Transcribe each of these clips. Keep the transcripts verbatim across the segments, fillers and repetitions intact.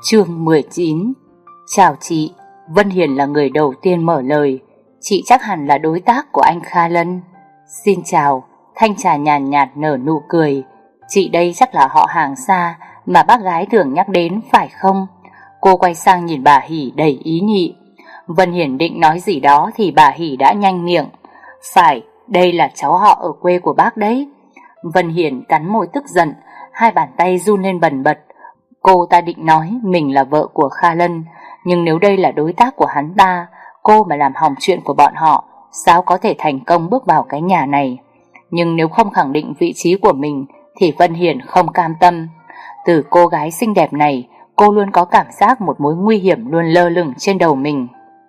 Chương mười chín. Chào chị. Vân Hiền là người đầu tiên mở lời. Chị chắc hẳn là đối tác của anh Kha Lân. Xin chào. Thanh Trà nhàn nhạt nở nụ cười. Chị đây chắc là họ hàng xa mà bác gái thường nhắc đến phải không? Cô quay sang nhìn bà Hỷ đầy ý nhị. Vân Hiền định nói gì đó thì bà Hỷ đã nhanh miệng. Phải, đây là cháu họ ở quê của bác đấy. Vân Hiền cắn môi tức giận, hai bàn tay run lên bần bật. Cô ta định nói mình là vợ của Kha Lân, nhưng nếu đây là đối tác của hắn ta, cô mà làm hỏng chuyện của bọn họ, sao có thể thành công bước vào cái nhà này. Nhưng nếu không khẳng định vị trí của mình thì Vân Hiền không cam tâm. Từ cô gái xinh đẹp này, cô luôn có cảm giác một mối nguy hiểm luôn lơ lửng trên đầu mình.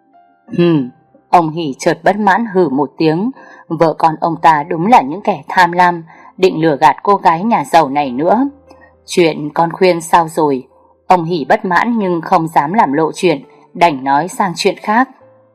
Hừm, ông Hỷ chợt bất mãn hừ một tiếng. Vợ con ông ta đúng là những kẻ tham lam, định lừa gạt cô gái nhà giàu này nữa. Chuyện con khuyên sao rồi? Ông Hỷ bất mãn nhưng không dám làm lộ chuyện, đành nói sang chuyện khác.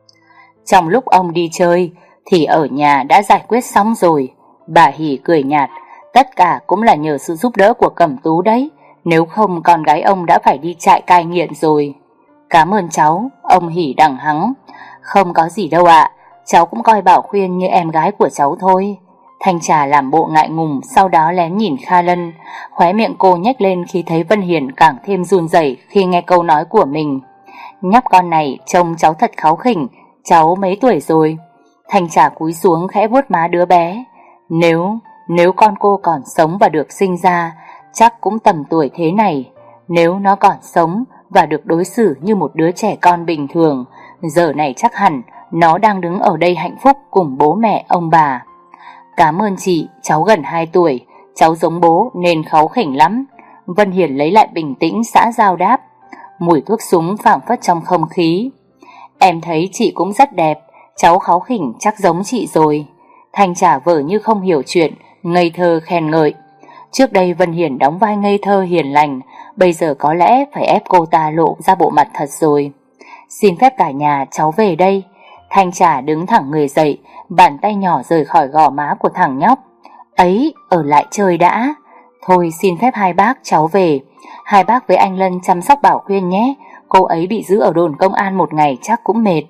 Trong lúc ông đi chơi thì ở nhà đã giải quyết xong rồi. Bà Hỷ cười nhạt. Tất cả cũng là nhờ sự giúp đỡ của Cẩm Tú đấy. Nếu không con gái ông đã phải đi trại cai nghiện rồi. Cảm ơn cháu. Ông Hỷ đằng hắng. Không có gì đâu ạ. Cháu cũng coi Bảo Khuyên như em gái của cháu thôi. Thanh Trà làm bộ ngại ngùng, sau đó lén nhìn Kha Lân. Khóe miệng cô nhếch lên khi thấy Vân Hiền càng thêm run rẩy khi nghe câu nói của mình. Nhóc con này trông cháu thật kháu khỉnh. Cháu mấy tuổi rồi? Thanh Trà cúi xuống khẽ vuốt má đứa bé. Nếu, nếu con cô còn sống và được sinh ra, chắc cũng tầm tuổi thế này. Nếu nó còn sống và được đối xử như một đứa trẻ con bình thường, giờ này chắc hẳn nó đang đứng ở đây hạnh phúc cùng bố mẹ ông bà. Cảm ơn chị, cháu gần hai tuổi, cháu giống bố nên kháu khỉnh lắm. Vân Hiền lấy lại bình tĩnh xã giao đáp. Mùi thuốc súng phảng phất trong không khí. Em thấy chị cũng rất đẹp, cháu kháu khỉnh chắc giống chị rồi. Thanh Trà vờ như không hiểu chuyện, ngây thơ khen ngợi. Trước đây Vân Hiền đóng vai ngây thơ hiền lành, bây giờ có lẽ phải ép cô ta lộ ra bộ mặt thật rồi. Xin phép cả nhà cháu về đây. Thanh Trà đứng thẳng người dậy, bàn tay nhỏ rời khỏi gò má của thằng nhóc. Ấy, ở lại chơi đã. Thôi xin phép hai bác cháu về. Hai bác với anh Lân chăm sóc Bảo Khuyên nhé. Cô ấy bị giữ ở đồn công an một ngày chắc cũng mệt.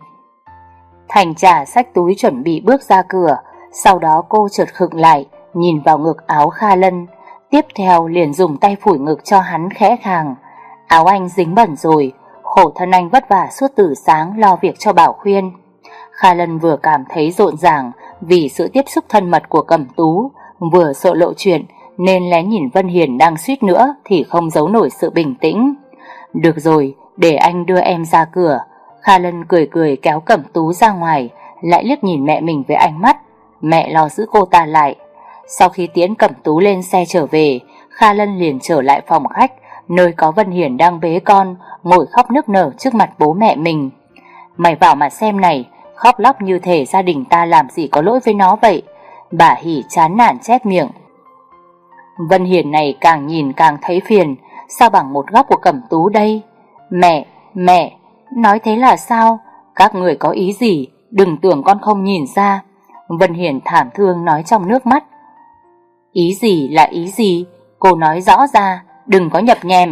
Thanh Trà xách túi chuẩn bị bước ra cửa. Sau đó cô chợt khựng lại, nhìn vào ngực áo Kha Lân. Tiếp theo liền dùng tay phủi ngực cho hắn khẽ khàng. Áo anh dính bẩn rồi, khổ thân anh vất vả suốt từ sáng lo việc cho Bảo Khuyên. Kha Lân vừa cảm thấy rộn ràng vì sự tiếp xúc thân mật của Cẩm Tú, vừa sợ lộ chuyện nên lén nhìn Vân Hiền đang suýt nữa thì không giấu nổi sự bình tĩnh. Được rồi, để anh đưa em ra cửa. Kha Lân cười cười kéo Cẩm Tú ra ngoài, lại liếc nhìn mẹ mình với ánh mắt mẹ lo giữ cô ta lại. Sau khi tiễn Cẩm Tú lên xe trở về, Kha Lân liền trở lại phòng khách, nơi có Vân Hiền đang bế con, ngồi khóc nức nở trước mặt bố mẹ mình. Mày vào mà xem này, khóc lóc như thể gia đình ta làm gì có lỗi với nó vậy. Bà Hỷ chán nản chép miệng. Vân Hiền này càng nhìn càng thấy phiền. Sao bằng một góc của Cẩm Tú đây? Mẹ, mẹ, nói thế là sao? Các người có ý gì? Đừng tưởng con không nhìn ra. Vân Hiền thảm thương nói trong nước mắt. Ý gì là ý gì? Cô nói rõ ra, đừng có nhập nhèm.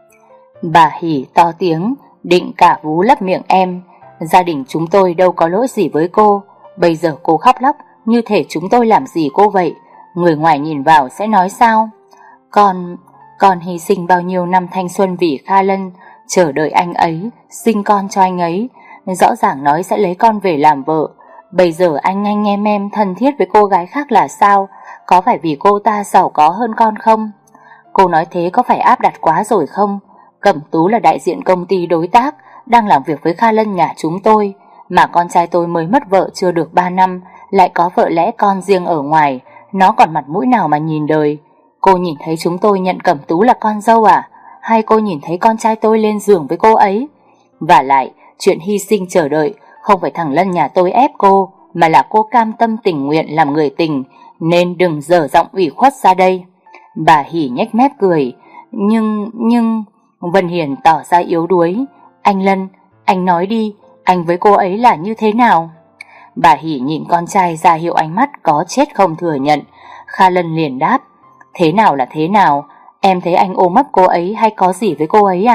Bà Hỷ to tiếng, định cả vú lấp miệng em. Gia đình chúng tôi đâu có lỗi gì với cô. Bây giờ cô khóc lóc như thể chúng tôi làm gì cô vậy. Người ngoài nhìn vào sẽ nói sao? Con, con hy sinh bao nhiêu năm thanh xuân vì Kha Lân, chờ đợi anh ấy, sinh con cho anh ấy. Rõ ràng nói sẽ lấy con về làm vợ. Bây giờ anh anh em em thân thiết với cô gái khác là sao? Có phải vì cô ta giàu có hơn con không? Cô nói thế có phải áp đặt quá rồi không? Cẩm Tú là đại diện công ty đối tác, đang làm việc với Kha Lân nhà chúng tôi. Mà con trai tôi mới mất vợ chưa được ba năm, lại có vợ lẽ con riêng ở ngoài. Nó còn mặt mũi nào mà nhìn đời? Cô nhìn thấy chúng tôi nhận Cẩm Tú là con dâu à? Hay cô nhìn thấy con trai tôi lên giường với cô ấy? Và lại, chuyện hy sinh chờ đợi không phải thằng Lân nhà tôi ép cô, mà là cô cam tâm tình nguyện làm người tình, nên đừng dở giọng ủy khuất ra đây. Bà Hỷ nhếch mép cười. Nhưng, nhưng... Vân Hiền tỏ ra yếu đuối. Anh Lân, anh nói đi, anh với cô ấy là như thế nào? Bà Hỷ nhìn con trai ra hiệu ánh mắt có chết không thừa nhận. Kha Lân liền đáp. Thế nào là thế nào? Em thấy anh ôm ấp cô ấy hay có gì với cô ấy à?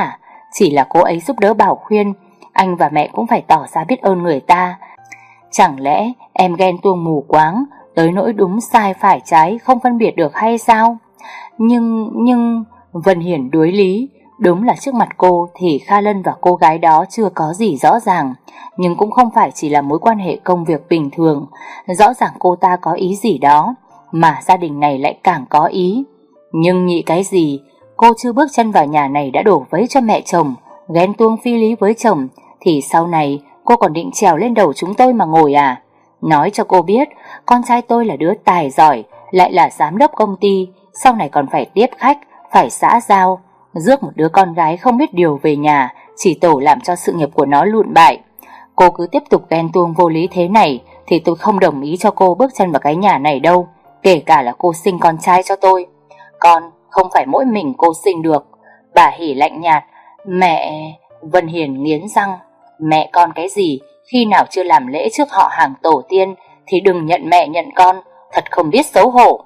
Chỉ là cô ấy giúp đỡ Bảo khuyên, anh và mẹ cũng phải tỏ ra biết ơn người ta. Chẳng lẽ em ghen tuông mù quáng tới nỗi đúng sai phải trái không phân biệt được hay sao? Nhưng, nhưng... Vân Hiền đối lý. Đúng là trước mặt cô thì Kha Lân và cô gái đó chưa có gì rõ ràng, nhưng cũng không phải chỉ là mối quan hệ công việc bình thường. Rõ ràng cô ta có ý gì đó, mà gia đình này lại càng có ý. Nhưng nhị cái gì, cô chưa bước chân vào nhà này đã đổ vấy cho mẹ chồng, ghen tuông phi lý với chồng, thì sau này cô còn định trèo lên đầu chúng tôi mà ngồi à? Nói cho cô biết, con trai tôi là đứa tài giỏi, lại là giám đốc công ty, sau này còn phải tiếp khách, phải xã giao. Rước một đứa con gái không biết điều về nhà, chỉ tổ làm cho sự nghiệp của nó lụn bại. Cô cứ tiếp tục ghen tuông vô lý thế này thì tôi không đồng ý cho cô bước chân vào cái nhà này đâu, kể cả là cô sinh con trai cho tôi. Con không phải mỗi mình cô sinh được. Bà Hỷ lạnh nhạt. Mẹ... Vân Hiền nghiến răng. Mẹ con cái gì, khi nào chưa làm lễ trước họ hàng tổ tiên thì đừng nhận mẹ nhận con, thật không biết xấu hổ.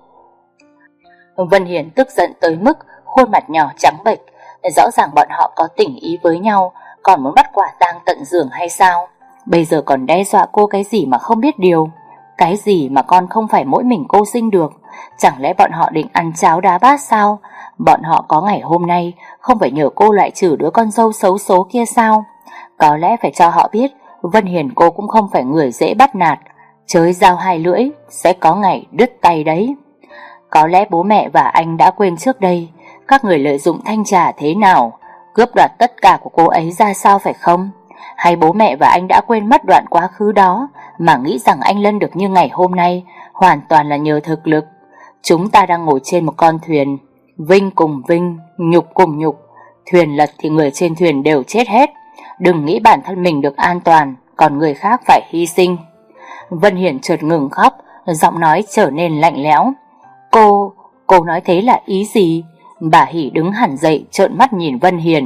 Vân Hiền tức giận tới mức khuôn mặt nhỏ trắng bệch. Rõ ràng bọn họ có tình ý với nhau, còn muốn bắt quả tang tận giường hay sao? Bây giờ còn đe dọa cô cái gì mà không biết điều. Cái gì mà con không phải mỗi mình cô sinh được? Chẳng lẽ bọn họ định ăn cháo đá bát sao? Bọn họ có ngày hôm nay không phải nhờ cô loại trừ đứa con dâu xấu số kia sao? Có lẽ phải cho họ biết Vân Hiền cô cũng không phải người dễ bắt nạt. Chới dao hai lưỡi, sẽ có ngày đứt tay đấy. Có lẽ bố mẹ và anh đã quên trước đây các người lợi dụng Thanh Trà thế nào, cướp đoạt tất cả của cô ấy ra sao phải không? Hay bố mẹ và anh đã quên mất đoạn quá khứ đó mà nghĩ rằng anh Lân được như ngày hôm nay hoàn toàn là nhờ thực lực? Chúng ta đang ngồi trên một con thuyền, vinh cùng vinh, nhục cùng nhục. Thuyền lật thì người trên thuyền đều chết hết. Đừng nghĩ bản thân mình được an toàn, còn người khác phải hy sinh. Vân Hiền chợt ngừng khóc, giọng nói trở nên lạnh lẽo. Cô, cô nói thế là ý gì? Bà Hỷ đứng hẳn dậy trợn mắt nhìn Vân Hiền.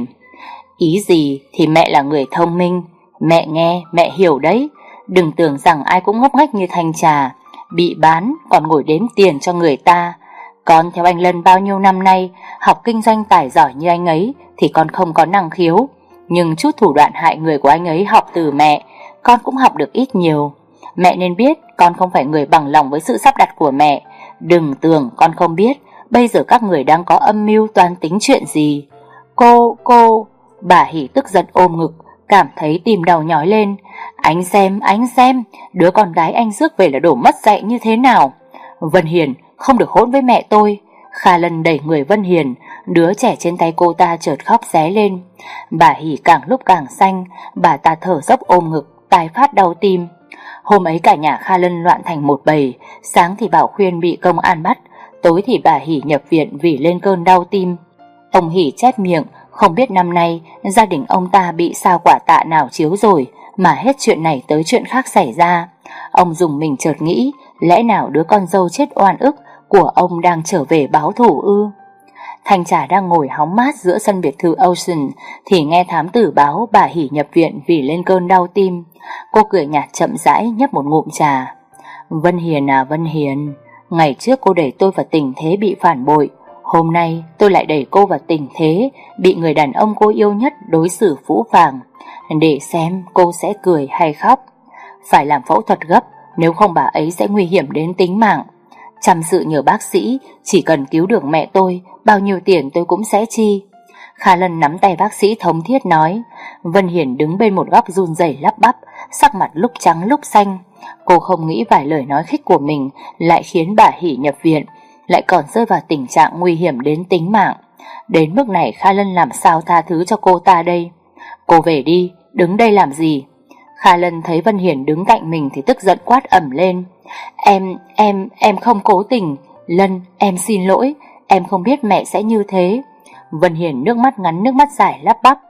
Ý gì thì mẹ là người thông minh, mẹ nghe, mẹ hiểu đấy. Đừng tưởng rằng ai cũng ngốc nghếch như Thanh Trà, bị bán còn ngồi đếm tiền cho người ta. Con theo anh Lân bao nhiêu năm nay, học kinh doanh tài giỏi như anh ấy thì con không có năng khiếu, nhưng chút thủ đoạn hại người của anh ấy học từ mẹ, con cũng học được ít nhiều. Mẹ nên biết con không phải người bằng lòng với sự sắp đặt của mẹ. Đừng tưởng con không biết bây giờ các người đang có âm mưu toan tính chuyện gì. Cô, cô... Bà Hỷ tức giận ôm ngực, cảm thấy tim đau nhói lên. Anh xem, anh xem, đứa con gái anh rước về là đổ mất dạy như thế nào. Vân Hiền không được hỗn với mẹ tôi. Kha Lân đẩy người Vân Hiền, đứa trẻ trên tay cô ta chợt khóc ré lên. Bà Hỷ càng lúc càng xanh, bà ta thở dốc ôm ngực, tai phát đau tim. Hôm ấy cả nhà Kha Lân loạn thành một bầy. Sáng thì Bảo Khuyên bị công an bắt, tối thì bà Hỷ nhập viện vì lên cơn đau tim. Ông Hỷ chép miệng, không biết năm nay gia đình ông ta bị sao quả tạ nào chiếu rồi mà hết chuyện này tới chuyện khác xảy ra. Ông dùng mình chợt nghĩ, lẽ nào đứa con dâu chết oan ức của ông đang trở về báo thù ư? Thanh Trà đang ngồi hóng mát giữa sân biệt thự Ocean thì nghe thám tử báo bà Hỷ nhập viện vì lên cơn đau tim. Cô cười nhạt chậm rãi nhấp một ngụm trà. Vân Hiền à Vân Hiền, ngày trước cô đẩy tôi vào tình thế bị phản bội, hôm nay tôi lại đẩy cô vào tình thế bị người đàn ông cô yêu nhất đối xử phũ phàng. Để xem cô sẽ cười hay khóc. Phải làm phẫu thuật gấp, nếu không bà ấy sẽ nguy hiểm đến tính mạng. Chăm sự nhờ bác sĩ, chỉ cần cứu được mẹ tôi, bao nhiêu tiền tôi cũng sẽ chi. Kha Lân nắm tay bác sĩ thống thiết nói. Vân Hiền đứng bên một góc run rẩy lắp bắp, sắc mặt lúc trắng lúc xanh. Cô không nghĩ vài lời nói khích của mình lại khiến bà Hỷ nhập viện, lại còn rơi vào tình trạng nguy hiểm đến tính mạng. Đến mức này Kha Lân làm sao tha thứ cho cô ta đây? Cô về đi, đứng đây làm gì? Kha Lân thấy Vân Hiền đứng cạnh mình thì tức giận quát ầm lên. Em, em, em không cố tình. Lân, em xin lỗi, em không biết mẹ sẽ như thế. Vân Hiền nước mắt ngắn nước mắt dài lắp bắp.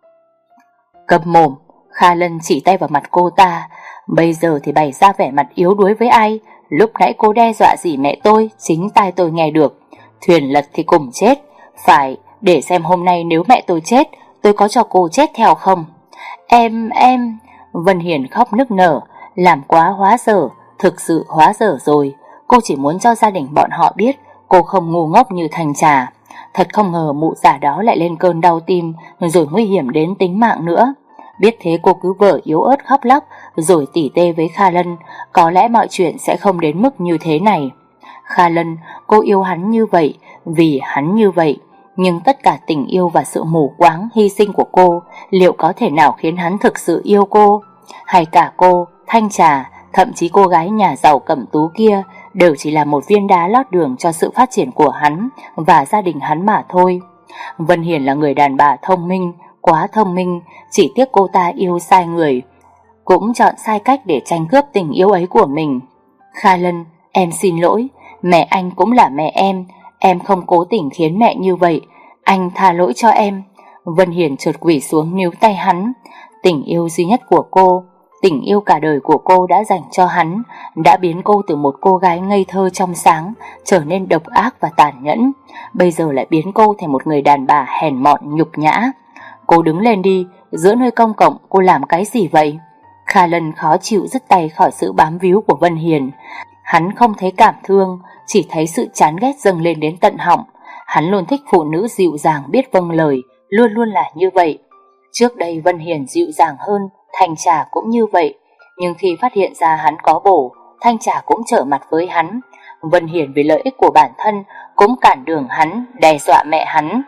Câm mồm. Kha Lân chỉ tay vào mặt cô ta. Bây giờ thì bày ra vẻ mặt yếu đuối với ai? Lúc nãy cô đe dọa gì mẹ tôi, chính tai tôi nghe được. Thuyền lật thì cùng chết. Phải, để xem hôm nay nếu mẹ tôi chết, tôi có cho cô chết theo không? Em, em... Vân Hiền khóc nức nở. Làm quá hóa dở, thực sự hóa dở rồi. Cô chỉ muốn cho gia đình bọn họ biết cô không ngu ngốc như Thanh Trà. Thật không ngờ mụ già đó lại lên cơn đau tim, rồi nguy hiểm đến tính mạng nữa. Biết thế cô cứ vờ yếu ớt khóc lóc, rồi tỉ tê với Kha Lân. Có lẽ mọi chuyện sẽ không đến mức như thế này. Kha Lân, cô yêu hắn như vậy, vì hắn như vậy. Nhưng tất cả tình yêu và sự mù quáng, hy sinh của cô, liệu có thể nào khiến hắn thực sự yêu cô? Hay cả cô, Thanh Trà, thậm chí cô gái nhà giàu cẩm tú kia đều chỉ là một viên đá lót đường cho sự phát triển của hắn và gia đình hắn mà thôi. Vân Hiền là người đàn bà thông minh, quá thông minh, chỉ tiếc cô ta yêu sai người, cũng chọn sai cách để tranh cướp tình yêu ấy của mình. Kha Lân, em xin lỗi, mẹ anh cũng là mẹ em, em không cố tình khiến mẹ như vậy, anh tha lỗi cho em. Vân Hiền trượt quỳ xuống níu tay hắn. Tình yêu duy nhất của cô, tình yêu cả đời của cô đã dành cho hắn, đã biến cô từ một cô gái ngây thơ trong sáng trở nên độc ác và tàn nhẫn, bây giờ lại biến cô thành một người đàn bà hèn mọn nhục nhã. Cô đứng lên đi, giữa nơi công cộng cô làm cái gì vậy? Kha Lân khó chịu dứt tay khỏi sự bám víu của Vân Hiền. Hắn không thấy cảm thương, chỉ thấy sự chán ghét dâng lên đến tận họng. Hắn luôn thích phụ nữ dịu dàng biết vâng lời, luôn luôn là như vậy. Trước đây Vân Hiền dịu dàng hơn, Thanh Trà cũng như vậy. Nhưng khi phát hiện ra hắn có bổ, Thanh Trà cũng trở mặt với hắn. Vân Hiền vì lợi ích của bản thân cũng cản đường hắn, đe dọa mẹ hắn.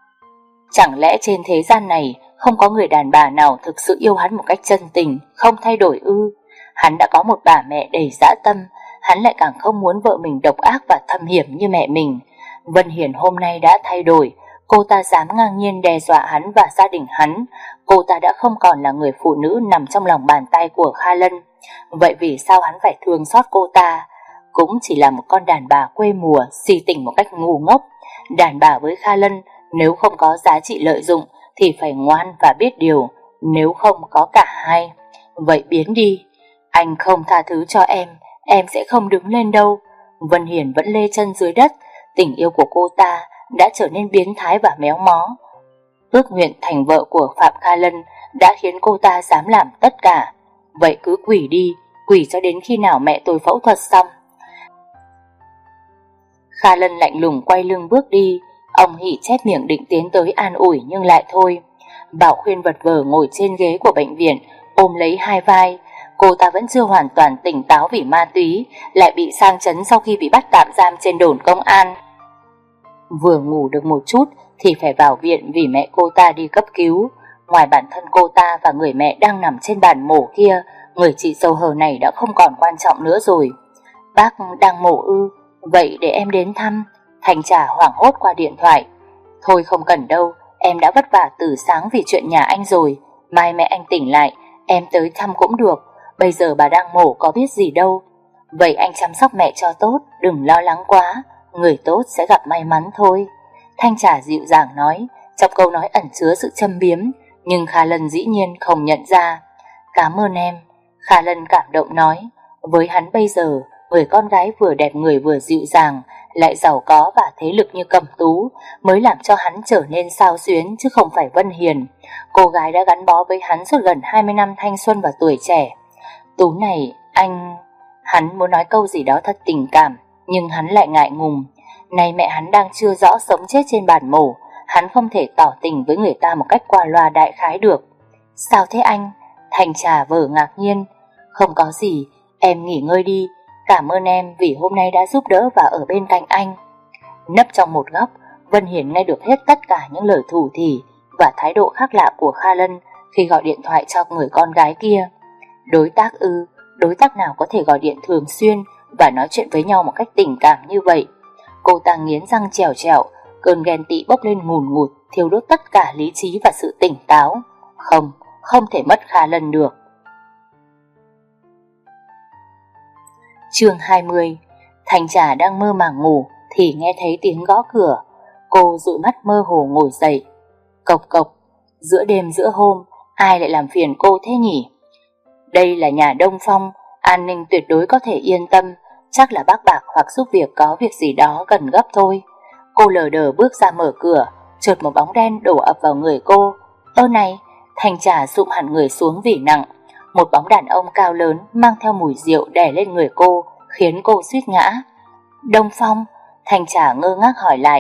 Chẳng lẽ trên thế gian này không có người đàn bà nào thực sự yêu hắn một cách chân tình, không thay đổi ư? Hắn đã có một bà mẹ đầy dã tâm, hắn lại càng không muốn vợ mình độc ác và thâm hiểm như mẹ mình. Vân Hiền hôm nay đã thay đổi, cô ta dám ngang nhiên đe dọa hắn và gia đình hắn. Cô ta đã không còn là người phụ nữ nằm trong lòng bàn tay của Kha Lân. Vậy vì sao hắn phải thương xót cô ta? Cũng chỉ là một con đàn bà quê mùa, si tình một cách ngu ngốc. Đàn bà với Kha Lân nếu không có giá trị lợi dụng thì phải ngoan và biết điều, nếu không có cả hai. Vậy biến đi, anh không tha thứ cho em, em sẽ không đứng lên đâu. Vân Hiền vẫn lê chân dưới đất. Tình yêu của cô ta đã trở nên biến thái và méo mó. Ước nguyện thành vợ của Phạm Kha Lân đã khiến cô ta dám làm tất cả. Vậy cứ quỷ đi, quỷ cho đến khi nào mẹ tôi phẫu thuật xong. Kha Lân lạnh lùng quay lưng bước đi. Ông Hỷ chép miệng định tiến tới an ủi nhưng lại thôi. Bảo Khuyên vật vờ ngồi trên ghế của bệnh viện, ôm lấy hai vai. Cô ta vẫn chưa hoàn toàn tỉnh táo vì ma túy, lại bị sang chấn sau khi bị bắt tạm giam trên đồn công an. Vừa ngủ được một chút thì phải vào viện vì mẹ cô ta đi cấp cứu. Ngoài bản thân cô ta và người mẹ đang nằm trên bàn mổ kia, người chị dâu hờ này đã không còn quan trọng nữa rồi. Bác đang mổ ư? Vậy để em đến thăm. Thanh Trà hoảng hốt qua điện thoại. Thôi không cần đâu, em đã vất vả từ sáng vì chuyện nhà anh rồi. Mai mẹ anh tỉnh lại, em tới thăm cũng được. Bây giờ bà đang mổ có biết gì đâu. Vậy anh chăm sóc mẹ cho tốt, đừng lo lắng quá. Người tốt sẽ gặp may mắn thôi. Thanh Trà dịu dàng nói, trong câu nói ẩn chứa sự châm biếm. Nhưng Kha Lân dĩ nhiên không nhận ra. Cảm ơn em. Kha Lân cảm động nói. Với hắn bây giờ, người con gái vừa đẹp người vừa dịu dàng, lại giàu có và thế lực như Cẩm Tú mới làm cho hắn trở nên xao xuyến, chứ không phải Vân Hiền. Cô gái đã gắn bó với hắn suốt gần hai mươi năm thanh xuân và tuổi trẻ. Tú này, anh... Hắn muốn nói câu gì đó thật tình cảm, nhưng hắn lại ngại ngùng. Nay mẹ hắn đang chưa rõ sống chết trên bàn mổ, hắn không thể tỏ tình với người ta một cách qua loa đại khái được. Sao thế anh? Thanh Trà vờ ngạc nhiên. Không có gì, em nghỉ ngơi đi. Cảm ơn em vì hôm nay đã giúp đỡ và ở bên cạnh anh. Nấp trong một góc, Vân Hiền nghe được hết tất cả những lời thủ thỉ và thái độ khác lạ của Kha Lân khi gọi điện thoại cho người con gái kia. Đối tác ư? Đối tác nào có thể gọi điện thường xuyên và nói chuyện với nhau một cách tình cảm như vậy? Cô ta nghiến răng trèo trèo, cơn ghen tị bốc lên ngùn ngụt, thiêu đốt tất cả lý trí và sự tỉnh táo. Không, không thể mất Kha Lân được. Chương hai mươi. Thanh Trà đang mơ màng ngủ thì nghe thấy tiếng gõ cửa. Cô dụi mắt mơ hồ ngồi dậy. Cộc cộc. Giữa đêm giữa hôm, ai lại làm phiền cô thế nhỉ? Đây là nhà Đông Phong, an ninh tuyệt đối có thể yên tâm. Chắc là bác Bạc hoặc giúp việc có việc gì đó cần gấp thôi. Cô lờ đờ bước ra mở cửa, chợt một bóng đen đổ ập vào người cô. Ơ này! Thanh Trà sụm hẳn người xuống vì nặng. Một bóng đàn ông cao lớn mang theo mùi rượu đè lên người cô, khiến cô suýt ngã. Đông Phong? Thanh Trà ngơ ngác hỏi lại.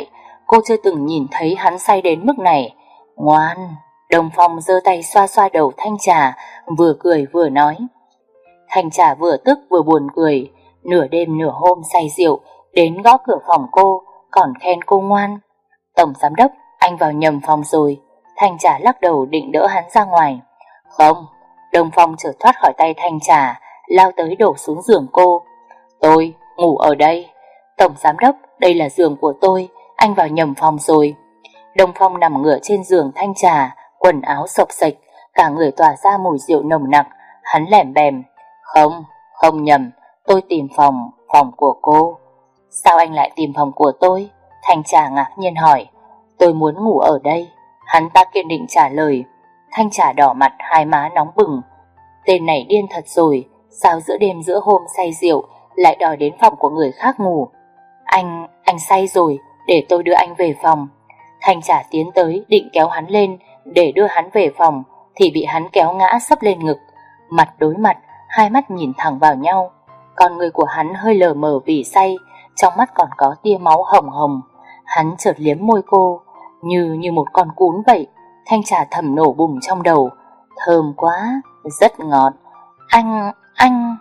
Cô chưa từng nhìn thấy hắn say đến mức này. Ngoan. Đông Phong giơ tay xoa xoa đầu Thanh Trà, vừa cười vừa nói. Thanh Trà vừa tức vừa buồn cười. Nửa đêm nửa hôm say rượu đến gõ cửa phòng cô, còn khen cô ngoan. Tổng giám đốc, anh vào nhầm phòng rồi. Thanh Trà lắc đầu định đỡ hắn ra ngoài. Không. Đông Phong chợt thoát khỏi tay Thanh Trà, lao tới đổ xuống giường cô. Tôi ngủ ở đây. Tổng giám đốc, đây là giường của tôi, anh vào nhầm phòng rồi. Đông Phong nằm ngửa trên giường Thanh Trà, quần áo xộc xệch, cả người tỏa ra mùi rượu nồng nặc. Hắn lẻm bèm. Không, không nhầm, tôi tìm phòng, phòng của cô. Sao anh lại tìm phòng của tôi? Thanh Trà ngạc nhiên hỏi. Tôi muốn ngủ ở đây. Hắn ta kiên định trả lời. Thanh Trà đỏ mặt, hai má nóng bừng. Tên này điên thật rồi, sao giữa đêm giữa hôm say rượu lại đòi đến phòng của người khác ngủ? Anh, anh say rồi, để tôi đưa anh về phòng. Thanh Trà tiến tới định kéo hắn lên để đưa hắn về phòng, thì bị hắn kéo ngã sấp lên ngực. Mặt đối mặt, hai mắt nhìn thẳng vào nhau. Con người của hắn hơi lờ mờ vì say, trong mắt còn có tia máu hồng hồng. Hắn chợt liếm môi cô, như như một con cún vậy. Thanh Trà thầm nổ bùng trong đầu. Thơm quá, rất ngọt. Anh, anh...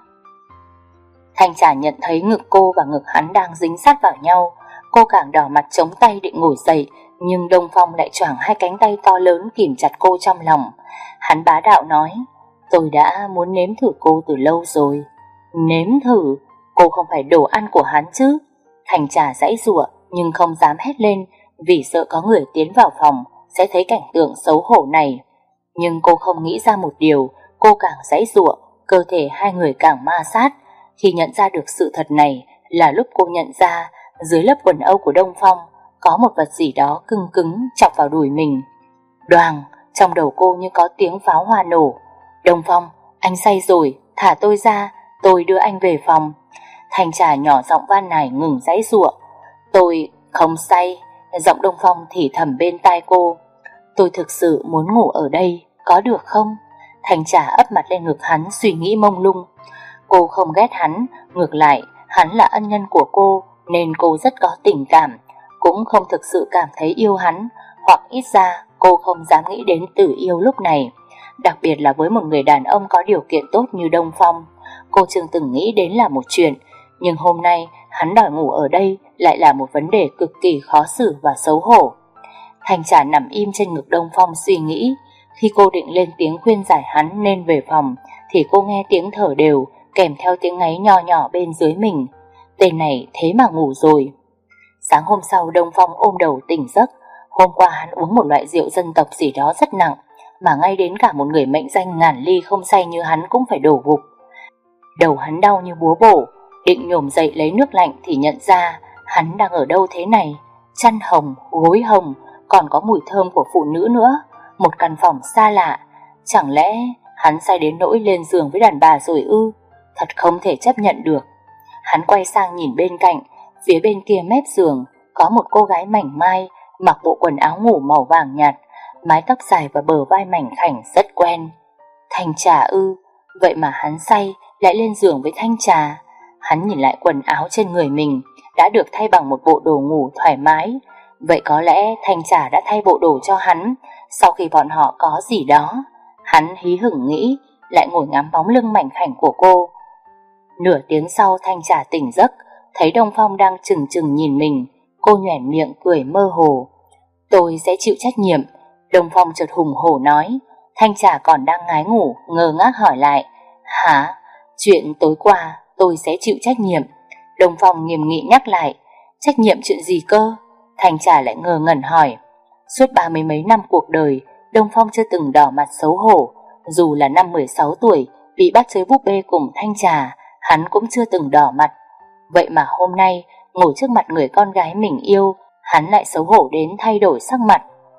Thanh Trà nhận thấy ngực cô và ngực hắn đang dính sát vào nhau. Cô càng đỏ mặt chống tay định ngồi dậy, nhưng Đông Phong lại choàng hai cánh tay to lớn kìm chặt cô trong lòng. Hắn bá đạo nói. Tôi đã muốn nếm thử cô từ lâu rồi. Nếm thử? Cô không phải đồ ăn của hắn chứ? Thanh Trà giãy giụa nhưng không dám hét lên, vì sợ có người tiến vào phòng sẽ thấy cảnh tượng xấu hổ này. Nhưng cô không nghĩ ra một điều. Cô càng giãy giụa, cơ thể hai người càng ma sát. Khi nhận ra được sự thật này là lúc cô nhận ra dưới lớp quần âu của Đông Phong có một vật gì đó cứng cứng chọc vào đùi mình. Đoàng, trong đầu cô như có tiếng pháo hoa nổ. Đông Phong, anh say rồi, thả tôi ra, tôi đưa anh về phòng. Thanh Trà nhỏ giọng van nài ngừng giãy giụa. Tôi không say. Giọng Đông Phong thì thầm bên tai cô. Tôi thực sự muốn ngủ ở đây, có được không? Thanh Trà ấp mặt lên ngực hắn, suy nghĩ mông lung. Cô không ghét hắn, ngược lại, hắn là ân nhân của cô nên cô rất có tình cảm, cũng không thực sự cảm thấy yêu hắn, hoặc ít ra cô không dám nghĩ đến từ yêu lúc này. Đặc biệt là với một người đàn ông có điều kiện tốt như Đông Phong, cô chưa từng nghĩ đến là một chuyện, nhưng hôm nay hắn đòi ngủ ở đây lại là một vấn đề cực kỳ khó xử và xấu hổ. Thanh Trà nằm im trên ngực Đông Phong suy nghĩ. Khi cô định lên tiếng khuyên giải hắn nên về phòng thì cô nghe tiếng thở đều kèm theo tiếng ngáy nho nhỏ bên dưới mình. Tên này thế mà ngủ rồi. Sáng hôm sau Đông Phong ôm đầu tỉnh giấc. Hôm qua hắn uống một loại rượu dân tộc gì đó rất nặng, mà ngay đến cả một người mệnh danh ngàn ly không say như hắn cũng phải đổ gục. Đầu hắn đau như búa bổ, định nhổm dậy lấy nước lạnh thì nhận ra hắn đang ở đâu thế này. Chăn hồng, gối hồng, còn có mùi thơm của phụ nữ nữa. Một căn phòng xa lạ. Chẳng lẽ hắn say đến nỗi lên giường với đàn bà rồi ư? Thật không thể chấp nhận được. Hắn quay sang nhìn bên cạnh. Phía bên kia mép giường có một cô gái mảnh mai, mặc bộ quần áo ngủ màu vàng nhạt, mái tóc dài và bờ vai mảnh khảnh rất quen. Thanh Trà ư? Vậy mà hắn say lại lên giường với Thanh Trà. Hắn nhìn lại quần áo trên người mình, đã được thay bằng một bộ đồ ngủ thoải mái. Vậy có lẽ Thanh Trà đã thay bộ đồ cho hắn sau khi bọn họ có gì đó. Hắn hí hửng nghĩ, lại ngồi ngắm bóng lưng mảnh khảnh của cô. Nửa tiếng sau Thanh Trà tỉnh giấc, thấy Đông Phong đang chừng chừng nhìn mình. Cô nhoẻn miệng cười mơ hồ. Tôi sẽ chịu trách nhiệm. Đông Phong chợt hùng hổ nói. Thanh Trà còn đang ngái ngủ, ngơ ngác hỏi lại. Hả? Chuyện tối qua tôi sẽ chịu trách nhiệm. Đông Phong nghiêm nghị nhắc lại. Trách nhiệm chuyện gì cơ? Thanh Trà lại ngơ ngẩn hỏi. Suốt ba mươi mấy năm cuộc đời, Đông Phong chưa từng đỏ mặt xấu hổ. Dù là năm mười sáu tuổi bị bắt chơi búp bê cùng Thanh Trà, hắn cũng chưa từng đỏ mặt. Vậy mà hôm nay ngồi trước mặt người con gái mình yêu, hắn lại xấu hổ đến thay đổi sắc mặt.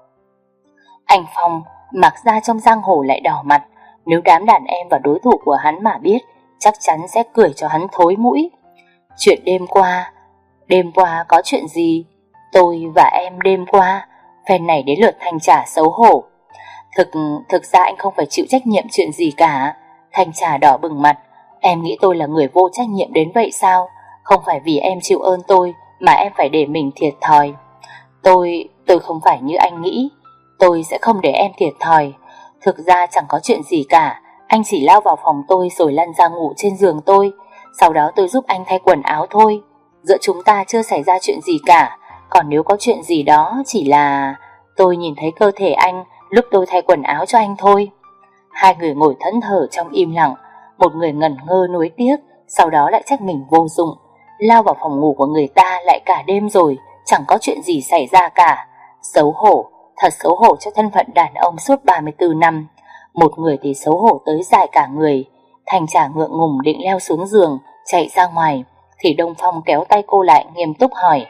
Anh Phong mặc ra trong giang hồ lại đỏ mặt. Nếu đám đàn em và đối thủ của hắn mà biết, chắc chắn sẽ cười cho hắn thối mũi. Chuyện đêm qua. Đêm qua có chuyện gì? Tôi và em đêm qua. Phen này đến lượt Thanh Trà xấu hổ. Thực, thực ra anh không phải chịu trách nhiệm chuyện gì cả. Thanh Trà đỏ bừng mặt. Em nghĩ tôi là người vô trách nhiệm đến vậy sao? Không phải vì em chịu ơn tôi mà em phải để mình thiệt thòi. Tôi, tôi không phải như anh nghĩ. Tôi sẽ không để em thiệt thòi. Thực ra chẳng có chuyện gì cả. Anh chỉ lao vào phòng tôi rồi lăn ra ngủ trên giường tôi. Sau đó tôi giúp anh thay quần áo thôi. Giữa chúng ta chưa xảy ra chuyện gì cả. Còn nếu có chuyện gì đó chỉ là tôi nhìn thấy cơ thể anh lúc tôi thay quần áo cho anh thôi. Hai người ngồi thẫn thờ trong im lặng. Một người ngẩn ngơ nuối tiếc, sau đó lại trách mình vô dụng. Lao vào phòng ngủ của người ta lại cả đêm rồi, chẳng có chuyện gì xảy ra cả. Xấu hổ, thật xấu hổ cho thân phận đàn ông suốt ba mươi tư năm. Một người thì xấu hổ tới dài cả người. Thanh Trà ngượng ngùng định leo xuống giường, chạy ra ngoài, thì Đông Phong kéo tay cô lại nghiêm túc hỏi: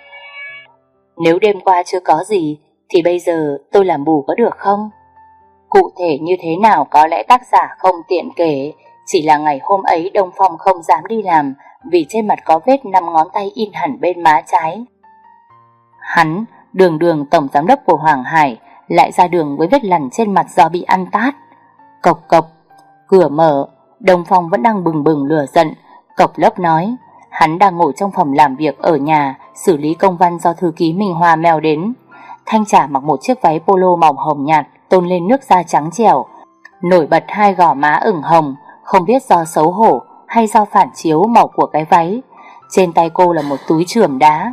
Nếu đêm qua chưa có gì, thì bây giờ tôi làm bù có được không? Cụ thể như thế nào có lẽ tác giả không tiện kể. Chỉ là ngày hôm ấy Đông Phong không dám đi làm vì trên mặt có vết năm ngón tay in hẳn bên má trái. Hắn, đường đường tổng giám đốc của Hoàng Hải, lại ra đường với vết lằn trên mặt do bị ăn tát. Cộc cộc, cửa mở. Đông Phong vẫn đang bừng bừng lửa giận. Cộc lốc nói hắn đang ngồi trong phòng làm việc ở nhà xử lý công văn do thư ký Minh Hoa mail đến. Thanh Trà mặc một chiếc váy polo màu hồng nhạt tôn lên nước da trắng trẻo, nổi bật hai gò má ửng hồng, không biết do xấu hổ hay do phản chiếu màu của cái váy. Trên tay cô là một túi chườm đá.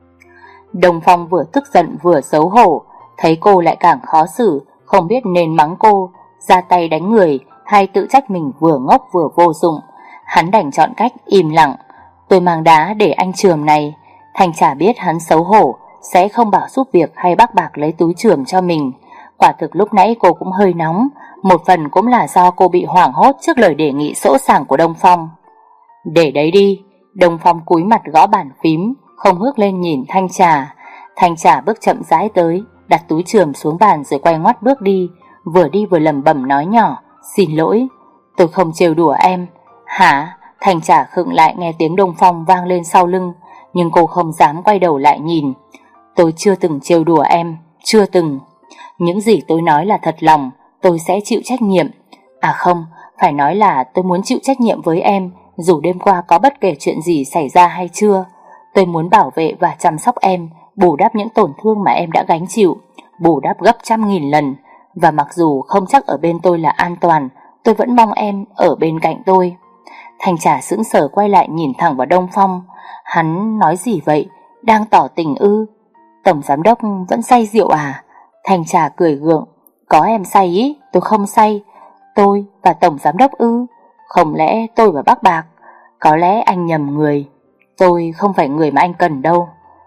Đông Phong vừa tức giận vừa xấu hổ, thấy cô lại càng khó xử, không biết nên mắng cô, ra tay đánh người hay tự trách mình vừa ngốc vừa vô dụng. Hắn đành chọn cách im lặng. Tôi mang đá để anh chườm này. Thanh Trà biết hắn xấu hổ, sẽ không bảo giúp việc hay bác bạc lấy túi chườm cho mình. Quả thực lúc nãy cô cũng hơi nóng, một phần cũng là do cô bị hoảng hốt trước lời đề nghị sỗ sàng của Đông Phong. Để đấy đi. Đông Phong cúi mặt gõ bàn phím, không ngước lên nhìn Thanh Trà. Thanh Trà bước chậm rãi tới, đặt túi chườm xuống bàn rồi quay ngoắt bước đi, vừa đi vừa lẩm bẩm nói nhỏ: Xin lỗi, tôi không trêu đùa em. Hả? Thanh Trà khựng lại nghe tiếng Đông Phong vang lên sau lưng, nhưng cô không dám quay đầu lại nhìn. Tôi chưa từng trêu đùa em, chưa từng. Những gì tôi nói là thật lòng, tôi sẽ chịu trách nhiệm. À không, phải nói là tôi muốn chịu trách nhiệm với em, dù đêm qua có bất kể chuyện gì xảy ra hay chưa. Tôi muốn bảo vệ và chăm sóc em, bù đắp những tổn thương mà em đã gánh chịu, bù đắp gấp trăm nghìn lần. Và mặc dù không chắc ở bên tôi là an toàn, tôi vẫn mong em ở bên cạnh tôi. Thanh Trà sững sờ quay lại nhìn thẳng vào Đông Phong. Hắn nói gì vậy? Đang tỏ tình ư? Tổng giám đốc vẫn say rượu à? Thanh Trà cười gượng. Có em say ý, tôi không say. Tôi và tổng giám đốc ư? Không lẽ tôi và bác Bạc? Có lẽ anh nhầm người. Tôi không phải người mà anh cần đâu.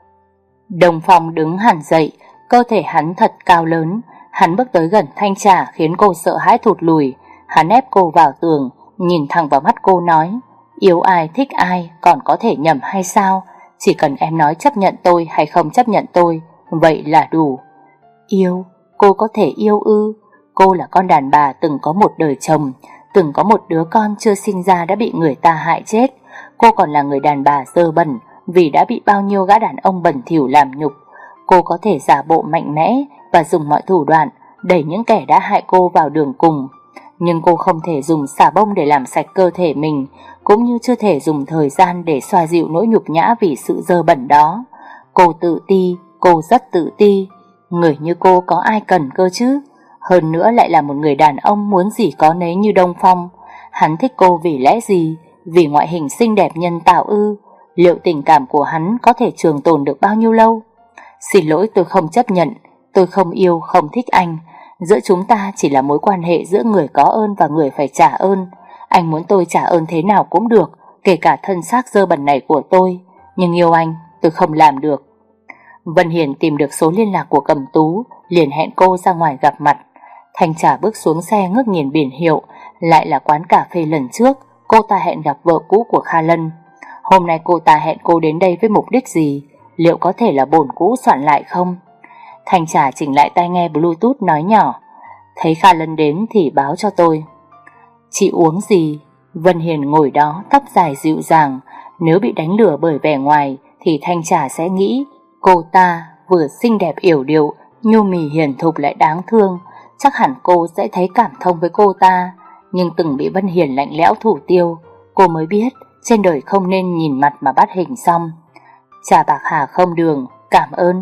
Đông Phong đứng hẳn dậy, cơ thể hắn thật cao lớn. Hắn bước tới gần Thanh Trà khiến cô sợ hãi thụt lùi. Hắn ép cô vào tường, nhìn thẳng vào mắt cô nói: Yêu ai thích ai còn có thể nhầm hay sao? Chỉ cần em nói chấp nhận tôi hay không chấp nhận tôi, vậy là đủ. Yêu? Cô có thể yêu ư? Cô là con đàn bà từng có một đời chồng, từng có một đứa con chưa sinh ra đã bị người ta hại chết. Cô còn là người đàn bà dơ bẩn vì đã bị bao nhiêu gã đàn ông bẩn thỉu làm nhục. Cô có thể giả bộ mạnh mẽ và dùng mọi thủ đoạn đẩy những kẻ đã hại cô vào đường cùng. Nhưng cô không thể dùng xà bông để làm sạch cơ thể mình, cũng như chưa thể dùng thời gian để xoa dịu nỗi nhục nhã vì sự dơ bẩn đó. Cô tự ti, cô rất tự ti. Người như cô có ai cần cơ chứ? Hơn nữa lại là một người đàn ông muốn gì có nấy như Đông Phong. Hắn thích cô vì lẽ gì? Vì ngoại hình xinh đẹp nhân tạo ư? Liệu tình cảm của hắn có thể trường tồn được bao nhiêu lâu? Xin lỗi, tôi không chấp nhận. Tôi không yêu, không thích anh. Giữa chúng ta chỉ là mối quan hệ giữa người có ơn và người phải trả ơn. Anh muốn tôi trả ơn thế nào cũng được, kể cả thân xác dơ bẩn này của tôi. Nhưng yêu anh, tôi không làm được. Vân Hiền tìm được số liên lạc của Cẩm Tú, liền hẹn cô ra ngoài gặp mặt. Thanh Trà bước xuống xe ngước nhìn biển hiệu, lại là quán cà phê lần trước cô ta hẹn gặp vợ cũ của Kha Lân. Hôm nay cô ta hẹn cô đến đây với mục đích gì? Liệu có thể là bổn cũ soạn lại không? Thanh Trà chỉnh lại tai nghe Bluetooth nói nhỏ: Thấy Kha Lân đến thì báo cho tôi. Chị uống gì? Vân Hiền ngồi đó, tóc dài dịu dàng. Nếu bị đánh lừa bởi vẻ ngoài thì Thanh Trà sẽ nghĩ cô ta vừa xinh đẹp yểu điệu, nhu mì hiền thục lại đáng thương. Chắc hẳn cô sẽ thấy cảm thông với cô ta. Nhưng từng bị Vân Hiền lạnh lẽo thủ tiêu, cô mới biết trên đời không nên nhìn mặt mà bắt hình xong. Trà bạc hà không đường, cảm ơn.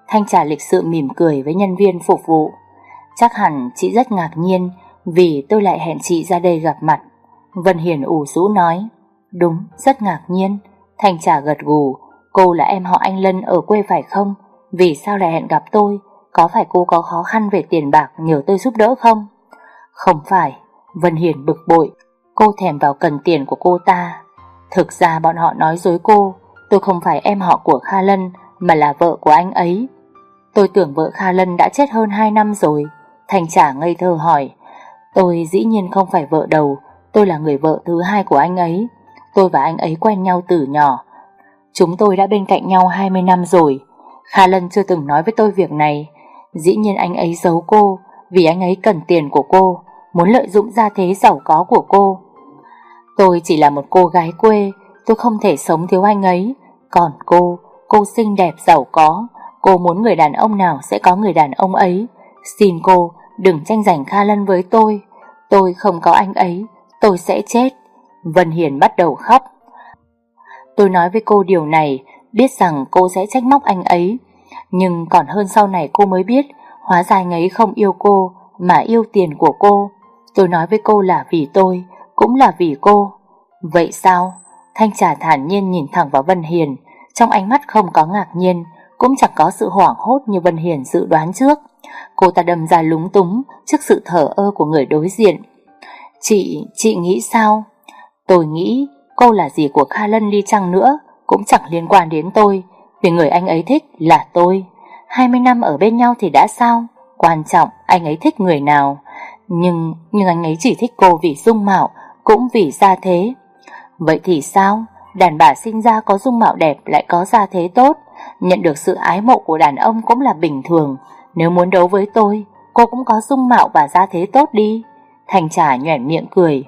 Thanh Trà lịch sự mỉm cười với nhân viên phục vụ. Chắc hẳn chị rất ngạc nhiên vì tôi lại hẹn chị ra đây gặp mặt. Vân Hiền ủ rũ nói. Đúng, rất ngạc nhiên. Thanh Trà gật gù. Cô là em họ anh Lân ở quê phải không? Vì sao lại hẹn gặp tôi? Có phải cô có khó khăn về tiền bạc nhờ tôi giúp đỡ không? Không phải. Vân Hiền bực bội. Cô thèm vào cần tiền của cô ta. Thực ra bọn họ nói dối cô. Tôi không phải em họ của Kha Lân mà là vợ của anh ấy. Tôi tưởng vợ Kha Lân đã chết hơn hai năm rồi. Thanh Trà ngây thơ hỏi. Tôi dĩ nhiên không phải vợ đầu. Tôi là người vợ thứ hai của anh ấy. Tôi và anh ấy quen nhau từ nhỏ. Chúng tôi đã bên cạnh nhau hai mươi năm rồi. Kha Lân chưa từng nói với tôi việc này. Dĩ nhiên anh ấy giấu cô vì anh ấy cần tiền của cô, muốn lợi dụng gia thế giàu có của cô. Tôi chỉ là một cô gái quê, tôi không thể sống thiếu anh ấy. Còn cô, cô xinh đẹp giàu có, cô muốn người đàn ông nào sẽ có người đàn ông ấy. Xin cô đừng tranh giành Kha Lân với tôi. Tôi không có anh ấy, tôi sẽ chết. Vân Hiền bắt đầu khóc. Tôi nói với cô điều này, biết rằng cô sẽ trách móc anh ấy. Nhưng còn hơn sau này cô mới biết, hóa ra anh ấy không yêu cô, mà yêu tiền của cô. Tôi nói với cô là vì tôi, cũng là vì cô. Vậy sao? Thanh Trà thản nhiên nhìn thẳng vào Vân Hiền, trong ánh mắt không có ngạc nhiên, cũng chẳng có sự hoảng hốt như Vân Hiền dự đoán trước. Cô ta đâm ra lúng túng trước sự thờ ơ của người đối diện. Chị, chị nghĩ sao? Tôi nghĩ cô là gì của Kha Lân đi chăng nữa cũng chẳng liên quan đến tôi, vì người anh ấy thích là tôi. Hai mươi năm ở bên nhau thì đã sao? Quan trọng anh ấy thích người nào. Nhưng, nhưng anh ấy chỉ thích cô vì dung mạo, cũng vì gia thế. Vậy thì sao? Đàn bà sinh ra có dung mạo đẹp lại có gia thế tốt, nhận được sự ái mộ của đàn ông cũng là bình thường. Nếu muốn đấu với tôi, cô cũng có dung mạo và gia thế tốt đi. Thanh Trà nhoẻn miệng cười.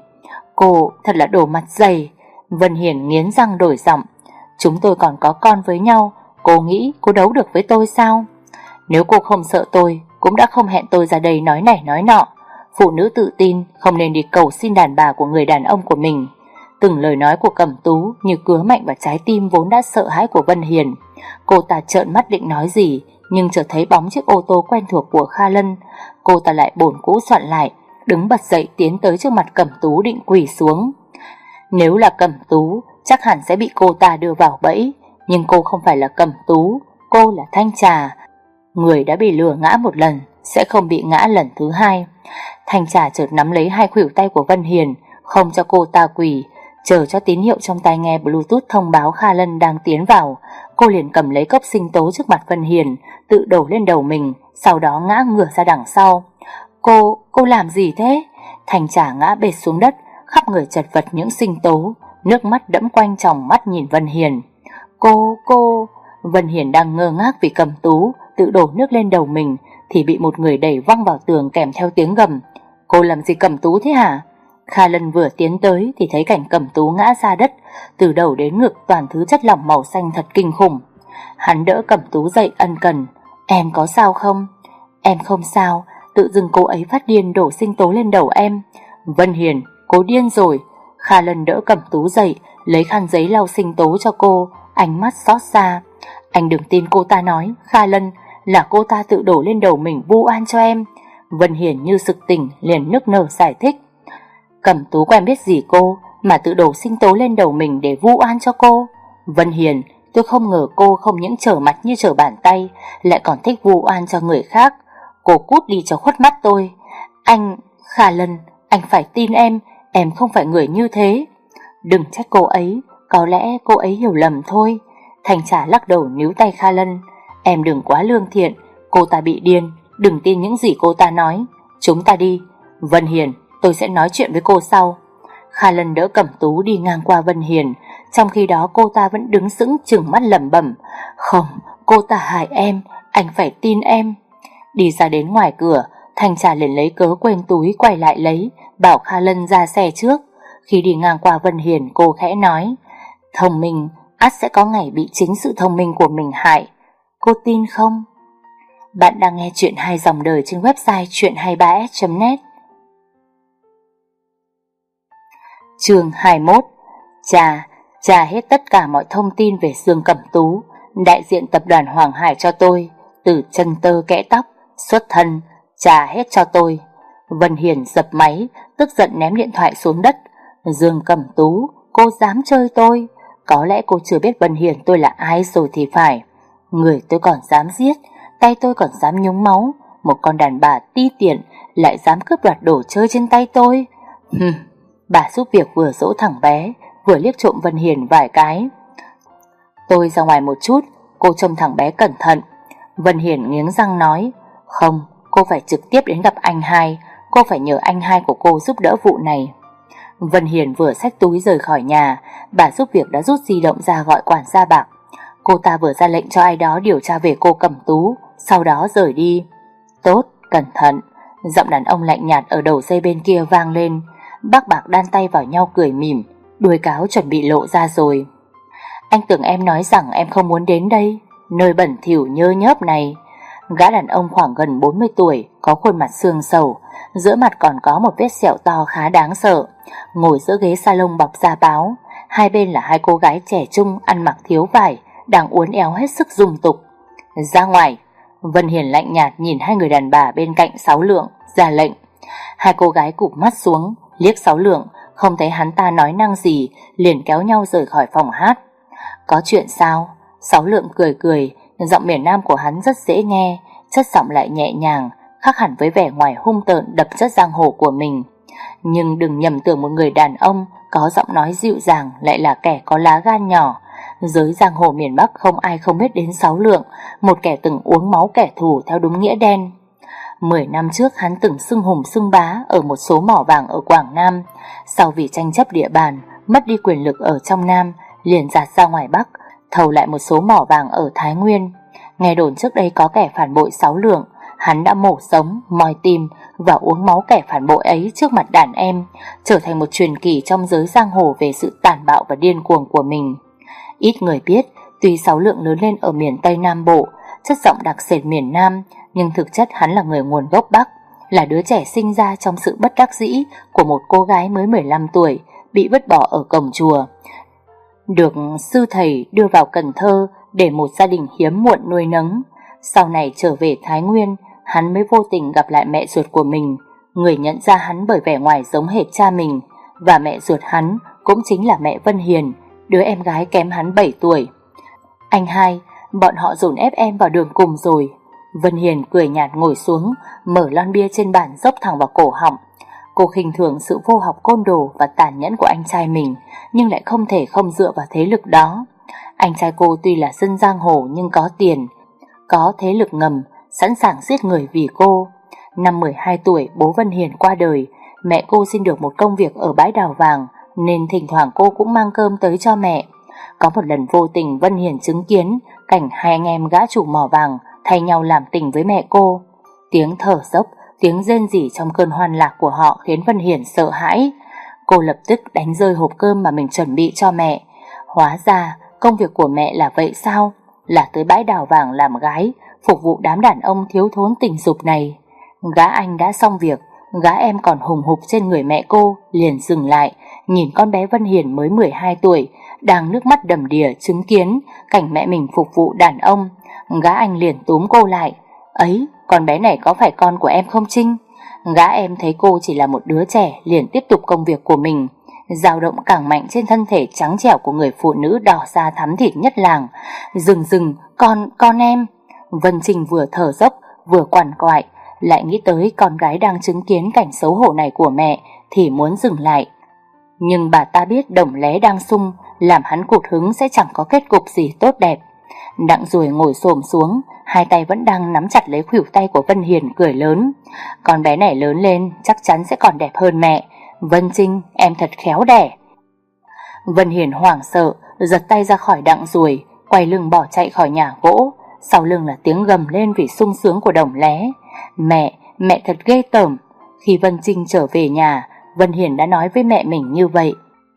Cô thật là đổ mặt dày. Vân Hiền nghiến răng đổi giọng. Chúng tôi còn có con với nhau, cô nghĩ cô đấu được với tôi sao? Nếu cô không sợ tôi, cũng đã không hẹn tôi ra đây nói này nói nọ. Phụ nữ tự tin không nên đi cầu xin đàn bà của người đàn ông của mình. Từng lời nói của Cẩm Tú như cứa mạnh vào trái tim vốn đã sợ hãi của Vân Hiền. Cô ta trợn mắt định nói gì, nhưng chợt thấy bóng chiếc ô tô quen thuộc của Kha Lân. Cô ta lại bổn cũ soạn lại, đứng bật dậy tiến tới trước mặt Cẩm Tú định quỳ xuống. Nếu là Cẩm Tú, chắc hẳn sẽ bị cô ta đưa vào bẫy. Nhưng cô không phải là Cẩm Tú, cô là Thanh Trà. Người đã bị lừa ngã một lần sẽ không bị ngã lần thứ hai. Thanh Trà chợt nắm lấy hai khuỷu tay của Vân Hiền, không cho cô ta quỳ, chờ cho tín hiệu trong tai nghe Bluetooth thông báo Kha Lân đang tiến vào. Cô liền cầm lấy cốc sinh tố trước mặt Vân Hiền, tự đổ lên đầu mình, sau đó ngã ngửa ra đằng sau. Cô, cô làm gì thế? Thanh Trà ngã bệt xuống đất, khắp người chật vật những sinh tố, nước mắt đẫm quanh tròng mắt nhìn Vân Hiền. Cô, cô... Vân Hiền đang ngơ ngác vì Cẩm Tú tự đổ nước lên đầu mình thì bị một người đẩy văng vào tường kèm theo tiếng gầm. Cô làm gì Cẩm Tú thế hả? Kha Lân vừa tiến tới thì thấy cảnh Cẩm Tú ngã ra đất, từ đầu đến ngực toàn thứ chất lỏng màu xanh thật kinh khủng. Hắn đỡ Cẩm Tú dậy ân cần. Em có sao không? Em không sao, tự dưng cô ấy phát điên đổ sinh tố lên đầu em. Vân Hiền, cô điên rồi. Kha Lân đỡ Cẩm Tú dậy, lấy khăn giấy lau sinh tố cho cô, ánh mắt xót xa. Anh đừng tin cô ta nói, Kha Lân, là cô ta tự đổ lên đầu mình vu oan cho em. Vân Hiền như sực tỉnh liền nức nở giải thích. Cẩm Tú quen biết gì cô mà tự đổ sinh tố lên đầu mình để vu oan cho cô? Vân Hiền, tôi không ngờ cô không những trở mặt như trở bàn tay, lại còn thích vu oan cho người khác. Cô cút đi cho khuất mắt tôi. Anh, Kha Lân, anh phải tin em, em không phải người như thế. Đừng trách cô ấy, có lẽ cô ấy hiểu lầm thôi. Thanh Trà lắc đầu níu tay Kha Lân. Em đừng quá lương thiện, cô ta bị điên, đừng tin những gì cô ta nói. Chúng ta đi. Vân Hiền, tôi sẽ nói chuyện với cô sau. Kha Lân đỡ Cẩm Tú đi ngang qua Vân Hiền, trong khi đó cô ta vẫn đứng sững trừng mắt lẩm bẩm. Không, cô ta hại em, anh phải tin em. Đi ra đến ngoài cửa, Thanh Trà liền lấy cớ quên túi quay lại lấy, bảo Kha Lân ra xe trước. Khi đi ngang qua Vân Hiền, cô khẽ nói, thông minh ắt sẽ có ngày bị chính sự thông minh của mình hại. Cô tin không? Bạn đang nghe chuyện hai dòng đời trên website chuyện hai mươi ba s chấm net. Chương hai mươi mốt. Tra, tra hết tất cả mọi thông tin về Dương Cẩm Tú, đại diện tập đoàn Hoàng Hải cho tôi. từ chân tơ kẽ tóc, xuất thân, trả hết cho tôi. Vân Hiền dập máy, tức giận ném điện thoại xuống đất. Dương Cẩm Tú, cô dám chơi tôi? Có lẽ cô chưa biết Vân Hiền tôi là ai rồi thì phải. Người tôi còn dám giết, tay tôi còn dám nhúng máu. Một con đàn bà ti tiện lại dám cướp đoạt đồ chơi trên tay tôi. Hừm, bà giúp việc vừa dỗ thằng bé, vừa liếc trộm Vân Hiền vài cái. Tôi ra ngoài một chút, cô trông thằng bé cẩn thận. Vân Hiền nghiến răng nói, không, cô phải trực tiếp đến gặp anh hai. Cô phải nhờ anh hai của cô giúp đỡ vụ này. Vân Hiền vừa xách túi rời khỏi nhà, bà giúp việc đã rút di động ra gọi quản gia Bạc. Cô ta vừa ra lệnh cho ai đó điều tra về cô Cẩm Tú, sau đó rời đi. Tốt, cẩn thận. Giọng đàn ông lạnh nhạt ở đầu dây bên kia vang lên. Bác Bạc đan tay vào nhau cười mỉm, đuôi cáo chuẩn bị lộ ra rồi. Anh tưởng em nói rằng em không muốn đến đây, nơi bẩn thỉu nhơ nhớp này. Gã đàn ông khoảng gần bốn mươi tuổi, có khuôn mặt xương sầu, giữa mặt còn có một vết sẹo to khá đáng sợ, ngồi giữa ghế salon bọc da báo. Hai bên là hai cô gái trẻ trung ăn mặc thiếu vải, đang uốn éo hết sức dung tục. Ra ngoài. Vân Hiền lạnh nhạt nhìn hai người đàn bà bên cạnh Sáu Lượng, ra lệnh. Hai cô gái cụp mắt xuống, liếc Sáu Lượng, không thấy hắn ta nói năng gì, liền kéo nhau rời khỏi phòng hát. Có chuyện sao? Sáu Lượng cười cười, giọng miền Nam của hắn rất dễ nghe, chất giọng lại nhẹ nhàng, khác hẳn với vẻ ngoài hung tợn đập chất giang hồ của mình. Nhưng đừng nhầm tưởng một người đàn ông có giọng nói dịu dàng lại là kẻ có lá gan nhỏ. Giới giang hồ miền Bắc không ai không biết đến Sáu Lượng, một kẻ từng uống máu kẻ thù theo đúng nghĩa đen. Mười năm trước hắn từng xưng hùng xưng bá ở một số mỏ vàng ở Quảng Nam. Sau vì tranh chấp địa bàn, mất đi quyền lực ở trong Nam, liền dạt ra ngoài Bắc, thầu lại một số mỏ vàng ở Thái Nguyên. Nghe đồn trước đây có kẻ phản bội Sáu Lượng, hắn đã mổ sống, moi tim và uống máu kẻ phản bội ấy trước mặt đàn em, trở thành một truyền kỳ trong giới giang hồ về sự tàn bạo và điên cuồng của mình. Ít người biết, tuy Sáu Lượng lớn lên ở miền Tây Nam Bộ, chất giọng đặc sệt miền Nam, nhưng thực chất hắn là người nguồn gốc Bắc, là đứa trẻ sinh ra trong sự bất đắc dĩ của một cô gái mới mười lăm tuổi, bị vứt bỏ ở cổng chùa, được sư thầy đưa vào Cần Thơ để một gia đình hiếm muộn nuôi nấng. Sau này trở về Thái Nguyên, hắn mới vô tình gặp lại mẹ ruột của mình, người nhận ra hắn bởi vẻ ngoài giống hệt cha mình, và mẹ ruột hắn cũng chính là mẹ Vân Hiền, đứa em gái kém hắn bảy tuổi. Anh hai, bọn họ dồn ép em vào đường cùng rồi. Vân Hiền cười nhạt ngồi xuống, mở lon bia trên bàn dốc thẳng vào cổ họng. Cô khinh thường sự vô học côn đồ và tàn nhẫn của anh trai mình, nhưng lại không thể không dựa vào thế lực đó. Anh trai cô tuy là dân giang hồ nhưng có tiền, có thế lực ngầm, sẵn sàng giết người vì cô. Năm mười hai tuổi bố Vân Hiền qua đời, mẹ cô xin được một công việc ở bãi đào vàng, nên thỉnh thoảng cô cũng mang cơm tới cho mẹ. Có một lần vô tình Vân Hiền chứng kiến cảnh hai anh em gã chủ mỏ vàng thay nhau làm tình với mẹ cô. Tiếng thở dốc, tiếng rên rỉ trong cơn hoan lạc của họ khiến Vân Hiền sợ hãi. Cô lập tức đánh rơi hộp cơm mà mình chuẩn bị cho mẹ. Hóa ra công việc của mẹ là vậy sao? Là tới bãi đào vàng làm gái, phục vụ đám đàn ông thiếu thốn tình dục này. Gã anh đã xong việc, gã em còn hùng hục trên người mẹ cô liền dừng lại, nhìn con bé Vân Hiền mới mười hai tuổi, đang nước mắt đầm đìa chứng kiến cảnh mẹ mình phục vụ đàn ông. Gã anh liền túm cô lại. Ấy, con bé này có phải con của em không Trinh? Gã em thấy cô chỉ là một đứa trẻ liền tiếp tục công việc của mình. Dao động càng mạnh trên thân thể trắng trẻo của người phụ nữ đỏ da thắm thịt nhất làng. Dừng dừng, con, con em. Vân Trinh vừa thở dốc vừa quằn quại, lại nghĩ tới con gái đang chứng kiến cảnh xấu hổ này của mẹ thì muốn dừng lại. Nhưng bà ta biết đồng lé đang sung, làm hắn cụt hứng sẽ chẳng có kết cục gì tốt đẹp. Đặng Ruồi ngồi xổm xuống, hai tay vẫn đang nắm chặt lấy khuỷu tay của Vân Hiền, cười lớn. Con bé này lớn lên chắc chắn sẽ còn đẹp hơn mẹ. Vân Trinh, em thật khéo đẻ. Vân Hiền hoảng sợ, giật tay ra khỏi Đặng Ruồi, quay lưng bỏ chạy khỏi nhà gỗ. Sau lưng là tiếng gầm lên vì sung sướng của đồng lé. Mẹ, mẹ thật ghê tởm. Khi Vân Trinh trở về nhà, Vân Hiền đã nói với mẹ mình như vậy.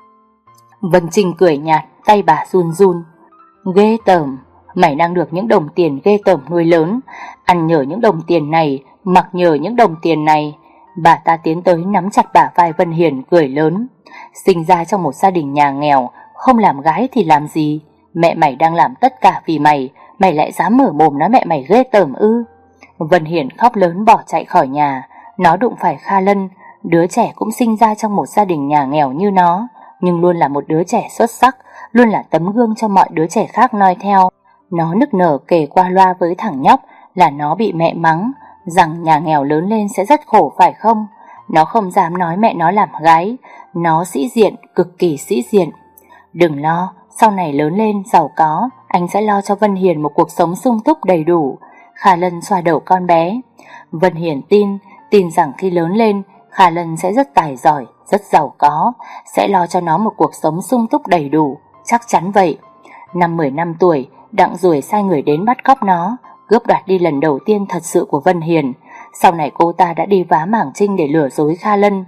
Vân Trinh cười nhạt, tay bà run run. Ghê tởm, mày đang được những đồng tiền ghê tởm nuôi lớn, ăn nhờ những đồng tiền này, mặc nhờ những đồng tiền này. Bà ta tiến tới nắm chặt bả vai Vân Hiền, cười lớn. Sinh ra trong một gia đình nhà nghèo, không làm gái thì làm gì? Mẹ mày đang làm tất cả vì mày, Mày lại dám mở mồm nói mẹ mày ghê tởm ư? Vân Hiền khóc lớn bỏ chạy khỏi nhà. Nó đụng phải Kha Lân, đứa trẻ cũng sinh ra trong một gia đình nhà nghèo như nó, nhưng luôn là một đứa trẻ xuất sắc, luôn là tấm gương cho mọi đứa trẻ khác noi theo. Nó nức nở kể qua loa với thằng nhóc là nó bị mẹ mắng, rằng nhà nghèo lớn lên sẽ rất khổ phải không? Nó không dám nói mẹ nó làm gái, nó sĩ diện, cực kỳ sĩ diện. Đừng lo, sau này lớn lên giàu có, anh sẽ lo cho Vân Hiền một cuộc sống sung túc đầy đủ. Kha Lân xoa đầu con bé. Vân Hiền tin, tin rằng khi lớn lên, Kha Lân sẽ rất tài giỏi, rất giàu có, sẽ lo cho nó một cuộc sống sung túc đầy đủ, chắc chắn vậy. Năm mười năm tuổi, Đặng Duổi sai người đến bắt cóc nó, cướp đoạt đi lần đầu tiên thật sự của Vân Hiền. Sau này cô ta đã đi vá mảng Trinh để lừa dối Kha Lân.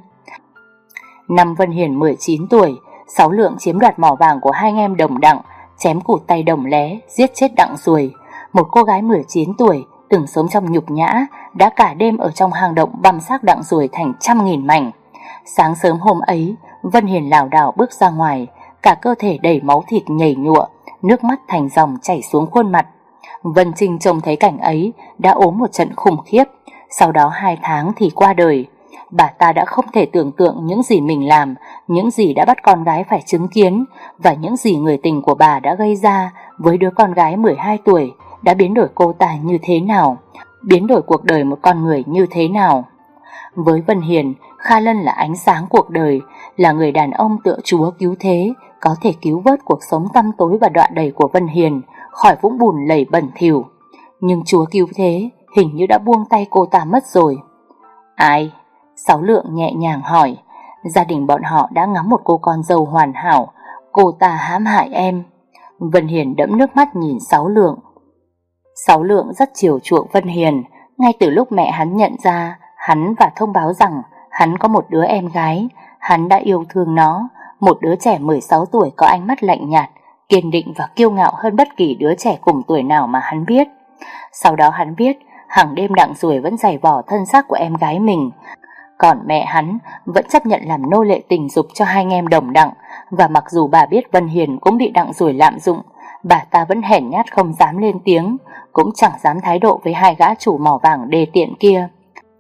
Năm Vân Hiền mười chín tuổi, Sáu Lượng chiếm đoạt mỏ vàng của hai anh em Đồng Đặng, chém cụt tay Đồng Lé, giết chết Đặng Duổi. Một cô gái mười chín tuổi, từng sống trong nhục nhã, đã cả đêm ở trong hang động băm xác Đặng Duổi thành trăm nghìn mảnh. Sáng sớm hôm ấy, Vân Hiền lảo đảo bước ra ngoài, cả cơ thể đầy máu thịt nhầy nhụa, nước mắt thành dòng chảy xuống khuôn mặt. Vân Trinh trông thấy cảnh ấy đã ốm một trận khủng khiếp, sau đó hai tháng thì qua đời. Bà ta đã không thể tưởng tượng những gì mình làm, những gì đã bắt con gái phải chứng kiến, và những gì người tình của bà đã gây ra với đứa con gái mười hai tuổi, đã biến đổi cô ta như thế nào, biến đổi cuộc đời một con người như thế nào. Với Vân Hiền, Kha Lân là ánh sáng cuộc đời, là người đàn ông tựa Chúa cứu thế, có thể cứu vớt cuộc sống tăm tối và đọa đầy của Vân Hiền khỏi vũng bùn lầy bẩn thỉu. Nhưng Chúa cứu thế hình như đã buông tay cô ta mất rồi. Ai? Sáu Lượng nhẹ nhàng hỏi. Gia đình bọn họ đã ngắm một cô con dâu hoàn hảo, cô ta hãm hại em. Vân Hiền đẫm nước mắt nhìn Sáu Lượng. Sáu Lượng rất chiều chuộng Vân Hiền, ngay từ lúc mẹ hắn nhận ra hắn và thông báo rằng hắn có một đứa em gái, hắn đã yêu thương nó, một đứa trẻ mười sáu tuổi có ánh mắt lạnh nhạt, kiên định và kiêu ngạo hơn bất kỳ đứa trẻ cùng tuổi nào mà hắn biết. Sau đó hắn biết hàng đêm Đặng Duổi vẫn giày vò thân xác của em gái mình, còn mẹ hắn vẫn chấp nhận làm nô lệ tình dục cho hai anh em Đồng Đặng. Và mặc dù bà biết Vân Hiền cũng bị Đặng Duổi lạm dụng, bà ta vẫn hèn nhát không dám lên tiếng, cũng chẳng dám thái độ với hai gã chủ mỏ vàng đê tiện kia.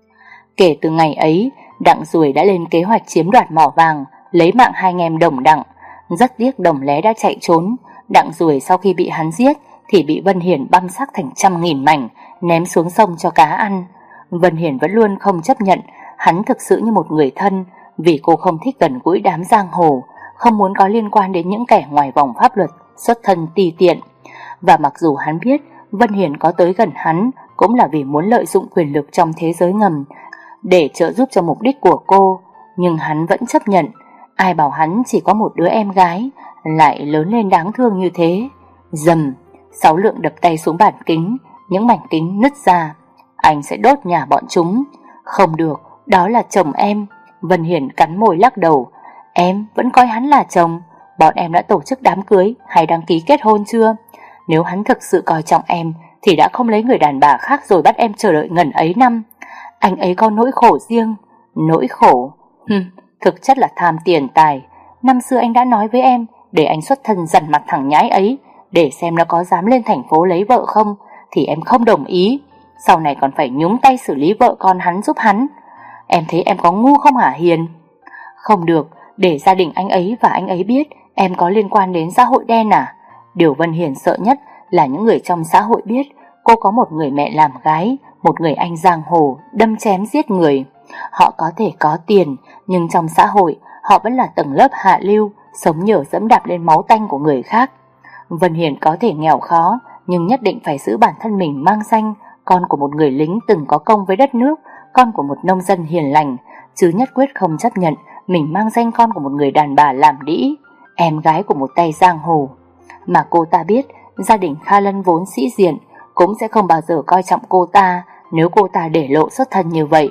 Kể từ ngày ấy, Đặng Duổi đã lên kế hoạch chiếm đoạt mỏ vàng, lấy mạng hai anh em Đồng Đặng. Rất tiếc Đồng Lé đã chạy trốn. Đặng Duổi sau khi bị hắn giết thì bị Vân Hiền băm xác thành trăm nghìn mảnh, ném xuống sông cho cá ăn. Vân Hiền vẫn luôn không chấp nhận hắn thực sự như một người thân, vì cô không thích gần gũi đám giang hồ, không muốn có liên quan đến những kẻ ngoài vòng pháp luật, xuất thân tùy tiện. Và mặc dù hắn biết Vân Hiền có tới gần hắn cũng là vì muốn lợi dụng quyền lực trong thế giới ngầm để trợ giúp cho mục đích của cô, nhưng hắn vẫn chấp nhận. Ai bảo hắn chỉ có một đứa em gái lại lớn lên đáng thương như thế. Dầm, Sáu Lượng đập tay xuống bàn kính, những mảnh kính nứt ra. Anh sẽ đốt nhà bọn chúng. Không được, đó là chồng em. Vân Hiền cắn môi lắc đầu. Em vẫn coi hắn là chồng. Bọn em đã tổ chức đám cưới hay đăng ký kết hôn chưa? Nếu hắn thực sự coi trọng em thì đã không lấy người đàn bà khác rồi bắt em chờ đợi ngần ấy năm. Anh ấy có nỗi khổ riêng. Nỗi khổ? Hừm, thực chất là tham tiền tài. Năm xưa anh đã nói với em để anh xuất thân dằn mặt thằng nhái ấy, để xem nó có dám lên thành phố lấy vợ không, thì em không đồng ý. Sau này còn phải nhúng tay xử lý vợ con hắn giúp hắn. Em thấy em có ngu không hả Hiền? Không được, để gia đình anh ấy và anh ấy biết em có liên quan đến xã hội đen à? Điều Vân Hiền sợ nhất là những người trong xã hội biết cô có một người mẹ làm gái, một người anh giang hồ đâm chém giết người. Họ có thể có tiền, nhưng trong xã hội họ vẫn là tầng lớp hạ lưu, sống nhờ dẫm đạp lên máu tanh của người khác. Vân Hiền có thể nghèo khó, nhưng nhất định phải giữ bản thân mình mang danh con của một người lính từng có công với đất nước, con của một nông dân hiền lành, chứ nhất quyết không chấp nhận mình mang danh con của một người đàn bà làm đĩ, em gái của một tay giang hồ. Mà cô ta biết gia đình Kha Lân vốn sĩ diện, cũng sẽ không bao giờ coi trọng cô ta nếu cô ta để lộ xuất thân như vậy.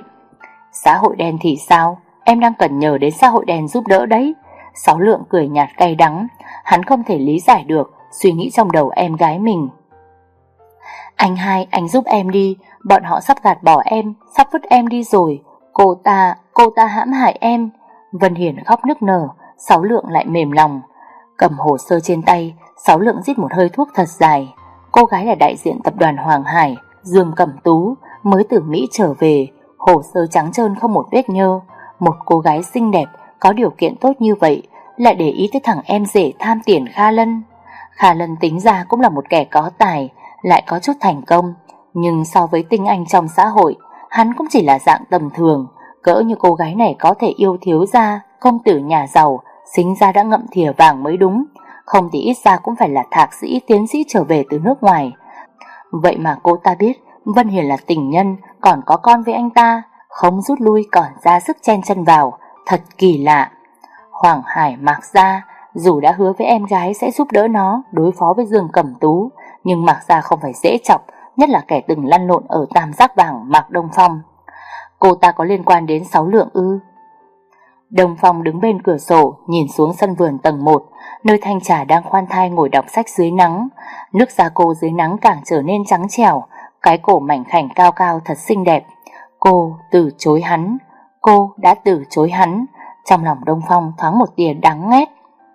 Xã hội đen thì sao? Em đang cần nhờ đến xã hội đen giúp đỡ đấy. Sáu Lượng cười nhạt cay đắng. Hắn không thể lý giải được suy nghĩ trong đầu em gái mình. Anh hai, anh giúp em đi. Bọn họ sắp gạt bỏ em, sắp vứt em đi rồi. Cô ta, cô ta hãm hại em. Vân Hiền khóc nức nở. Sáu Lượng lại mềm lòng. Cầm hồ sơ trên tay, Sáu Lượng rít một hơi thuốc thật dài. Cô gái là đại diện tập đoàn Hoàng Hải, Dương Cẩm Tú, mới từ Mỹ trở về, hồ sơ trắng trơn không một vết nhơ. Một cô gái xinh đẹp, có điều kiện tốt như vậy, lại để ý tới thằng em rể tham tiền Kha Lân. Kha Lân tính ra cũng là một kẻ có tài, lại có chút thành công, nhưng so với tinh anh trong xã hội, hắn cũng chỉ là dạng tầm thường. Cỡ như cô gái này có thể yêu thiếu gia, công tử nhà giàu, sinh ra đã ngậm thìa vàng mới đúng, không thì ít ra cũng phải là thạc sĩ, tiến sĩ trở về từ nước ngoài. Vậy mà cô ta biết Vân Hiền là tình nhân, còn có con với anh ta, không rút lui còn ra sức chen chân vào, thật kỳ lạ. Hoàng Hải Mạc Gia dù đã hứa với em gái sẽ giúp đỡ nó đối phó với Dương Cẩm Tú, nhưng Mạc Gia không phải dễ chọc, nhất là kẻ từng lăn lộn ở Tam Giác Vàng Mạc Đông Phong. Cô ta có liên quan đến Sáu Lượng ư? Đông Phong đứng bên cửa sổ nhìn xuống sân vườn tầng một, nơi Thanh Trà đang khoan thai ngồi đọc sách dưới nắng. Nước da cô dưới nắng càng trở nên trắng trẻo, cái cổ mảnh khảnh cao cao thật xinh đẹp. Cô từ chối hắn, cô đã từ chối hắn. Trong lòng Đông Phong thoáng một tia đắng nghét.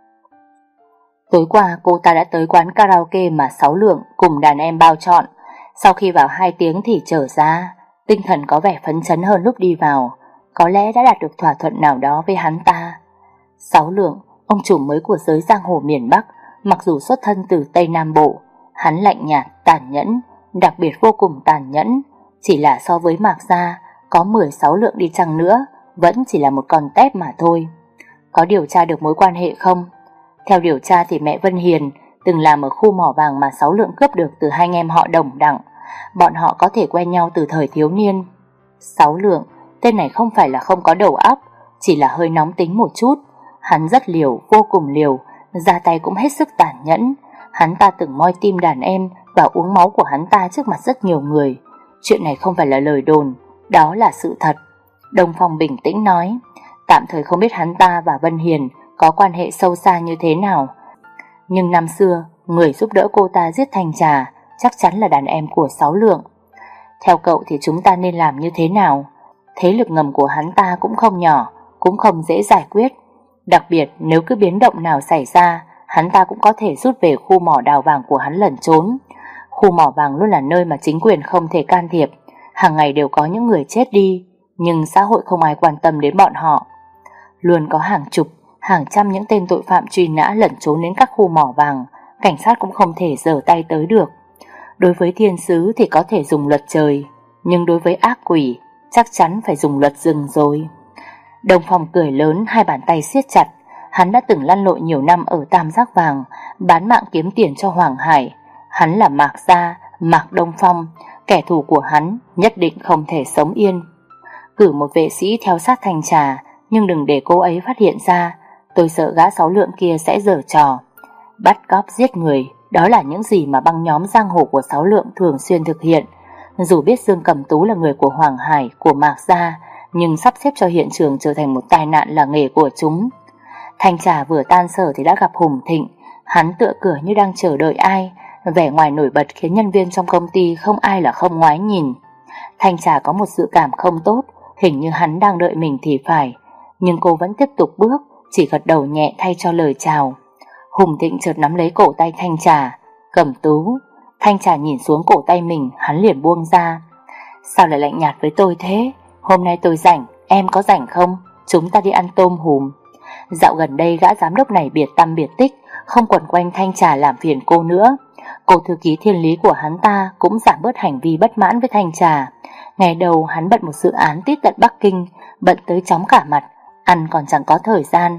Tối qua cô ta đã tới quán karaoke mà Sáu Lượng cùng đàn em bao trọn. Sau khi vào hai tiếng thì trở ra, tinh thần có vẻ phấn chấn hơn lúc đi vào. Có lẽ đã đạt được thỏa thuận nào đó với hắn ta. Sáu Lượng, ông chủ mới của giới giang hồ miền Bắc, mặc dù xuất thân từ Tây Nam Bộ, hắn lạnh nhạt, tàn nhẫn, đặc biệt vô cùng tàn nhẫn. Chỉ là so với Mạc Gia, có mười sáu lượng đi chăng nữa, vẫn chỉ là một con tép mà thôi. Có điều tra được mối quan hệ không? Theo điều tra thì mẹ Vân Hiền từng làm ở khu mỏ vàng mà Sáu Lượng cướp được từ hai anh em họ Đồng Đặng. Bọn họ có thể quen nhau từ thời thiếu niên. Sáu Lượng, tên này không phải là không có đầu óc, chỉ là hơi nóng tính một chút. Hắn rất liều, vô cùng liều, ra tay cũng hết sức tàn nhẫn. Hắn ta từng moi tim đàn em và uống máu của hắn ta trước mặt rất nhiều người. Chuyện này không phải là lời đồn, đó là sự thật. Đông Phong bình tĩnh nói, tạm thời không biết hắn ta và Vân Hiền có quan hệ sâu xa như thế nào, nhưng năm xưa người giúp đỡ cô ta giết Thanh Trà chắc chắn là đàn em của Sáu Lượng. Theo cậu thì chúng ta nên làm như thế nào? Thế lực ngầm của hắn ta cũng không nhỏ, cũng không dễ giải quyết. Đặc biệt nếu cứ biến động nào xảy ra, hắn ta cũng có thể rút về khu mỏ đào vàng của hắn lẩn trốn. Khu mỏ vàng luôn là nơi mà chính quyền không thể can thiệp. Hàng ngày đều có những người chết đi, nhưng xã hội không ai quan tâm đến bọn họ. Luôn có hàng chục, hàng trăm những tên tội phạm truy nã lẩn trốn đến các khu mỏ vàng, cảnh sát cũng không thể giở tay tới được. Đối với thiên sứ thì có thể dùng luật trời, nhưng đối với ác quỷ chắc chắn phải dùng luật rừng rồi. Đông Phong cười lớn, hai bàn tay siết chặt. Hắn đã từng lăn lộn nhiều năm ở Tam Giác Vàng, bán mạng kiếm tiền cho Hoàng Hải. Hắn là Mạc Gia, Mạc Đông Phong, kẻ thù của hắn nhất định không thể sống yên. Cử một vệ sĩ theo sát Thanh Trà, nhưng đừng để cô ấy phát hiện ra. Tôi sợ gã Sáu Lượng kia sẽ giở trò. Bắt cóc giết người, đó là những gì mà băng nhóm giang hồ của Sáu Lượng thường xuyên thực hiện. Dù biết Dương Cẩm Tú là người của Hoàng Hải, của Mạc Gia, nhưng sắp xếp cho hiện trường trở thành một tai nạn là nghề của chúng. Thanh Trà vừa tan sở thì đã gặp Hùng Thịnh. Hắn tựa cửa như đang chờ đợi ai, vẻ ngoài nổi bật khiến nhân viên trong công ty không ai là không ngoái nhìn. Thanh Trà có một dự cảm không tốt, hình như hắn đang đợi mình thì phải, nhưng cô vẫn tiếp tục bước, chỉ gật đầu nhẹ thay cho lời chào. Hùng Thịnh chợt nắm lấy cổ tay Thanh Trà. Cẩm Tú. Thanh Trà nhìn xuống cổ tay mình, hắn liền buông ra. Sao lại lạnh nhạt với tôi thế? Hôm nay tôi rảnh, em có rảnh không? Chúng ta đi ăn tôm hùm. Dạo gần đây gã giám đốc này biệt tăm biệt tích, không quẩn quanh Thanh Trà làm phiền cô nữa. Cô thư ký thiên lý của hắn ta cũng giảm bớt hành vi bất mãn với Thanh Trà. Ngày đầu hắn bận một dự án tít tận Bắc Kinh, bận tới chóng cả mặt, ăn còn chẳng có thời gian.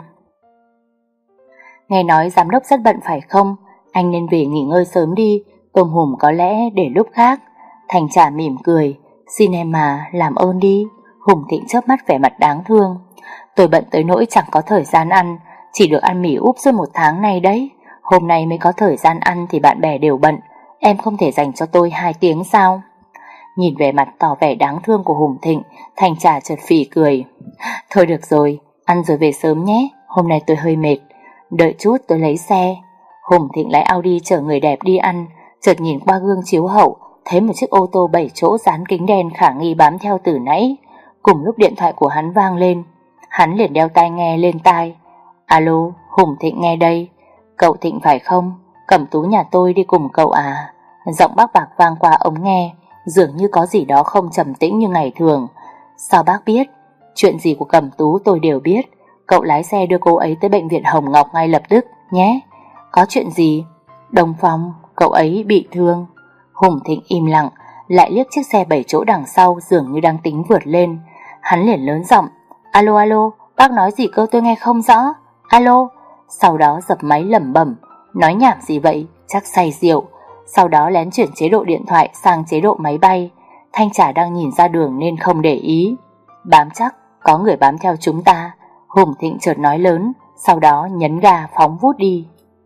Nghe nói giám đốc rất bận phải không? Anh nên về nghỉ ngơi sớm đi, tôm hùm có lẽ để lúc khác. Thanh Trà mỉm cười. Xin em mà, làm ơn đi. Hùng Thịnh chớp mắt vẻ mặt đáng thương. Tôi bận tới nỗi chẳng có thời gian ăn, chỉ được ăn mì úp suốt một tháng nay đấy. Hôm nay mới có thời gian ăn thì bạn bè đều bận. Em không thể dành cho tôi hai tiếng sao? Nhìn vẻ mặt tỏ vẻ đáng thương của Hùng Thịnh, Thanh Trà chợt phì cười. Thôi được rồi, ăn rồi về sớm nhé. Hôm nay tôi hơi mệt. Đợi chút tôi lấy xe. Hùng Thịnh lái Audi chở người đẹp đi ăn. Chợt nhìn qua gương chiếu hậu, thấy một chiếc ô tô bảy chỗ dán kính đen khả nghi bám theo từ nãy. Cùng lúc điện thoại của hắn vang lên, hắn liền đeo tai nghe lên tai. Alo, Hùng Thịnh nghe đây. Cậu Thịnh phải không? Cẩm Tú nhà tôi đi cùng cậu à? Giọng bác Bạc vang qua ống nghe, dường như có gì đó không trầm tĩnh như ngày thường. Sao bác biết? Chuyện gì của Cẩm Tú tôi đều biết. Cậu lái xe đưa cô ấy tới bệnh viện Hồng Ngọc ngay lập tức nhé. Có chuyện gì? Đông Phong, cậu ấy bị thương. Hùng Thịnh im lặng, lại liếc chiếc xe bảy chỗ đằng sau dường như đang tính vượt lên. Hắn liền lớn giọng: Alo alo, bác nói gì cơ, tôi nghe không rõ. Alo. Sau đó dập máy lẩm bẩm: Nói nhảm gì vậy, chắc say rượu. Sau đó lén chuyển chế độ điện thoại sang chế độ máy bay. Thanh Trà đang nhìn ra đường nên không để ý. Bám chắc, có người bám theo chúng ta. Hùng Thịnh chợt nói lớn, sau đó nhấn ga phóng vút đi.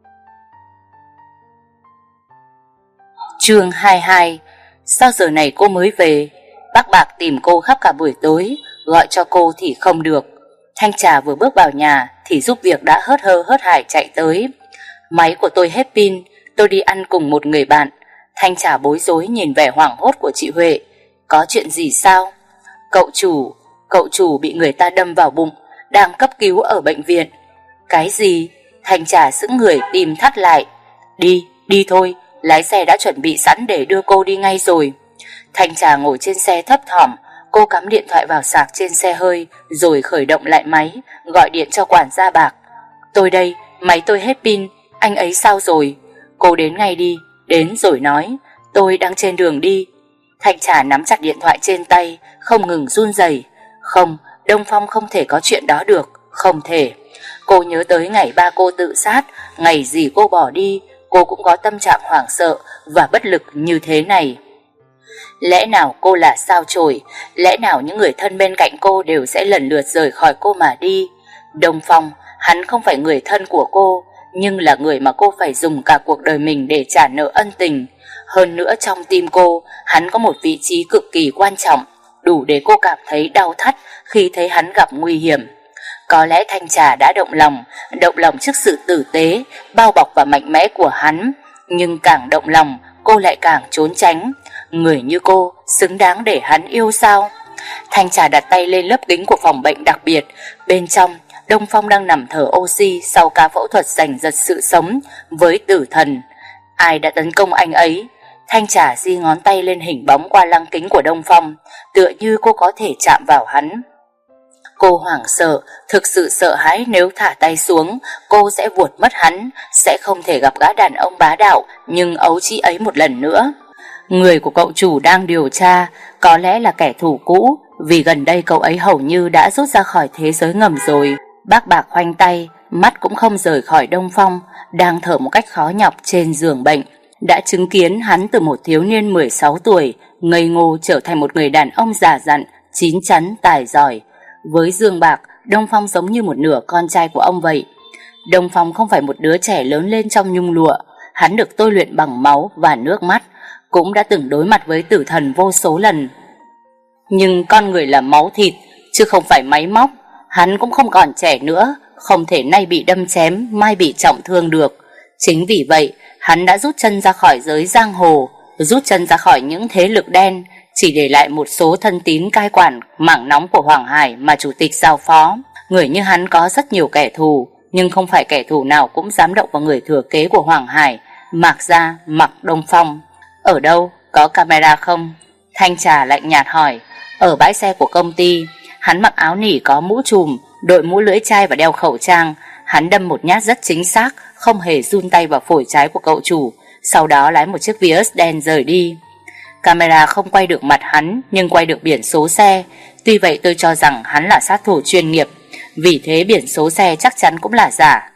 Chương hai mươi hai. Sao giờ này cô mới về? Bác Bạc tìm cô khắp cả buổi tối, gọi cho cô thì không được. Thanh Trà vừa bước vào nhà thì giúp việc đã hớt hơ hớt hải chạy tới. Máy của tôi hết pin, tôi đi ăn cùng một người bạn. Thanh Trà bối rối nhìn vẻ hoảng hốt của chị Huệ. Có chuyện gì sao? Cậu chủ, cậu chủ bị người ta đâm vào bụng, đang cấp cứu ở bệnh viện. Cái gì? Thanh Trà sững người tim thắt lại. Đi, đi thôi, lái xe đã chuẩn bị sẵn để đưa cô đi ngay rồi. Thanh Trà ngồi trên xe thấp thỏm, cô cắm điện thoại vào sạc trên xe hơi rồi khởi động lại máy, gọi điện cho quản gia Bạc. Tôi đây, máy tôi hết pin, anh ấy sao rồi? Cô đến ngay đi, đến rồi nói, tôi đang trên đường đi. Thanh Trà nắm chặt điện thoại trên tay, không ngừng run rẩy. Không, Đông Phong không thể có chuyện đó được, không thể. Cô nhớ tới ngày ba cô tự sát, ngày gì cô bỏ đi, cô cũng có tâm trạng hoảng sợ và bất lực như thế này. Lẽ nào cô là sao chổi? Lẽ nào những người thân bên cạnh cô đều sẽ lần lượt rời khỏi cô mà đi? Đông Phong, hắn không phải người thân của cô, nhưng là người mà cô phải dùng cả cuộc đời mình để trả nợ ân tình. Hơn nữa trong tim cô, hắn có một vị trí cực kỳ quan trọng, đủ để cô cảm thấy đau thắt khi thấy hắn gặp nguy hiểm. Có lẽ Thanh Trà đã động lòng, động lòng trước sự tử tế, bao bọc và mạnh mẽ của hắn. Nhưng càng động lòng, cô lại càng trốn tránh. Người như cô, xứng đáng để hắn yêu sao? Thanh Trà đặt tay lên lớp kính của phòng bệnh đặc biệt. Bên trong, Đông Phong đang nằm thở oxy sau ca phẫu thuật giành giật sự sống với tử thần. Ai đã tấn công anh ấy? Thanh Trà di ngón tay lên hình bóng qua lăng kính của Đông Phong, tựa như cô có thể chạm vào hắn. Cô hoảng sợ, thực sự sợ hãi nếu thả tay xuống, cô sẽ vuột mất hắn, sẽ không thể gặp gã đàn ông bá đạo nhưng ấu trĩ ấy một lần nữa. Người của cậu chủ đang điều tra, có lẽ là kẻ thù cũ, vì gần đây cậu ấy hầu như đã rút ra khỏi thế giới ngầm rồi. Bác Bạc khoanh tay, mắt cũng không rời khỏi Đông Phong, đang thở một cách khó nhọc trên giường bệnh. Đã chứng kiến hắn từ một thiếu niên mười sáu tuổi, ngây ngô trở thành một người đàn ông già dặn, chín chắn, tài giỏi. Với Dương Bạc, Đông Phong giống như một nửa con trai của ông vậy. Đông Phong không phải một đứa trẻ lớn lên trong nhung lụa, hắn được tôi luyện bằng máu và nước mắt, cũng đã từng đối mặt với tử thần vô số lần. Nhưng con người là máu thịt, chứ không phải máy móc. Hắn cũng không còn trẻ nữa, không thể nay bị đâm chém, mai bị trọng thương được. Chính vì vậy, hắn đã rút chân ra khỏi giới giang hồ, rút chân ra khỏi những thế lực đen, chỉ để lại một số thân tín cai quản mảng nóng của Hoàng Hải mà chủ tịch giao phó. Người như hắn có rất nhiều kẻ thù, nhưng không phải kẻ thù nào cũng dám động vào người thừa kế của Hoàng Hải, Mạc Gia, Mạc Đông Phong. Ở đâu? Có camera không? Thanh Trà lạnh nhạt hỏi. Ở bãi xe của công ty. Hắn mặc áo nỉ có mũ trùm, đội mũ lưỡi chai và đeo khẩu trang. Hắn đâm một nhát rất chính xác, không hề run tay vào phổi trái của cậu chủ, sau đó lái một chiếc Vios đen rời đi. Camera không quay được mặt hắn, nhưng quay được biển số xe. Tuy vậy tôi cho rằng hắn là sát thủ chuyên nghiệp, vì thế biển số xe chắc chắn cũng là giả.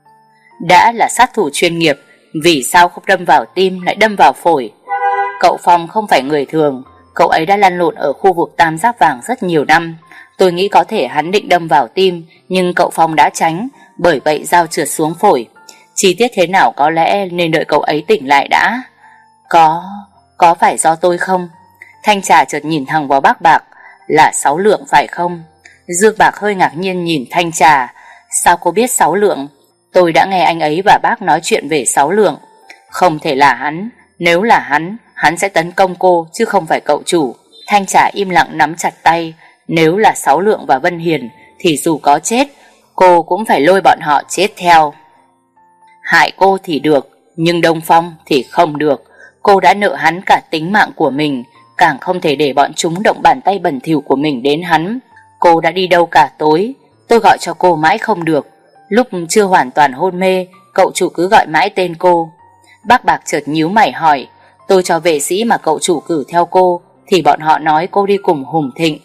Đã là sát thủ chuyên nghiệp, vì sao không đâm vào tim lại đâm vào phổi? Cậu Phong không phải người thường, cậu ấy đã lăn lộn ở khu vực Tam Giác Vàng rất nhiều năm. Tôi nghĩ có thể hắn định đâm vào tim, nhưng cậu Phong đã tránh, bởi vậy dao trượt xuống phổi. Chi tiết thế nào có lẽ nên đợi cậu ấy tỉnh lại đã. Có, có phải do tôi không? Thanh Trà chợt nhìn thẳng vào bác Bạc. Là Sáu Lượng phải không? Dương Bạc hơi ngạc nhiên nhìn Thanh Trà. Sao cô biết Sáu Lượng? Tôi đã nghe anh ấy và bác nói chuyện về Sáu Lượng. Không thể là hắn. Nếu là hắn, hắn sẽ tấn công cô chứ không phải cậu chủ. Thanh Trà im lặng nắm chặt tay. Nếu là Sáu Lượng và Vân Hiền thì dù có chết, cô cũng phải lôi bọn họ chết theo. Hại cô thì được, nhưng Đông Phong thì không được. Cô đã nợ hắn cả tính mạng của mình, càng không thể để bọn chúng động bàn tay bẩn thỉu của mình đến hắn. Cô đã đi đâu cả tối, tôi gọi cho cô mãi không được. Lúc chưa hoàn toàn hôn mê, cậu chủ cứ gọi mãi tên cô. Bác Bạc chợt nhíu mày hỏi, tôi cho vệ sĩ mà cậu chủ cử theo cô thì bọn họ nói cô đi cùng Hùng Thịnh.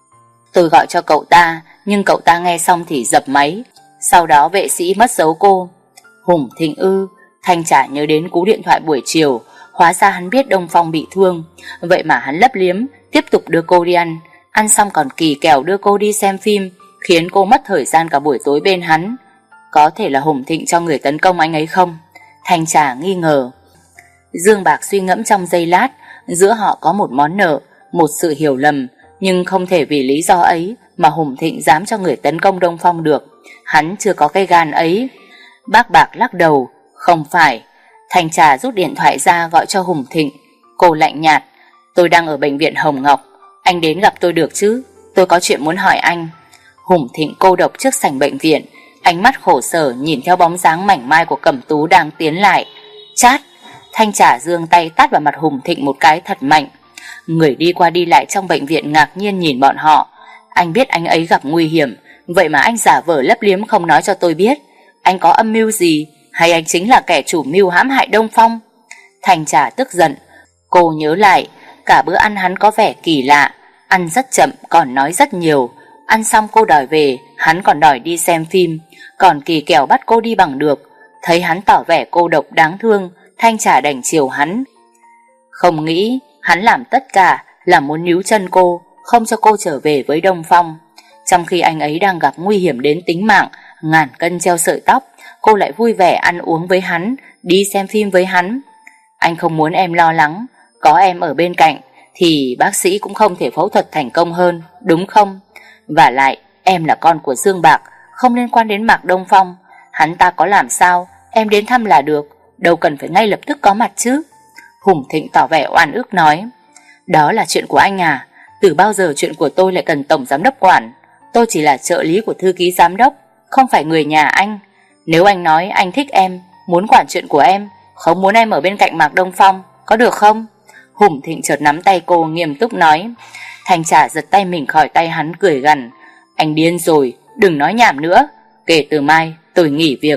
Tôi gọi cho cậu ta, nhưng cậu ta nghe xong thì dập máy. Sau đó vệ sĩ mất dấu cô. Hùng Thịnh ư? Thanh Trà nhớ đến cú điện thoại buổi chiều. Hóa ra hắn biết Đông Phong bị thương, vậy mà hắn lấp liếm, tiếp tục đưa cô đi ăn. Ăn xong còn kỳ kèo đưa cô đi xem phim, khiến cô mất thời gian cả buổi tối bên hắn. Có thể là Hùng Thịnh cho người tấn công anh ấy không? Thanh Trà nghi ngờ. Dương Bạc suy ngẫm trong giây lát. Giữa họ có một món nợ, một sự hiểu lầm, nhưng không thể vì lý do ấy mà Hùng Thịnh dám cho người tấn công Đông Phong được. Hắn chưa có cái gan ấy. Bác Bạc lắc đầu. Không phải. Thanh Trà rút điện thoại ra gọi cho Hùng Thịnh. Cô lạnh nhạt. Tôi đang ở bệnh viện Hồng Ngọc, anh đến gặp tôi được chứ? Tôi có chuyện muốn hỏi anh. Hùng Thịnh cô độc trước sảnh bệnh viện, ánh mắt khổ sở nhìn theo bóng dáng mảnh mai của Cẩm Tú đang tiến lại. Chát. Thanh Trà giương tay tát vào mặt Hùng Thịnh một cái thật mạnh. Người đi qua đi lại trong bệnh viện ngạc nhiên nhìn bọn họ. Anh biết anh ấy gặp nguy hiểm, vậy mà anh giả vờ lấp liếm không nói cho tôi biết. Anh có âm mưu gì, hay anh chính là kẻ chủ mưu hãm hại Đông Phong? Thanh Trà tức giận. Cô nhớ lại, cả bữa ăn hắn có vẻ kỳ lạ, ăn rất chậm còn nói rất nhiều. Ăn xong cô đòi về, hắn còn đòi đi xem phim, còn kỳ kèo bắt cô đi bằng được. Thấy hắn tỏ vẻ cô độc đáng thương, Thanh Trà đành chiều hắn. Không nghĩ hắn làm tất cả là muốn níu chân cô, không cho cô trở về với Đông Phong. Trong khi anh ấy đang gặp nguy hiểm đến tính mạng, ngàn cân treo sợi tóc, cô lại vui vẻ ăn uống với hắn, đi xem phim với hắn. Anh không muốn em lo lắng, có em ở bên cạnh thì bác sĩ cũng không thể phẫu thuật thành công hơn, đúng không? Và lại em là con của Dương Bạc, không liên quan đến Mạc Đông Phong. Hắn ta có làm sao, em đến thăm là được, đâu cần phải ngay lập tức có mặt chứ. Hùng Thịnh tỏ vẻ oan ức nói. Đó là chuyện của anh à? Từ bao giờ chuyện của tôi lại cần tổng giám đốc quản? Tôi chỉ là trợ lý của thư ký giám đốc, không phải người nhà anh. Nếu anh nói anh thích em, muốn quản chuyện của em, không muốn em ở bên cạnh Mạc Đông Phong, có được không? Hùng Thịnh chợt nắm tay cô nghiêm túc nói. Thanh Trà giật tay mình khỏi tay hắn cười gằn. Anh điên rồi, đừng nói nhảm nữa. Kể từ mai tôi nghỉ việc.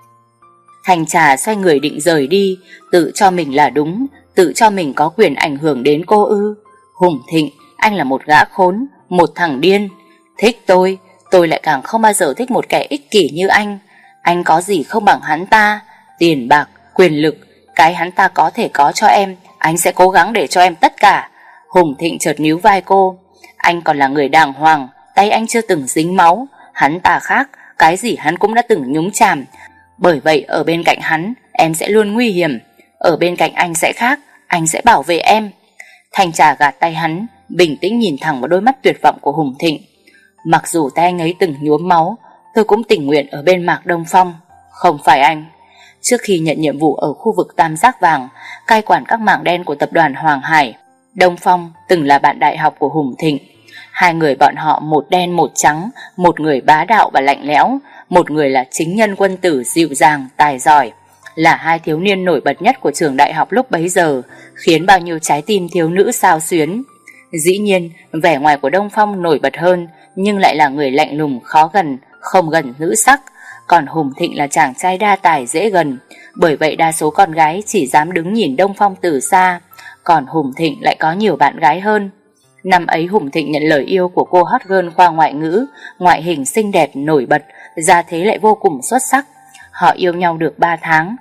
Thanh Trà xoay người định rời đi, tự cho mình là đúng, tự cho mình có quyền ảnh hưởng đến cô ư? Hùng Thịnh, anh là một gã khốn, một thằng điên. Thích tôi, tôi lại càng không bao giờ thích một kẻ ích kỷ như anh. Anh có gì không bằng hắn ta? Tiền bạc, quyền lực, cái hắn ta có thể có cho em, anh sẽ cố gắng để cho em tất cả. Hùng Thịnh chợt níu vai cô. Anh còn là người đàng hoàng, tay anh chưa từng dính máu. Hắn ta khác, cái gì hắn cũng đã từng nhúng chàm. Bởi vậy ở bên cạnh hắn, em sẽ luôn nguy hiểm. Ở bên cạnh anh sẽ khác, anh sẽ bảo vệ em. Thanh Trà gạt tay hắn, bình tĩnh nhìn thẳng vào đôi mắt tuyệt vọng của Hùng Thịnh. Mặc dù tay anh ấy từng nhuốm máu, tôi cũng tình nguyện ở bên Mạc Đông Phong, không phải anh. Trước khi nhận nhiệm vụ ở khu vực Tam Giác Vàng, cai quản các mảng đen của tập đoàn Hoàng Hải, Đông Phong từng là bạn đại học của Hùng Thịnh. Hai người bọn họ một đen một trắng, một người bá đạo và lạnh lẽo, một người là chính nhân quân tử dịu dàng, tài giỏi. Là hai thiếu niên nổi bật nhất của trường đại học lúc bấy giờ, khiến bao nhiêu trái tim thiếu nữ xao xuyến. Dĩ nhiên, vẻ ngoài của Đông Phong nổi bật hơn, nhưng lại là người lạnh lùng, khó gần, không gần nữ sắc. Còn Hùng Thịnh là chàng trai đa tài dễ gần, bởi vậy đa số con gái chỉ dám đứng nhìn Đông Phong từ xa. Còn Hùng Thịnh lại có nhiều bạn gái hơn. Năm ấy Hùng Thịnh nhận lời yêu của cô hot girl khoa ngoại ngữ, ngoại hình xinh đẹp nổi bật, gia thế lại vô cùng xuất sắc. Họ yêu nhau được ba tháng.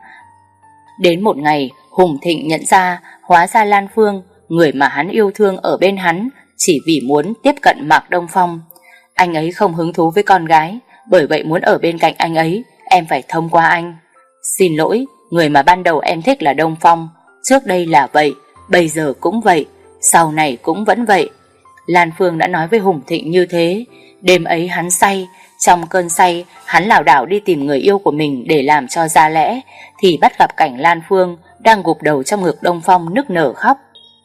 Đến một ngày, Hùng Thịnh nhận ra hóa ra Lan Phương, người mà hắn yêu thương ở bên hắn, chỉ vì muốn tiếp cận Mạc Đông Phong. Anh ấy không hứng thú với con gái, bởi vậy muốn ở bên cạnh anh ấy, em phải thông qua anh. Xin lỗi, người mà ban đầu em thích là Đông Phong. Trước đây là vậy, bây giờ cũng vậy, sau này cũng vẫn vậy. Lan Phương đã nói với Hùng Thịnh như thế. Đêm ấy hắn say, trong cơn say hắn lảo đảo đi tìm người yêu của mình để làm cho ra lẽ, thì bắt gặp cảnh Lan Phương đang gục đầu trong ngực Đông Phong nức nở khóc.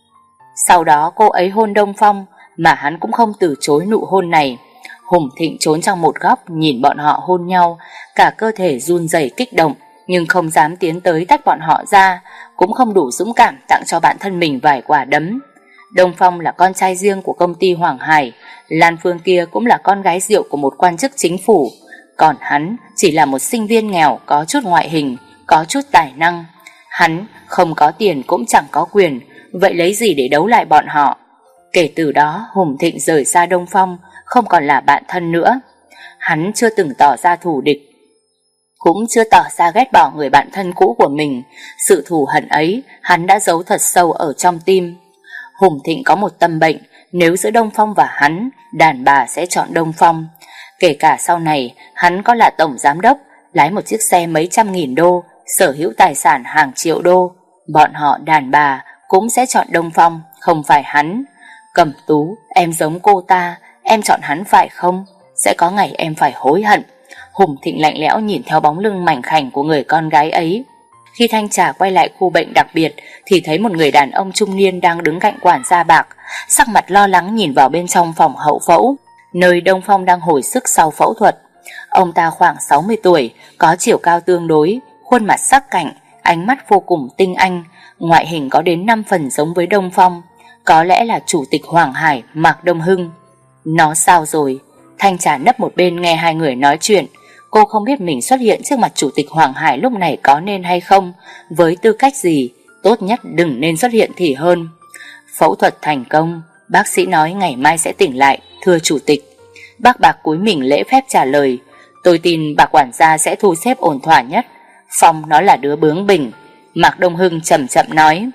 Sau đó cô ấy hôn Đông Phong, mà hắn cũng không từ chối nụ hôn này. Hùng Thịnh trốn trong một góc nhìn bọn họ hôn nhau, cả cơ thể run rẩy kích động, nhưng không dám tiến tới tách bọn họ ra. cũng không đủ dũng cảm tặng cho bạn thân mình vài quả đấm. Đông Phong là con trai riêng của công ty Hoàng Hải, Lan Phương kia cũng là con gái rượu của một quan chức chính phủ, còn hắn chỉ là một sinh viên nghèo có chút ngoại hình, có chút tài năng. Hắn không có tiền cũng chẳng có quyền, vậy lấy gì để đấu lại bọn họ? Kể từ đó Hùng Thịnh rời xa Đông Phong, không còn là bạn thân nữa. Hắn chưa từng tỏ ra thù địch, cũng chưa tỏ ra ghét bỏ người bạn thân cũ của mình. Sự thù hận ấy hắn đã giấu thật sâu ở trong tim. Hùng Thịnh có một tâm bệnh, nếu giữa Đông Phong và hắn, đàn bà sẽ chọn Đông Phong. Kể cả sau này hắn có là tổng giám đốc, lái một chiếc xe mấy trăm nghìn đô, sở hữu tài sản hàng triệu đô, bọn họ đàn bà cũng sẽ chọn Đông Phong, không phải hắn. Cẩm Tú, em giống cô ta, em chọn hắn phải không? Sẽ có ngày em phải hối hận. Hùng Thịnh lạnh lẽo nhìn theo bóng lưng mảnh khảnh của người con gái ấy. Khi Thanh Trà quay lại khu bệnh đặc biệt thì thấy một người đàn ông trung niên đang đứng cạnh quản gia Bạc, sắc mặt lo lắng nhìn vào bên trong phòng hậu phẫu, nơi Đông Phong đang hồi sức sau phẫu thuật. Ông ta khoảng sáu mươi tuổi, có chiều cao tương đối, khuôn mặt sắc cạnh, ánh mắt vô cùng tinh anh, ngoại hình có đến năm phần giống với Đông Phong, có lẽ là chủ tịch Hoàng Hải Mạc Đông Hưng. Nó sao rồi? Thanh Trà nấp một bên nghe hai người nói chuyện. Cô không biết mình xuất hiện trước mặt chủ tịch Hoàng Hải lúc này có nên hay không, với tư cách gì, tốt nhất đừng nên xuất hiện thì hơn. Phẫu thuật thành công, bác sĩ nói ngày mai sẽ tỉnh lại, thưa chủ tịch. Bác Bạc cúi mình lễ phép trả lời. Tôi tin bà quản gia sẽ thu xếp ổn thỏa nhất. Phong nó là đứa bướng bỉnh. Mạc Đông Hưng chậm chậm nói.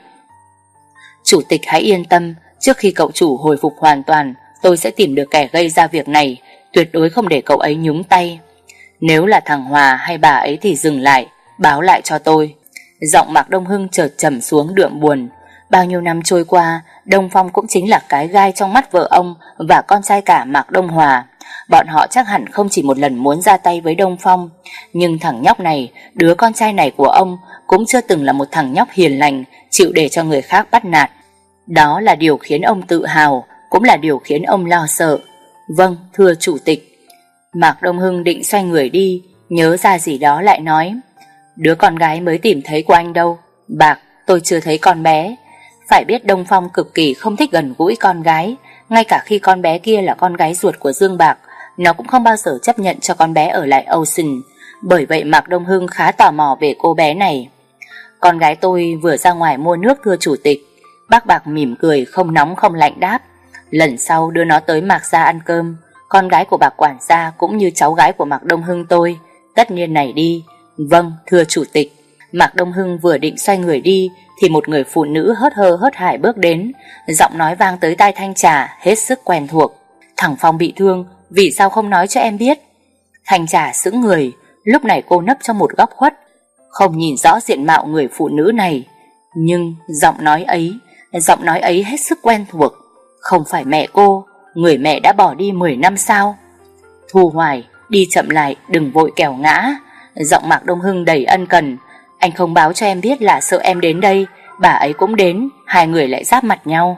Chủ tịch hãy yên tâm, trước khi cậu chủ hồi phục hoàn toàn, tôi sẽ tìm được kẻ gây ra việc này, tuyệt đối không để cậu ấy nhúng tay. Nếu là thằng Hòa hay bà ấy thì dừng lại, báo lại cho tôi. Giọng Mạc Đông Hưng chợt trầm xuống đượm buồn. Bao nhiêu năm trôi qua, Đông Phong cũng chính là cái gai trong mắt vợ ông và con trai cả Mạc Đông Hòa. Bọn họ chắc hẳn không chỉ một lần muốn ra tay với Đông Phong, nhưng thằng nhóc này, đứa con trai này của ông, cũng chưa từng là một thằng nhóc hiền lành, chịu để cho người khác bắt nạt. Đó là điều khiến ông tự hào, cũng là điều khiến ông lo sợ. Vâng, thưa chủ tịch. Mạc Đông Hưng định xoay người đi, nhớ ra gì đó lại nói. Đứa con gái mới tìm thấy của anh đâu? Bạc, tôi chưa thấy con bé. Phải biết Đông Phong cực kỳ không thích gần gũi con gái, ngay cả khi con bé kia là con gái ruột của Dương Bạc, nó cũng không bao giờ chấp nhận cho con bé ở lại Ocean. Bởi vậy Mạc Đông Hưng khá tò mò về cô bé này. Con gái tôi vừa ra ngoài mua nước, thưa chủ tịch. Bác Bạc mỉm cười, không nóng không lạnh đáp. Lần sau đưa nó tới Mạc gia ăn cơm. Con gái của bà quản gia cũng như cháu gái của Mạc Đông Hưng tôi, tất nhiên này đi. Vâng, thưa chủ tịch. Mạc Đông Hưng vừa định xoay người đi thì một người phụ nữ hớt hơ hớt hải bước đến, giọng nói vang tới tai Thanh Trà hết sức quen thuộc. Thằng Phong bị thương, vì sao không nói cho em biết? Thanh Trà sững người, lúc này cô nấp trong một góc khuất, không nhìn rõ diện mạo người phụ nữ này, nhưng giọng nói ấy, giọng nói ấy hết sức quen thuộc. Không phải mẹ cô, người mẹ đã bỏ đi mười năm sao? Thu Hoài, đi chậm lại, đừng vội kẻo ngã. Giọng Mạc Đông Hưng đầy ân cần. Anh không báo cho em biết là sợ em đến đây, bà ấy cũng đến, hai người lại giáp mặt nhau.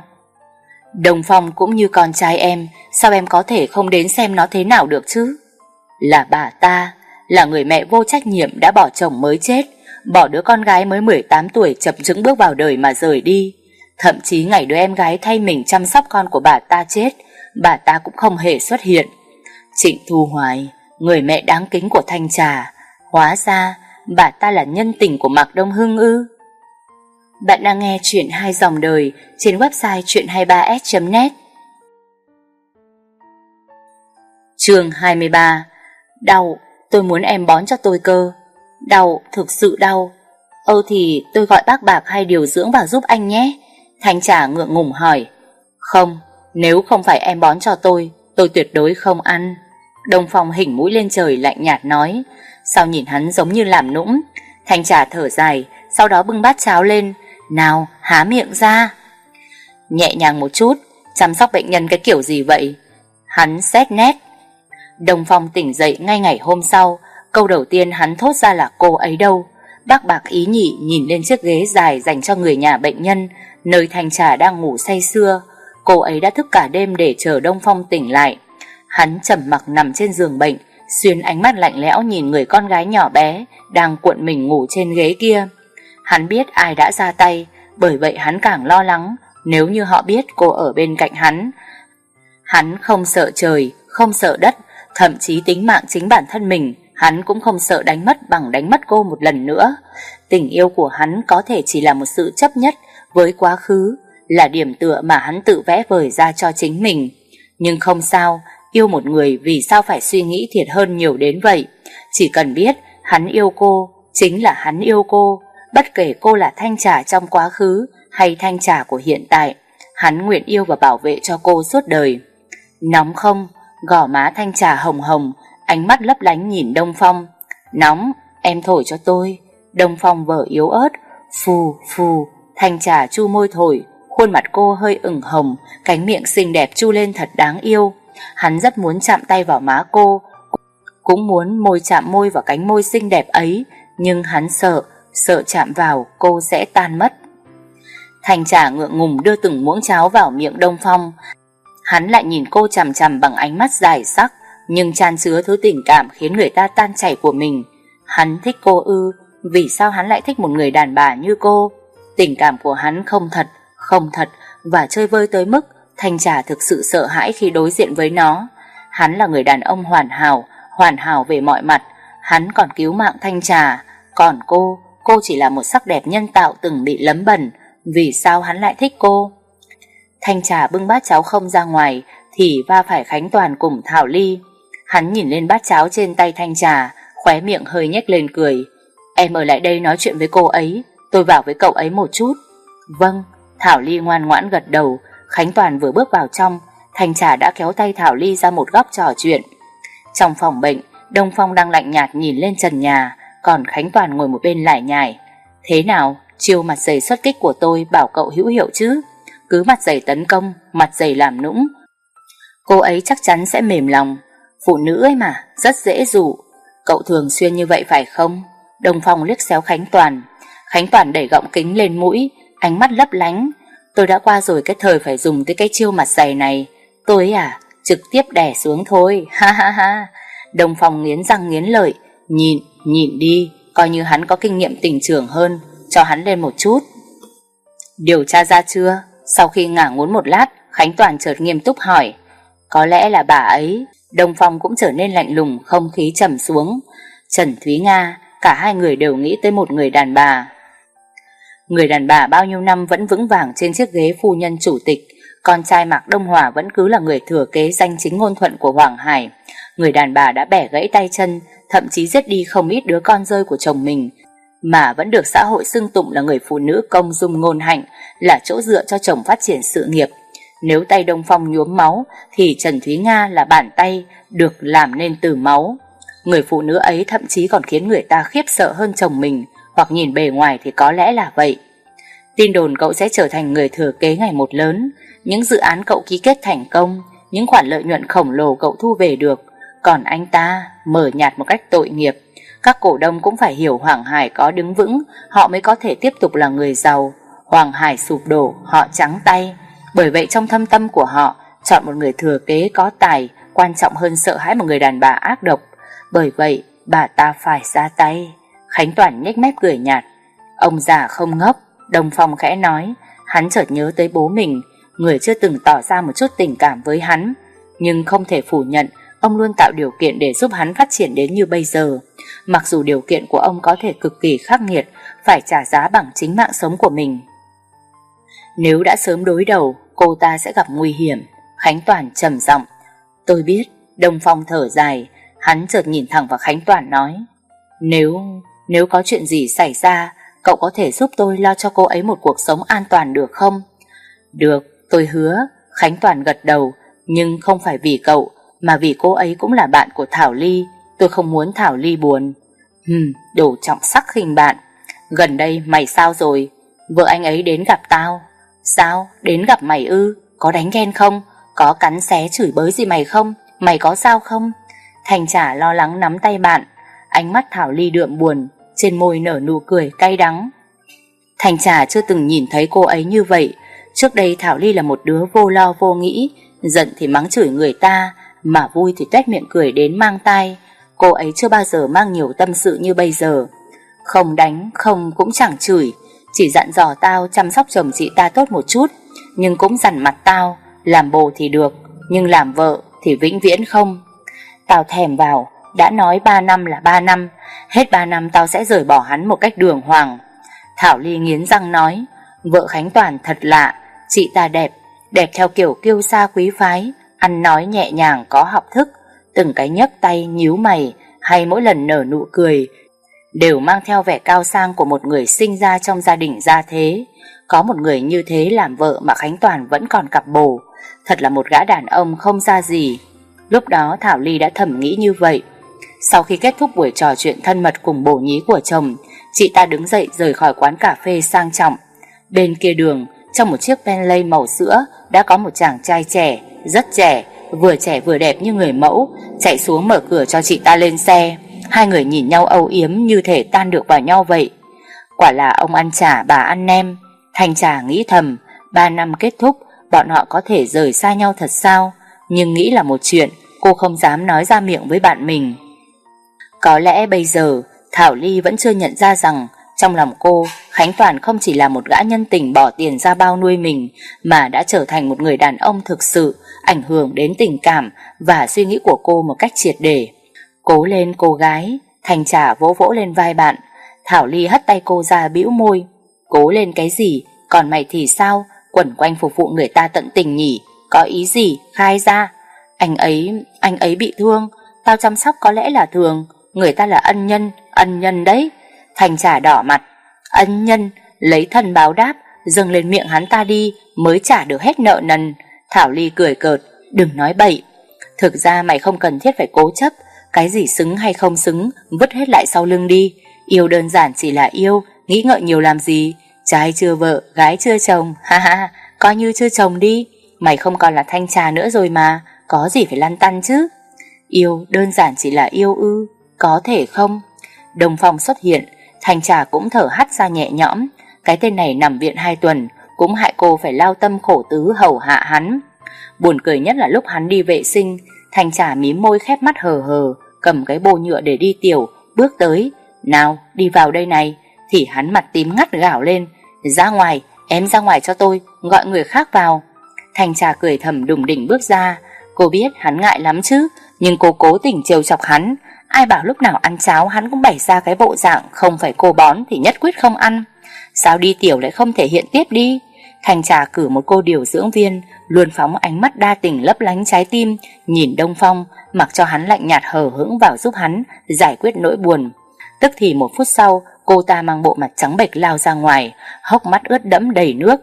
Đông Phong cũng như con trai em, sao em có thể không đến xem nó thế nào được chứ? Là bà ta, là người mẹ vô trách nhiệm đã bỏ chồng mới chết, bỏ đứa con gái mới mười tám tuổi chập chững bước vào đời mà rời đi. Thậm chí ngày đứa em gái thay mình chăm sóc con của bà ta chết, bà ta cũng không hề xuất hiện. Trịnh Thu Hoài, người mẹ đáng kính của Thanh Trà, hóa ra bà ta là nhân tình của Mạc Đông Hưng ư? Bạn đang nghe chuyện Hai Dòng Đời trên website chuyện hai mươi ba s chấm net. Chương hai mươi ba. Đau, tôi muốn em bón cho tôi cơ. Đau, thực sự đau. Ơ thì tôi gọi bác Bạc hay điều dưỡng vào giúp anh nhé. Thanh Trà ngượng ngùng hỏi. Không, nếu không phải em bón cho tôi, tôi tuyệt đối không ăn. Đông Phong hỉnh mũi lên trời lạnh nhạt nói. Sao nhìn hắn giống như làm nũng? Thanh Trà thở dài, sau đó bưng bát cháo lên. Nào, há miệng ra. Nhẹ nhàng một chút, chăm sóc bệnh nhân cái kiểu gì vậy? Hắn xét nét. Đông Phong tỉnh dậy ngay ngày hôm sau, câu đầu tiên hắn thốt ra là cô ấy đâu. Bác Bạc ý nhị nhìn lên chiếc ghế dài dành cho người nhà bệnh nhân, nơi Thanh Trà đang ngủ say sưa. Cô ấy đã thức cả đêm để chờ Đông Phong tỉnh lại. Hắn trầm mặc nằm trên giường bệnh, xuyên ánh mắt lạnh lẽo nhìn người con gái nhỏ bé đang cuộn mình ngủ trên ghế kia. Hắn biết ai đã ra tay, bởi vậy hắn càng lo lắng nếu như họ biết cô ở bên cạnh hắn. Hắn không sợ trời, không sợ đất, thậm chí tính mạng chính bản thân mình hắn cũng không sợ đánh mất bằng đánh mất cô một lần nữa. Tình yêu của hắn có thể chỉ là một sự chấp nhất với quá khứ, là điểm tựa mà hắn tự vẽ vời ra cho chính mình. Nhưng không sao, yêu một người vì sao phải suy nghĩ thiệt hơn nhiều đến vậy. Chỉ cần biết hắn yêu cô, chính là hắn yêu cô, bất kể cô là Thanh Trà trong quá khứ hay Thanh Trà của hiện tại, hắn nguyện yêu và bảo vệ cho cô suốt đời. Nóng không? Gò má Thanh Trà hồng hồng, ánh mắt lấp lánh nhìn Đông Phong. Nóng, em thổi cho tôi. Đông Phong vờ yếu ớt. Phù phù. Thanh Trà chu môi thổi, khuôn mặt cô hơi ửng hồng, cánh miệng xinh đẹp chu lên thật đáng yêu. Hắn rất muốn chạm tay vào má cô, cũng muốn môi chạm môi vào cánh môi xinh đẹp ấy, nhưng hắn sợ, sợ chạm vào cô sẽ tan mất. Thanh Trà ngượng ngùng đưa từng muỗng cháo vào miệng Đông Phong. Hắn lại nhìn cô chằm chằm bằng ánh mắt dài sắc, nhưng chan chứa thứ tình cảm khiến người ta tan chảy của mình. Hắn thích cô ư? Vì sao hắn lại thích một người đàn bà như cô? Tình cảm của hắn không thật, không thật và chơi vơi tới mức Thanh Trà thực sự sợ hãi khi đối diện với nó. Hắn là người đàn ông hoàn hảo, hoàn hảo về mọi mặt. Hắn còn cứu mạng Thanh Trà, còn cô, cô chỉ là một sắc đẹp nhân tạo từng bị lấm bẩn. Vì sao hắn lại thích cô? Thanh Trà bưng bát cháo không ra ngoài thì va phải Khánh Toàn cùng Thảo Ly. Hắn nhìn lên bát cháo trên tay Thanh Trà, khóe miệng hơi nhếch lên cười. Em ở lại đây nói chuyện với cô ấy, tôi vào với cậu ấy một chút. Vâng. Thảo Ly ngoan ngoãn gật đầu. Khánh Toàn vừa bước vào trong, Thanh Trà đã kéo tay Thảo Ly ra một góc trò chuyện. Trong phòng bệnh, Đông Phong đang lạnh nhạt nhìn lên trần nhà, còn Khánh Toàn ngồi một bên lải nhải. Thế nào, chiêu mặt dày xuất kích của tôi bảo cậu hữu hiệu chứ? Cứ mặt dày tấn công, mặt dày làm nũng, cô ấy chắc chắn sẽ mềm lòng. Phụ nữ ấy mà, rất dễ dụ. Cậu thường xuyên như vậy phải không? Đông Phong liếc xéo Khánh Toàn. Khánh Toàn đẩy gọng kính lên mũi, ánh mắt lấp lánh. Tôi đã qua rồi cái thời phải dùng tới cái chiêu mặt dày này. Tôi à, trực tiếp đè xuống thôi. Ha ha ha. Đông Phong nghiến răng nghiến lợi. Nhịn, nhịn đi, coi như hắn có kinh nghiệm tình trường hơn, cho hắn lên một chút. Điều tra ra chưa? Sau khi ngả ngốn một lát, Khánh Toàn chợt nghiêm túc hỏi. Có lẽ là bà ấy. Đông Phong cũng trở nên lạnh lùng, không khí trầm xuống. Trần Thúy Nga, cả hai người đều nghĩ tới một người đàn bà. Người đàn bà bao nhiêu năm vẫn vững vàng trên chiếc ghế phu nhân chủ tịch. Con trai Mạc Đông Hòa vẫn cứ là người thừa kế danh chính ngôn thuận của Hoàng Hải. Người đàn bà đã bẻ gãy tay chân, thậm chí giết đi không ít đứa con rơi của chồng mình, mà vẫn được xã hội xưng tụng là người phụ nữ công dung ngôn hạnh, là chỗ dựa cho chồng phát triển sự nghiệp. Nếu tay Đông Phong nhuốm máu thì Trần Thúy Nga là bàn tay được làm nên từ máu. Người phụ nữ ấy thậm chí còn khiến người ta khiếp sợ hơn chồng mình, hoặc nhìn bề ngoài thì có lẽ là vậy. Tin đồn cậu sẽ trở thành người thừa kế ngày một lớn, những dự án cậu ký kết thành công, những khoản lợi nhuận khổng lồ cậu thu về được. Còn anh ta mờ nhạt một cách tội nghiệp. Các cổ đông cũng phải hiểu Hoàng Hải có đứng vững, họ mới có thể tiếp tục là người giàu. Hoàng Hải sụp đổ, họ trắng tay. Bởi vậy trong thâm tâm của họ, chọn một người thừa kế có tài quan trọng hơn sợ hãi một người đàn bà ác độc. Bởi vậy bà ta phải ra tay. Khánh Toàn nhếch mép cười nhạt. Ông già không ngốc. Đông Phong khẽ nói. Hắn chợt nhớ tới bố mình, người chưa từng tỏ ra một chút tình cảm với hắn, nhưng không thể phủ nhận ông luôn tạo điều kiện để giúp hắn phát triển đến như bây giờ. Mặc dù điều kiện của ông có thể cực kỳ khắc nghiệt, phải trả giá bằng chính mạng sống của mình. Nếu đã sớm đối đầu, cô ta sẽ gặp nguy hiểm. Khánh Toàn trầm giọng. Tôi biết. Đông Phong thở dài. Hắn chợt nhìn thẳng vào Khánh Toàn nói. Nếu, nếu có chuyện gì xảy ra, cậu có thể giúp tôi lo cho cô ấy một cuộc sống an toàn được không? Được, tôi hứa. Khánh Toàn gật đầu. Nhưng không phải vì cậu, mà vì cô ấy cũng là bạn của Thảo Ly. Tôi không muốn Thảo Ly buồn. Hừm, đồ trọng sắc khinh bạn. Gần đây mày sao rồi? Vợ anh ấy đến gặp tao. Sao? Đến gặp mày ư? Có đánh ghen không? Có cắn xé chửi bới gì mày không? Mày có sao không? Thanh Trà lo lắng nắm tay bạn. Ánh mắt Thảo Ly đượm buồn, trên môi nở nụ cười cay đắng. Thanh Trà chưa từng nhìn thấy cô ấy như vậy. Trước đây Thảo Ly là một đứa vô lo vô nghĩ, giận thì mắng chửi người ta, mà vui thì tuét miệng cười đến mang tai. Cô ấy chưa bao giờ mang nhiều tâm sự như bây giờ. Không đánh, không cũng chẳng chửi, chỉ dặn dò tao chăm sóc chồng chị ta tốt một chút, nhưng cũng dằn mặt tao, làm bồ thì được, nhưng làm vợ thì vĩnh viễn không. Tao thèm vào, đã nói ba năm là ba năm, hết ba năm tao sẽ rời bỏ hắn một cách đường hoàng. Thảo Ly nghiến răng nói, vợ Khánh Toàn thật lạ, chị ta đẹp, đẹp theo kiểu kiêu sa quý phái, ăn nói nhẹ nhàng có học thức, từng cái nhấc tay nhíu mày hay mỗi lần nở nụ cười đều mang theo vẻ cao sang của một người sinh ra trong gia đình gia thế. Có một người như thế làm vợ mà Khánh Toàn vẫn còn cặp bồ, thật là một gã đàn ông không ra gì. Lúc đó Thảo Ly đã thầm nghĩ như vậy. Sau khi kết thúc buổi trò chuyện thân mật cùng bồ nhí của chồng, chị ta đứng dậy rời khỏi quán cà phê sang trọng. Bên kia đường, trong một chiếc Bentley màu sữa, đã có một chàng trai trẻ, rất trẻ, vừa trẻ vừa đẹp như người mẫu, chạy xuống mở cửa cho chị ta lên xe. Hai người nhìn nhau âu yếm như thể tan được vào nhau vậy. Quả là ông ăn chả bà ăn nem. Thanh Trà nghĩ thầm, ba năm kết thúc, bọn họ có thể rời xa nhau thật sao? Nhưng nghĩ là một chuyện, cô không dám nói ra miệng với bạn mình. Có lẽ bây giờ Thảo Ly vẫn chưa nhận ra rằng trong lòng cô, Khánh Toàn không chỉ là một gã nhân tình bỏ tiền ra bao nuôi mình, mà đã trở thành một người đàn ông thực sự, ảnh hưởng đến tình cảm và suy nghĩ của cô một cách triệt để. Cố lên cô gái. Thanh Trà vỗ vỗ lên vai bạn. Thảo Ly hất tay cô ra bĩu môi. Cố lên cái gì, còn mày thì sao? Quẩn quanh phục vụ người ta tận tình nhỉ? Có ý gì? Khai ra. Anh ấy, anh ấy bị thương. Tao chăm sóc có lẽ là thường, người ta là ân nhân, ân nhân đấy. Thanh Trà đỏ mặt. Ân nhân, lấy thân báo đáp, dâng lên miệng hắn ta đi, mới trả được hết nợ nần. Thảo Ly cười cợt. Đừng nói bậy. Thực ra mày không cần thiết phải cố chấp. Cái gì xứng hay không xứng, vứt hết lại sau lưng đi. Yêu đơn giản chỉ là yêu, nghĩ ngợi nhiều làm gì. Trai chưa vợ, gái chưa chồng, ha ha, coi như chưa chồng đi. Mày không còn là Thanh Trà nữa rồi mà, có gì phải lăn tăn chứ. Yêu đơn giản chỉ là yêu ư? Có thể không? Đồng Phong xuất hiện, Thanh Trà cũng thở hắt ra nhẹ nhõm. Cái tên này nằm viện hai tuần, cũng hại cô phải lao tâm khổ tứ hầu hạ hắn. Buồn cười nhất là lúc hắn đi vệ sinh, Thanh Trà mím môi khép mắt hờ hờ, cầm cái bô nhựa để đi tiểu, bước tới. Nào, đi vào đây này. Thì hắn mặt tím ngắt gào lên. Ra ngoài, em ra ngoài cho tôi, gọi người khác vào. Thanh Trà cười thầm đùng đỉnh bước ra. Cô biết hắn ngại lắm chứ, nhưng cô cố tình trêu chọc hắn. Ai bảo lúc nào ăn cháo hắn cũng bày ra cái bộ dạng không phải cô bón thì nhất quyết không ăn. Sao đi tiểu lại không thể hiện tiếp đi? Thanh Trà cử một cô điều dưỡng viên, luôn phóng ánh mắt đa tình lấp lánh trái tim, nhìn Đông Phong, mặc cho hắn lạnh nhạt hờ hững vào giúp hắn giải quyết nỗi buồn. Tức thì một phút sau, cô ta mang bộ mặt trắng bệch lao ra ngoài, hốc mắt ướt đẫm đầy nước.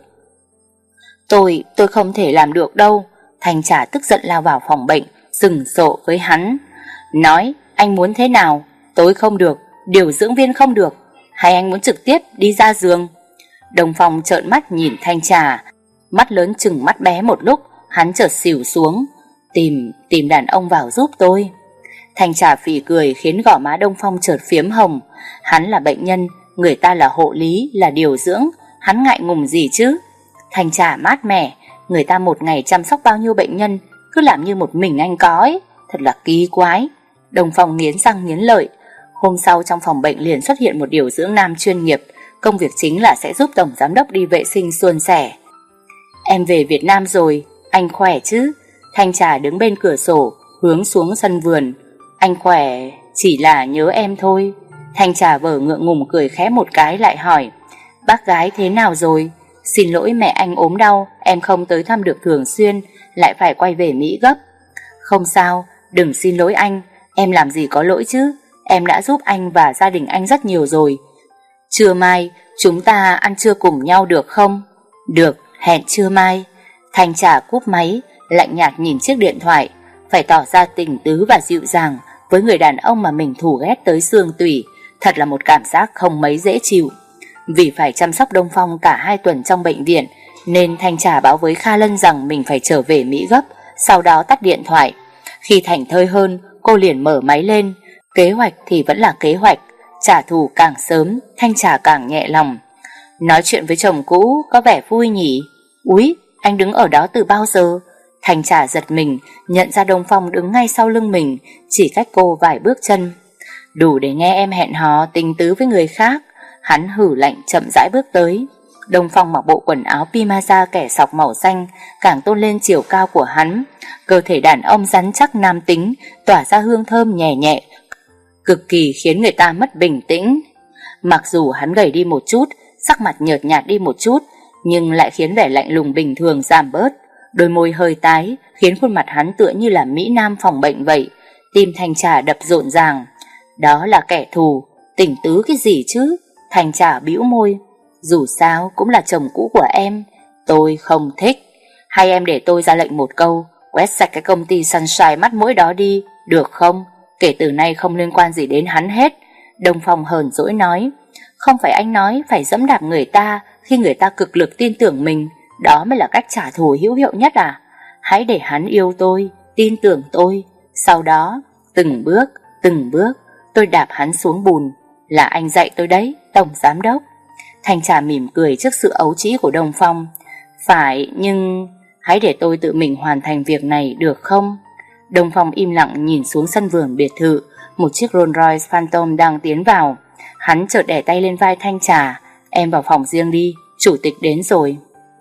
Tôi, tôi không thể làm được đâu. Thanh Trà tức giận lao vào phòng bệnh, sừng sộ với hắn. Nói, anh muốn thế nào? Tôi không được, điều dưỡng viên không được. Hay anh muốn trực tiếp đi ra giường? Đông Phong trợn mắt nhìn Thanh Trà, mắt lớn chừng mắt bé một lúc, hắn chợt xỉu xuống. Tìm, tìm đàn ông vào giúp tôi. Thanh Trà phì cười khiến gò má Đông Phong chợt phiếm hồng. Hắn là bệnh nhân, người ta là hộ lý, là điều dưỡng, hắn ngại ngùng gì chứ? Thanh Trà mát mẻ, người ta một ngày chăm sóc bao nhiêu bệnh nhân, cứ làm như một mình anh có ấy, thật là kỳ quái. Đông Phong nghiến răng nghiến lợi. Hôm sau trong phòng bệnh liền xuất hiện một điều dưỡng nam chuyên nghiệp, công việc chính là sẽ giúp tổng giám đốc đi vệ sinh suôn sẻ. Em về Việt Nam rồi, anh khỏe chứ? Thanh Trà đứng bên cửa sổ, hướng xuống sân vườn. Anh khỏe, chỉ là nhớ em thôi. Thanh Trà vờ ngượng ngùng cười khẽ một cái lại hỏi, bác gái thế nào rồi? Xin lỗi mẹ anh ốm đau, em không tới thăm được thường xuyên, lại phải quay về Mỹ gấp. Không sao, đừng xin lỗi anh, em làm gì có lỗi chứ? Em đã giúp anh và gia đình anh rất nhiều rồi. Trưa mai chúng ta ăn trưa cùng nhau được không? Được, hẹn trưa mai. Thanh Trà cúp máy, lạnh nhạt nhìn chiếc điện thoại. Phải tỏ ra tình tứ và dịu dàng với người đàn ông mà mình thù ghét tới xương tủy, thật là một cảm giác không mấy dễ chịu. Vì phải chăm sóc Đông Phong cả hai tuần trong bệnh viện, nên Thanh Trà báo với Kha Lân rằng mình phải trở về Mỹ gấp, sau đó tắt điện thoại. Khi thảnh thơi hơn, cô liền mở máy lên. Kế hoạch thì vẫn là kế hoạch, trả thù càng sớm, Thanh Trà càng nhẹ lòng. Nói chuyện với chồng cũ có vẻ vui nhỉ? Úi, anh đứng ở đó từ bao giờ? Thanh Trà giật mình, nhận ra Đông Phong đứng ngay sau lưng mình, chỉ cách cô vài bước chân. Đủ để nghe em hẹn hò tình tứ với người khác. Hắn hử lạnh chậm rãi bước tới. Đông Phong mặc bộ quần áo pyjama kẻ sọc màu xanh càng tôn lên chiều cao của hắn. Cơ thể đàn ông rắn chắc nam tính, tỏa ra hương thơm nhẹ nhẹ, cực kỳ khiến người ta mất bình tĩnh. Mặc dù hắn gầy đi một chút, sắc mặt nhợt nhạt đi một chút, nhưng lại khiến vẻ lạnh lùng bình thường giảm bớt. Đôi môi hơi tái, khiến khuôn mặt hắn tựa như là Mỹ Nam phòng bệnh vậy. Tim Thanh Trà đập rộn ràng. Đó là kẻ thù, tình tứ cái gì chứ? Thanh Trà bĩu môi. Dù sao cũng là chồng cũ của em, tôi không thích. Hay em để tôi ra lệnh một câu, quét sạch cái công ty Sunshine mắt mũi đó đi, được không? Kể từ nay không liên quan gì đến hắn hết. Đông Phong hờn dỗi nói. Không phải anh nói phải dẫm đạp người ta khi người ta cực lực tin tưởng mình, đó mới là cách trả thù hữu hiệu nhất à? Hãy để hắn yêu tôi, tin tưởng tôi. Sau đó, từng bước, từng bước, tôi đạp hắn xuống bùn. Là anh dạy tôi đấy, Tổng Giám Đốc. Thanh Trà mỉm cười trước sự ấu trĩ của Đông Phong. Phải, nhưng hãy để tôi tự mình hoàn thành việc này được không? Đông Phong im lặng nhìn xuống sân vườn biệt thự. Một chiếc Rolls Royce Phantom đang tiến vào. Hắn chợt đè tay lên vai Thanh Trà. Em vào phòng riêng đi, chủ tịch đến rồi.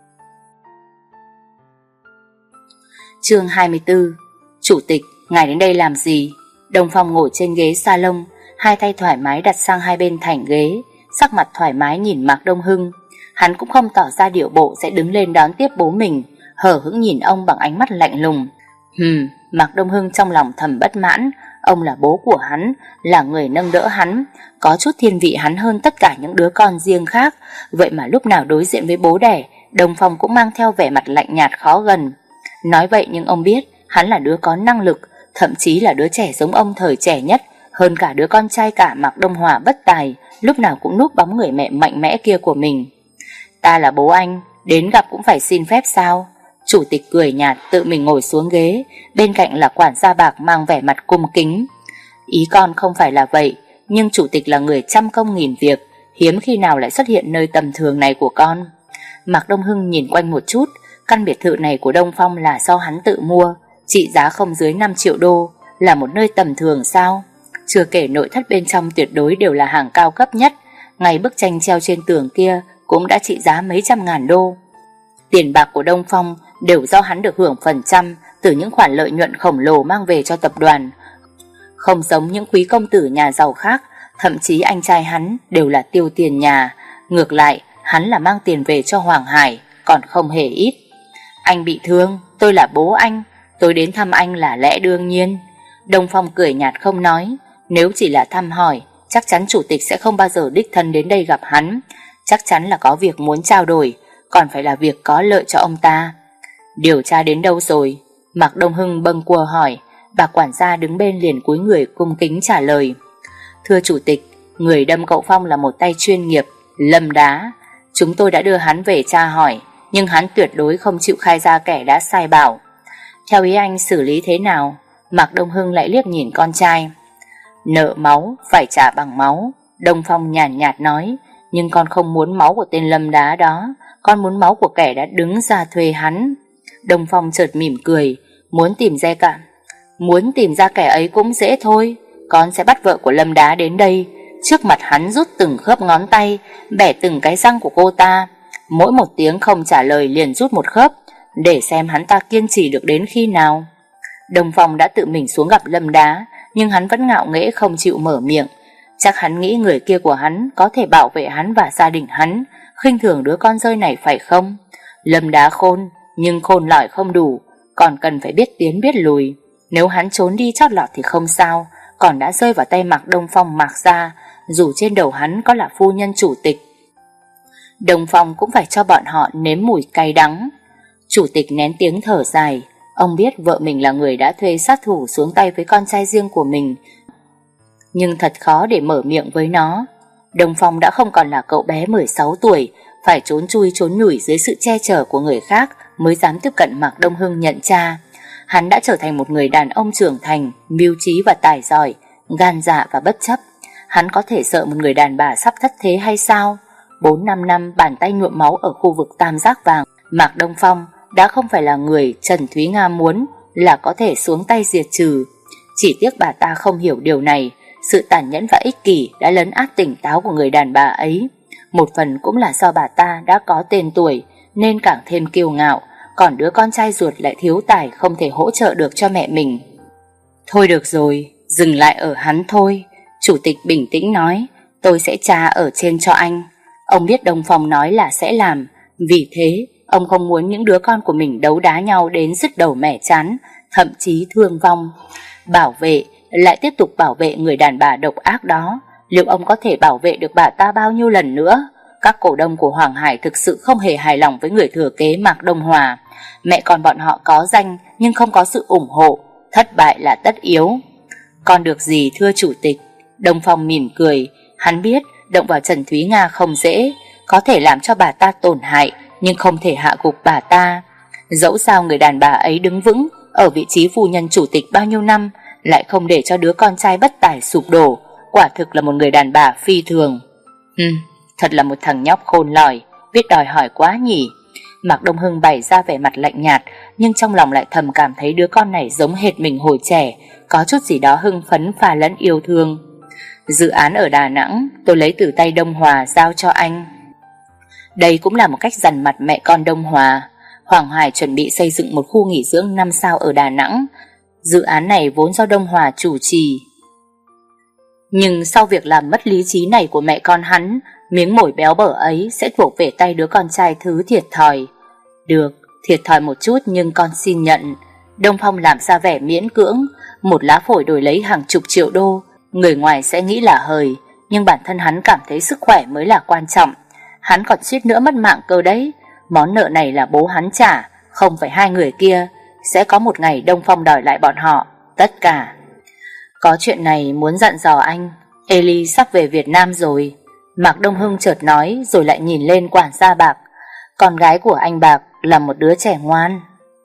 Chương hai mươi tư. Chủ tịch, ngài đến đây làm gì? Đông Phong ngồi trên ghế salon, hai tay thoải mái đặt sang hai bên thành ghế, sắc mặt thoải mái nhìn Mạc Đông Hưng. Hắn cũng không tỏ ra điệu bộ sẽ đứng lên đón tiếp bố mình, hờ hững nhìn ông bằng ánh mắt lạnh lùng. Hừm, Mạc Đông Hưng trong lòng thầm bất mãn. Ông là bố của hắn, là người nâng đỡ hắn, có chút thiên vị hắn hơn tất cả những đứa con riêng khác. Vậy mà lúc nào đối diện với bố đẻ, Đông Phong cũng mang theo vẻ mặt lạnh nhạt khó gần. Nói vậy nhưng ông biết hắn là đứa có năng lực, thậm chí là đứa trẻ giống ông thời trẻ nhất, hơn cả đứa con trai cả Mạc Đông Hòa bất tài, lúc nào cũng núp bóng người mẹ mạnh mẽ kia của mình. Ta là bố anh, đến gặp cũng phải xin phép sao? Chủ tịch cười nhạt tự mình ngồi xuống ghế, bên cạnh là quản gia Bạc mang vẻ mặt cung kính. Ý con không phải là vậy, nhưng chủ tịch là người trăm công nghìn việc, hiếm khi nào lại xuất hiện nơi tầm thường này của con. Mạc Đông Hưng nhìn quanh một chút. Căn biệt thự này của Đông Phong là do hắn tự mua, trị giá không dưới năm triệu đô, là một nơi tầm thường sao? Chưa kể nội thất bên trong tuyệt đối đều là hàng cao cấp nhất, ngay bức tranh treo trên tường kia cũng đã trị giá mấy trăm ngàn đô. Tiền bạc của Đông Phong đều do hắn được hưởng phần trăm từ những khoản lợi nhuận khổng lồ mang về cho tập đoàn. Không giống những quý công tử nhà giàu khác, thậm chí anh trai hắn đều là tiêu tiền nhà. Ngược lại, hắn là mang tiền về cho Hoàng Hải, còn không hề ít. Anh bị thương, tôi là bố anh, tôi đến thăm anh là lẽ đương nhiên. Đông Phong cười nhạt không nói. Nếu chỉ là thăm hỏi, chắc chắn chủ tịch sẽ không bao giờ đích thân đến đây gặp hắn. Chắc chắn là có việc muốn trao đổi, còn phải là việc có lợi cho ông ta. Điều tra đến đâu rồi? Mạc Đông Hưng bâng quơ hỏi. Bà quản gia đứng bên liền cúi người cung kính trả lời. Thưa chủ tịch, người đâm cậu Phong là một tay chuyên nghiệp, Lâm Đá. Chúng tôi đã đưa hắn về tra hỏi, nhưng hắn tuyệt đối không chịu khai ra kẻ đã sai bảo. Theo ý anh xử lý thế nào? Mạc Đông Hưng lại liếc nhìn con trai. Nợ máu phải trả bằng máu, Đông Phong nhàn nhạt, nhạt nói. Nhưng con không muốn máu của tên Lâm Đá đó, con muốn máu của kẻ đã đứng ra thuê hắn. Đông Phong chợt mỉm cười. Muốn tìm ra cả Muốn tìm ra kẻ ấy cũng dễ thôi. Con sẽ bắt vợ của Lâm Đá đến đây, trước mặt hắn rút từng khớp ngón tay, bẻ từng cái răng của cô ta. Mỗi một tiếng không trả lời liền rút một khớp, để xem hắn ta kiên trì được đến khi nào. Đông Phong đã tự mình xuống gặp Lâm Đá, nhưng hắn vẫn ngạo nghễ không chịu mở miệng. Chắc hắn nghĩ người kia của hắn có thể bảo vệ hắn và gia đình hắn, khinh thường đứa con rơi này phải không? Lâm Đá khôn, nhưng khôn lỏi không đủ, còn cần phải biết tiến biết lùi. Nếu hắn trốn đi chót lọt thì không sao, còn đã rơi vào tay Mạc Đông Phong Mạc gia, dù trên đầu hắn có là phu nhân chủ tịch, Đông Phong cũng phải cho bọn họ nếm mùi cay đắng. Chủ tịch nén tiếng thở dài. Ông biết vợ mình là người đã thuê sát thủ xuống tay với con trai riêng của mình, nhưng thật khó để mở miệng với nó. Đông Phong đã không còn là cậu bé mười sáu tuổi, phải trốn chui trốn nhủi dưới sự che chở của người khác mới dám tiếp cận Mạc Đông Hưng nhận cha. Hắn đã trở thành một người đàn ông trưởng thành, mưu trí và tài giỏi, gan dạ và bất chấp. Hắn có thể sợ một người đàn bà sắp thất thế hay sao? Bốn năm năm bàn tay nhuộm máu ở khu vực Tam Giác Vàng, Mạc Đông Phong đã không phải là người Trần Thúy Nga muốn là có thể xuống tay diệt trừ. Chỉ tiếc bà ta không hiểu điều này, sự tàn nhẫn và ích kỷ đã lấn át tỉnh táo của người đàn bà ấy. Một phần cũng là do bà ta đã có tên tuổi nên càng thêm kiêu ngạo, còn đứa con trai ruột lại thiếu tài không thể hỗ trợ được cho mẹ mình. Thôi được rồi, dừng lại ở hắn thôi. Chủ tịch bình tĩnh nói, tôi sẽ tra ở trên cho anh. Ông biết Đông Phong nói là sẽ làm, vì thế ông không muốn những đứa con của mình đấu đá nhau đến sứt đầu mẻ chán, thậm chí thương vong. Bảo vệ, lại tiếp tục bảo vệ người đàn bà độc ác đó. Liệu ông có thể bảo vệ được bà ta bao nhiêu lần nữa? Các cổ đông của Hoàng Hải thực sự không hề hài lòng với người thừa kế Mạc Đông Hòa. Mẹ con bọn họ có danh nhưng không có sự ủng hộ, thất bại là tất yếu. Còn được gì thưa chủ tịch? Đông Phong mỉm cười, hắn biết động vào Trần Thúy Nga không dễ, có thể làm cho bà ta tổn hại nhưng không thể hạ gục bà ta. Dẫu sao người đàn bà ấy đứng vững ở vị trí phu nhân chủ tịch bao nhiêu năm, lại không để cho đứa con trai bất tài sụp đổ, quả thực là một người đàn bà phi thường. Hừm, thật là một thằng nhóc khôn lỏi, biết đòi hỏi quá nhỉ. Mạc Đông Hưng bày ra vẻ mặt lạnh nhạt, nhưng trong lòng lại thầm cảm thấy đứa con này giống hệt mình hồi trẻ, có chút gì đó hưng phấn pha lẫn yêu thương. Dự án ở Đà Nẵng tôi lấy từ tay Đông Hòa giao cho anh. Đây cũng là một cách dằn mặt mẹ con Đông Hòa. Hoàng Hải chuẩn bị xây dựng một khu nghỉ dưỡng năm sao ở Đà Nẵng. Dự án này vốn do Đông Hòa chủ trì. Nhưng sau việc làm mất lý trí này của mẹ con hắn, miếng mồi béo bở ấy sẽ thuộc về tay đứa con trai thứ thiệt thòi. Được, thiệt thòi một chút nhưng con xin nhận. Đông Phong làm ra vẻ miễn cưỡng, một lá phổi đổi lấy hàng chục triệu đô. Người ngoài sẽ nghĩ là hời, nhưng bản thân hắn cảm thấy sức khỏe mới là quan trọng. Hắn còn suýt nữa mất mạng cơ đấy. Món nợ này là bố hắn trả, không phải hai người kia. Sẽ có một ngày Đông Phong đòi lại bọn họ tất cả. Có chuyện này muốn dặn dò anh. Eli sắp về Việt Nam rồi. Mạc Đông Hưng chợt nói, rồi lại nhìn lên quản gia Bạc. Con gái của anh Bạc là một đứa trẻ ngoan.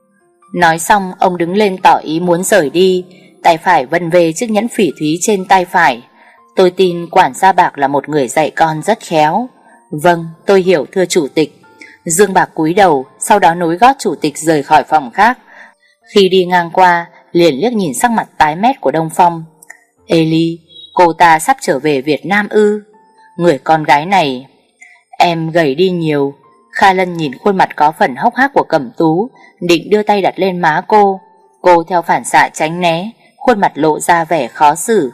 Nói xong ông đứng lên tỏ ý muốn rời đi, tay phải vân về chiếc nhẫn phỉ thúy trên tay phải. Tôi tin quản gia Bạc là một người dạy con rất khéo. Vâng, tôi hiểu thưa chủ tịch. Dương Bạc cúi đầu, sau đó nối gót chủ tịch rời khỏi phòng khác. Khi đi ngang qua, liền liếc nhìn sắc mặt tái mét của Đông Phong. Eli, cô ta sắp trở về Việt Nam ư? Người con gái này, em gầy đi nhiều. Kha Lân nhìn khuôn mặt có phần hốc hác của Cẩm Tú, định đưa tay đặt lên má cô. Cô theo phản xạ tránh né, khuôn mặt lộ ra vẻ khó xử.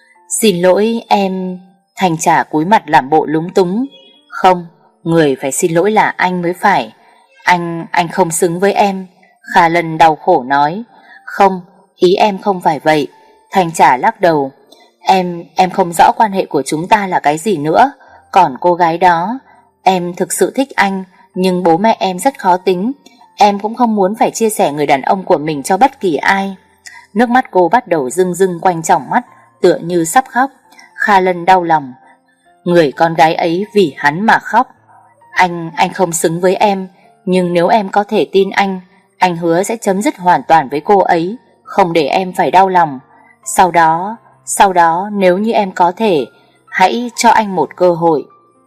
Xin lỗi em. Thanh Trà cúi mặt làm bộ lúng túng. Không, người phải xin lỗi là anh mới phải. Anh, anh không xứng với em. Kha Lân đau khổ nói. Không, ý em không phải vậy. Thanh Trà lắc đầu. Em, em không rõ quan hệ của chúng ta là cái gì nữa. Còn cô gái đó, em thực sự thích anh, nhưng bố mẹ em rất khó tính. Em cũng không muốn phải chia sẻ người đàn ông của mình cho bất kỳ ai. Nước mắt cô bắt đầu rưng rưng quanh tròng mắt, tựa như sắp khóc. Kha Lân đau lòng. Người con gái ấy vì hắn mà khóc. Anh, anh không xứng với em, nhưng nếu em có thể tin anh, anh hứa sẽ chấm dứt hoàn toàn với cô ấy, không để em phải đau lòng. Sau đó, sau đó nếu như em có thể, hãy cho anh một cơ hội.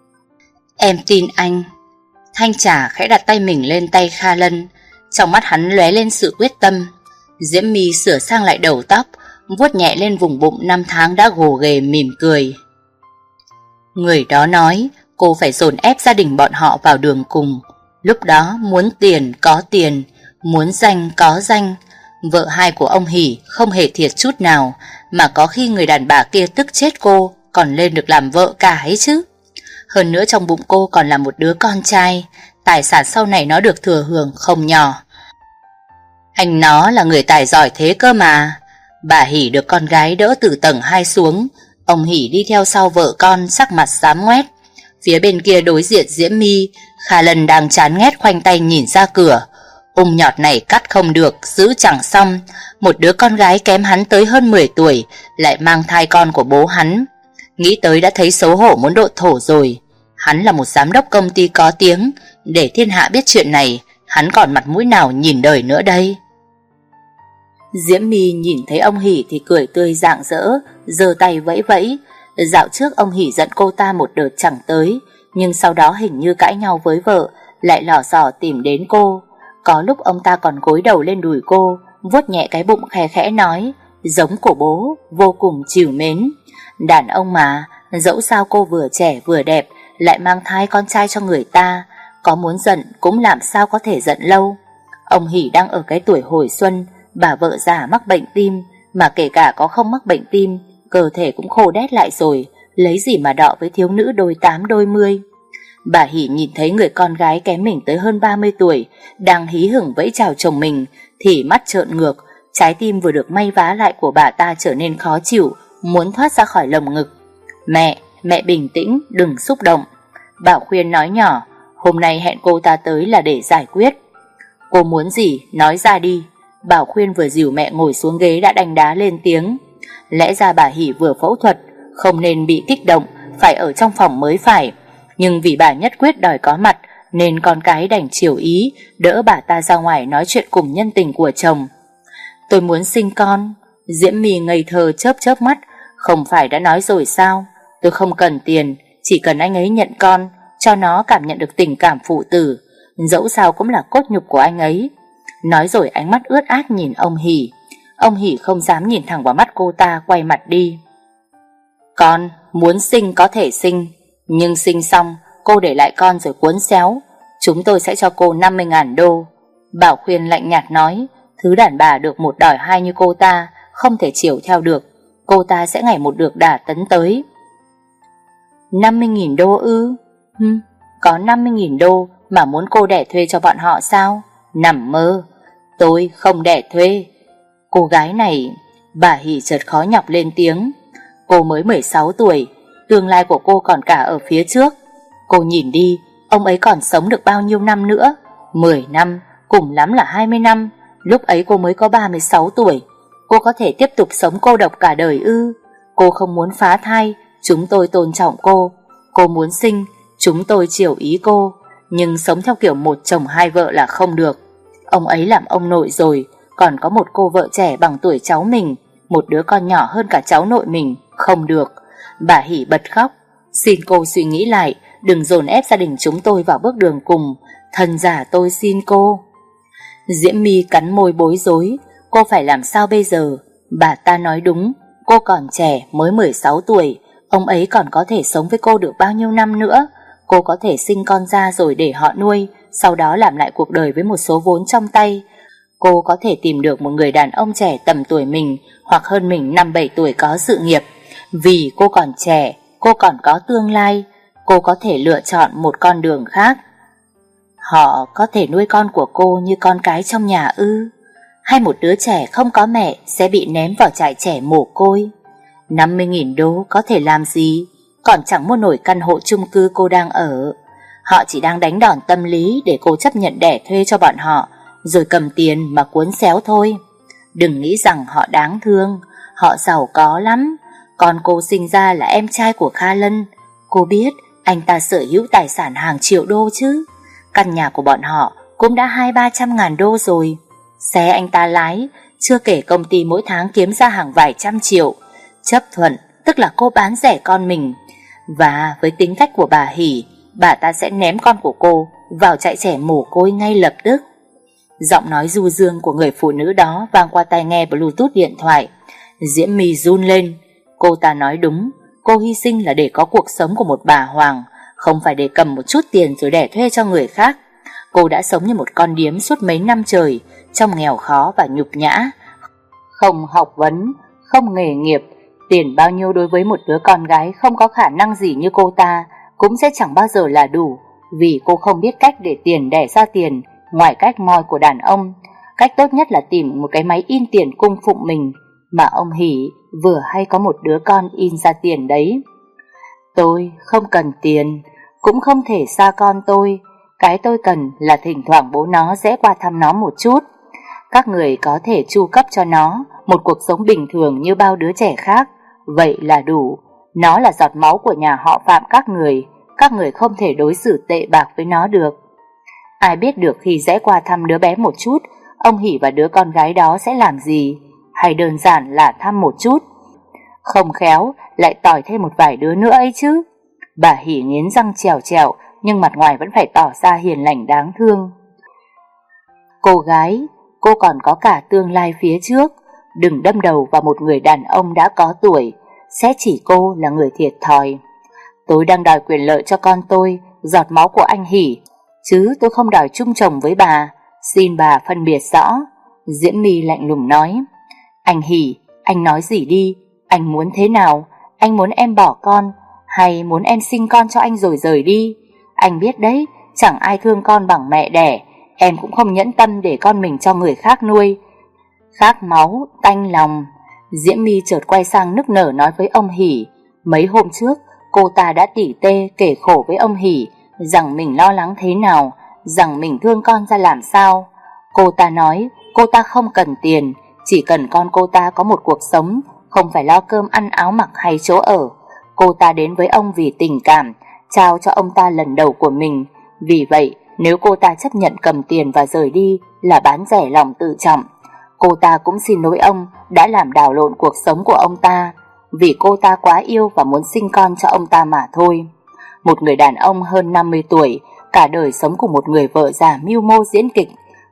Em tin anh. Thanh Trà khẽ đặt tay mình lên tay Kha Lân, trong mắt hắn lóe lên sự quyết tâm. Diễm My sửa sang lại đầu tóc, vuốt nhẹ lên vùng bụng năm tháng đã gồ ghề, mỉm cười. Người đó nói cô phải dồn ép gia đình bọn họ vào đường cùng. Lúc đó muốn tiền có tiền, muốn danh có danh. Vợ hai của ông Hỷ không hề thiệt chút nào, mà có khi người đàn bà kia tức chết cô còn lên được làm vợ cả ấy chứ. Hơn nữa trong bụng cô còn là một đứa con trai, tài sản sau này nó được thừa hưởng không nhỏ. Anh nó là người tài giỏi thế cơ mà. Bà Hỷ được con gái đỡ từ tầng hai xuống, ông Hỷ đi theo sau vợ con sắc mặt xám ngoét. Phía bên kia đối diện Diễm My, Kha Lân đang chán ghét khoanh tay nhìn ra cửa. Ung nhọt này cắt không được, giữ chẳng xong. Một đứa con gái kém hắn tới hơn mười tuổi, lại mang thai con của bố hắn. Nghĩ tới đã thấy xấu hổ muốn độ thổ rồi. Hắn là một giám đốc công ty có tiếng, để thiên hạ biết chuyện này, hắn còn mặt mũi nào nhìn đời nữa đây. Diễm My nhìn thấy ông Hỷ thì cười tươi rạng rỡ, giơ tay vẫy vẫy. Dạo trước ông Hỷ giận cô ta một đợt chẳng tới, nhưng sau đó hình như cãi nhau với vợ, lại lò xò tìm đến cô. Có lúc ông ta còn gối đầu lên đùi cô, vuốt nhẹ cái bụng khe khẽ nói, giống của bố, vô cùng trìu mến. Đàn ông mà, dẫu sao cô vừa trẻ vừa đẹp, lại mang thai con trai cho người ta, có muốn giận cũng làm sao có thể giận lâu. Ông Hỷ đang ở cái tuổi hồi xuân, bà vợ già mắc bệnh tim, mà kể cả có không mắc bệnh tim, cơ thể cũng khô đét lại rồi, lấy gì mà đọ với thiếu nữ đôi tám đôi mươi. Bà Hỷ nhìn thấy người con gái kém mình tới hơn ba mươi tuổi đang hí hửng vẫy chào chồng mình thì mắt trợn ngược, trái tim vừa được may vá lại của bà ta trở nên khó chịu, muốn thoát ra khỏi lồng ngực. Mẹ, mẹ bình tĩnh, đừng xúc động. Bảo Khuyên nói nhỏ, hôm nay hẹn cô ta tới là để giải quyết. Cô muốn gì, nói ra đi. Bảo Khuyên vừa dìu mẹ ngồi xuống ghế đã đanh đá lên tiếng. Lẽ ra bà Hỷ vừa phẫu thuật, không nên bị kích động, phải ở trong phòng mới phải. Nhưng vì bà nhất quyết đòi có mặt, nên con cái đành chiều ý, đỡ bà ta ra ngoài nói chuyện cùng nhân tình của chồng. Tôi muốn sinh con. Diễm My ngây thơ chớp chớp mắt. Không phải đã nói rồi sao? Tôi không cần tiền, chỉ cần anh ấy nhận con, cho nó cảm nhận được tình cảm phụ tử, dẫu sao cũng là cốt nhục của anh ấy. Nói rồi ánh mắt ướt át nhìn ông Hỷ. Ông Hỷ không dám nhìn thẳng vào mắt cô ta, quay mặt đi. Con muốn sinh có thể sinh, nhưng sinh xong cô để lại con rồi cuốn xéo, chúng tôi sẽ cho cô năm mươi ngàn đô. Bảo Khuyên lạnh nhạt nói, thứ đàn bà được một đòi hai như cô ta không thể chiều theo được, cô ta sẽ ngày một được đà tấn tới. Năm mươi nghìn đô ư? Hừm, có năm mươi nghìn đô mà muốn cô đẻ thuê cho bọn họ sao? Nằm mơ, tôi không đẻ thuê. Cô gái này, bà Hỷ chợt khó nhọc lên tiếng. Cô mới mười sáu tuổi, tương lai của cô còn cả ở phía trước. Cô nhìn đi, ông ấy còn sống được bao nhiêu năm nữa? Mười năm, cùng lắm là hai mươi năm. Lúc ấy cô mới có ba mươi sáu tuổi. Cô có thể tiếp tục sống cô độc cả đời ư? Cô không muốn phá thai, chúng tôi tôn trọng cô. Cô muốn sinh, chúng tôi chiều ý cô. Nhưng sống theo kiểu một chồng hai vợ là không được. Ông ấy làm ông nội rồi, còn có một cô vợ trẻ bằng tuổi cháu mình, một đứa con nhỏ hơn cả cháu nội mình, không được. Bà Hỷ bật khóc. Xin cô suy nghĩ lại, đừng dồn ép gia đình chúng tôi vào bước đường cùng. Thần giả tôi xin cô. Diễm My cắn môi bối rối. Cô phải làm sao bây giờ? Bà ta nói đúng, cô còn trẻ, mới mười sáu tuổi. Ông ấy còn có thể sống với cô được bao nhiêu năm nữa? Cô có thể sinh con ra rồi để họ nuôi, sau đó làm lại cuộc đời với một số vốn trong tay. Cô có thể tìm được một người đàn ông trẻ tầm tuổi mình hoặc hơn mình năm bảy tuổi có sự nghiệp. Vì cô còn trẻ, cô còn có tương lai, cô có thể lựa chọn một con đường khác. Họ có thể nuôi con của cô như con cái trong nhà ư? Hay một đứa trẻ không có mẹ sẽ bị ném vào trại trẻ mồ côi? năm mươi nghìn đô có thể làm gì? Còn chẳng mua nổi căn hộ chung cư cô đang ở. Họ chỉ đang đánh đòn tâm lý để cô chấp nhận đẻ thuê cho bọn họ, rồi cầm tiền mà cuốn xéo thôi. Đừng nghĩ rằng họ đáng thương, họ giàu có lắm. Con cô sinh ra là em trai của Kha Lân. Cô biết anh ta sở hữu tài sản hàng triệu đô chứ. Căn nhà của bọn họ cũng đã hai ba trăm ngàn đô rồi. Xe anh ta lái, chưa kể công ty mỗi tháng kiếm ra hàng vài trăm triệu. Chấp thuận tức là cô bán rẻ con mình. Và với tính cách của bà Hỷ, bà ta sẽ ném con của cô vào trại trẻ mồ côi ngay lập tức. Giọng nói du dương của người phụ nữ đó vang qua tai nghe Bluetooth điện thoại. Diễm My run lên. Cô ta nói đúng, cô hy sinh là để có cuộc sống của một bà hoàng, không phải để cầm một chút tiền rồi đẻ thuê cho người khác. Cô đã sống như một con điếm suốt mấy năm trời, trong nghèo khó và nhục nhã. Không học vấn, không nghề nghiệp, tiền bao nhiêu đối với một đứa con gái không có khả năng gì như cô ta cũng sẽ chẳng bao giờ là đủ, vì cô không biết cách để tiền đẻ ra tiền ngoài cách moi của đàn ông. Cách tốt nhất là tìm một cái máy in tiền cung phụng mình, mà ông Hỷ vừa hay có một đứa con in ra tiền đấy. Tôi không cần tiền, cũng không thể xa con tôi. Cái tôi cần là thỉnh thoảng bố nó rẽ qua thăm nó một chút. Các người có thể chu cấp cho nó một cuộc sống bình thường như bao đứa trẻ khác, vậy là đủ. Nó là giọt máu của nhà họ Phạm các người, các người không thể đối xử tệ bạc với nó được. Ai biết được khi rẽ qua thăm đứa bé một chút, ông Hỷ và đứa con gái đó sẽ làm gì? Hay đơn giản là thăm một chút, không khéo lại tỏi thêm một vài đứa nữa ấy chứ. Bà Hỷ nghiến răng trèo trèo, nhưng mặt ngoài vẫn phải tỏ ra hiền lành đáng thương. Cô gái, cô còn có cả tương lai phía trước. Đừng đâm đầu vào một người đàn ông đã có tuổi. sẽ chỉ cô là người thiệt thòi. Tôi đang đòi quyền lợi cho con tôi, giọt máu của anh Hỷ, chứ tôi không đòi chung chồng với bà. Xin bà phân biệt rõ. Diễm My lạnh lùng nói. Anh Hỷ, anh nói gì đi? Anh muốn thế nào? Anh muốn em bỏ con, hay muốn em sinh con cho anh rồi rời đi? Anh biết đấy, chẳng ai thương con bằng mẹ đẻ. Em cũng không nhẫn tâm để con mình cho người khác nuôi. Khác máu, tanh lòng. Diễm My chợt quay sang nức nở nói với ông Hỷ. Mấy hôm trước, cô ta đã tỉ tê kể khổ với ông Hỷ, rằng mình lo lắng thế nào, rằng mình thương con ra làm sao. Cô ta nói cô ta không cần tiền, chỉ cần con cô ta có một cuộc sống, không phải lo cơm ăn áo mặc hay chỗ ở. Cô ta đến với ông vì tình cảm, trao cho ông ta lần đầu của mình. Vì vậy, nếu cô ta chấp nhận cầm tiền và rời đi là bán rẻ lòng tự trọng. Cô ta cũng xin lỗi ông đã làm đảo lộn cuộc sống của ông ta, vì cô ta quá yêu và muốn sinh con cho ông ta mà thôi. Một người đàn ông hơn năm mươi tuổi, cả đời sống của một người vợ già mưu mô diễn kịch.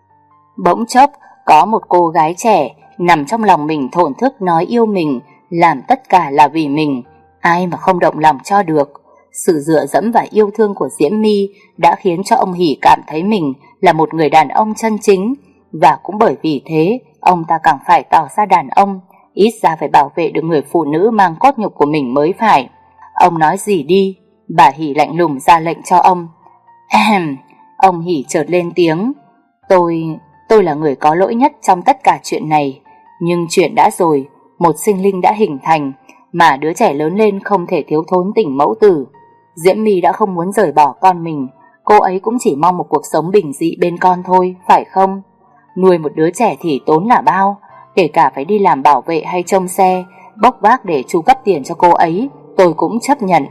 Bỗng chốc có một cô gái trẻ nằm trong lòng mình thổn thức nói yêu mình, làm tất cả là vì mình. Ai mà không động lòng cho được. Sự dựa dẫm và yêu thương của Diễm My đã khiến cho ông Hỷ cảm thấy mình là một người đàn ông chân chính. Và cũng bởi vì thế, ông ta càng phải tỏ ra đàn ông, ít ra phải bảo vệ được người phụ nữ mang cốt nhục của mình mới phải. Ông nói gì đi? Bà Hỷ lạnh lùng ra lệnh cho ông. Ahem. Ông Hỷ chợt lên tiếng. Tôi, tôi là người có lỗi nhất trong tất cả chuyện này. Nhưng chuyện đã rồi, một sinh linh đã hình thành, mà đứa trẻ lớn lên không thể thiếu thốn tình mẫu tử. Diễm My đã không muốn rời bỏ con mình, cô ấy cũng chỉ mong một cuộc sống bình dị bên con thôi, phải không? Nuôi một đứa trẻ thì tốn là bao, kể cả phải đi làm bảo vệ hay trông xe, bốc vác để chu cấp tiền cho cô ấy, tôi cũng chấp nhận.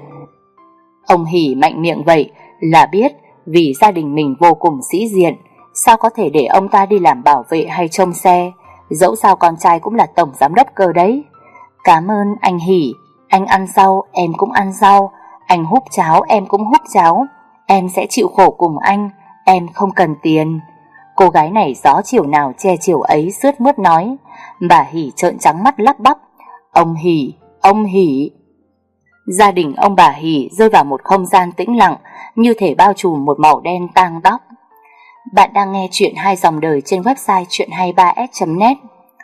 Ông Hỷ mạnh miệng vậy là biết vì gia đình mình vô cùng sĩ diện, sao có thể để ông ta đi làm bảo vệ hay trông xe, dẫu sao con trai cũng là tổng giám đốc cơ đấy. Cảm ơn anh Hỷ, anh ăn rau, em cũng ăn rau, anh húp cháo, em cũng húp cháo, em sẽ chịu khổ cùng anh, em không cần tiền. Cô gái này gió chiều nào che chiều ấy sướt mướt nói. Bà Hỷ trợn trắng mắt lắp bắp. Ông Hỷ, ông Hỷ. Gia đình ông bà Hỷ rơi vào một không gian tĩnh lặng, như thể bao trùm một màu đen tang tóc. Bạn đang nghe chuyện Hai Dòng Đời trên website chuyện hai mươi ba s chấm net.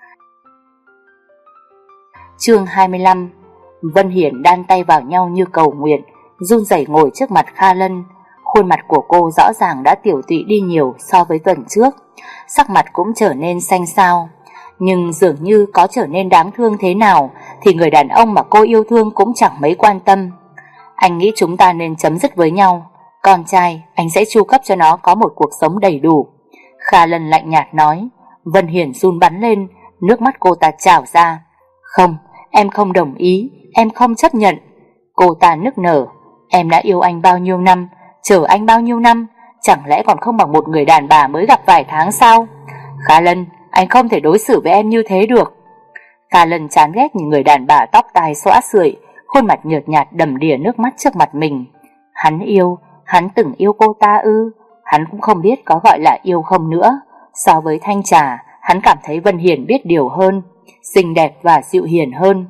Chương hai mươi lăm. Vân Hiển đan tay vào nhau như cầu nguyện, run rẩy ngồi trước mặt Kha Lân. Khuôn mặt của cô rõ ràng đã tiểu tụy đi nhiều so với tuần trước, sắc mặt cũng trở nên xanh xao. Nhưng dường như có trở nên đáng thương thế nào thì người đàn ông mà cô yêu thương cũng chẳng mấy quan tâm. Anh nghĩ chúng ta nên chấm dứt với nhau. Con trai, anh sẽ chu cấp cho nó có một cuộc sống đầy đủ. Kha Lân lạnh nhạt nói. Vân Hiển run bắn lên, nước mắt cô ta trào ra. Không, em không đồng ý, em không chấp nhận. Cô ta nức nở. Em đã yêu anh bao nhiêu năm, chờ anh bao nhiêu năm, chẳng lẽ còn không bằng một người đàn bà mới gặp vài tháng sao? Kha Lân, anh không thể đối xử với em như thế được. Kha Lân chán ghét nhìn người đàn bà tóc tai xõa xưởi, khuôn mặt nhợt nhạt đầm đìa nước mắt trước mặt mình. Hắn yêu, hắn từng yêu cô ta ư? Hắn cũng không biết có gọi là yêu không nữa. So với Thanh Trà, hắn cảm thấy Vân Hiển biết điều hơn, xinh đẹp và dịu hiền hơn.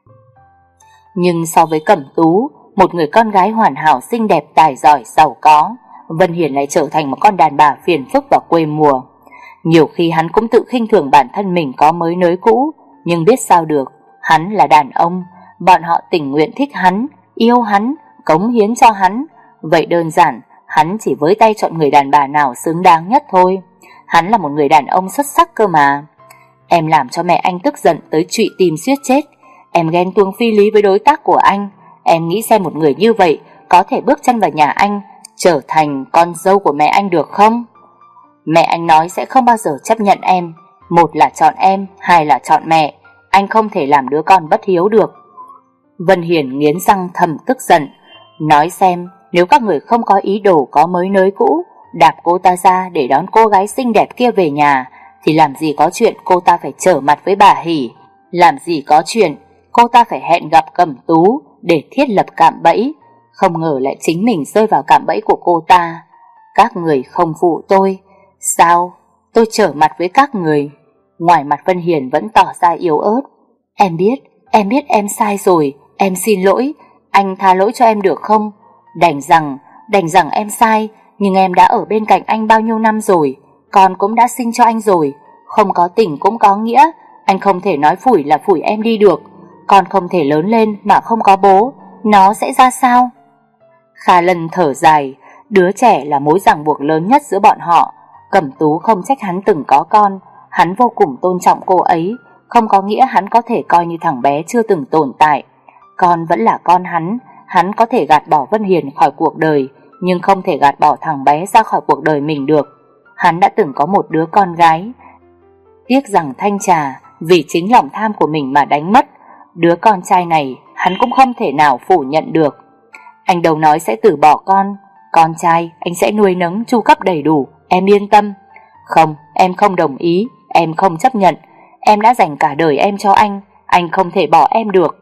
Nhưng so với Cẩm Tú, một người con gái hoàn hảo xinh đẹp tài giỏi giàu có, Vân Hiển lại trở thành một con đàn bà phiền phức và quê mùa. Nhiều khi hắn cũng tự khinh thường bản thân mình có mới nới cũ, nhưng biết sao được, hắn là đàn ông, bọn họ tình nguyện thích hắn, yêu hắn, cống hiến cho hắn. Vậy đơn giản, hắn chỉ với tay chọn người đàn bà nào xứng đáng nhất thôi. Hắn là một người đàn ông xuất sắc cơ mà. Em làm cho mẹ anh tức giận tới trụy tim suýt chết. Em ghen tuông phi lý với đối tác của anh. Em nghĩ xem một người như vậy có thể bước chân vào nhà anh, trở thành con dâu của mẹ anh được không? Mẹ anh nói sẽ không bao giờ chấp nhận em. Một là chọn em, hai là chọn mẹ. Anh không thể làm đứa con bất hiếu được. Vân Hiển nghiến răng thầm tức giận. Nói xem, nếu các người không có ý đồ có mới nới cũ, đạp cô ta ra để đón cô gái xinh đẹp kia về nhà, thì làm gì có chuyện cô ta phải trở mặt với bà Hỷ. Làm gì có chuyện cô ta phải hẹn gặp Cẩm Tú để thiết lập cạm bẫy. Không ngờ lại chính mình rơi vào cạm bẫy của cô ta. Các người không phụ tôi. Sao tôi trở mặt với các người? Ngoài mặt Vân Hiển vẫn tỏ ra yếu ớt. Em biết, em biết em sai rồi, Em xin lỗi, anh tha lỗi cho em được không? Đành rằng, đành rằng em sai, nhưng em đã ở bên cạnh anh bao nhiêu năm rồi, con cũng đã sinh cho anh rồi, không có tình cũng có nghĩa, anh không thể nói phủi là phủi em đi được. Con không thể lớn lên mà không có bố, nó sẽ ra sao? Kha Lân thở dài, đứa trẻ là mối ràng buộc lớn nhất giữa bọn họ. Cẩm Tú không trách hắn từng có con, hắn vô cùng tôn trọng cô ấy, không có nghĩa hắn có thể coi như thằng bé chưa từng tồn tại. Con vẫn là con hắn, hắn có thể gạt bỏ Vân Hiền khỏi cuộc đời, nhưng không thể gạt bỏ thằng bé ra khỏi cuộc đời mình được. Hắn đã từng có một đứa con gái, tiếc rằng Thanh Trà vì chính lòng tham của mình mà đánh mất. Đứa con trai này hắn cũng không thể nào phủ nhận được. Anh đâu nói sẽ từ bỏ con, con trai anh sẽ nuôi nấng chu cấp đầy đủ, em yên tâm. Không, em không đồng ý, em không chấp nhận. Em đã dành cả đời em cho anh, anh không thể bỏ em được.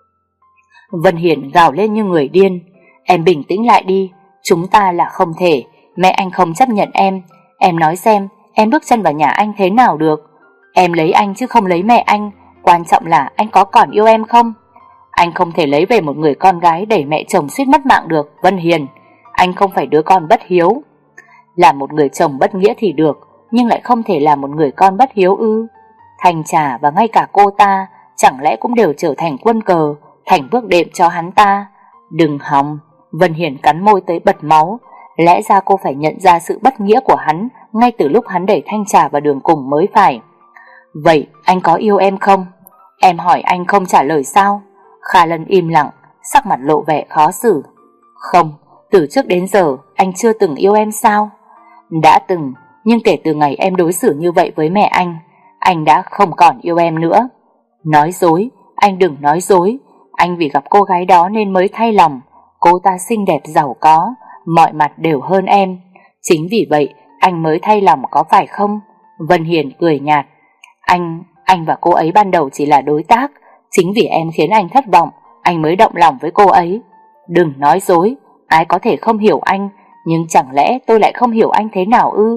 Vân Hiền gào lên như người điên. Em bình tĩnh lại đi, chúng ta là không thể. Mẹ anh không chấp nhận em. Em nói xem, em bước chân vào nhà anh thế nào được? Em lấy anh chứ không lấy mẹ anh. Quan trọng là anh có còn yêu em không? Anh không thể lấy về một người con gái để mẹ chồng suýt mất mạng được, Vân Hiền. Anh không phải đứa con bất hiếu. Là một người chồng bất nghĩa thì được, nhưng lại không thể là một người con bất hiếu ư? Thanh Trà và ngay cả cô ta chẳng lẽ cũng đều trở thành quân cờ, thành bước đệm cho hắn ta? Đừng hòng. Vân Hiền cắn môi tới bật máu. Lẽ ra cô phải nhận ra sự bất nghĩa của hắn ngay từ lúc hắn đẩy Thanh Trà vào đường cùng mới phải. Vậy anh có yêu em không? Em hỏi anh không trả lời sao? Kha Lân im lặng, sắc mặt lộ vẻ khó xử. Không, từ trước đến giờ anh chưa từng yêu em sao? Đã từng, nhưng kể từ ngày em đối xử như vậy với mẹ anh, anh đã không còn yêu em nữa. Nói dối, anh đừng nói dối. Anh vì gặp cô gái đó nên mới thay lòng. Cô ta xinh đẹp giàu có, mọi mặt đều hơn em. Chính vì vậy anh mới thay lòng có phải không? Vân Hiền cười nhạt. Anh, anh và cô ấy ban đầu chỉ là đối tác. Chính vì em khiến anh thất vọng, anh mới động lòng với cô ấy. Đừng nói dối, ai có thể không hiểu anh, nhưng chẳng lẽ tôi lại không hiểu anh thế nào ư?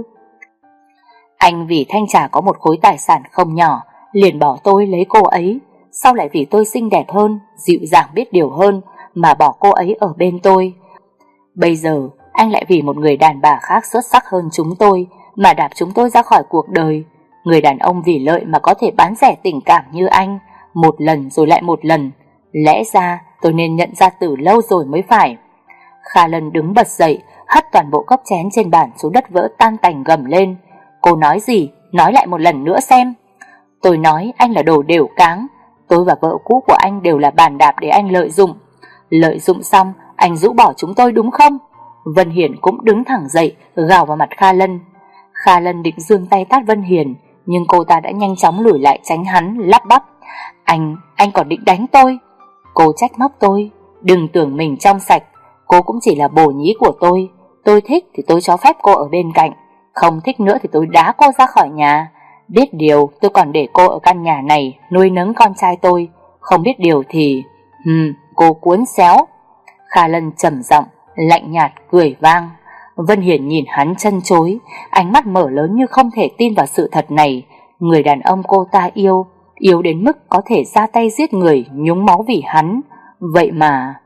Anh vì Thanh Trà có một khối tài sản không nhỏ, liền bỏ tôi lấy cô ấy. Sau lại vì tôi xinh đẹp hơn, dịu dàng biết điều hơn, mà bỏ cô ấy ở bên tôi. Bây giờ anh lại vì một người đàn bà khác xuất sắc hơn chúng tôi mà đạp chúng tôi ra khỏi cuộc đời. Người đàn ông vì lợi mà có thể bán rẻ tình cảm như anh, một lần rồi lại một lần. Lẽ ra tôi nên nhận ra từ lâu rồi mới phải. Kha Lân đứng bật dậy, hất toàn bộ cốc chén trên bàn xuống đất vỡ tan tành, gầm lên. Cô nói gì? Nói lại một lần nữa xem. Tôi nói anh là đồ đều cáng. Tôi và vợ cũ của anh đều là bàn đạp để anh lợi dụng. Lợi dụng xong anh rũ bỏ chúng tôi đúng không? Vân Hiền cũng đứng thẳng dậy, gào vào mặt Kha Lân. Kha Lân định giương tay tát Vân Hiền, nhưng cô ta đã nhanh chóng lùi lại tránh hắn, lắp bắp. Anh, anh còn định đánh tôi? Cô trách móc tôi. Đừng tưởng mình trong sạch. Cô cũng chỉ là bồ nhí của tôi. Tôi thích thì tôi cho phép cô ở bên cạnh, không thích nữa thì tôi đá cô ra khỏi nhà. Biết điều tôi còn để cô ở căn nhà này nuôi nấng con trai tôi. Không biết điều thì Hừm, cô cuốn xéo. Kha Lân trầm giọng, lạnh nhạt cười vang. Vân Hiền nhìn hắn chân chối, ánh mắt mở lớn như không thể tin vào sự thật này. Người đàn ông cô ta yêu, yêu đến mức có thể ra tay giết người, nhúng máu vì hắn. Vậy mà...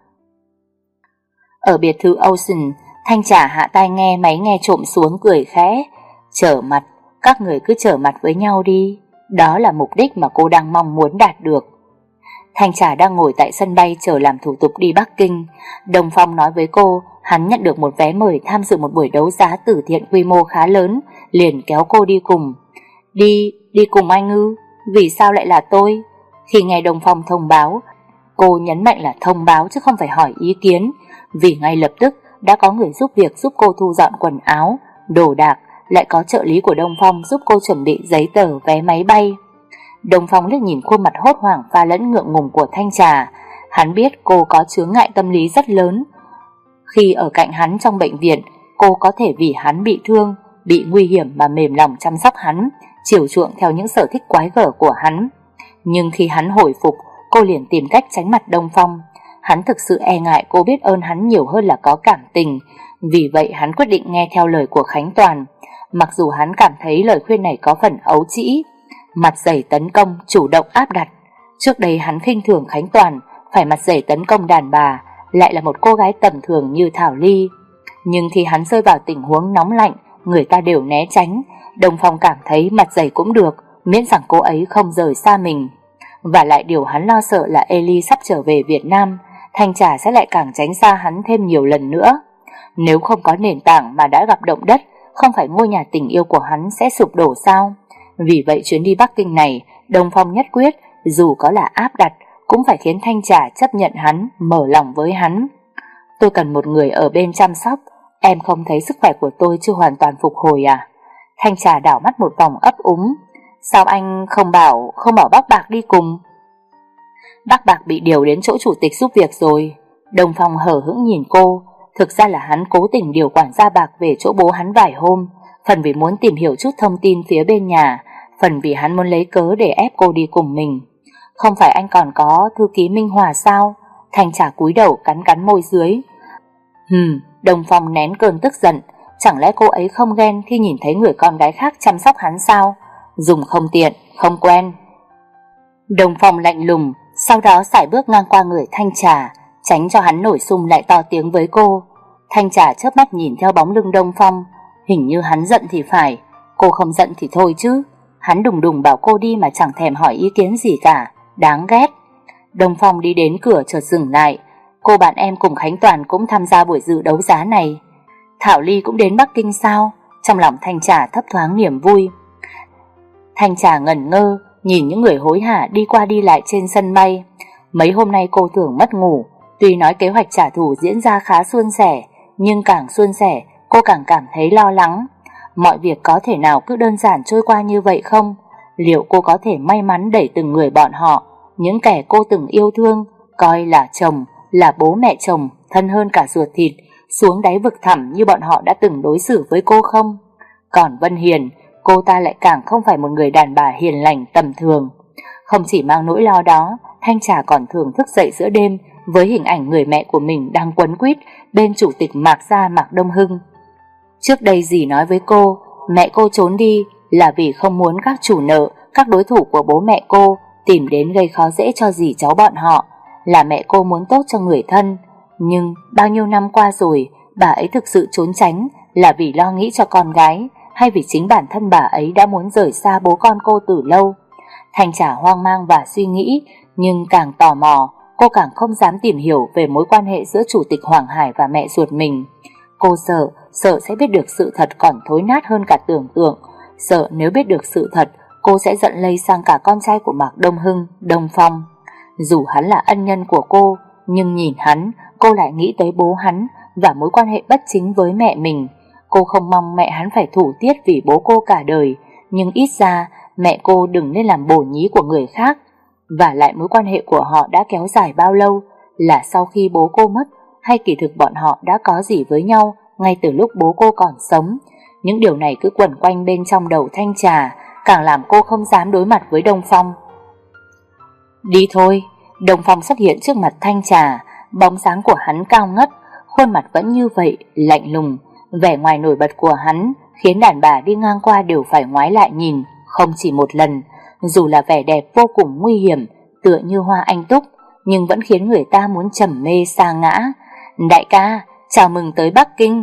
Ở biệt thự Ocean, Thanh Trà hạ tai nghe máy nghe trộm xuống, cười khẽ. Trở mặt, các người cứ trở mặt với nhau đi. Đó là mục đích mà cô đang mong muốn đạt được. Thanh Trà đang ngồi tại sân bay chờ làm thủ tục đi Bắc Kinh. Đồng Phong nói với cô hắn nhận được một vé mời tham dự một buổi đấu giá từ thiện quy mô khá lớn, liền kéo cô đi cùng. Đi, đi cùng anh ư? Vì sao lại là tôi? Khi nghe Đồng Phong thông báo, cô nhấn mạnh là thông báo chứ không phải hỏi ý kiến, vì ngay lập tức đã có người giúp việc giúp cô thu dọn quần áo, đồ đạc, lại có trợ lý của Đông Phong giúp cô chuẩn bị giấy tờ vé máy bay. Đông Phong liếc nhìn khuôn mặt hốt hoảng pha lẫn ngượng ngùng của Thanh Trà. Hắn biết cô có chướng ngại tâm lý rất lớn. Khi ở cạnh hắn trong bệnh viện, cô có thể vì hắn bị thương, bị nguy hiểm mà mềm lòng chăm sóc hắn, chiều chuộng theo những sở thích quái gở của hắn. Nhưng khi hắn hồi phục, cô liền tìm cách tránh mặt Đông Phong. Hắn thực sự e ngại cô biết ơn hắn nhiều hơn là có cảm tình. Vì vậy hắn quyết định nghe theo lời của Khánh Toàn, mặc dù hắn cảm thấy lời khuyên này có phần ấu trĩ. Mặt dày tấn công, chủ động áp đặt. Trước đây hắn khinh thường Khánh Toàn, phải mặt dày tấn công đàn bà, lại là một cô gái tầm thường như Thảo Ly. Nhưng khi hắn rơi vào tình huống nóng lạnh, người ta đều né tránh. Đông Phong cảm thấy mặt dày cũng được, miễn rằng cô ấy không rời xa mình. Và lại điều hắn lo sợ là Ellie sắp trở về Việt Nam, Thanh Trà sẽ lại càng tránh xa hắn thêm nhiều lần nữa. Nếu không có nền tảng mà đã gặp động đất, không phải ngôi nhà tình yêu của hắn sẽ sụp đổ sao? Vì vậy chuyến đi Bắc Kinh này, Đông Phong nhất quyết, dù có là áp đặt, cũng phải khiến Thanh Trà chấp nhận hắn, mở lòng với hắn. Tôi cần một người ở bên chăm sóc. Em không thấy sức khỏe của tôi chưa hoàn toàn phục hồi à? Thanh Trà đảo mắt một vòng ấp úng. Sao anh không bảo Không bảo bác Bạc đi cùng? Bác Bạc bị điều đến chỗ chủ tịch giúp việc rồi. Đông Phong hờ hững nhìn cô. Thực ra là hắn cố tình điều quản gia Bạc về chỗ bố hắn vài hôm, phần vì muốn tìm hiểu chút thông tin phía bên nhà, phần vì hắn muốn lấy cớ để ép cô đi cùng mình. Không phải anh còn có thư ký Minh Hòa sao? Thanh Trà cúi đầu cắn cắn môi dưới. Hừm, Đông Phong nén cơn tức giận. Chẳng lẽ cô ấy không ghen khi nhìn thấy người con gái khác chăm sóc hắn sao? Dùng không tiện, không quen. Đông Phong lạnh lùng, sau đó sải bước ngang qua người Thanh Trà, tránh cho hắn nổi sung lại to tiếng với cô. Thanh Trà chớp mắt nhìn theo bóng lưng Đông Phong. Hình như hắn giận thì phải, cô không giận thì thôi chứ. Hắn đùng đùng bảo cô đi mà chẳng thèm hỏi ý kiến gì cả, đáng ghét. Đông Phong đi đến cửa chợt dừng lại. Cô bạn em cùng Khánh Toàn cũng tham gia buổi dự đấu giá này. Thảo Ly cũng đến Bắc Kinh sao? Trong lòng Thanh Trà thấp thoáng niềm vui. Thanh Trà ngẩn ngơ nhìn những người hối hả đi qua đi lại trên sân bay. Mấy hôm nay cô thường mất ngủ. Tuy nói kế hoạch trả thù diễn ra khá suôn sẻ, nhưng càng suôn sẻ cô càng cảm thấy lo lắng. Mọi việc có thể nào cứ đơn giản trôi qua như vậy không? Liệu cô có thể may mắn đẩy từng người bọn họ, những kẻ cô từng yêu thương, coi là chồng, là bố mẹ chồng, thân hơn cả ruột thịt, xuống đáy vực thẳm như bọn họ đã từng đối xử với cô không? Còn Vân Hiền, cô ta lại càng không phải một người đàn bà hiền lành tầm thường. Không chỉ mang nỗi lo đó, Thanh Trà còn thường thức dậy giữa đêm với hình ảnh người mẹ của mình đang quấn quýt bên chủ tịch Mạc Gia Mạc Đông Hưng. Trước đây dì nói với cô, mẹ cô trốn đi là vì không muốn các chủ nợ, các đối thủ của bố mẹ cô tìm đến gây khó dễ cho dì cháu bọn họ, là mẹ cô muốn tốt cho người thân. Nhưng bao nhiêu năm qua rồi, bà ấy thực sự trốn tránh là vì lo nghĩ cho con gái, hay vì chính bản thân bà ấy đã muốn rời xa bố con cô từ lâu? Thanh Trà hoang mang và suy nghĩ, nhưng càng tò mò, cô càng không dám tìm hiểu về mối quan hệ giữa chủ tịch Hoàng Hải và mẹ ruột mình. Cô sợ, sợ sẽ biết được sự thật còn thối nát hơn cả tưởng tượng. Sợ nếu biết được sự thật, cô sẽ giận lây sang cả con trai của Mạc Đông Hưng, Đông Phong. Dù hắn là ân nhân của cô, nhưng nhìn hắn, cô lại nghĩ tới bố hắn và mối quan hệ bất chính với mẹ mình. Cô không mong mẹ hắn phải thủ tiết vì bố cô cả đời, nhưng ít ra mẹ cô đừng nên làm bổ nhí của người khác. Và lại mối quan hệ của họ đã kéo dài bao lâu, là sau khi bố cô mất, hay kỳ thực bọn họ đã có gì với nhau ngay từ lúc bố cô còn sống? Những điều này cứ quẩn quanh bên trong đầu Thanh Trà, càng làm cô không dám đối mặt với Đông Phong. Đi thôi. Đông Phong xuất hiện trước mặt Thanh Trà. Bóng dáng của hắn cao ngất, khuôn mặt vẫn như vậy, lạnh lùng. Vẻ ngoài nổi bật của hắn khiến đàn bà đi ngang qua đều phải ngoái lại nhìn, không chỉ một lần. Dù là vẻ đẹp vô cùng nguy hiểm, tựa như hoa anh túc, nhưng vẫn khiến người ta muốn trầm mê sa ngã. Đại ca, chào mừng tới Bắc Kinh.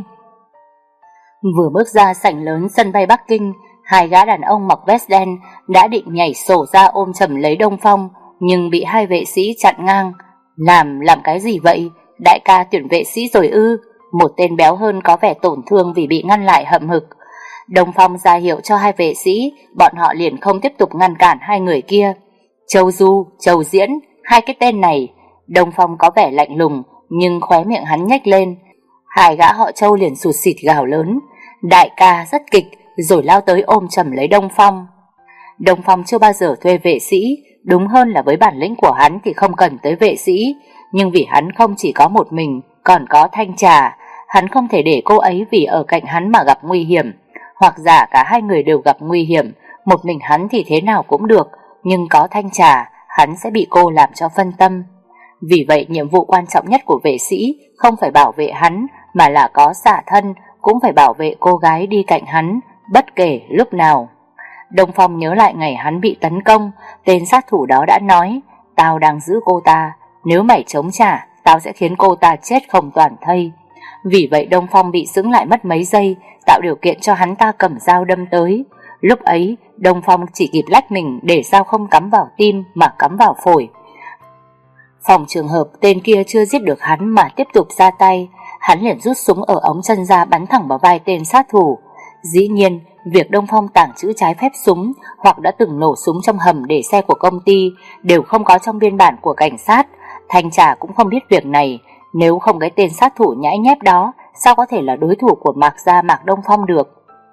Vừa bước ra sảnh lớn sân bay Bắc Kinh, hai gã đàn ông mặc vest đen đã định nhảy sổ ra ôm chầm lấy Đông Phong, nhưng bị hai vệ sĩ chặn ngang. Làm, làm cái gì vậy? Đại ca tuyển vệ sĩ rồi ư? Một tên béo hơn có vẻ tổn thương vì bị ngăn lại hậm hực. Đông Phong ra hiệu cho hai vệ sĩ, bọn họ liền không tiếp tục ngăn cản hai người kia. Châu Du, Châu Diễn, hai cái tên này. Đông Phong có vẻ lạnh lùng, nhưng khóe miệng hắn nhếch lên. Hai gã họ Châu liền sụt sịt gào lớn, đại ca rất kịch, rồi lao tới ôm chầm lấy Đông Phong. Đông Phong chưa bao giờ thuê vệ sĩ, đúng hơn là với bản lĩnh của hắn thì không cần tới vệ sĩ. Nhưng vì hắn không chỉ có một mình, còn có Thanh Trà, hắn không thể để cô ấy vì ở cạnh hắn mà gặp nguy hiểm. Hoặc giả cả hai người đều gặp nguy hiểm, một mình hắn thì thế nào cũng được, nhưng có Thanh Trà, hắn sẽ bị cô làm cho phân tâm. Vì vậy nhiệm vụ quan trọng nhất của vệ sĩ không phải bảo vệ hắn, mà là có xả thân cũng phải bảo vệ cô gái đi cạnh hắn, bất kể lúc nào. Đông Phong nhớ lại ngày hắn bị tấn công, tên sát thủ đó đã nói, tao đang giữ cô ta, Nếu mày chống trả, tao sẽ khiến cô ta chết không toàn thây. Vì vậy Đông Phong bị sững lại mất mấy giây, tạo điều kiện cho hắn ta cầm dao đâm tới. Lúc ấy Đông Phong chỉ kịp lách mình để dao không cắm vào tim mà cắm vào phổi. Phòng trường hợp tên kia chưa giết được hắn mà tiếp tục ra tay, hắn liền rút súng ở ống chân ra bắn thẳng vào vai tên sát thủ. Dĩ nhiên, việc Đông Phong tàng trữ trái phép súng hoặc đã từng nổ súng trong hầm để xe của công ty đều không có trong biên bản của cảnh sát. Thanh Trà cũng không biết việc này. Nếu không cái tên sát thủ nhãi nhép đó, sao có thể là đối thủ của Mạc gia Mạc Đông Phong được?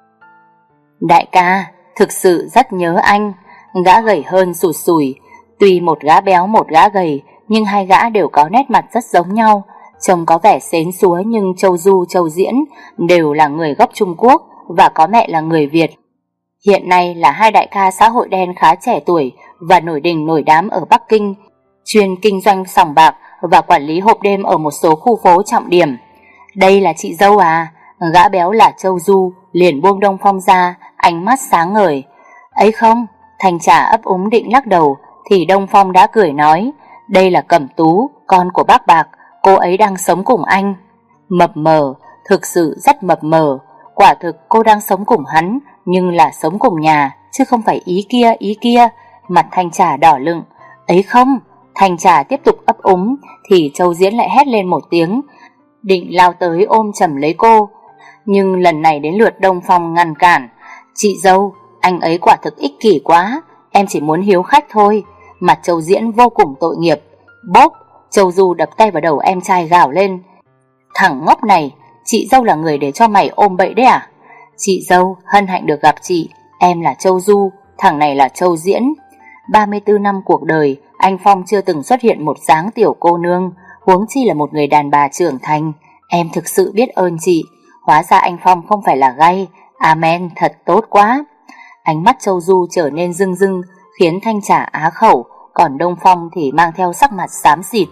Đại ca, thực sự rất nhớ anh. Gã gầy hơn sụt sùi. Tuy một gã béo một gã gầy, nhưng hai gã đều có nét mặt rất giống nhau. Trông có vẻ xến xúa, nhưng Châu Du, Châu Diễn đều là người gốc Trung Quốc và có mẹ là người Việt. Hiện nay là hai đại ca xã hội đen khá trẻ tuổi và nổi đình nổi đám ở Bắc Kinh, chuyên kinh doanh sòng bạc và quản lý hộp đêm ở một số khu phố trọng điểm. Đây là chị dâu à? Gã béo là Châu Du liền buông Đông Phong ra, ánh mắt sáng ngời. Ấy không, Thanh Trà ấp úng định lắc đầu thì Đông Phong đã cười nói, đây là Cẩm Tú, con của bác Bạc, cô ấy đang sống cùng anh. Mập mờ, thực sự rất mập mờ. Quả thực cô đang sống cùng hắn, nhưng là sống cùng nhà, chứ không phải ý kia ý kia. Mặt Thanh Trà đỏ lựng. Ấy không, Thanh Trà tiếp tục ấp úng thì Châu Diễn lại hét lên một tiếng, định lao tới ôm chầm lấy cô. Nhưng lần này đến lượt Đông Phong ngăn cản. Chị dâu, anh ấy quả thực ích kỷ quá, em chỉ muốn hiếu khách thôi. Mặt Châu Diễn vô cùng tội nghiệp. Bốp, Châu Du đập tay vào đầu em trai gào lên, thằng ngốc này, chị dâu là người để cho mày ôm bậy đấy à? Chị dâu, hân hạnh được gặp chị. Em là Châu Du, thằng này là Châu Diễn. Ba mươi tư năm cuộc đời, anh Phong chưa từng xuất hiện một dáng tiểu cô nương, huống chi là một người đàn bà trưởng thành. Em thực sự biết ơn chị. Hóa ra anh Phong không phải là gay. Amen, thật tốt quá. Ánh mắt Châu Du trở nên rưng rưng, khiến Thanh Trà á khẩu, còn Đông Phong thì mang theo sắc mặt xám xịt.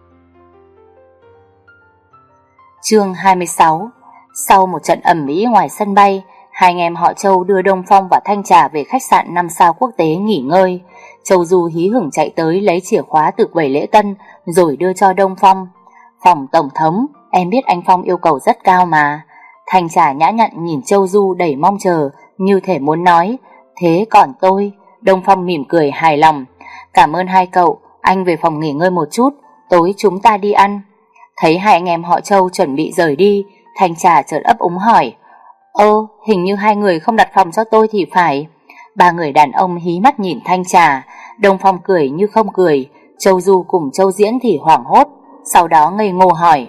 Chương hai mươi sáu. Sau một trận ầm ĩ ngoài sân bay, hai anh em họ Châu đưa Đông Phong và Thanh Trà về khách sạn năm sao quốc tế nghỉ ngơi. Châu Du hí hửng chạy tới lấy chìa khóa từ quầy lễ tân rồi đưa cho Đông Phong. Phòng tổng thống, em biết anh Phong yêu cầu rất cao mà. Thanh Trà nhã nhặn nhìn Châu Du đầy mong chờ, như thể muốn nói, thế còn tôi? Đông Phong mỉm cười hài lòng. Cảm ơn hai cậu, anh về phòng nghỉ ngơi một chút, tối chúng ta đi ăn. Thấy hai anh em họ Châu chuẩn bị rời đi, Thanh Trà chợt ấp úng hỏi, ơ, hình như hai người không đặt phòng cho tôi thì phải. Ba người đàn ông hí mắt nhìn Thanh Trà. Đông Phong cười như không cười. Châu Du cùng Châu Diễn thì hoảng hốt, sau đó ngây ngô hỏi,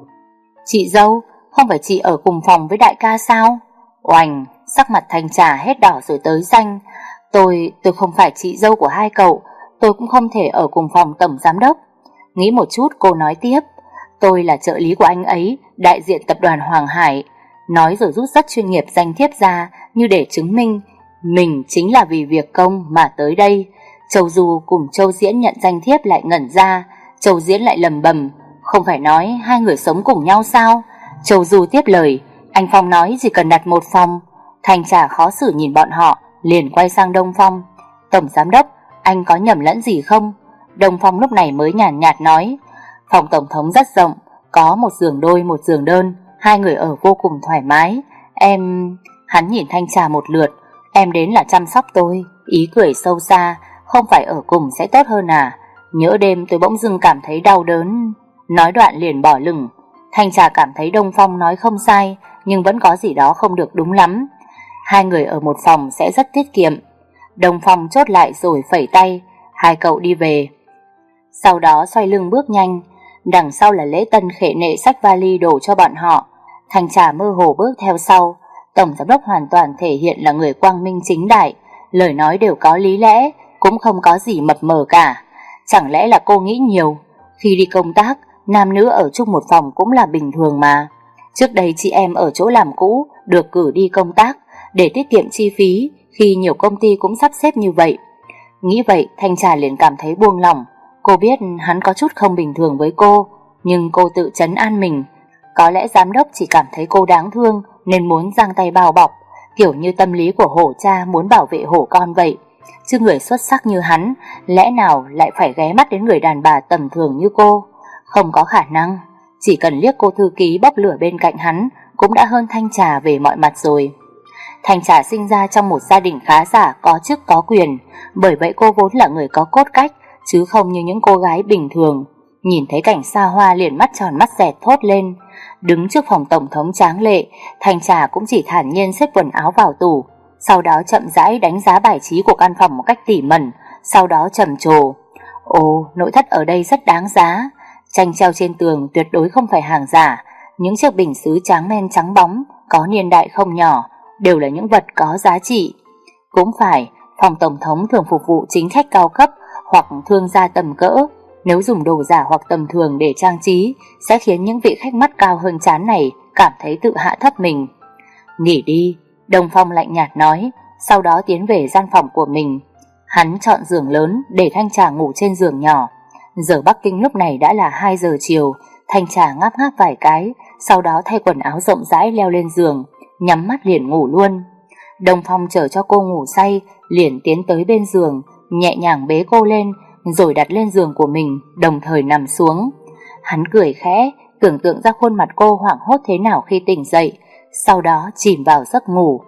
chị dâu, không phải chị ở cùng phòng với đại ca sao? Oành, sắc mặt Thanh Trà hết đỏ rồi tới xanh. Tôi, tôi không phải chị dâu của hai cậu, tôi cũng không thể ở cùng phòng tổng giám đốc. Nghĩ một chút cô nói tiếp, tôi là trợ lý của anh ấy, đại diện tập đoàn Hoàng Hải. Nói rồi rút rất chuyên nghiệp danh thiếp ra, như để chứng minh mình chính là vì việc công mà tới đây. Châu Du cùng Châu Diễn nhận danh thiếp lại ngẩn ra. Châu Diễn lại lầm bầm, không phải nói hai người sống cùng nhau sao? Châu Du tiếp lời, anh Phong nói chỉ cần đặt một phòng. Thanh Trà khó xử nhìn bọn họ, liền quay sang Đông Phong, tổng giám đốc, anh có nhầm lẫn gì không? Đông Phong lúc này mới nhàn nhạt nói, phòng tổng thống rất rộng, có một giường đôi một giường đơn, hai người ở vô cùng thoải mái. Em... Hắn nhìn Thanh Trà một lượt, em đến là chăm sóc tôi. Ý cười sâu xa, không phải ở cùng sẽ tốt hơn à? Nhỡ đêm tôi bỗng dưng cảm thấy đau đớn. Nói đoạn liền bỏ lửng. Thanh Trà cảm thấy Đông Phong nói không sai, nhưng vẫn có gì đó không được đúng lắm. Hai người ở một phòng sẽ rất tiết kiệm. Đông Phong chốt lại rồi phẩy tay, hai cậu đi về. Sau đó xoay lưng bước nhanh. Đằng sau là Lễ Tân khệ nệ xách vali đổ cho bọn họ. Thanh Trà mơ hồ bước theo sau. Tổng giám đốc hoàn toàn thể hiện là người quang minh chính đại, lời nói đều có lý lẽ, cũng không có gì mập mờ cả. Chẳng lẽ là cô nghĩ nhiều? Khi đi công tác, nam nữ ở chung một phòng cũng là bình thường mà. Trước đây chị em ở chỗ làm cũ được cử đi công tác để tiết kiệm chi phí, khi nhiều công ty cũng sắp xếp như vậy. Nghĩ vậy, Thanh Trà liền cảm thấy buông lỏng. Cô biết hắn có chút không bình thường với cô, nhưng cô tự trấn an mình. Có lẽ giám đốc chỉ cảm thấy cô đáng thương nên muốn giang tay bao bọc, kiểu như tâm lý của hổ cha muốn bảo vệ hổ con vậy. chứ người xuất sắc như hắn lẽ nào lại phải ghé mắt đến người đàn bà tầm thường như cô? Không có khả năng. Chỉ cần liếc cô thư ký bốc lửa bên cạnh hắn cũng đã hơn Thanh Trà về mọi mặt rồi. Thanh Trà sinh ra trong một gia đình khá giả, có chức có quyền, bởi vậy cô vốn là người có cốt cách, chứ không như những cô gái bình thường. Nhìn thấy cảnh xa hoa liền mắt tròn mắt dẹt thốt lên. Đứng trước phòng tổng thống tráng lệ, Thanh Trà cũng chỉ thản nhiên xếp quần áo vào tủ, sau đó chậm rãi đánh giá bài trí của căn phòng một cách tỉ mẩn, sau đó trầm trồ. Ồ, nội thất ở đây rất đáng giá. Tranh treo trên tường tuyệt đối không phải hàng giả. Những chiếc bình sứ tráng men trắng bóng, có niên đại không nhỏ, đều là những vật có giá trị. Cũng phải, phòng tổng thống thường phục vụ chính khách cao cấp hoặc thương gia tầm cỡ. Nếu dùng đồ giả hoặc tầm thường để trang trí, sẽ khiến những vị khách mắt cao hơn trán này cảm thấy tự hạ thấp mình. Nghỉ đi, Đông Phong lạnh nhạt nói, sau đó tiến về gian phòng của mình. Hắn chọn giường lớn để Thanh Trà ngủ trên giường nhỏ. Giờ Bắc Kinh lúc này đã là hai giờ chiều. Thanh Trà ngáp ngáp vài cái, sau đó thay quần áo rộng rãi leo lên giường, nhắm mắt liền ngủ luôn. Đông Phong chờ cho cô ngủ say, liền tiến tới bên giường, nhẹ nhàng bế cô lên, rồi đặt lên giường của mình, đồng thời nằm xuống. Hắn cười khẽ, tưởng tượng ra khuôn mặt cô hoảng hốt thế nào khi tỉnh dậy, sau đó chìm vào giấc ngủ.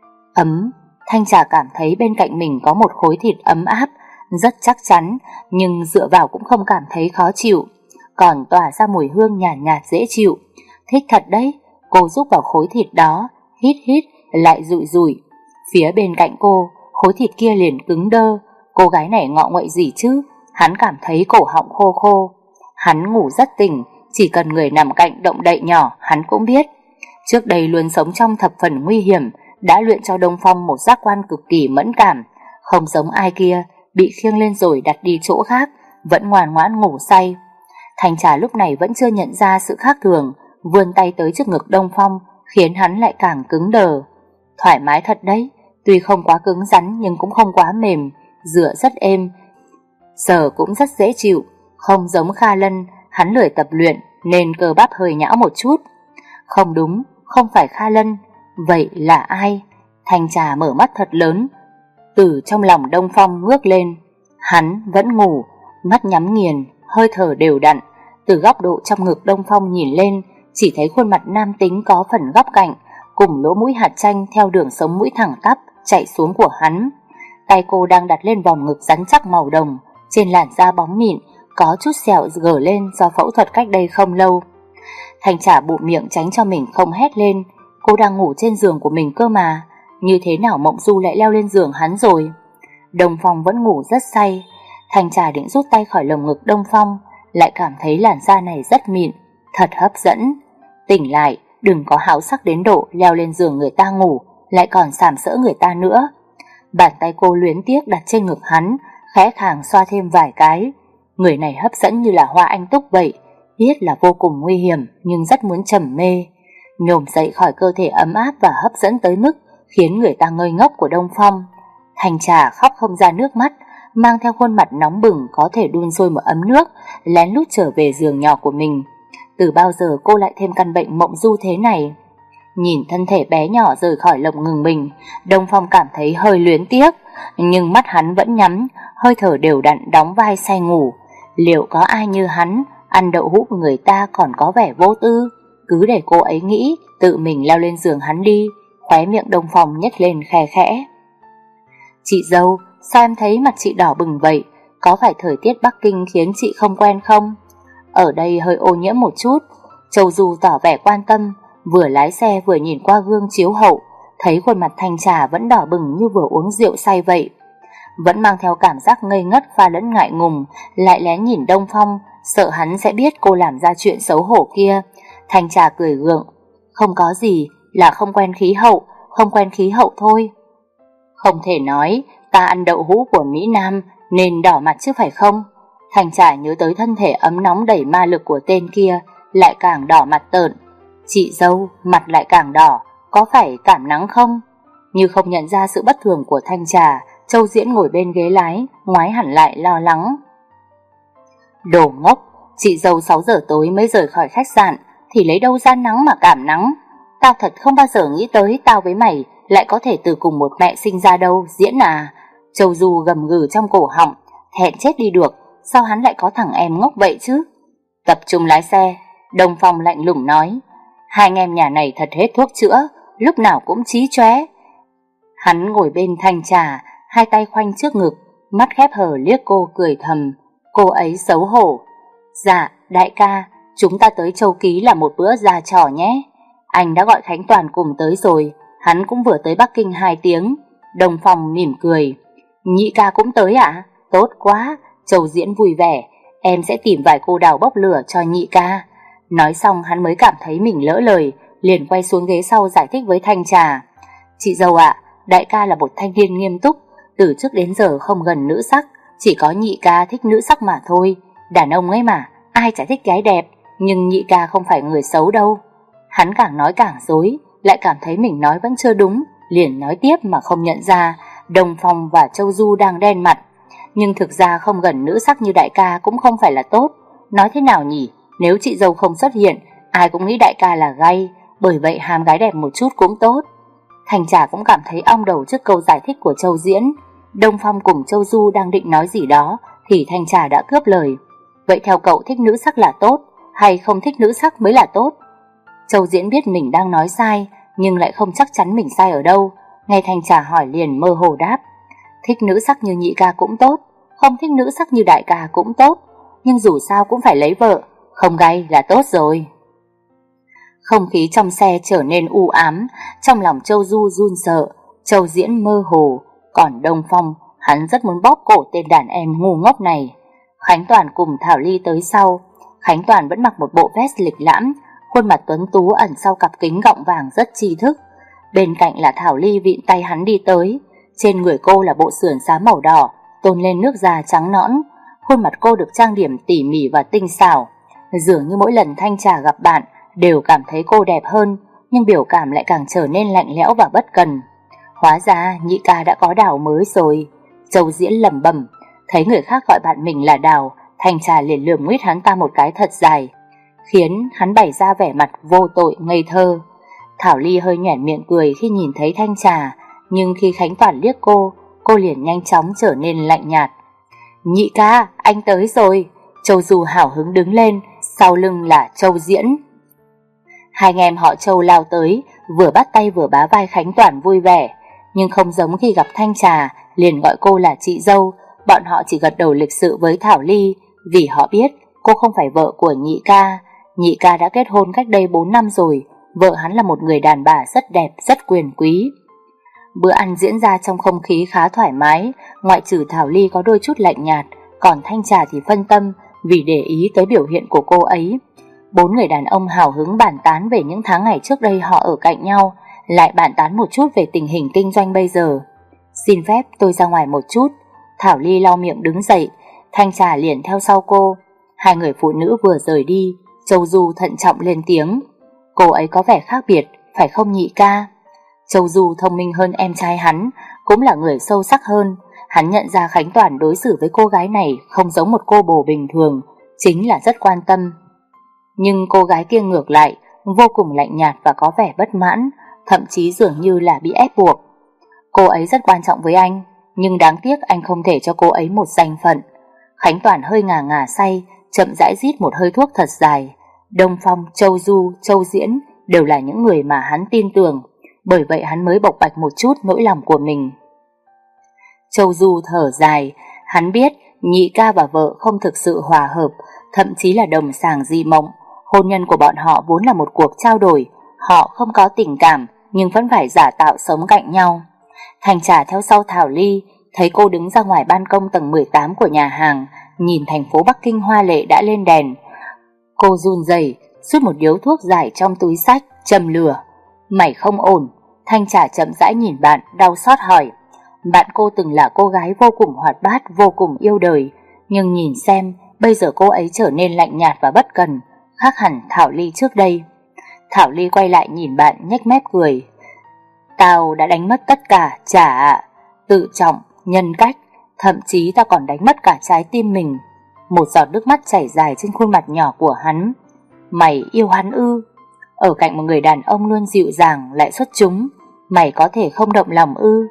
Ấm, Thanh Trà cảm thấy bên cạnh mình có một khối thịt ấm áp, rất chắc chắn, nhưng dựa vào cũng không cảm thấy khó chịu, còn tỏa ra mùi hương nhàn nhạt, nhạt dễ chịu. Thích thật đấy. Cô rúc vào khối thịt đó, hít hít, lại dụi dụi. Phía bên cạnh cô, khối thịt kia liền cứng đơ. Cô gái này ngọ nguậy gì chứ? Hắn cảm thấy cổ họng khô khô. Hắn ngủ rất tỉnh, chỉ cần người nằm cạnh động đậy nhỏ hắn cũng biết. Trước đây luôn sống trong thập phần nguy hiểm, đã luyện cho Đông Phong một giác quan cực kỳ mẫn cảm. Không giống ai kia, bị khiêng lên rồi đặt đi chỗ khác, vẫn ngoan ngoãn ngủ say. Thanh Trà lúc này vẫn chưa nhận ra sự khác thường, vươn tay tới trước ngực Đông Phong, khiến hắn lại càng cứng đờ. Thoải mái thật đấy, tuy không quá cứng rắn nhưng cũng không quá mềm, dựa rất êm, sờ cũng rất dễ chịu. Không giống Kha Lân, hắn lười tập luyện nên cơ bắp hơi nhão một chút. Không đúng, không phải Kha Lân. Vậy là ai? Thanh Trà mở mắt thật lớn, từ trong lòng Đông Phong ngước lên. Hắn vẫn ngủ, mắt nhắm nghiền, hơi thở đều đặn. Từ góc độ trong ngực Đông Phong nhìn lên, chỉ thấy khuôn mặt nam tính có phần góc cạnh, cùng lỗ mũi hạt chanh theo đường sống mũi thẳng tắp chạy xuống của hắn. Tay cô đang đặt lên vòng ngực rắn chắc màu đồng, trên làn da bóng mịn có chút sẹo gở lên do phẫu thuật cách đây không lâu. Thanh Trà bụm miệng tránh cho mình không hét lên. Cô đang ngủ trên giường của mình cơ mà, như thế nào Mộng Du lại leo lên giường hắn rồi? Đông Phong vẫn ngủ rất say. Thanh Trà định rút tay khỏi lồng ngực Đông Phong, lại cảm thấy làn da này rất mịn, thật hấp dẫn. Tỉnh lại, đừng có háo sắc đến độ leo lên giường người ta ngủ, lại còn sàm sỡ người ta nữa. Bàn tay cô luyến tiếc đặt trên ngực hắn, khẽ khàng xoa thêm vài cái. Người này hấp dẫn như là hoa anh túc vậy, biết là vô cùng nguy hiểm nhưng rất muốn trầm mê. Nhổm dậy khỏi cơ thể ấm áp và hấp dẫn tới mức khiến người ta ngây ngốc của Đông Phong. Thanh Trà khóc không ra nước mắt, mang theo khuôn mặt nóng bừng có thể đun sôi một ấm nước, lén lút trở về giường nhỏ của mình. Từ bao giờ cô lại thêm căn bệnh Mộng Du thế này? Nhìn thân thể bé nhỏ rời khỏi lồng ngực mình, Đông Phong cảm thấy hơi luyến tiếc, nhưng mắt hắn vẫn nhắm, hơi thở đều đặn đóng vai say ngủ. Liệu có ai như hắn, ăn đậu hũ của người ta còn có vẻ vô tư? Cứ để cô ấy nghĩ, tự mình leo lên giường hắn đi. Khóe miệng Đông Phong nhếch lên khe khẽ. Chị dâu, sao em thấy mặt chị đỏ bừng vậy? Có phải thời tiết Bắc Kinh khiến chị không quen không? Ở đây hơi ô nhiễm một chút. Châu Du tỏ vẻ quan tâm, vừa lái xe vừa nhìn qua gương chiếu hậu, thấy khuôn mặt Thanh Trà vẫn đỏ bừng như vừa uống rượu say vậy. Vẫn mang theo cảm giác ngây ngất pha lẫn ngại ngùng, lại lén nhìn Đông Phong, sợ hắn sẽ biết cô làm ra chuyện xấu hổ kia. Thanh Trà cười gượng. Không có gì, là không quen khí hậu, không quen khí hậu thôi. Không thể nói, ta ăn đậu hũ của Mỹ Nam nên đỏ mặt chứ phải không? Thanh Trà nhớ tới thân thể ấm nóng đầy ma lực của tên kia, lại càng đỏ mặt tợn. Chị dâu, mặt lại càng đỏ, có phải cảm nắng không? Như không nhận ra sự bất thường của Thanh Trà, Châu Diễn ngồi bên ghế lái, ngoái hẳn lại lo lắng. Đồ ngốc, chị dâu sáu giờ tối mới rời khỏi khách sạn, thì lấy đâu ra nắng mà cảm nắng? Tao thật không bao giờ nghĩ tới tao với mày lại có thể từ cùng một mẹ sinh ra đâu, Diễn à. Châu Du gầm gừ trong cổ họng, thẹn chết đi được, sao hắn lại có thằng em ngốc vậy chứ? Tập trung lái xe, Đông Phong lạnh lùng nói. Hai anh em nhà này thật hết thuốc chữa, lúc nào cũng chí chóe. Hắn ngồi bên thanh trà, hai tay khoanh trước ngực, mắt khép hờ liếc cô cười thầm. Cô ấy xấu hổ. Dạ, đại ca, chúng ta tới Châu Ký là một bữa ra trò nhé. Anh đã gọi Khánh Toàn cùng tới rồi, hắn cũng vừa tới Bắc Kinh hai tiếng. Đông Phong mỉm cười. Nhị ca cũng tới ạ? À? Tốt quá, Châu Diễn vui vẻ, em sẽ tìm vài cô đào bốc lửa cho nhị ca. Nói xong hắn mới cảm thấy mình lỡ lời, liền quay xuống ghế sau giải thích với thanh trà. Chị dâu ạ, à, đại ca là một thanh niên nghiêm túc, từ trước đến giờ không gần nữ sắc, chỉ có nhị ca thích nữ sắc mà thôi. Đàn ông ấy mà, ai chả thích gái đẹp, nhưng nhị ca không phải người xấu đâu. Hắn càng nói càng dối, lại cảm thấy mình nói vẫn chưa đúng, liền nói tiếp mà không nhận ra Đông Phong và Châu Du đang đen mặt. Nhưng thực ra không gần nữ sắc như đại ca cũng không phải là tốt. Nói thế nào nhỉ, nếu chị dâu không xuất hiện, ai cũng nghĩ đại ca là gay, bởi vậy hàm gái đẹp một chút cũng tốt. Thành Trà cũng cảm thấy ong đầu trước câu giải thích của Châu Diễn. Đông Phong cùng Châu Du đang định nói gì đó thì Thành Trà đã cướp lời. Vậy theo cậu thích nữ sắc là tốt, hay không thích nữ sắc mới là tốt? Châu Diễn biết mình đang nói sai, nhưng lại không chắc chắn mình sai ở đâu. Nghe Thành Trà hỏi liền mơ hồ đáp. Thích nữ sắc như nhị ca cũng tốt, không thích nữ sắc như đại ca cũng tốt, nhưng dù sao cũng phải lấy vợ, không gay là tốt rồi. Không khí trong xe trở nên u ám, trong lòng Châu Du run sợ, Châu Diễn mơ hồ, còn Đông Phong, hắn rất muốn bóp cổ tên đàn em ngu ngốc này. Khánh Toàn cùng Thảo Ly tới sau. Khánh Toàn vẫn mặc một bộ vest lịch lãm, khuôn mặt tuấn tú ẩn sau cặp kính gọng vàng rất tri thức. Bên cạnh là Thảo Ly vịn tay hắn đi tới. Trên người cô là bộ sườn xám màu đỏ, tôn lên nước da trắng nõn. Khuôn mặt cô được trang điểm tỉ mỉ và tinh xảo. Dường như mỗi lần Thanh Trà gặp bạn đều cảm thấy cô đẹp hơn, nhưng biểu cảm lại càng trở nên lạnh lẽo và bất cần. Hóa ra nhị ca đã có đào mới rồi. Châu Diễn lẩm bẩm. Thấy người khác gọi bạn mình là Đào, Thanh Trà liền lườm nguyết hắn ta một cái thật dài, khiến hắn bày ra vẻ mặt vô tội ngây thơ. Thảo Ly hơi nhoẻn miệng cười khi nhìn thấy Thanh Trà, nhưng khi Khánh Toàn liếc cô, cô liền nhanh chóng trở nên lạnh nhạt. Nhị ca, anh tới rồi. Châu Du hào hứng đứng lên, sau lưng là Châu Diễn. Hai anh em họ Châu lao tới, vừa bắt tay vừa bá vai Khánh Toàn vui vẻ. Nhưng không giống khi gặp Thanh Trà liền gọi cô là chị dâu, bọn họ chỉ gật đầu lịch sự với Thảo Ly, vì họ biết cô không phải vợ của nhị ca. Nhị ca đã kết hôn cách đây bốn năm rồi, vợ hắn là một người đàn bà rất đẹp, rất quyền quý. Bữa ăn diễn ra trong không khí khá thoải mái, ngoại trừ Thảo Ly có đôi chút lạnh nhạt, còn Thanh Trà thì phân tâm vì để ý tới biểu hiện của cô ấy. Bốn người đàn ông hào hứng bàn tán về những tháng ngày trước đây họ ở cạnh nhau, lại bàn tán một chút về tình hình kinh doanh bây giờ. Xin phép tôi ra ngoài một chút. Thảo Ly lau miệng đứng dậy, Thanh Trà liền theo sau cô. Hai người phụ nữ vừa rời đi, Châu Du thận trọng lên tiếng. Cô ấy có vẻ khác biệt, phải không nhị ca? Châu Du thông minh hơn em trai hắn, cũng là người sâu sắc hơn. Hắn nhận ra Khánh Toàn đối xử với cô gái này không giống một cô bồ bình thường, chính là rất quan tâm. Nhưng cô gái kia ngược lại, vô cùng lạnh nhạt và có vẻ bất mãn, thậm chí dường như là bị ép buộc. Cô ấy rất quan trọng với anh, nhưng đáng tiếc anh không thể cho cô ấy một danh phận. Khánh Toàn hơi ngà ngà say, chậm rãi rít một hơi thuốc thật dài. Đông Phong, Châu Du, Châu Diễn đều là những người mà hắn tin tưởng, bởi vậy hắn mới bộc bạch một chút nỗi lòng của mình. Châu Du thở dài, hắn biết nhị ca và vợ không thực sự hòa hợp, thậm chí là đồng sàng di mộng. Hôn nhân của bọn họ vốn là một cuộc trao đổi, họ không có tình cảm nhưng vẫn phải giả tạo sống cạnh nhau. Thanh Trà theo sau Thảo Ly, thấy cô đứng ra ngoài ban công tầng mười tám của nhà hàng, nhìn thành phố Bắc Kinh hoa lệ đã lên đèn. Cô run rẩy, rút một điếu thuốc dài trong túi xách, châm lửa. Mày không ổn. Thanh Trà chậm rãi nhìn bạn, đau xót hỏi. Bạn cô từng là cô gái vô cùng hoạt bát, vô cùng yêu đời, nhưng nhìn xem bây giờ cô ấy trở nên lạnh nhạt và bất cần, khác hẳn Thảo Ly trước đây. Thảo Ly quay lại nhìn bạn nhếch mép cười. Tao đã đánh mất tất cả, Trà ạ. Tự trọng, nhân cách, thậm chí ta còn đánh mất cả trái tim mình. Một giọt nước mắt chảy dài trên khuôn mặt nhỏ của hắn. Mày yêu hắn ư? Ở cạnh một người đàn ông luôn dịu dàng lại xuất chúng, mày có thể không động lòng ư?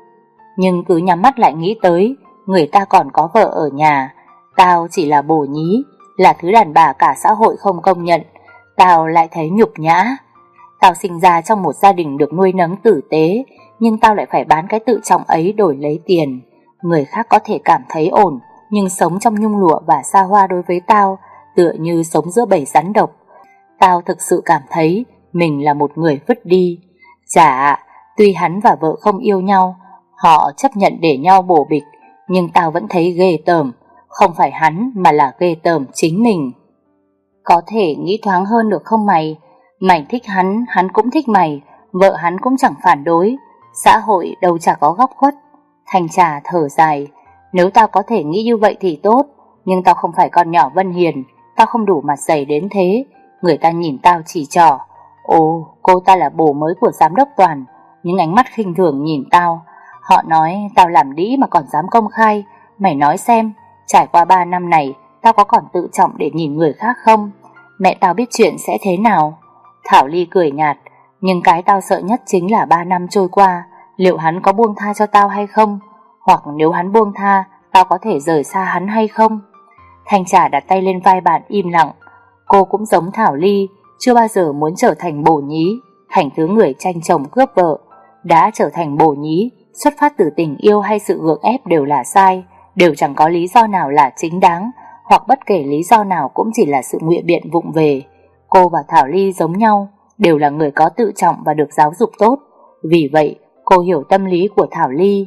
nhưng cứ nhắm mắt lại nghĩ tới người ta còn có vợ ở nhà. Tao chỉ là bồ nhí, là thứ đàn bà cả xã hội không công nhận. Tao lại thấy nhục nhã. Tao sinh ra trong một gia đình được nuôi nấng tử tế, nhưng tao lại phải bán cái tự trọng ấy đổi lấy tiền. Người khác có thể cảm thấy ổn, nhưng sống trong nhung lụa và xa hoa đối với tao tựa như sống giữa bầy rắn độc. Tao thực sự cảm thấy mình là một người vứt đi. Chả, tuy hắn và vợ không yêu nhau, họ chấp nhận để nhau bổ bịch, nhưng tao vẫn thấy ghê tởm. Không phải hắn mà là ghê tởm chính mình. Có thể nghĩ thoáng hơn được không mày? Mày thích hắn, hắn cũng thích mày, vợ hắn cũng chẳng phản đối, xã hội đâu chả có góc khuất. Thanh Trà thở dài. Nếu tao có thể nghĩ như vậy thì tốt, nhưng tao không phải con nhỏ Vân Hiền, tao không đủ mặt dày đến thế. Người ta nhìn tao chỉ trỏ. Ồ, cô ta là bồ mới của giám đốc Toàn. Những ánh mắt khinh thường nhìn tao. Họ nói tao làm đĩ mà còn dám công khai. Mày nói xem, trải qua ba năm này, tao có còn tự trọng để nhìn người khác không? Mẹ tao biết chuyện sẽ thế nào? Thảo Ly cười nhạt. Nhưng cái tao sợ nhất chính là ba năm trôi qua, liệu hắn có buông tha cho tao hay không? Hoặc nếu hắn buông tha, tao có thể rời xa hắn hay không? Thanh Trà đặt tay lên vai bạn im lặng. Cô cũng giống Thảo Ly, chưa bao giờ muốn trở thành bồ nhí, thành thứ người tranh chồng cướp vợ. Đã trở thành bồ nhí, xuất phát từ tình yêu hay sự gượng ép đều là sai, đều chẳng có lý do nào là chính đáng, hoặc bất kể lý do nào cũng chỉ là sự ngụy biện vụng về. Cô và Thảo Ly giống nhau, đều là người có tự trọng và được giáo dục tốt. Vì vậy, cô hiểu tâm lý của Thảo Ly.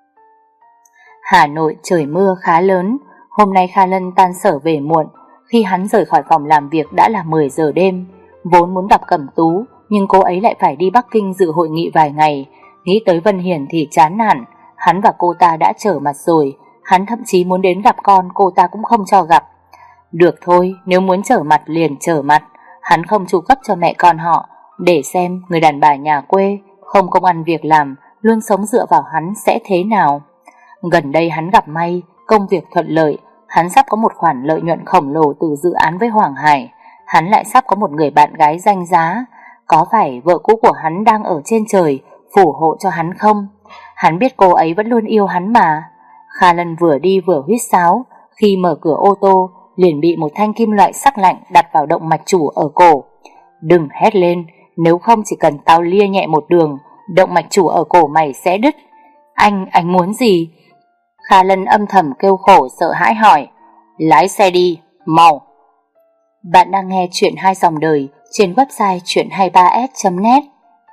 Hà Nội trời mưa khá lớn. Hôm nay Kha Lân tan sở về muộn. Khi hắn rời khỏi phòng làm việc đã là mười giờ đêm. Vốn muốn gặp Cẩm Tú, nhưng cô ấy lại phải đi Bắc Kinh dự hội nghị vài ngày. Nghĩ tới Vân Hiền thì chán nản. Hắn và cô ta đã trở mặt rồi. Hắn thậm chí muốn đến gặp con, cô ta cũng không cho gặp. Được thôi, nếu muốn trở mặt liền trở mặt. Hắn không chu cấp cho mẹ con họ, để xem người đàn bà nhà quê không công ăn việc làm, luôn sống dựa vào hắn sẽ thế nào. Gần đây hắn gặp may, công việc thuận lợi. Hắn sắp có một khoản lợi nhuận khổng lồ từ dự án với Hoàng Hải. Hắn lại sắp có một người bạn gái danh giá. Có phải vợ cũ của hắn đang ở trên trời phù hộ cho hắn không? Hắn biết cô ấy vẫn luôn yêu hắn mà. Kha Lân vừa đi vừa huýt sáo. Khi mở cửa ô tô, liền bị một thanh kim loại sắc lạnh đặt vào động mạch chủ ở cổ. Đừng hét lên, nếu không chỉ cần tao lia nhẹ một đường, động mạch chủ ở cổ mày sẽ đứt. Anh, anh muốn gì? Kha Lân âm thầm kêu khổ sợ hãi hỏi. Lái xe đi, mau. Bạn đang nghe chuyện hai dòng đời trên website chuyện hai ba s chấm net.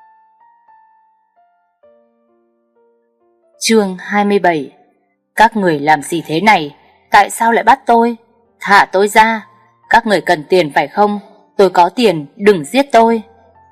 Chương hai mươi bảy. Các người làm gì thế này? Tại sao lại bắt tôi? Thả tôi ra. Các người cần tiền phải không? Tôi có tiền, đừng giết tôi.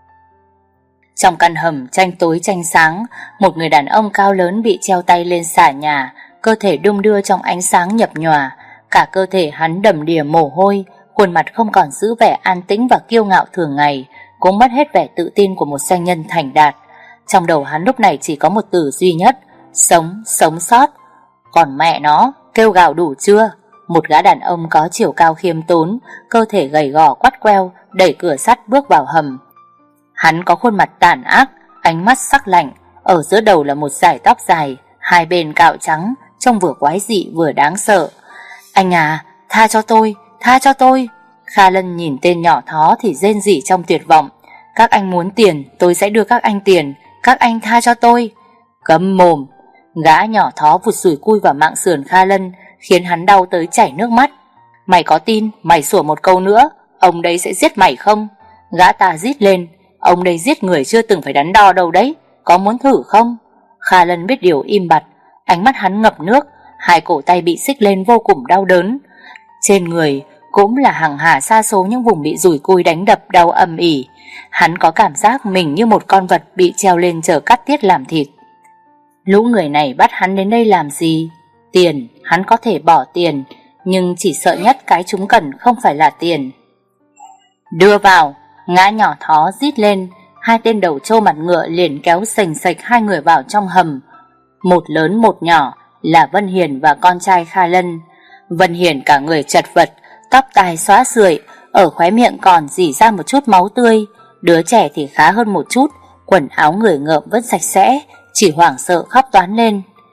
Trong căn hầm tranh tối tranh sáng, một người đàn ông cao lớn bị treo tay lên xà nhà, cơ thể đung đưa trong ánh sáng nhập nhòa. Cả cơ thể hắn đầm đìa mồ hôi, khuôn mặt không còn giữ vẻ an tĩnh và kiêu ngạo thường ngày, cũng mất hết vẻ tự tin của một doanh nhân thành đạt. Trong đầu hắn lúc này chỉ có một từ duy nhất: sống, sống sót. Còn mẹ nó, kêu gào đủ chưa? Một gã đàn ông có chiều cao khiêm tốn, cơ thể gầy gò quắt queo, đẩy cửa sắt bước vào hầm. Hắn có khuôn mặt tàn ác, ánh mắt sắc lạnh, ở giữa đầu là một dải tóc dài, hai bên cạo trắng, trông vừa quái dị vừa đáng sợ. Anh à, tha cho tôi, tha cho tôi. Kha Lân nhìn tên nhỏ thó thì rên rỉ trong tuyệt vọng. Các anh muốn tiền, tôi sẽ đưa các anh tiền, các anh tha cho tôi. Cấm mồm. Gã nhỏ thó vụt sủi cui vào mạng sườn Kha Lân, khiến hắn đau tới chảy nước mắt. Mày có tin mày sủa một câu nữa, ông đây sẽ giết mày không? Gã ta rít lên. Ông đây giết người chưa từng phải đắn đo đâu đấy, có muốn thử không? Kha Lân biết điều im bặt, ánh mắt hắn ngập nước, hai cổ tay bị xích lên vô cùng đau đớn. Trên người cũng là hàng hà sa số những vùng bị dùi cui đánh đập đau ầm ỉ. Hắn có cảm giác mình như một con vật bị treo lên chờ cắt tiết làm thịt. Lũ người này bắt hắn đến đây làm gì? Tiền, hắn có thể bỏ tiền, nhưng chỉ sợ nhất cái chúng cần không phải là tiền. Đưa vào. Ngã nhỏ thó rít lên. Hai tên đầu trâu mặt ngựa liền kéo sành sạch hai người vào trong hầm. Một lớn một nhỏ là Vân Hiền và con trai Kha Lân. Vân Hiền cả người chật vật, tóc tai xóa xười, ở khóe miệng còn rỉ ra một chút máu tươi. Đứa trẻ thì khá hơn một chút, quần áo người ngợm vẫn sạch sẽ, chỉ hoảng sợ khóc toán lên.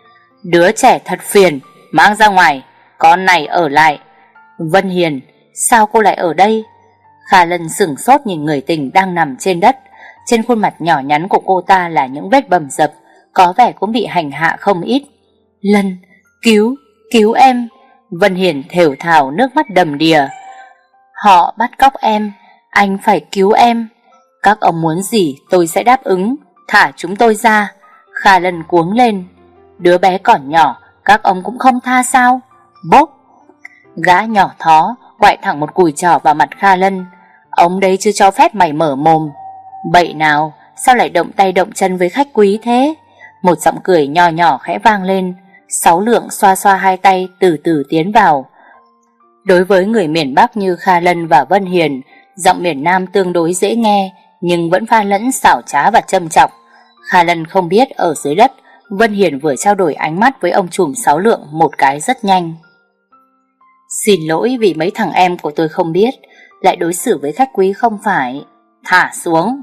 Đứa trẻ thật phiền, mang ra ngoài, con này ở lại. Vân Hiền, sao cô lại ở đây? Kha Lân sửng sốt nhìn người tình đang nằm trên đất. Trên khuôn mặt nhỏ nhắn của cô ta là những vết bầm dập, có vẻ cũng bị hành hạ không ít. Lân, cứu, cứu em. Vân Hiền thều thào nước mắt đầm đìa. Họ bắt cóc em, anh phải cứu em. Các ông muốn gì tôi sẽ đáp ứng, thả chúng tôi ra. Kha Lân cuống lên. Đứa bé còn nhỏ, các ông cũng không tha sao? Bốp. Gã nhỏ thó quại thẳng một cùi trỏ vào mặt Kha Lân. Ông đấy chưa cho phép mày mở mồm. Bậy nào, sao lại động tay động chân với khách quý thế? Một giọng cười nhỏ nhỏ khẽ vang lên. Sáu Lượng xoa xoa hai tay từ từ tiến vào. Đối với người miền Bắc như Kha Lân và Vân Hiền, giọng miền Nam tương đối dễ nghe nhưng vẫn pha lẫn xảo trá và châm chọc. Kha Lân không biết ở dưới đất Vân Hiền vừa trao đổi ánh mắt với ông trùm Sáu Lượng một cái rất nhanh. Xin lỗi vì mấy thằng em của tôi không biết, lại đối xử với khách quý không phải. Thả xuống.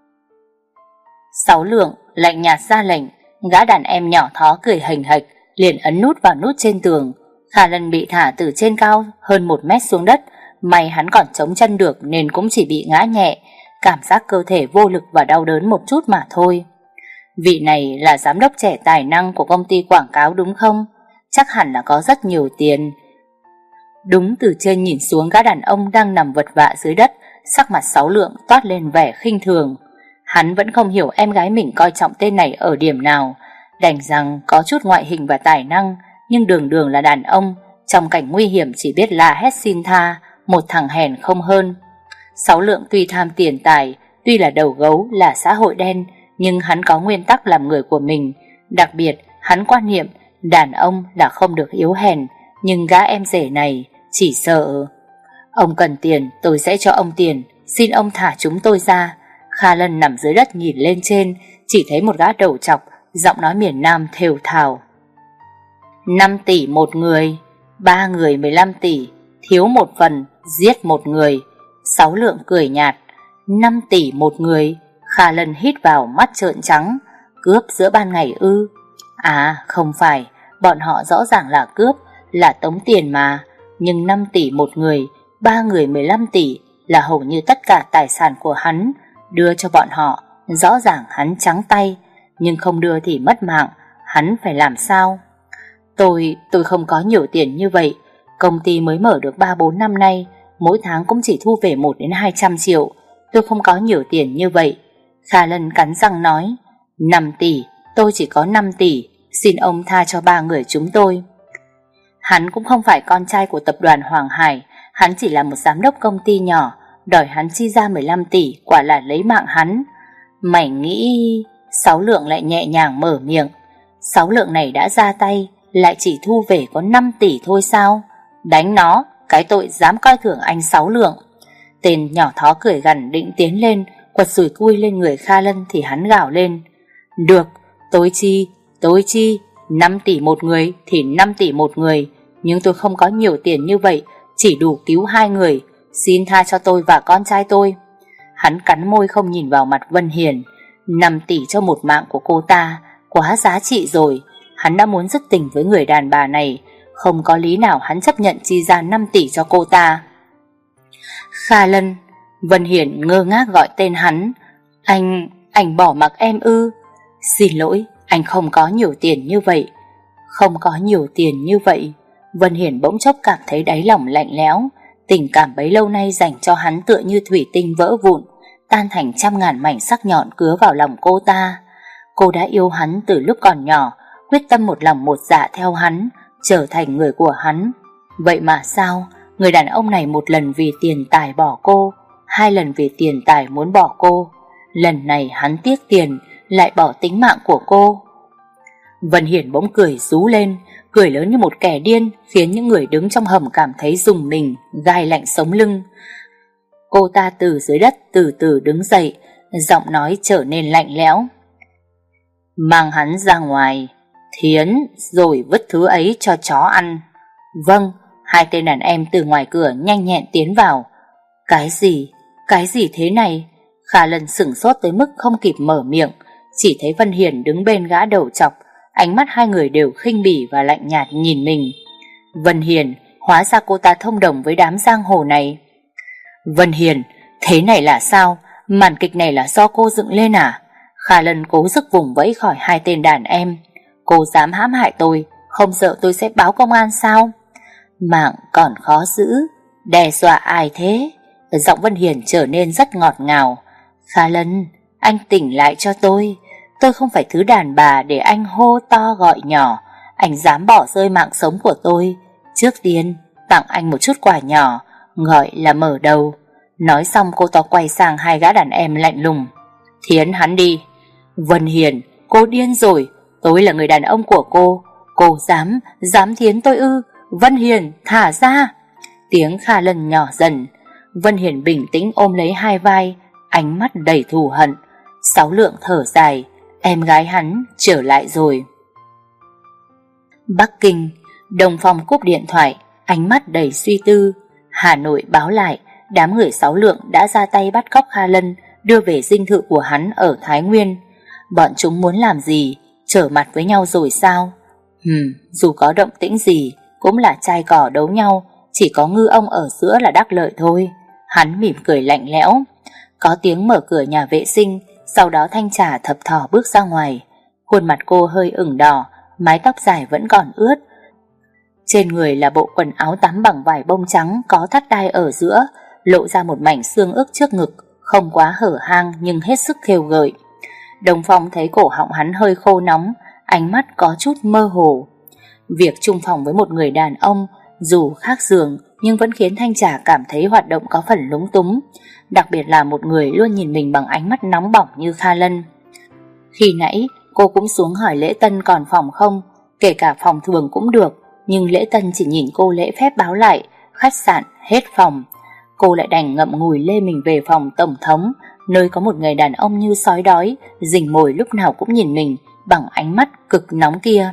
Sáu Lượng lạnh nhạt ra lệnh. Gã đàn em nhỏ thó cười hềnh hệch liền ấn nút vào nút trên tường. Kha Lân bị thả từ trên cao hơn một mét xuống đất. May hắn còn chống chân được nên cũng chỉ bị ngã nhẹ, cảm giác cơ thể vô lực và đau đớn một chút mà thôi. Vị này là giám đốc trẻ tài năng của công ty quảng cáo đúng không? Chắc hẳn là có rất nhiều tiền. Đúng từ trên nhìn xuống gã đàn ông đang nằm vật vã dưới đất, sắc mặt Sáu Lượng toát lên vẻ khinh thường. Hắn vẫn không hiểu em gái mình coi trọng tên này ở điểm nào. Đành rằng có chút ngoại hình và tài năng, nhưng đường đường là đàn ông, trong cảnh nguy hiểm chỉ biết la hét xin tha, một thằng hèn không hơn. Sáu Lượng tuy tham tiền tài, tuy là đầu gấu, là xã hội đen, nhưng hắn có nguyên tắc làm người của mình. Đặc biệt hắn quan niệm đàn ông là không được yếu hèn. Nhưng gã em rể này chỉ sợ. Ông cần tiền, tôi sẽ cho ông tiền, xin ông thả chúng tôi ra. Kha Lân nằm dưới đất nhìn lên trên, chỉ thấy một gã đầu trọc, giọng nói miền Nam thều thào. Năm tỷ một người, ba người mười lăm tỷ, thiếu một phần, giết một người. Sáu Lượng cười nhạt. Năm tỷ một người. Kha Lân hít vào, mắt trợn trắng. Cướp giữa ban ngày ư? À không phải, bọn họ rõ ràng là cướp, là tống tiền mà. Nhưng năm tỷ một người, ba người mười lăm tỷ là hầu như tất cả tài sản của hắn. Đưa cho bọn họ, rõ ràng hắn trắng tay, nhưng không đưa thì mất mạng. Hắn phải làm sao? Tôi, tôi không có nhiều tiền như vậy. Công ty mới mở được ba bốn năm nay, mỗi tháng cũng chỉ thu về một đến hai trăm triệu. Tôi không có nhiều tiền như vậy. Kha Lân cắn răng nói. Năm tỷ, tôi chỉ có năm tỷ, xin ông tha cho ba người chúng tôi. Hắn cũng không phải con trai của tập đoàn Hoàng Hải, hắn chỉ là một giám đốc công ty nhỏ, đòi hắn chi ra mười lăm tỷ quả là lấy mạng hắn. Mày nghĩ... Sáu Lượng lại nhẹ nhàng mở miệng. Sáu Lượng này đã ra tay, lại chỉ thu về có năm tỷ thôi sao? Đánh nó, cái tội dám coi thường anh Sáu Lượng. Tên nhỏ thó cười gằn định tiến lên, quật sủi cui lên người Kha Lân thì hắn gào lên. Được, tôi chi, tôi chi, năm tỷ một người thì năm tỷ một người, nhưng tôi không có nhiều tiền như vậy, chỉ đủ cứu hai người, xin tha cho tôi và con trai tôi. Hắn cắn môi không nhìn vào mặt Vân Hiền. Năm tỷ cho một mạng của cô ta, quá giá trị rồi. Hắn đã muốn dứt tình với người đàn bà này, không có lý nào hắn chấp nhận chi ra năm tỷ cho cô ta. Kha Lân. Vân Hiền ngơ ngác gọi tên hắn. Anh, anh bỏ mặc em ư? Xin lỗi, anh không có nhiều tiền như vậy. Không có nhiều tiền như vậy. Vân Hiền bỗng chốc cảm thấy đáy lòng lạnh lẽo. Tình cảm bấy lâu nay dành cho hắn tựa như thủy tinh vỡ vụn, tan thành trăm ngàn mảnh sắc nhọn cứa vào lòng cô ta. Cô đã yêu hắn từ lúc còn nhỏ, quyết tâm một lòng một dạ theo hắn, trở thành người của hắn. Vậy mà sao, người đàn ông này một lần vì tiền tài bỏ cô, hai lần vì tiền tài muốn bỏ cô. Lần này hắn tiếc tiền, lại bỏ tính mạng của cô. Vân Hiển bỗng cười rú lên, cười lớn như một kẻ điên, khiến những người đứng trong hầm cảm thấy rùng mình, gai lạnh sống lưng. Cô ta từ dưới đất từ từ đứng dậy, giọng nói trở nên lạnh lẽo. Mang hắn ra ngoài, thiến, rồi vứt thứ ấy cho chó ăn. Vâng. Hai tên đàn em từ ngoài cửa nhanh nhẹn tiến vào. Cái gì? Cái gì thế này? Kha Lân sửng sốt tới mức không kịp mở miệng, chỉ thấy Vân Hiền đứng bên gã đầu chọc, Ánh mắt hai người đều khinh bỉ và lạnh nhạt nhìn mình. Vân Hiền, hóa ra cô ta thông đồng với đám giang hồ này. Vân Hiền, thế này là sao? Màn kịch này là do cô dựng lên à? Kha Lân cố sức vùng vẫy khỏi hai tên đàn em. Cô dám hãm hại tôi, không sợ tôi sẽ báo công an sao? Mạng còn khó giữ, đe dọa ai thế? Giọng Vân Hiền trở nên rất ngọt ngào. Kha Lân, anh tỉnh lại cho tôi. Tôi không phải thứ đàn bà để anh hô to gọi nhỏ. Anh dám bỏ rơi mạng sống của tôi. Trước tiên tặng anh một chút quà nhỏ, gọi là mở đầu. Nói xong cô ta quay sang hai gã đàn em lạnh lùng. Thiến hắn đi. Vân Hiền, cô điên rồi. Tôi là người đàn ông của cô. Cô dám, dám thiến tôi ư? Vân Hiền, thả ra. Tiếng Kha Lân nhỏ dần. Vân Hiền bình tĩnh ôm lấy hai vai, ánh mắt đầy thù hận. Sáu Lượng thở dài. Em gái hắn trở lại rồi. Bắc Kinh. Đồng Phong cúp điện thoại, ánh mắt đầy suy tư. Hà Nội báo lại đám người Sáu Lượng đã ra tay bắt cóc Kha Lân, đưa về dinh thự của hắn ở Thái Nguyên. Bọn chúng muốn làm gì? Trở mặt với nhau rồi sao? Hừm, dù có động tĩnh gì cũng là trai cỏ đấu nhau, chỉ có ngư ông ở giữa là đắc lợi thôi. Hắn mỉm cười lạnh lẽo. Có tiếng mở cửa nhà vệ sinh, sau đó Thanh Trà thập thò bước ra ngoài. Khuôn mặt cô hơi ửng đỏ, mái tóc dài vẫn còn ướt. Trên người là bộ quần áo tắm bằng vải bông trắng có thắt đai ở giữa, lộ ra một mảnh xương ức trước ngực, không quá hở hang nhưng hết sức khêu gợi. Đồng Phong thấy cổ họng hắn hơi khô nóng, ánh mắt có chút mơ hồ. Việc chung phòng với một người đàn ông, dù khác giường nhưng vẫn khiến Thanh Trà cảm thấy hoạt động có phần lúng túng, đặc biệt là một người luôn nhìn mình bằng ánh mắt nóng bỏng như Kha Lân. Khi nãy cô cũng xuống hỏi Lễ Tân còn phòng không, kể cả phòng thường cũng được, nhưng Lễ Tân chỉ nhìn cô lễ phép báo lại khách sạn hết phòng. Cô lại đành ngậm ngùi lê mình về phòng tổng thống, nơi có một người đàn ông như sói đói, rình mồi lúc nào cũng nhìn mình bằng ánh mắt cực nóng kia.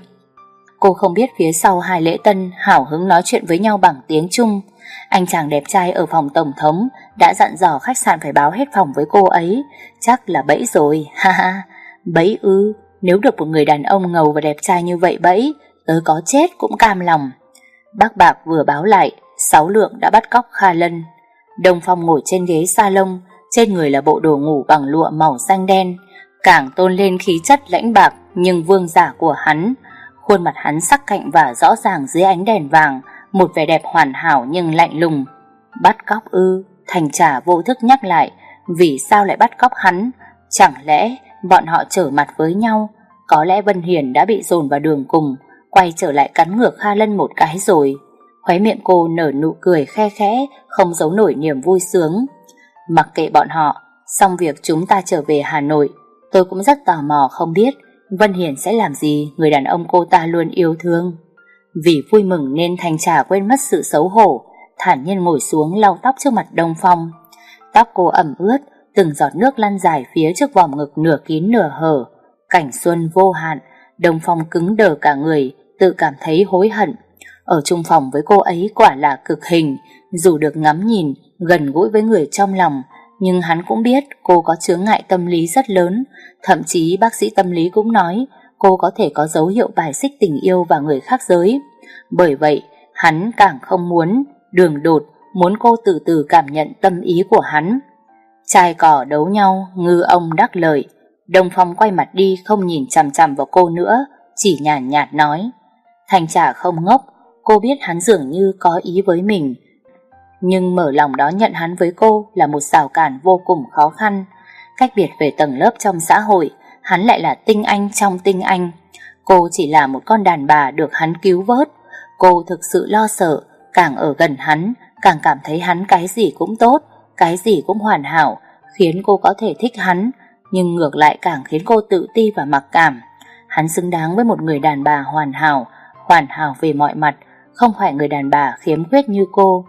Cô không biết phía sau hai Lễ Tân hào hứng nói chuyện với nhau bằng tiếng Trung. Anh chàng đẹp trai ở phòng tổng thống đã dặn dò khách sạn phải báo hết phòng với cô ấy. Chắc là bẫy rồi, ha ha. Bẫy ư? Nếu được một người đàn ông ngầu và đẹp trai như vậy bẫy, tớ có chết cũng cam lòng. Bác Bạc vừa báo lại Sáu Lượng đã bắt cóc Kha Lân. Đồng Phong ngồi trên ghế salon, trên người là bộ đồ ngủ bằng lụa màu xanh đen, càng tôn lên khí chất lãnh bạc nhưng vương giả của hắn. Khuôn mặt hắn sắc cạnh và rõ ràng dưới ánh đèn vàng, một vẻ đẹp hoàn hảo nhưng lạnh lùng. Bắt cóc ư? Thanh Trà vô thức nhắc lại. Vì sao lại bắt cóc hắn? Chẳng lẽ bọn họ trở mặt với nhau? Có lẽ Vân Hiền đã bị dồn vào đường cùng, quay trở lại cắn ngược Kha Lân một cái rồi. Khóe miệng cô nở nụ cười khe khẽ, không giấu nổi niềm vui sướng. Mặc kệ bọn họ, xong việc chúng ta trở về Hà Nội. Tôi cũng rất tò mò không biết Vân Hiền sẽ làm gì người đàn ông cô ta luôn yêu thương. Vì vui mừng nên Thanh Trà quên mất sự xấu hổ, thản nhiên ngồi xuống lau tóc trước mặt Đông Phong. Tóc cô ẩm ướt, từng giọt nước lăn dài phía trước vòm ngực nửa kín nửa hở. Cảnh xuân vô hạn, Đông Phong cứng đờ cả người, tự cảm thấy hối hận. Ở chung phòng với cô ấy quả là cực hình, dù được ngắm nhìn, gần gũi với người trong lòng, nhưng hắn cũng biết cô có chướng ngại tâm lý rất lớn. Thậm chí bác sĩ tâm lý cũng nói cô có thể có dấu hiệu bài xích tình yêu và người khác giới. Bởi vậy, hắn càng không muốn đường đột, muốn cô từ từ cảm nhận tâm ý của hắn. Trai cỏ đấu nhau, ngư ông đắc lợi. Đông Phong quay mặt đi, không nhìn chằm chằm vào cô nữa, chỉ nhàn nhạt, nhạt nói. Thanh Trà không ngốc, cô biết hắn dường như có ý với mình, nhưng mở lòng đó nhận hắn với cô là một rào cản vô cùng khó khăn. Cách biệt về tầng lớp trong xã hội, hắn lại là tinh anh trong tinh anh. Cô chỉ là một con đàn bà được hắn cứu vớt. Cô thực sự lo sợ, càng ở gần hắn, càng cảm thấy hắn cái gì cũng tốt, cái gì cũng hoàn hảo, khiến cô có thể thích hắn, nhưng ngược lại càng khiến cô tự ti và mặc cảm. Hắn xứng đáng với một người đàn bà hoàn hảo, hoàn hảo về mọi mặt, không phải người đàn bà khiếm khuyết như cô.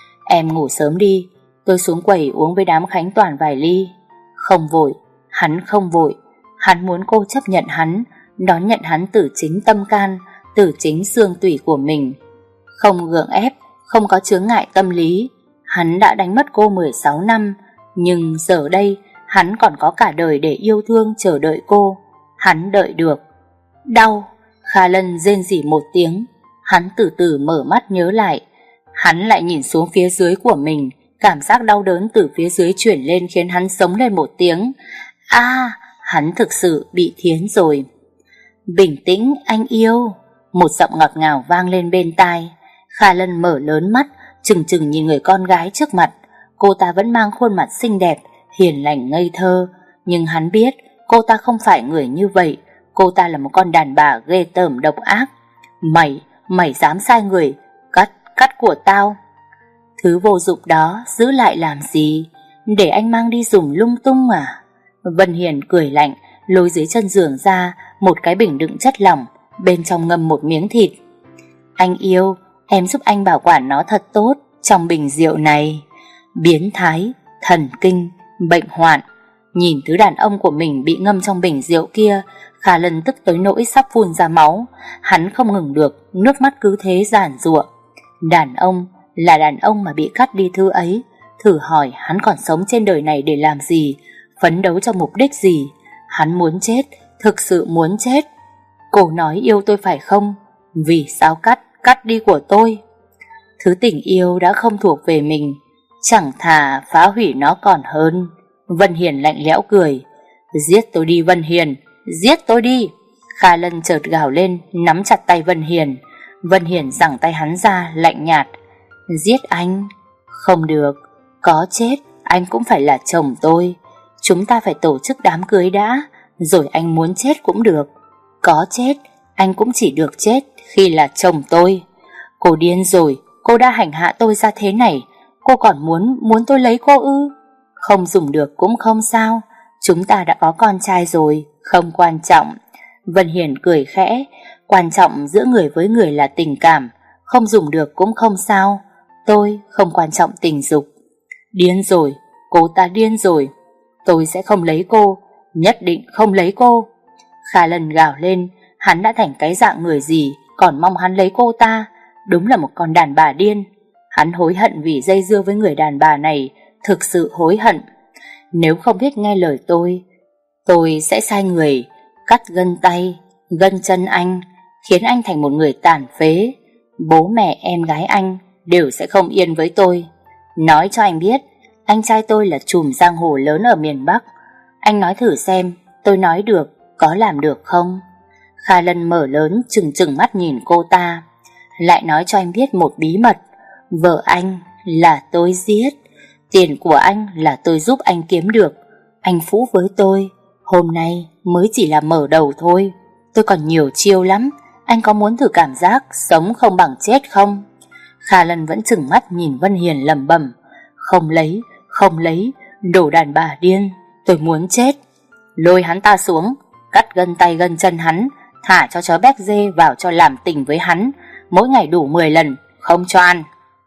Em ngủ sớm đi, tôi xuống quầy uống với đám Khánh Toàn vài ly. Không vội, hắn không vội. Hắn muốn cô chấp nhận hắn, đón nhận hắn từ chính tâm can, từ chính xương tủy của mình. Không gượng ép, không có chướng ngại tâm lý. Hắn đã đánh mất cô mười sáu năm, nhưng giờ đây hắn còn có cả đời để yêu thương chờ đợi cô. Hắn đợi được. Đau, Kha Lân rên rỉ một tiếng. Hắn từ từ mở mắt nhớ lại. Hắn lại nhìn xuống phía dưới của mình. Cảm giác đau đớn từ phía dưới chuyển lên khiến hắn sống lên một tiếng. A, à, hắn thực sự bị thiến rồi. Bình tĩnh anh yêu. Một giọng ngọt ngào vang lên bên tai. Kha Lân mở lớn mắt, chừng chừng nhìn người con gái trước mặt. Cô ta vẫn mang khuôn mặt xinh đẹp, hiền lành ngây thơ. Nhưng hắn biết cô ta không phải người như vậy. Cô ta là một con đàn bà ghê tởm độc ác. Mày, mày dám sai người. Cắt, cắt của tao. Thứ vô dụng đó giữ lại làm gì? Để anh mang đi dùng lung tung à? Vân Hiền cười lạnh, lôi dưới chân giường ra một cái bình đựng chất lỏng, bên trong ngâm một miếng thịt. Anh yêu, em giúp anh bảo quản nó thật tốt trong bình rượu này. Biến thái, thần kinh, bệnh hoạn. Nhìn thứ đàn ông của mình bị ngâm trong bình rượu kia, Kha Lân tức tới nỗi sắp phun ra máu. Hắn không ngừng được, nước mắt cứ thế giàn giụa. Đàn ông là đàn ông mà bị cắt đi thứ ấy. Thử hỏi hắn còn sống trên đời này để làm gì? Phấn đấu cho mục đích gì? Hắn muốn chết, thực sự muốn chết. Cô nói yêu tôi phải không? Vì sao cắt, cắt đi của tôi? Thứ tình yêu đã không thuộc về mình, chẳng thà phá hủy nó còn hơn. Vân Hiền lạnh lẽo cười. Giết tôi đi Vân Hiền, giết tôi đi. Kha Lân chợt gào lên, nắm chặt tay Vân Hiền. Vân Hiền giằng tay hắn ra, lạnh nhạt. Giết anh? Không được, có chết anh cũng phải là chồng tôi. Chúng ta phải tổ chức đám cưới đã, rồi anh muốn chết cũng được. Có chết anh cũng chỉ được chết khi là chồng tôi. Cô điên rồi, cô đã hành hạ tôi ra thế này, cô còn muốn muốn tôi lấy cô ư? Không dùng được cũng không sao, chúng ta đã có con trai rồi, không quan trọng. Vân Hiền cười khẽ. Quan trọng giữa người với người là tình cảm, không dùng được cũng không sao. Tôi không quan trọng tình dục. Điên rồi, cô ta điên rồi. Tôi sẽ không lấy cô, nhất định không lấy cô. Kha Lân gào lên. Hắn đã thành cái dạng người gì còn mong hắn lấy cô ta? Đúng là một con đàn bà điên. Hắn hối hận vì dây dưa với người đàn bà này, thực sự hối hận. Nếu không biết nghe lời tôi, tôi sẽ sai người cắt gân tay, gân chân anh, khiến anh thành một người tàn phế. Bố mẹ em gái anh đều sẽ không yên với tôi. Nói cho anh biết, anh trai tôi là trùm giang hồ lớn ở miền Bắc. Anh nói thử xem, tôi nói được, có làm được không? Kha Lân mở lớn, trừng trừng mắt nhìn cô ta. Lại nói cho anh biết một bí mật. Vợ anh là tôi giết. Tiền của anh là tôi giúp anh kiếm được. Anh phũ với tôi, hôm nay mới chỉ là mở đầu thôi. Tôi còn nhiều chiêu lắm. Anh có muốn thử cảm giác sống không bằng chết không? Kha Lân vẫn trừng mắt nhìn Vân Hiền lẩm bẩm. Không lấy, không lấy, đồ đàn bà điên, tôi muốn chết. Lôi hắn ta xuống, cắt gân tay gân chân hắn, thả cho chó béc dê vào cho làm tình với hắn, mỗi ngày đủ mười lần, không cho ăn.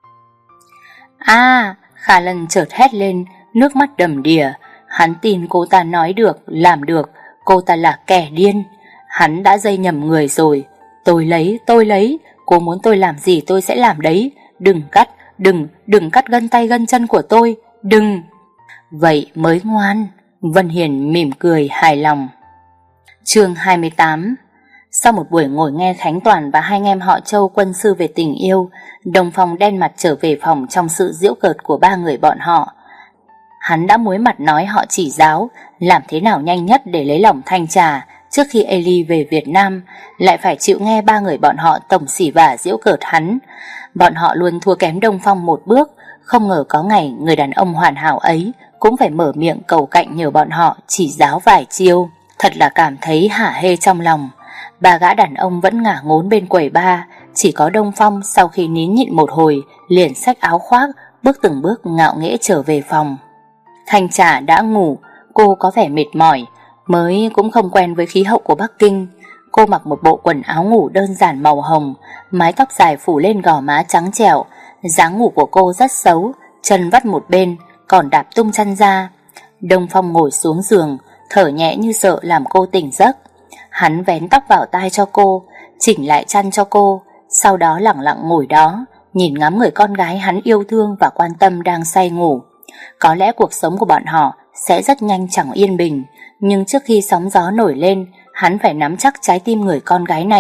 À, Kha Lân chợt hét lên, nước mắt đầm đìa. Hắn tin cô ta nói được, làm được, cô ta là kẻ điên. Hắn đã dây nhầm người rồi. Tôi lấy, tôi lấy, cô muốn tôi làm gì tôi sẽ làm đấy. Đừng cắt, đừng, đừng cắt gân tay gân chân của tôi, đừng. Vậy mới ngoan. Vân Hiền mỉm cười hài lòng. Chương hai mươi tám. Sau một buổi ngồi nghe Khánh Toàn và hai anh em họ Châu quân sư về tình yêu, Đồng Phong đen mặt trở về phòng trong sự giễu cợt của ba người bọn họ. Hắn đã muối mặt nói họ chỉ giáo làm thế nào nhanh nhất để lấy lòng Thanh Trà trước khi Eli về Việt Nam, lại phải chịu nghe ba người bọn họ tổng xỉ vả giễu cợt hắn. Bọn họ luôn thua kém Đông Phong một bước, không ngờ có ngày người đàn ông hoàn hảo ấy cũng phải mở miệng cầu cạnh nhờ bọn họ chỉ giáo vài chiêu. Thật là cảm thấy hả hê trong lòng. Ba gã đàn ông vẫn ngả ngốn bên quầy bar, chỉ có Đông Phong sau khi nín nhịn một hồi liền xách áo khoác, bước từng bước ngạo nghễ trở về phòng. Thanh Trà đã ngủ, cô có vẻ mệt mỏi, mới cũng không quen với khí hậu của Bắc Kinh. Cô mặc một bộ quần áo ngủ đơn giản màu hồng, mái tóc dài phủ lên gò má trắng trẻo. Dáng ngủ của cô rất xấu, chân vắt một bên, còn đạp tung chân ra. Đông Phong ngồi xuống giường, thở nhẹ như sợ làm cô tỉnh giấc. Hắn vén tóc vào tai cho cô, chỉnh lại chăn cho cô, sau đó lẳng lặng ngồi đó, nhìn ngắm người con gái hắn yêu thương và quan tâm đang say ngủ. Có lẽ cuộc sống của bọn họ sẽ rất nhanh chẳng yên bình, nhưng trước khi sóng gió nổi lên, hắn phải nắm chắc trái tim người con gái này,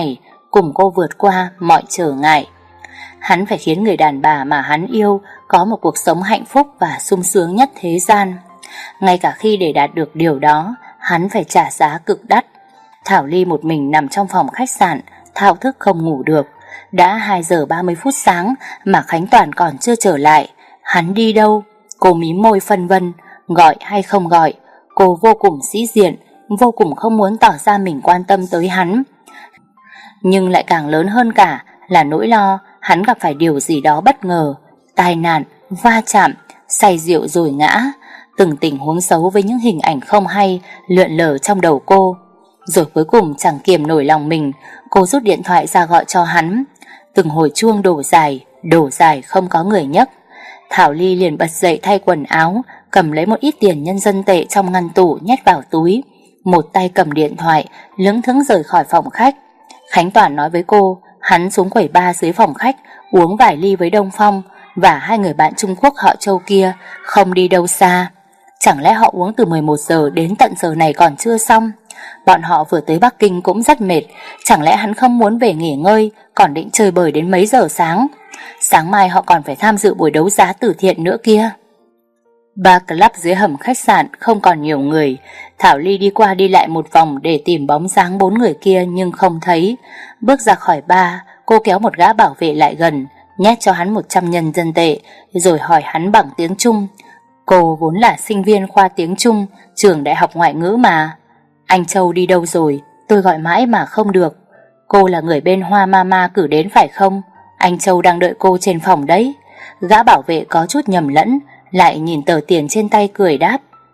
cùng cô vượt qua mọi trở ngại. Hắn phải khiến người đàn bà mà hắn yêu có một cuộc sống hạnh phúc và sung sướng nhất thế gian. Ngay cả khi để đạt được điều đó, hắn phải trả giá cực đắt. Thảo Ly một mình nằm trong phòng khách sạn, thao thức không ngủ được. Đã hai giờ ba mươi phút sáng mà Khánh Toàn còn chưa trở lại. Hắn đi đâu? Cô mím môi phân vân, gọi hay không gọi. Cô vô cùng sĩ diện, vô cùng không muốn tỏ ra mình quan tâm tới hắn. Nhưng lại càng lớn hơn cả là nỗi lo hắn gặp phải điều gì đó bất ngờ, tai nạn, va chạm, say rượu rồi ngã. Từng tình huống xấu với những hình ảnh không hay lượn lờ trong đầu cô. Rồi cuối cùng chẳng kiềm nổi lòng mình, cô rút điện thoại ra gọi cho hắn. Từng hồi chuông đổ dài, đổ dài không có người nhấc. Thảo Ly liền bật dậy thay quần áo, cầm lấy một ít tiền nhân dân tệ trong ngăn tủ nhét vào túi, một tay cầm điện thoại, lững thững rời khỏi phòng khách. Khánh Toàn nói với cô, hắn xuống quầy bar dưới phòng khách uống vài ly với Đông Phong và hai người bạn Trung Quốc họ Châu kia, không đi đâu xa. Chẳng lẽ họ uống từ mười một giờ đến tận giờ này còn chưa xong? Bọn họ vừa tới Bắc Kinh cũng rất mệt, chẳng lẽ hắn không muốn về nghỉ ngơi, còn định chơi bời đến mấy giờ sáng? Sáng mai họ còn phải tham dự buổi đấu giá từ thiện nữa kia. Bar club dưới hầm khách sạn không còn nhiều người. Thảo Ly đi qua đi lại một vòng để tìm bóng dáng bốn người kia nhưng không thấy. Bước ra khỏi bar, cô kéo một gã bảo vệ lại gần, nhét cho hắn một trăm nhân dân tệ, rồi hỏi hắn bằng tiếng Trung. Cô vốn là sinh viên khoa tiếng Trung, trường đại học ngoại ngữ mà. Anh Châu đi đâu rồi? Tôi gọi mãi mà không được. Cô là người bên Hoa Mama cử đến phải không? Anh Châu đang đợi cô trên phòng đấy. Gã bảo vệ có chút nhầm lẫn, lại nhìn tờ tiền trên tay cười đáp.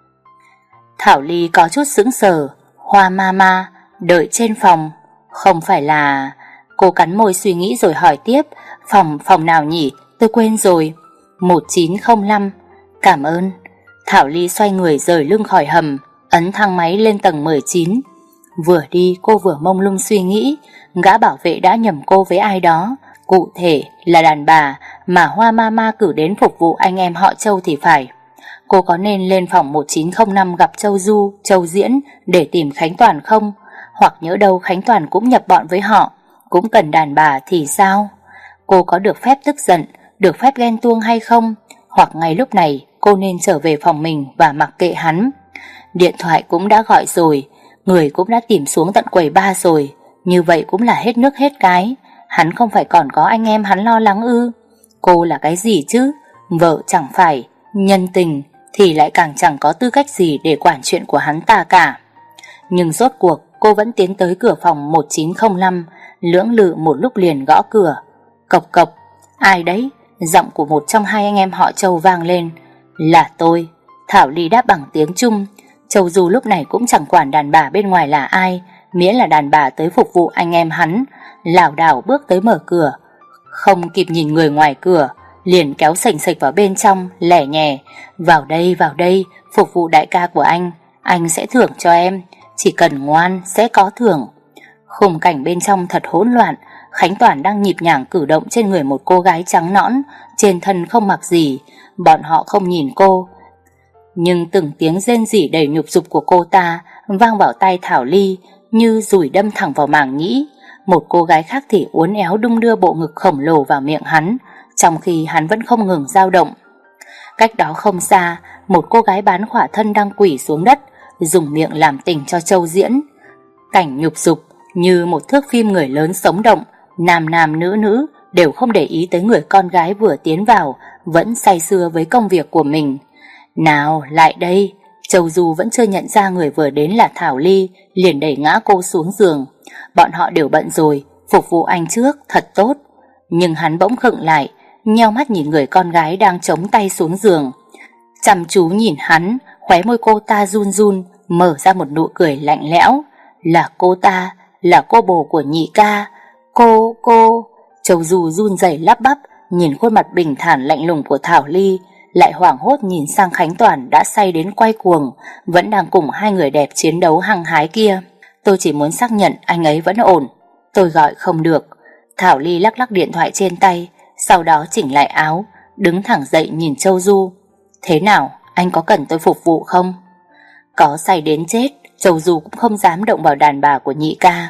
Thảo Ly có chút sững sờ. Hoa Mama, đợi trên phòng. Không phải là... Cô cắn môi suy nghĩ rồi hỏi tiếp. Phòng, phòng nào nhỉ? Tôi quên rồi. Một chín không năm. Cảm ơn. Thảo Ly xoay người rời lưng khỏi hầm, ấn thang máy lên tầng mười chín. Vừa đi cô vừa mông lung suy nghĩ, gã bảo vệ đã nhầm cô với ai đó, cụ thể là đàn bà mà Hoa Mama cử đến phục vụ anh em họ Châu thì phải. Cô có nên lên phòng một chín không năm gặp Châu Du, Châu Diễn để tìm Khánh Toàn không? Hoặc nhỡ đâu Khánh Toàn cũng nhập bọn với họ, cũng cần đàn bà thì sao? Cô có được phép tức giận, được phép ghen tuông hay không? Hoặc ngay lúc này cô nên trở về phòng mình và mặc kệ hắn. Điện thoại cũng đã gọi rồi, người cũng đã tìm xuống tận quầy bar rồi. Như vậy cũng là hết nước hết cái. Hắn không phải còn có anh em hắn lo lắng ư? Cô là cái gì chứ? Vợ chẳng phải, nhân tình thì lại càng chẳng có tư cách gì để quản chuyện của hắn ta cả. Nhưng rốt cuộc cô vẫn tiến tới cửa phòng một chín không năm, lưỡng lự một lúc liền gõ cửa. Cộc cộc. Ai đấy? Giọng của một trong hai anh em họ Châu vang lên. Là tôi. Thảo Ly đáp bằng tiếng Trung. Châu Du lúc này cũng chẳng quản đàn bà bên ngoài là ai, miễn là đàn bà tới phục vụ anh em hắn. Lảo đảo bước tới mở cửa, không kịp nhìn người ngoài cửa, liền kéo sành sạch vào bên trong, lẻ nhẹ. Vào đây, vào đây, phục vụ đại ca của anh, anh sẽ thưởng cho em, chỉ cần ngoan sẽ có thưởng. Khung cảnh bên trong thật hỗn loạn. Khánh Toàn đang nhịp nhàng cử động trên người một cô gái trắng nõn, trên thân không mặc gì. Bọn họ không nhìn cô, nhưng từng tiếng rên rỉ đầy nhục dục của cô ta vang vào tai Thảo Ly như dùi đâm thẳng vào màng nhĩ. Một cô gái khác thì uốn éo đung đưa bộ ngực khổng lồ vào miệng hắn, trong khi hắn vẫn không ngừng dao động. Cách đó không xa, một cô gái bán khỏa thân đang quỳ xuống đất, dùng miệng làm tình cho Châu Diễn. Cảnh nhục dục như một thước phim người lớn sống động, nam nam nữ nữ đều không để ý tới người con gái vừa tiến vào, vẫn say sưa với công việc của mình. Nào, lại đây. Châu Du vẫn chưa nhận ra người vừa đến là Thảo Ly, liền đẩy ngã cô xuống giường. Bọn họ đều bận rồi, phục vụ anh trước, thật tốt. Nhưng hắn bỗng khựng lại, nheo mắt nhìn người con gái đang chống tay xuống giường. Chăm chú nhìn hắn, khóe môi cô ta run run, mở ra một nụ cười lạnh lẽo. Là cô ta, là cô bồ của nhị ca. Cô, cô... Châu Du run rẩy lắp bắp, nhìn khuôn mặt bình thản lạnh lùng của Thảo Ly, lại hoảng hốt nhìn sang Khánh Toàn đã say đến quay cuồng, vẫn đang cùng hai người đẹp chiến đấu hăng hái kia. Tôi chỉ muốn xác nhận anh ấy vẫn ổn. Tôi gọi không được. Thảo Ly lắc lắc điện thoại trên tay, sau đó chỉnh lại áo, đứng thẳng dậy nhìn Châu Du. Thế nào, anh có cần tôi phục vụ không? Có say đến chết, Châu Du cũng không dám động vào đàn bà của nhị ca.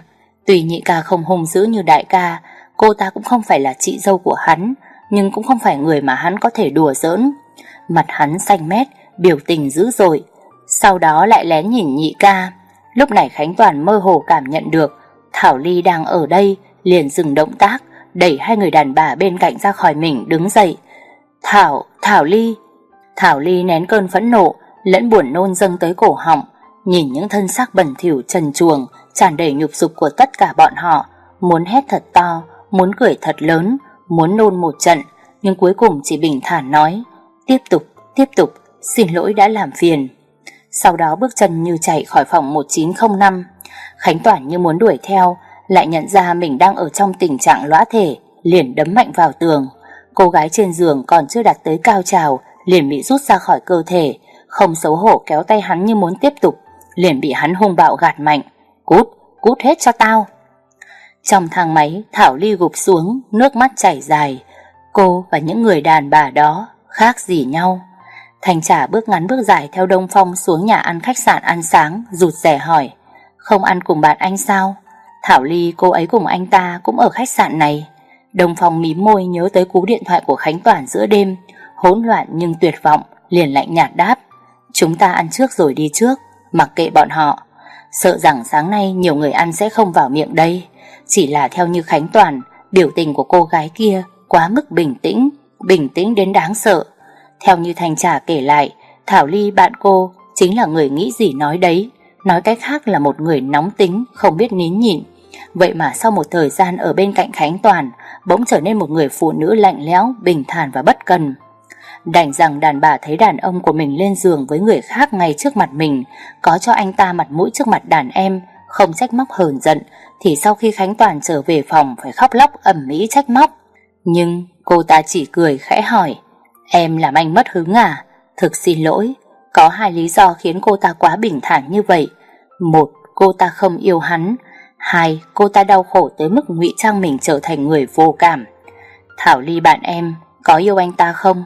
Tuy nhị ca không hung dữ như đại ca, cô ta cũng không phải là chị dâu của hắn, nhưng cũng không phải người mà hắn có thể đùa giỡn. Mặt hắn xanh mét, biểu tình dữ dội, sau đó lại lén nhìn nhị ca. Lúc này Khánh Toàn mơ hồ cảm nhận được Thảo Ly đang ở đây, liền dừng động tác, đẩy hai người đàn bà bên cạnh ra khỏi mình, đứng dậy. Thảo, Thảo Ly. Thảo Ly nén cơn phẫn nộ lẫn buồn nôn dâng tới cổ họng, nhìn những thân xác bẩn thỉu trần truồng, tràn đầy nhục dục của tất cả bọn họ, muốn hét thật to, muốn cười thật lớn, muốn nôn một trận, nhưng cuối cùng chỉ bình thản nói: Tiếp tục, tiếp tục, xin lỗi đã làm phiền. Sau đó bước chân như chạy khỏi phòng một chín không năm. Khánh Toản như muốn đuổi theo, lại nhận ra mình đang ở trong tình trạng lõa thể, liền đấm mạnh vào tường. Cô gái trên giường còn chưa đạt tới cao trào, liền bị rút ra khỏi cơ thể, không xấu hổ kéo tay hắn như muốn tiếp tục, liền bị hắn hung bạo gạt mạnh. Cút, cút hết cho tao. Trong thang máy, Thảo Ly gục xuống, nước mắt chảy dài. Cô và những người đàn bà đó khác gì nhau. Thanh Trà bước ngắn bước dài theo Đông Phong xuống nhà ăn khách sạn ăn sáng, rụt rè hỏi: Không ăn cùng bạn anh sao? Thảo Ly cô ấy cùng anh ta cũng ở khách sạn này. Đông Phong mím môi nhớ tới cú điện thoại của Khánh Toản giữa đêm, hỗn loạn nhưng tuyệt vọng, liền lạnh nhạt đáp: Chúng ta ăn trước rồi đi trước, mặc kệ bọn họ. Sợ rằng sáng nay nhiều người ăn sẽ không vào miệng đây. Chỉ là theo như Khánh Toàn, biểu tình của cô gái kia quá mức bình tĩnh, bình tĩnh đến đáng sợ. Theo như Thanh Trà kể lại, Thảo Ly bạn cô chính là người nghĩ gì nói đấy, nói cách khác là một người nóng tính, không biết nín nhịn. Vậy mà sau một thời gian ở bên cạnh Khánh Toàn, bỗng trở nên một người phụ nữ lạnh lẽo, bình thản và bất cần. Đành rằng đàn bà thấy đàn ông của mình lên giường với người khác ngay trước mặt mình, có cho anh ta mặt mũi trước mặt đàn em, không trách móc hờn giận, thì sau khi Khánh Toàn trở về phòng phải khóc lóc ầm ĩ trách móc. Nhưng cô ta chỉ cười khẽ hỏi: Em làm anh mất hứng à? Thực xin lỗi. Có hai lý do khiến cô ta quá bình thản như vậy. Một, cô ta không yêu hắn. Hai, cô ta đau khổ tới mức ngụy trang mình trở thành người vô cảm. Thảo Ly bạn em có yêu anh ta không?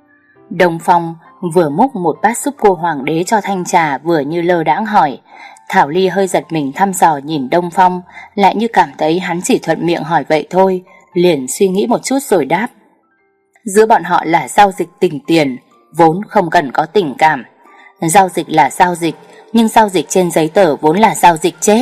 Đông Phong vừa múc một bát súp cua hoàng đế cho Thanh Trà, vừa như lơ đãng hỏi. Thảo Ly hơi giật mình thăm dò nhìn Đông Phong, lại như cảm thấy hắn chỉ thuận miệng hỏi vậy thôi, liền suy nghĩ một chút rồi đáp: Giữa bọn họ là giao dịch tình tiền, vốn không cần có tình cảm. Giao dịch là giao dịch, nhưng giao dịch trên giấy tờ vốn là giao dịch chết.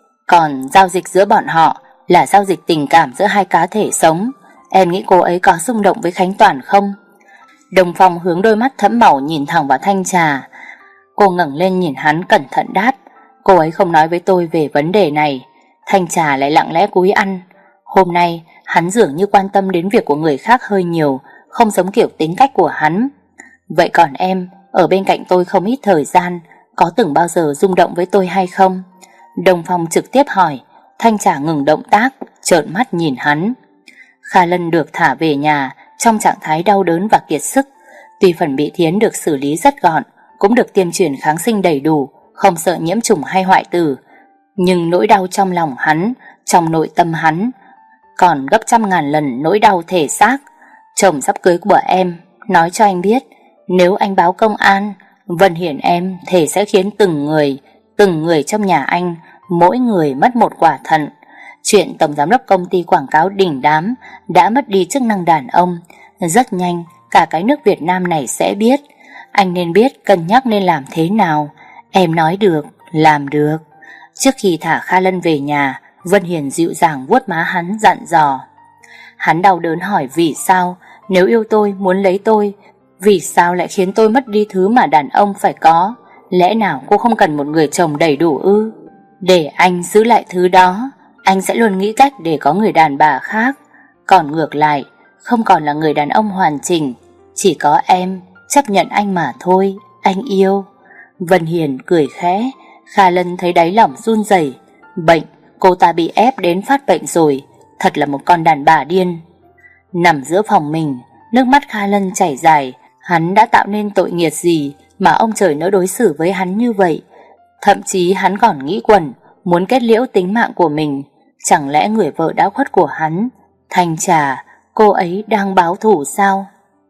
Còn giao dịch giữa bọn họ là giao dịch tình cảm giữa hai cá thể sống. Em nghĩ cô ấy có xung động với Khánh Toàn không? Đông Phong hướng đôi mắt thẫm màu nhìn thẳng vào Thanh Trà. Cô ngẩng lên nhìn hắn cẩn thận đáp: Cô ấy không nói với tôi về vấn đề này. Thanh Trà lại lặng lẽ cúi ăn. Hôm nay hắn dường như quan tâm đến việc của người khác hơi nhiều, không giống kiểu tính cách của hắn. Vậy còn em, ở bên cạnh tôi không ít thời gian, có từng bao giờ rung động với tôi hay không? Đông Phong trực tiếp hỏi. Thanh Trà ngừng động tác, trợn mắt nhìn hắn. Kha Lân được thả về nhà trong trạng thái đau đớn và kiệt sức. Tuy phần bị thiến được xử lý rất gọn, cũng được tiêm truyền kháng sinh đầy đủ, không sợ nhiễm trùng hay hoại tử, nhưng nỗi đau trong lòng hắn, trong nội tâm hắn, còn gấp trăm ngàn lần nỗi đau thể xác. Chồng sắp cưới của em nói cho anh biết, nếu anh báo công an, Vân Hiển em thề sẽ khiến từng người, từng người trong nhà anh, mỗi người mất một quả thận. Chuyện tổng giám đốc công ty quảng cáo đình đám đã mất đi chức năng đàn ông, rất nhanh cả cái nước Việt Nam này sẽ biết. Anh nên biết cân nhắc nên làm thế nào. Em nói được, làm được. Trước khi thả Kha Lân về nhà, Vân Hiền dịu dàng vuốt má hắn dặn dò. Hắn đau đớn hỏi vì sao, nếu yêu tôi, muốn lấy tôi, vì sao lại khiến tôi mất đi thứ mà đàn ông phải có? Lẽ nào cô không cần một người chồng đầy đủ ư? Để anh giữ lại thứ đó, anh sẽ luôn nghĩ cách để có người đàn bà khác. Còn ngược lại, không còn là người đàn ông hoàn chỉnh, chỉ có em chấp nhận anh mà thôi, anh yêu. Vân Hiền cười khẽ. Kha Lân thấy đáy lòng run rẩy. Bệnh, cô ta bị ép đến phát bệnh rồi, thật là một con đàn bà điên. Nằm giữa phòng mình, nước mắt Kha Lân chảy dài. Hắn đã tạo nên tội nghiệt gì mà ông trời nỡ đối xử với hắn như vậy? Thậm chí hắn còn nghĩ quẩn, muốn kết liễu tính mạng của mình. Chẳng lẽ người vợ đã khuất của hắn, Thanh Trà, cô ấy đang báo thù sao?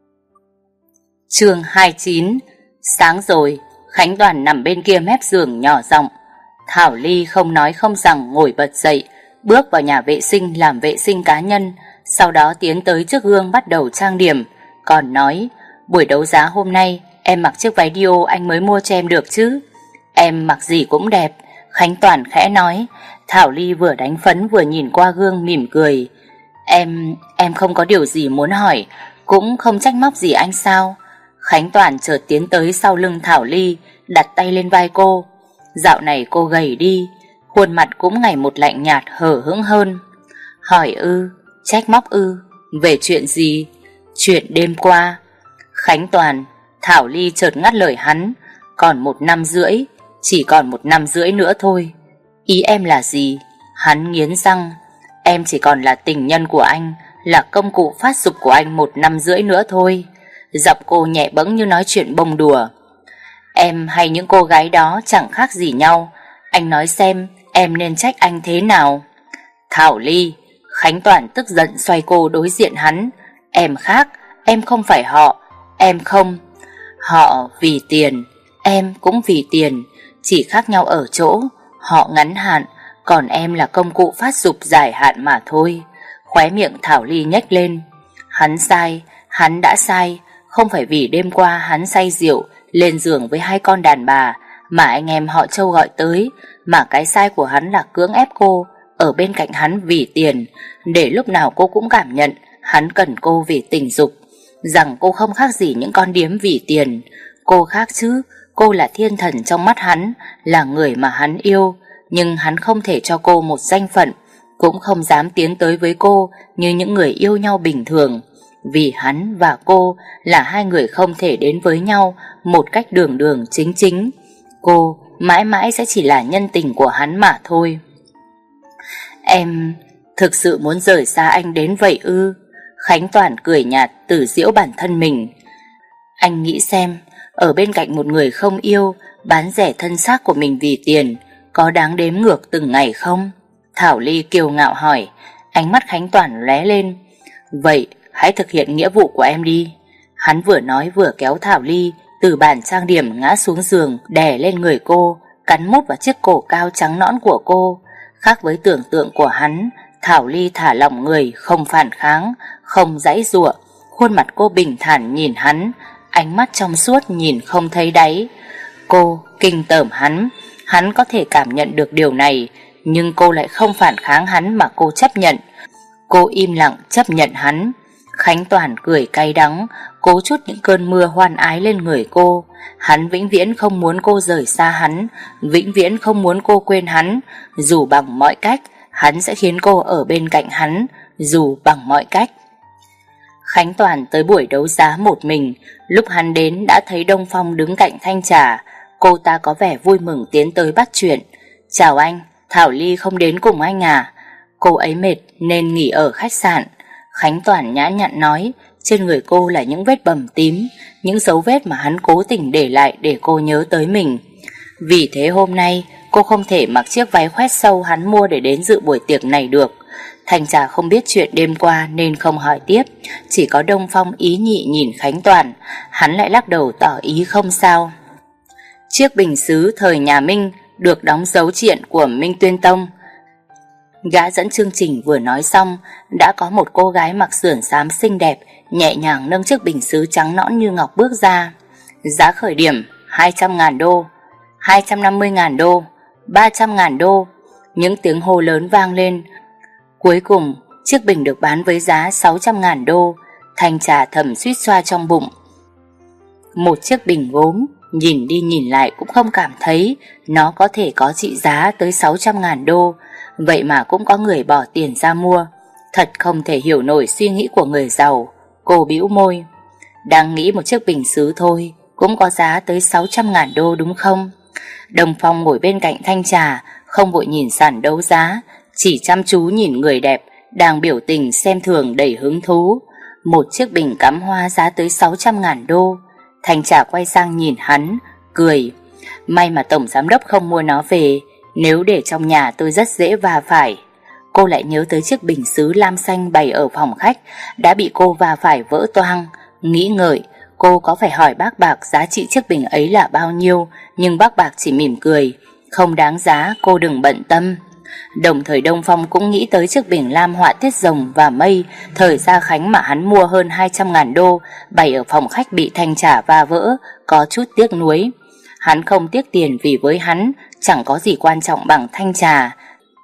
Chương hai mươi chín. Sáng rồi, Khánh Toàn nằm bên kia mép giường nhỏ giọng. Thảo Ly không nói không rằng ngồi bật dậy, bước vào nhà vệ sinh làm vệ sinh cá nhân, sau đó tiến tới trước gương bắt đầu trang điểm, còn nói: buổi đấu giá hôm nay em mặc chiếc váy Dio anh mới mua cho em được chứ? Em mặc gì cũng đẹp. Khánh Toàn khẽ nói. Thảo Ly vừa đánh phấn vừa nhìn qua gương mỉm cười. Em, em không có điều gì muốn hỏi, cũng không trách móc gì anh sao? Khánh Toàn chợt tiến tới sau lưng Thảo Ly, đặt tay lên vai cô. Dạo này cô gầy đi, khuôn mặt cũng ngày một lạnh nhạt hờ hững hơn. Hỏi ư? Trách móc ư? Về chuyện gì? Chuyện đêm qua. Khánh Toàn. Thảo Ly chợt ngắt lời hắn. Còn một năm rưỡi, chỉ còn một năm rưỡi nữa thôi. Ý em là gì? Hắn nghiến răng. Em chỉ còn là tình nhân của anh, là công cụ phát dục của anh một năm rưỡi nữa thôi. Giọng cô nhẹ bẫng như nói chuyện bông đùa. Em hay những cô gái đó chẳng khác gì nhau. Anh nói xem em nên trách anh thế nào? Thảo Ly. Khánh Toàn tức giận xoay cô đối diện hắn. Em khác, em không phải họ. Em không. Họ vì tiền, em cũng vì tiền, chỉ khác nhau ở chỗ họ ngắn hạn, còn em là công cụ phát dục dài hạn mà thôi. Khóe miệng Thảo Ly nhếch lên. Hắn sai, hắn đã sai. Không phải vì đêm qua hắn say rượu lên giường với hai con đàn bà mà anh em họ Châu gọi tới, mà cái sai của hắn là cưỡng ép cô ở bên cạnh hắn vì tiền, để lúc nào cô cũng cảm nhận hắn cần cô vì tình dục, rằng cô không khác gì những con điếm vì tiền. Cô khác chứ, cô là thiên thần trong mắt hắn, là người mà hắn yêu, nhưng hắn không thể cho cô một danh phận, cũng không dám tiến tới với cô như những người yêu nhau bình thường, vì hắn và cô là hai người không thể đến với nhau một cách đường đường chính chính. Cô mãi mãi sẽ chỉ là nhân tình của hắn mà thôi. Em thực sự muốn rời xa anh đến vậy ư? Khánh Toàn cười nhạt tự giễu bản thân mình. Anh nghĩ xem, ở bên cạnh một người không yêu, bán rẻ thân xác của mình vì tiền, có đáng đếm ngược từng ngày không? Thảo Ly kiêu ngạo hỏi. Ánh mắt Khánh Toàn lóe lên. Vậy hãy thực hiện nghĩa vụ của em đi. Hắn vừa nói vừa kéo Thảo Ly từ bàn trang điểm ngã xuống giường, đè lên người cô, cắn mút vào chiếc cổ cao trắng nõn của cô. Khác với tưởng tượng của hắn, Thảo Ly thả lỏng người, không phản kháng, không giãy giụa. Khuôn mặt cô bình thản nhìn hắn, ánh mắt trong suốt nhìn không thấy đáy. Cô kinh tởm hắn, hắn có thể cảm nhận được điều này, nhưng cô lại không phản kháng hắn mà cô chấp nhận. Cô im lặng chấp nhận hắn. Khánh Toàn cười cay đắng, cố trút những cơn mưa hoan ái lên người cô. Hắn vĩnh viễn không muốn cô rời xa hắn, vĩnh viễn không muốn cô quên hắn. Dù bằng mọi cách, hắn sẽ khiến cô ở bên cạnh hắn, dù bằng mọi cách. Khánh Toàn tới buổi đấu giá một mình. Lúc hắn đến đã thấy Đông Phong đứng cạnh thanh trà. Cô ta có vẻ vui mừng tiến tới bắt chuyện. Chào anh, Thảo Ly không đến cùng anh à? Cô ấy mệt nên nghỉ ở khách sạn. Khánh Toàn nhã nhặn nói. Trên người cô là những vết bầm tím, những dấu vết mà hắn cố tình để lại để cô nhớ tới mình. Vì thế hôm nay cô không thể mặc chiếc váy khoét sâu hắn mua để đến dự buổi tiệc này được. Thanh trà không biết chuyện đêm qua nên không hỏi tiếp. Chỉ có Đông Phong ý nhị nhìn Khánh Toàn. Hắn lại lắc đầu tỏ ý không sao. Chiếc bình sứ thời nhà Minh được đóng dấu triện của Minh Tuyên Tông. Gã dẫn chương trình vừa nói xong, đã có một cô gái mặc sườn xám xinh đẹp nhẹ nhàng nâng chiếc bình sứ trắng nõn như ngọc bước ra. Giá khởi điểm hai trăm ngàn đô, hai trăm năm mươi ngàn đô, ba trăm ngàn đô. Những tiếng hô lớn vang lên. Cuối cùng chiếc bình được bán với giá sáu trăm ngàn đô. Thanh trà thầm suýt xoa trong bụng. Một chiếc bình gốm, nhìn đi nhìn lại cũng không cảm thấy nó có thể có trị giá tới sáu trăm ngàn đô. Vậy mà cũng có người bỏ tiền ra mua. Thật không thể hiểu nổi suy nghĩ của người giàu. Cô bĩu môi. Đang nghĩ một chiếc bình sứ thôi cũng có giá tới sáu trăm ngàn đô đúng không? Đồng Phong ngồi bên cạnh thanh trà, không vội nhìn sàn đấu giá, chỉ chăm chú nhìn người đẹp đang biểu tình xem thường đầy hứng thú. Một chiếc bình cắm hoa giá tới sáu trăm ngàn đô. Thanh trà quay sang nhìn hắn, cười. May mà tổng giám đốc không mua nó về, nếu để trong nhà tôi rất dễ va phải. Cô lại nhớ tới chiếc bình sứ lam xanh bày ở phòng khách đã bị cô va phải vỡ toang. Nghĩ ngợi, cô có phải hỏi bác Bạc giá trị chiếc bình ấy là bao nhiêu, nhưng bác Bạc chỉ mỉm cười. Không đáng giá, cô đừng bận tâm. Đồng thời Đông Phong cũng nghĩ tới chiếc bình lam họa tiết rồng và mây thời Gia Khánh mà hắn mua hơn hai trăm ngàn đô, bày ở phòng khách bị Thanh Trà va vỡ, có chút tiếc nuối. Hắn không tiếc tiền vì với hắn chẳng có gì quan trọng bằng Thanh Trà.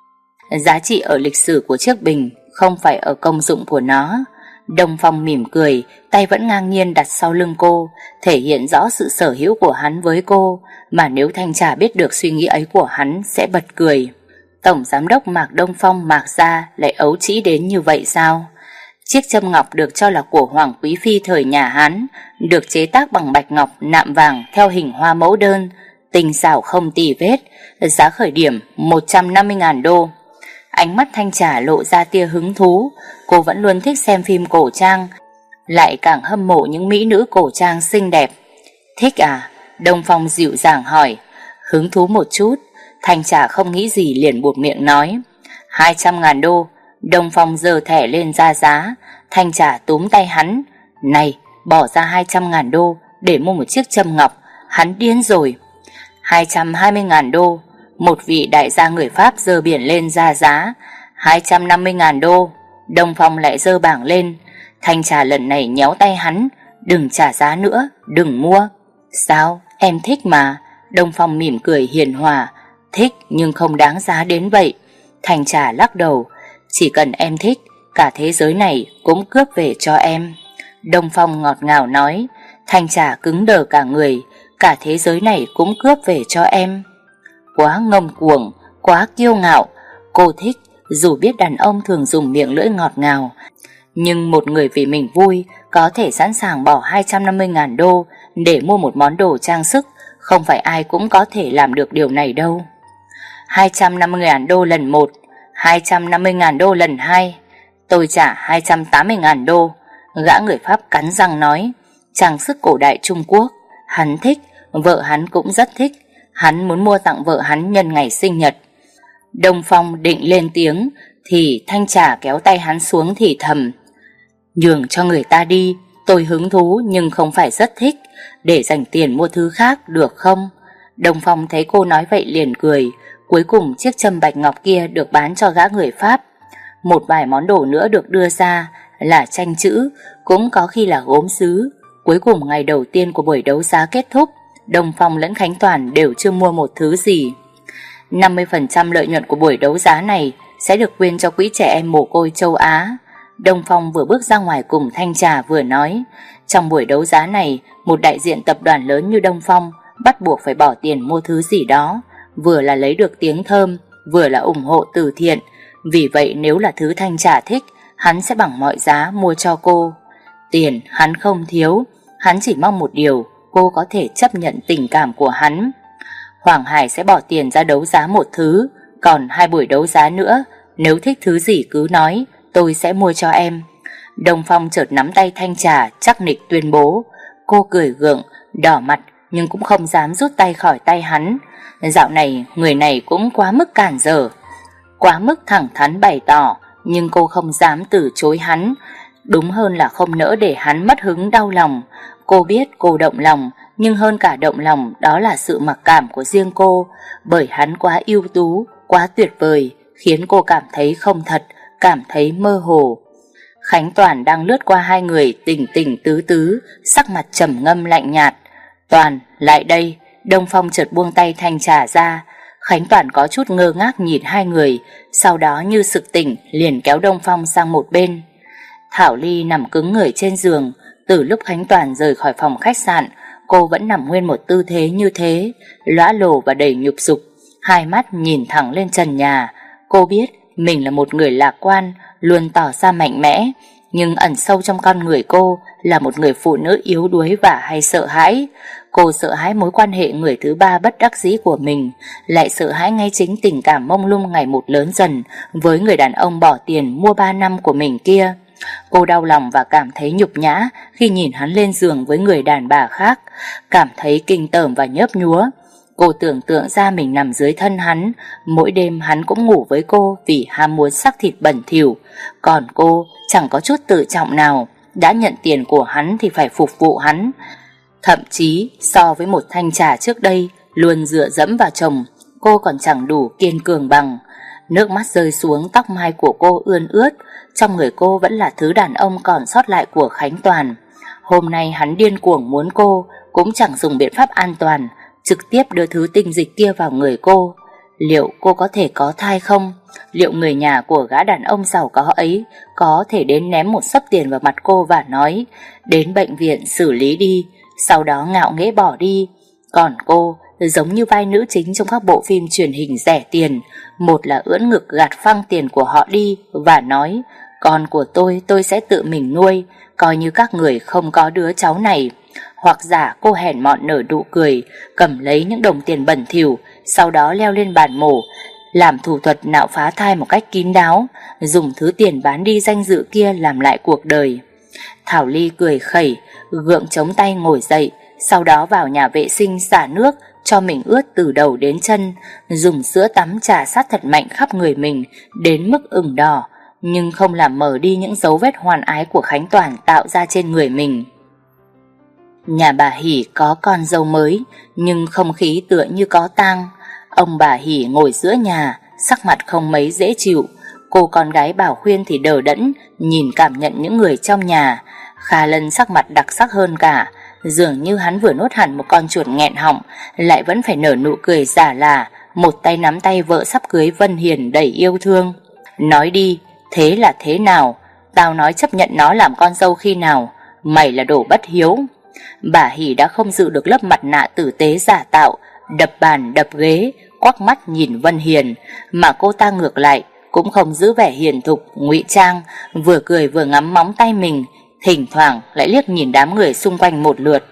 Giá trị ở lịch sử của chiếc bình, không phải ở công dụng của nó. Đông Phong mỉm cười, tay vẫn ngang nhiên đặt sau lưng cô, thể hiện rõ sự sở hữu của hắn với cô, mà nếu Thanh Trà biết được suy nghĩ ấy của hắn sẽ bật cười. Tổng giám đốc Mạc Đông Phong Mạc gia lại ấu trĩ đến như vậy sao? Chiếc châm ngọc được cho là của Hoàng Quý Phi thời nhà Hán, được chế tác bằng bạch ngọc nạm vàng theo hình hoa mẫu đơn, tinh xảo không tì vết, giá khởi điểm một trăm năm mươi ngàn đô. Ánh mắt Thanh Trà lộ ra tia hứng thú, cô vẫn luôn thích xem phim cổ trang, lại càng hâm mộ những mỹ nữ cổ trang xinh đẹp. Thích à? Đông Phong dịu dàng hỏi. Hứng thú một chút. Thanh Trà không nghĩ gì liền buột miệng nói. Hai trăm ngàn đô. Đông Phong giơ thẻ lên ra giá. Thanh Trà túm tay hắn. Này, bỏ ra hai trăm ngàn đô để mua một chiếc châm ngọc, hắn điên rồi. Hai trăm hai mươi ngàn đô. Một vị đại gia người Pháp giơ biển lên ra giá. Hai trăm năm mươi ngàn đô. Đông Phong lại giơ bảng lên. Thanh Trà lần này nhéo tay hắn. Đừng trả giá nữa, đừng mua. Sao, em thích mà. Đông Phong mỉm cười hiền hòa. Thích nhưng không đáng giá đến vậy. Thanh Trà lắc đầu. Chỉ cần em thích, cả thế giới này cũng cướp về cho em. Đông Phong ngọt ngào nói. Thanh Trà cứng đờ cả người. Cả thế giới này cũng cướp về cho em. Quá ngông cuồng, quá kiêu ngạo. Cô thích, dù biết đàn ông thường dùng miệng lưỡi ngọt ngào, nhưng một người vì mình vui có thể sẵn sàng bỏ hai trăm năm mươi ngàn đô để mua một món đồ trang sức, không phải ai cũng có thể làm được điều này đâu. Hai trăm năm mươi ngàn đô lần một, hai trăm năm mươi ngàn đô lần hai. Tôi trả hai trăm tám mươi ngàn đô. Gã người Pháp cắn răng nói. Trang sức cổ đại Trung Quốc. Hắn thích, vợ hắn cũng rất thích. Hắn muốn mua tặng vợ hắn nhân ngày sinh nhật. Đông Phong định lên tiếng thì Thanh Trà kéo tay hắn xuống thì thầm. Nhường cho người ta đi, tôi hứng thú nhưng không phải rất thích. Để dành tiền mua thứ khác được không? Đông Phong thấy cô nói vậy liền cười. Cuối cùng chiếc châm bạch ngọc kia được bán cho gã người Pháp. Một vài món đồ nữa được đưa ra, là tranh chữ, cũng có khi là gốm sứ. Cuối cùng ngày đầu tiên của buổi đấu giá kết thúc, Đông Phong lẫn Khánh Toàn đều chưa mua một thứ gì. năm mươi phần trăm lợi nhuận của buổi đấu giá này sẽ được quyên cho quỹ trẻ em mồ côi châu Á. Đông Phong vừa bước ra ngoài cùng Thanh Trà vừa nói. Trong buổi đấu giá này, một đại diện tập đoàn lớn như Đông Phong bắt buộc phải bỏ tiền mua thứ gì đó, vừa là lấy được tiếng thơm, vừa là ủng hộ từ thiện. Vì vậy nếu là thứ Thanh Trà thích, hắn sẽ bằng mọi giá mua cho cô. Tiền hắn không thiếu, hắn chỉ mong một điều, cô có thể chấp nhận tình cảm của hắn. Hoàng Hải sẽ bỏ tiền ra đấu giá một thứ, còn hai buổi đấu giá nữa, nếu thích thứ gì cứ nói, tôi sẽ mua cho em. Đông Phong chợt nắm tay Thanh Trà chắc nịch tuyên bố. Cô cười gượng, đỏ mặt nhưng cũng không dám rút tay khỏi tay hắn. Dạo này người này cũng quá mức cản trở, quá mức thẳng thắn bày tỏ, nhưng cô không dám từ chối hắn. Đúng hơn là không nỡ để hắn mất hứng đau lòng. Cô biết cô động lòng, nhưng hơn cả động lòng đó là sự mặc cảm của riêng cô, bởi hắn quá ưu tú, quá tuyệt vời, khiến cô cảm thấy không thật, cảm thấy mơ hồ. Khánh Toàn đang lướt qua hai người tỉnh tỉnh tứ tứ, sắc mặt trầm ngâm lạnh nhạt. Toàn, lại đây. Đông Phong chợt buông tay Thanh Trà ra. Khánh Toàn có chút ngơ ngác nhìn hai người, sau đó như sực tỉnh liền kéo Đông Phong sang một bên. Thảo Ly nằm cứng người trên giường. Từ lúc Khánh Toàn rời khỏi phòng khách sạn, cô vẫn nằm nguyên một tư thế như thế, lõa lồ và đầy nhục dục, hai mắt nhìn thẳng lên trần nhà. Cô biết mình là một người lạc quan, luôn tỏ ra mạnh mẽ, nhưng ẩn sâu trong con người cô là một người phụ nữ yếu đuối và hay sợ hãi. Cô sợ hãi mối quan hệ người thứ ba bất đắc dĩ của mình, lại sợ hãi ngay chính tình cảm mông lung ngày một lớn dần với người đàn ông bỏ tiền mua ba năm của mình kia. Cô đau lòng và cảm thấy nhục nhã khi nhìn hắn lên giường với người đàn bà khác, cảm thấy kinh tởm và nhớp nhúa. Cô tưởng tượng ra mình nằm dưới thân hắn, mỗi đêm hắn cũng ngủ với cô vì ham muốn xác thịt bẩn thỉu, còn cô chẳng có chút tự trọng nào, đã nhận tiền của hắn thì phải phục vụ hắn. Thậm chí so với một Thanh Trà trước đây luôn dựa dẫm vào chồng, cô còn chẳng đủ kiên cường bằng. Nước mắt rơi xuống, tóc mai của cô ươn ướt. Trong người cô vẫn là thứ đàn ông còn sót lại của Khánh Toàn. Hôm nay hắn điên cuồng muốn cô, cũng chẳng dùng biện pháp an toàn, trực tiếp đưa thứ tinh dịch kia vào người cô. Liệu cô có thể có thai không? Liệu người nhà của gã đàn ông giàu có ấy có thể đến ném một xấp tiền vào mặt cô và nói đến bệnh viện xử lý đi, sau đó ngạo nghễ bỏ đi? Còn cô giống như vai nữ chính trong các bộ phim truyền hình rẻ tiền, một là ưỡn ngực gạt phăng tiền của họ đi và nói con của tôi tôi sẽ tự mình nuôi, coi như các người không có đứa cháu này. Hoặc giả cô hèn mọn nở nụ cười, cầm lấy những đồng tiền bẩn thỉu, sau đó leo lên bàn mổ, làm thủ thuật nạo phá thai một cách kín đáo, dùng thứ tiền bán đi danh dự kia làm lại cuộc đời. Thảo Ly cười khẩy, gượng chống tay ngồi dậy, sau đó vào nhà vệ sinh xả nước cho mình ướt từ đầu đến chân, dùng sữa tắm chà sát thật mạnh khắp người mình đến mức ửng đỏ, nhưng không làm mờ đi những dấu vết hoan ái của Khánh Toàn tạo ra trên người mình. Nhà bà Hỷ có con dâu mới, nhưng không khí tựa như có tang. Ông bà Hỷ ngồi giữa nhà, sắc mặt không mấy dễ chịu. Cô con gái Bảo Khuyên thì đờ đẫn, nhìn cảm nhận những người trong nhà. Kha Lân sắc mặt đặc sắc hơn cả, dường như hắn vừa nuốt hẳn một con chuột nghẹn họng, lại vẫn phải nở nụ cười giả lả, một tay nắm tay vợ sắp cưới Vân Hiền đầy yêu thương. Nói đi, thế là thế nào? Tao nói chấp nhận nó làm con dâu khi nào? Mày là đồ bất hiếu. Bà Hỷ đã không giữ được lớp mặt nạ tử tế giả tạo, đập bàn đập ghế, quắc mắt nhìn Vân Hiền, mà cô ta ngược lại cũng không giữ vẻ hiền thục ngụy trang, vừa cười vừa ngắm móng tay mình, thỉnh thoảng lại liếc nhìn đám người xung quanh một lượt.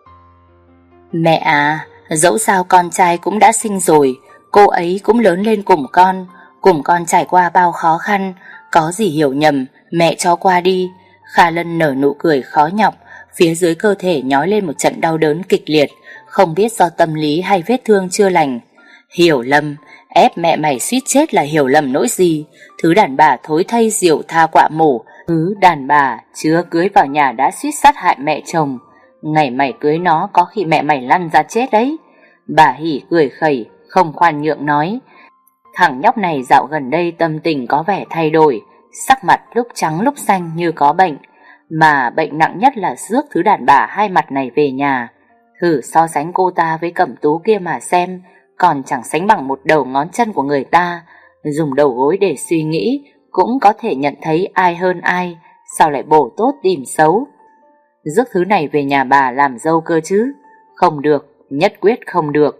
Mẹ à, dẫu sao con trai cũng đã sinh rồi, cô ấy cũng lớn lên cùng con, cùng con trải qua bao khó khăn, có gì hiểu nhầm mẹ cho qua đi. Kha Lân nở nụ cười khó nhọc, phía dưới cơ thể nhói lên một trận đau đớn kịch liệt, không biết do tâm lý hay vết thương chưa lành. Hiểu lầm, ép mẹ mày suýt chết là hiểu lầm nỗi gì? Thứ đàn bà thối thây diều tha quạ mổ, thứ đàn bà chưa cưới vào nhà đã suýt sát hại mẹ chồng. Ngày mày cưới nó có khi mẹ mày lăn ra chết đấy. Bà Hỷ cười khẩy, không khoan nhượng nói. Thằng nhóc này dạo gần đây tâm tình có vẻ thay đổi, sắc mặt lúc trắng lúc xanh như có bệnh. Mà bệnh nặng nhất là rước thứ đàn bà hai mặt này về nhà. Thử so sánh cô ta với Cẩm Tú kia mà xem, còn chẳng sánh bằng một đầu ngón chân của người ta. Dùng đầu gối để suy nghĩ cũng có thể nhận thấy ai hơn ai, sao lại bổ tốt tìm xấu. Rước thứ này về nhà bà làm dâu cơ chứ? Không được, nhất quyết không được.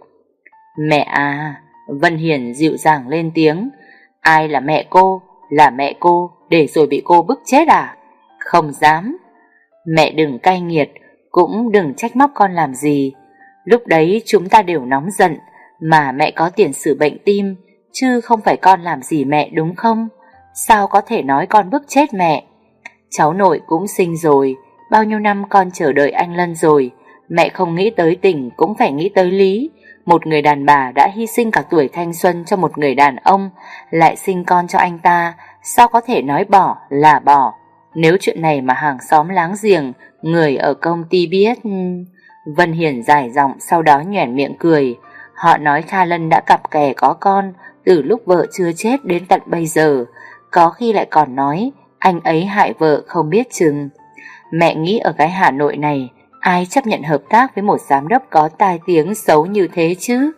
Mẹ à, Vân Hiền dịu dàng lên tiếng. Ai là mẹ cô? Là mẹ cô để rồi bị cô bức chết à? Không dám. Mẹ đừng cay nghiệt, cũng đừng trách móc con làm gì. Lúc đấy chúng ta đều nóng giận, mà mẹ có tiền sử bệnh tim, chứ không phải con làm gì mẹ đúng không? Sao có thể nói con bức chết mẹ? Cháu nội cũng sinh rồi, bao nhiêu năm con chờ đợi anh Lân rồi. Mẹ không nghĩ tới tình cũng phải nghĩ tới lý. Một người đàn bà đã hy sinh cả tuổi thanh xuân cho một người đàn ông, lại sinh con cho anh ta, sao có thể nói bỏ là bỏ? Nếu chuyện này mà hàng xóm láng giềng, người ở công ty biết... Vân Hiền dài giọng, sau đó nhoẻn miệng cười. Họ nói Kha Lân đã cặp kè có con từ lúc vợ chưa chết đến tận bây giờ. Có khi lại còn nói anh ấy hại vợ không biết chừng. Mẹ nghĩ ở cái Hà Nội này ai chấp nhận hợp tác với một giám đốc có tai tiếng xấu như thế chứ?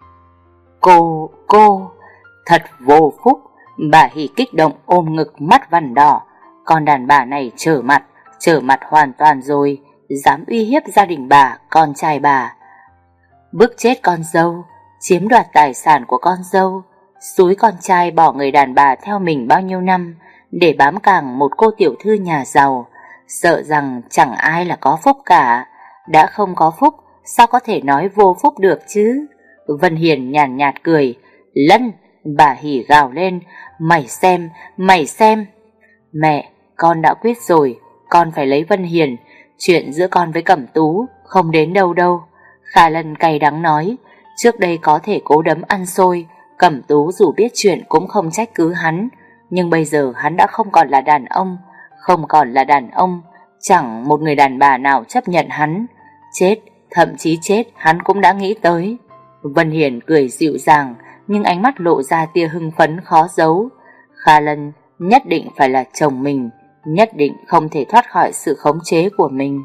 Cô, cô, thật vô phúc. Bà Hỷ kích động ôm ngực, mắt vằn đỏ. Con đàn bà này trở mặt, trở mặt hoàn toàn rồi, dám uy hiếp gia đình bà, con trai bà. Bức chết con dâu, chiếm đoạt tài sản của con dâu, xúi con trai bỏ người đàn bà theo mình bao nhiêu năm để bám càng một cô tiểu thư nhà giàu, sợ rằng chẳng ai là có phúc cả. Đã không có phúc, sao có thể nói vô phúc được chứ? Vân Hiền nhàn nhạt, nhạt cười. Lân, bà Hỷ gào lên. Mày xem, mày xem. Mẹ, con đã quyết rồi, con phải lấy Vân Hiền. Chuyện giữa con với Cẩm Tú không đến đâu đâu. Kha Lân cay đắng nói. Trước đây có thể cố đấm ăn xôi, Cẩm Tú dù biết chuyện cũng không trách cứ hắn. Nhưng bây giờ hắn đã không còn là đàn ông. Không còn là đàn ông, chẳng một người đàn bà nào chấp nhận hắn. Chết, thậm chí chết hắn cũng đã nghĩ tới. Vân Hiền cười dịu dàng, nhưng ánh mắt lộ ra tia hưng phấn khó giấu. Kha Lân nhất định phải là chồng mình, nhất định không thể thoát khỏi sự khống chế của mình.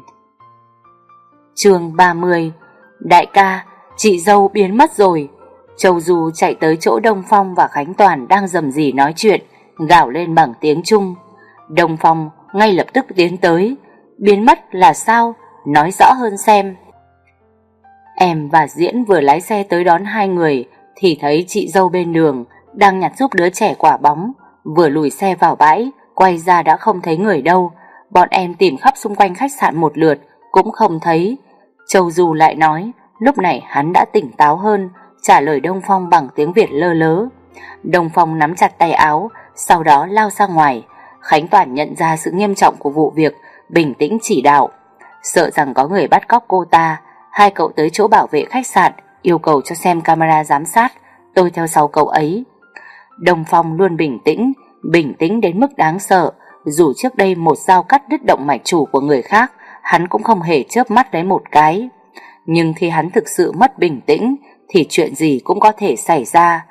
Chương ba mươi. Đại ca, chị dâu biến mất rồi. Châu Du chạy tới chỗ Đông Phong và Khánh Toàn đang rầm rì nói chuyện, gào lên bằng tiếng Trung. Đông Phong ngay lập tức tiến tới. Biến mất là sao? Nói rõ hơn xem. Em và Diễn vừa lái xe tới đón hai người thì thấy chị dâu bên đường đang nhặt giúp đứa trẻ quả bóng. Vừa lùi xe vào bãi, quay ra đã không thấy người đâu. Bọn em tìm khắp xung quanh khách sạn một lượt cũng không thấy. Châu Du lại nói. Lúc này hắn đã tỉnh táo hơn, trả lời Đông Phong bằng tiếng Việt lơ lớ. Đông Phong nắm chặt tay áo, sau đó lao ra ngoài. Khánh Toàn nhận ra sự nghiêm trọng của vụ việc, bình tĩnh chỉ đạo. Sợ rằng có người bắt cóc cô ta, hai cậu tới chỗ bảo vệ khách sạn, yêu cầu cho xem camera giám sát. Tôi theo sau cậu ấy. Đông Phong luôn bình tĩnh, bình tĩnh đến mức đáng sợ. Dù trước đây một dao cắt đứt động mạch chủ của người khác, hắn cũng không hề chớp mắt lấy một cái. Nhưng khi hắn thực sự mất bình tĩnh thì chuyện gì cũng có thể xảy ra.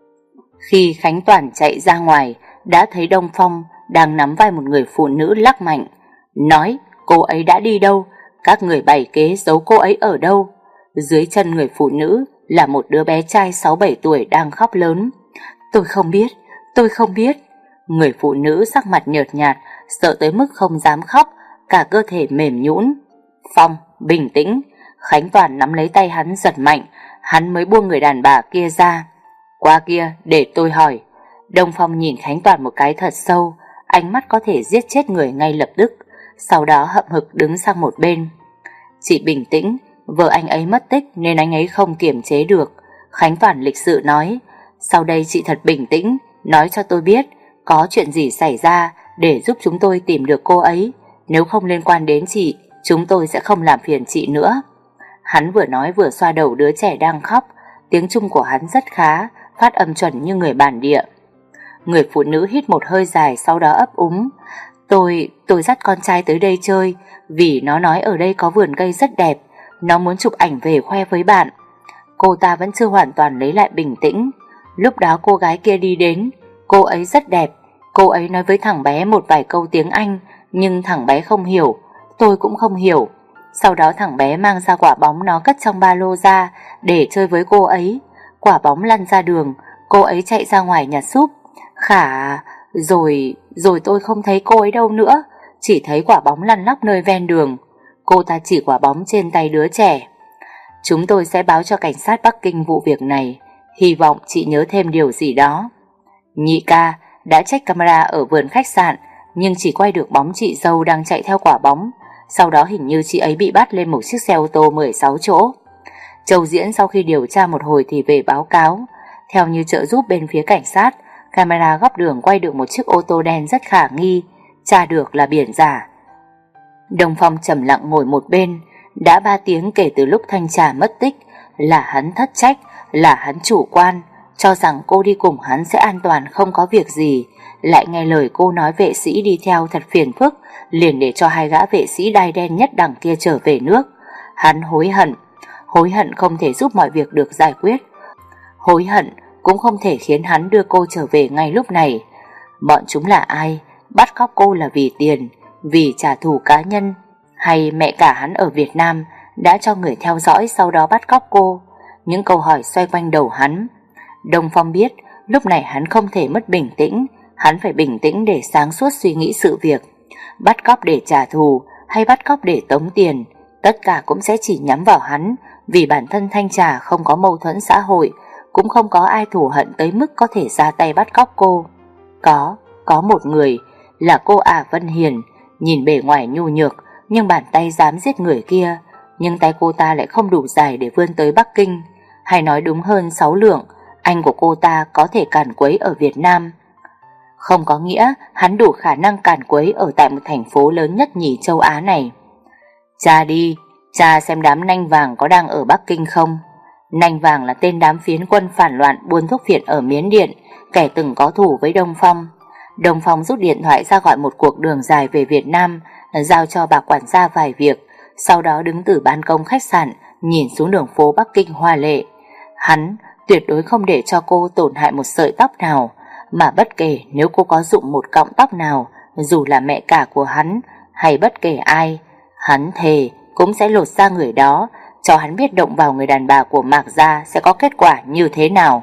Khi Khánh Toàn chạy ra ngoài, đã thấy Đông Phong đang nắm vai một người phụ nữ lắc mạnh. Nói, cô ấy đã đi đâu? Các người bày kế giấu cô ấy ở đâu? Dưới chân người phụ nữ là một đứa bé trai sáu bảy tuổi đang khóc lớn. Tôi không biết, tôi không biết. Người phụ nữ sắc mặt nhợt nhạt, sợ tới mức không dám khóc, cả cơ thể mềm nhũn. Phong, bình tĩnh. Khánh Toàn nắm lấy tay hắn giật mạnh, hắn mới buông người đàn bà kia ra. Qua kia, để tôi hỏi. Đông Phong nhìn Khánh Toàn một cái thật sâu, ánh mắt có thể giết chết người ngay lập tức, sau đó hậm hực đứng sang một bên. Chị bình tĩnh, vợ anh ấy mất tích nên anh ấy không kiềm chế được. Khánh Toàn lịch sự nói. Sau đây chị thật bình tĩnh, nói cho tôi biết có chuyện gì xảy ra để giúp chúng tôi tìm được cô ấy. Nếu không liên quan đến chị, chúng tôi sẽ không làm phiền chị nữa. Hắn vừa nói vừa xoa đầu đứa trẻ đang khóc. Tiếng Trung của hắn rất khá, phát âm chuẩn như người bản địa. Người phụ nữ hít một hơi dài, sau đó ấp úng. Tôi, tôi dắt con trai tới đây chơi, vì nó nói ở đây có vườn cây rất đẹp. Nó muốn chụp ảnh về khoe với bạn. Cô ta vẫn chưa hoàn toàn lấy lại bình tĩnh. Lúc đó cô gái kia đi đến. Cô ấy rất đẹp. Cô ấy nói với thằng bé một vài câu tiếng Anh, nhưng thằng bé không hiểu. Tôi cũng không hiểu. Sau đó thằng bé mang ra quả bóng nó cất trong ba lô ra để chơi với cô ấy. Quả bóng lăn ra đường, cô ấy chạy ra ngoài nhặt súp. Khả... Rồi... Rồi tôi không thấy cô ấy đâu nữa, chỉ thấy quả bóng lăn lóc nơi ven đường. Cô ta chỉ quả bóng trên tay đứa trẻ. Chúng tôi sẽ báo cho cảnh sát Bắc Kinh vụ việc này. Hy vọng chị nhớ thêm điều gì đó. Nhị ca đã check camera ở vườn khách sạn, nhưng chỉ quay được bóng chị dâu đang chạy theo quả bóng. Sau đó hình như chị ấy bị bắt lên một chiếc xe ô tô mười sáu chỗ. Châu Diễn sau khi điều tra một hồi thì về báo cáo. Theo như trợ giúp bên phía cảnh sát, camera góc đường quay được một chiếc ô tô đen rất khả nghi, tra được là biển giả. Đông Phong trầm lặng ngồi một bên. Đã ba tiếng kể từ lúc Thanh Trà mất tích. Là hắn thất trách, là hắn chủ quan, cho rằng cô đi cùng hắn sẽ an toàn không có việc gì. Lại nghe lời cô nói vệ sĩ đi theo thật phiền phức, liền để cho hai gã vệ sĩ đai đen nhất đằng kia trở về nước. Hắn hối hận. Hối hận không thể giúp mọi việc được giải quyết. Hối hận cũng không thể khiến hắn đưa cô trở về ngay lúc này. Bọn chúng là ai? Bắt cóc cô là vì tiền, vì trả thù cá nhân, hay mẹ cả hắn ở Việt Nam đã cho người theo dõi sau đó bắt cóc cô? Những câu hỏi xoay quanh đầu hắn. Đông Phong biết lúc này hắn không thể mất bình tĩnh. Hắn phải bình tĩnh để sáng suốt suy nghĩ sự việc. Bắt cóc để trả thù hay bắt cóc để tống tiền, tất cả cũng sẽ chỉ nhắm vào hắn. Vì bản thân Thanh Trà không có mâu thuẫn xã hội, cũng không có ai thù hận tới mức có thể ra tay bắt cóc cô. Có, có một người, là cô ả Vân Hiền. Nhìn bề ngoài nhu nhược, nhưng bàn tay dám giết người kia. Nhưng tay cô ta lại không đủ dài để vươn tới Bắc Kinh. Hay nói đúng hơn sáu lượng, anh của cô ta có thể càn quấy ở Việt Nam. Không có nghĩa hắn đủ khả năng càn quấy ở tại một thành phố lớn nhất nhì châu Á này. Cha đi, cha xem đám Nanh Vàng có đang ở Bắc Kinh không? Nanh Vàng là tên đám phiến quân phản loạn buôn thuốc phiện ở Miến Điện, kẻ từng có thù với Đông Phong. Đông Phong rút điện thoại ra gọi một cuộc đường dài về Việt Nam, giao cho bà quản gia vài việc, sau đó đứng từ ban công khách sạn nhìn xuống đường phố Bắc Kinh hoa lệ. Hắn tuyệt đối không để cho cô tổn hại một sợi tóc nào, mà bất kể nếu cô có dụng một cọng tóc nào, dù là mẹ cả của hắn hay bất kể ai, hắn thề cũng sẽ lột da người đó, cho hắn biết động vào người đàn bà của Mạc gia sẽ có kết quả như thế nào.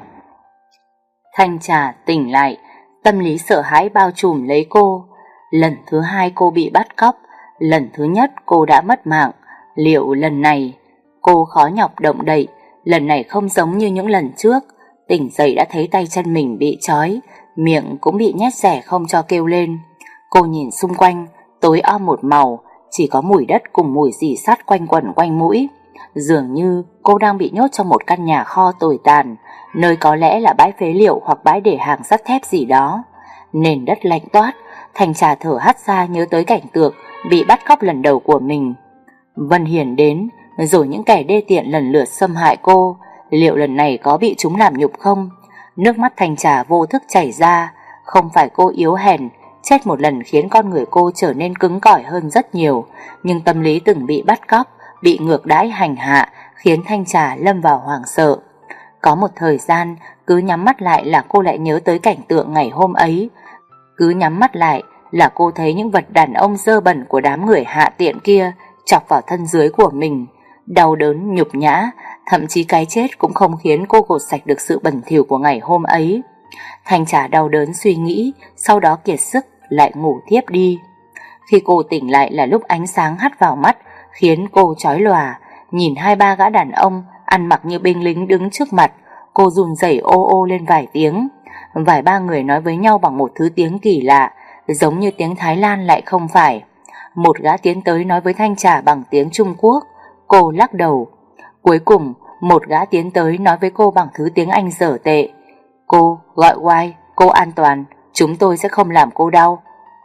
Thanh Trà tỉnh lại, tâm lý sợ hãi bao trùm lấy cô. Lần thứ hai cô bị bắt cóc, lần thứ nhất cô đã mất mạng. Liệu lần này? Cô khó nhọc động đậy, lần này không giống như những lần trước. Tỉnh dậy đã thấy tay chân mình bị trói, miệng cũng bị nhét rẻ không cho kêu lên. Cô nhìn xung quanh, tối om một màu, chỉ có mùi đất cùng mùi rỉ sắt quanh quẩn quanh mũi. Dường như cô đang bị nhốt trong một căn nhà kho tồi tàn, nơi có lẽ là bãi phế liệu hoặc bãi để hàng sắt thép gì đó. Nền đất lạnh toát, Thanh Trà thở hắt ra nhớ tới cảnh tượng bị bắt cóc lần đầu của mình. Vân Hiền đến, rồi những kẻ đê tiện lần lượt xâm hại cô. Liệu lần này có bị chúng làm nhục không? Nước mắt Thanh Trà vô thức chảy ra. Không phải cô yếu hèn, chết một lần khiến con người cô trở nên cứng cỏi hơn rất nhiều, nhưng tâm lý từng bị bắt cóc, bị ngược đãi hành hạ khiến Thanh Trà lâm vào hoảng sợ. Có một thời gian, cứ nhắm mắt lại là cô lại nhớ tới cảnh tượng ngày hôm ấy. Cứ nhắm mắt lại là cô thấy những vật đàn ông dơ bẩn của đám người hạ tiện kia chọc vào thân dưới của mình. Đau đớn, nhục nhã, thậm chí cái chết cũng không khiến cô gột sạch được sự bẩn thỉu của ngày hôm ấy. Thanh Trà đau đớn suy nghĩ, sau đó kiệt sức lại ngủ thiếp đi. Khi cô tỉnh lại là lúc ánh sáng hắt vào mắt, khiến cô chói lòa. Nhìn hai ba gã đàn ông ăn mặc như binh lính đứng trước mặt, cô run rẩy ô ô lên vài tiếng. Vài ba người nói với nhau bằng một thứ tiếng kỳ lạ, giống như tiếng Thái Lan lại không phải. Một gã tiến tới nói với Thanh Trà bằng tiếng Trung Quốc, cô lắc đầu. Cuối cùng một gã tiến tới nói với cô bằng thứ tiếng Anh dở tệ. Cô gọi Oai, cô an toàn, chúng tôi sẽ không làm cô đau.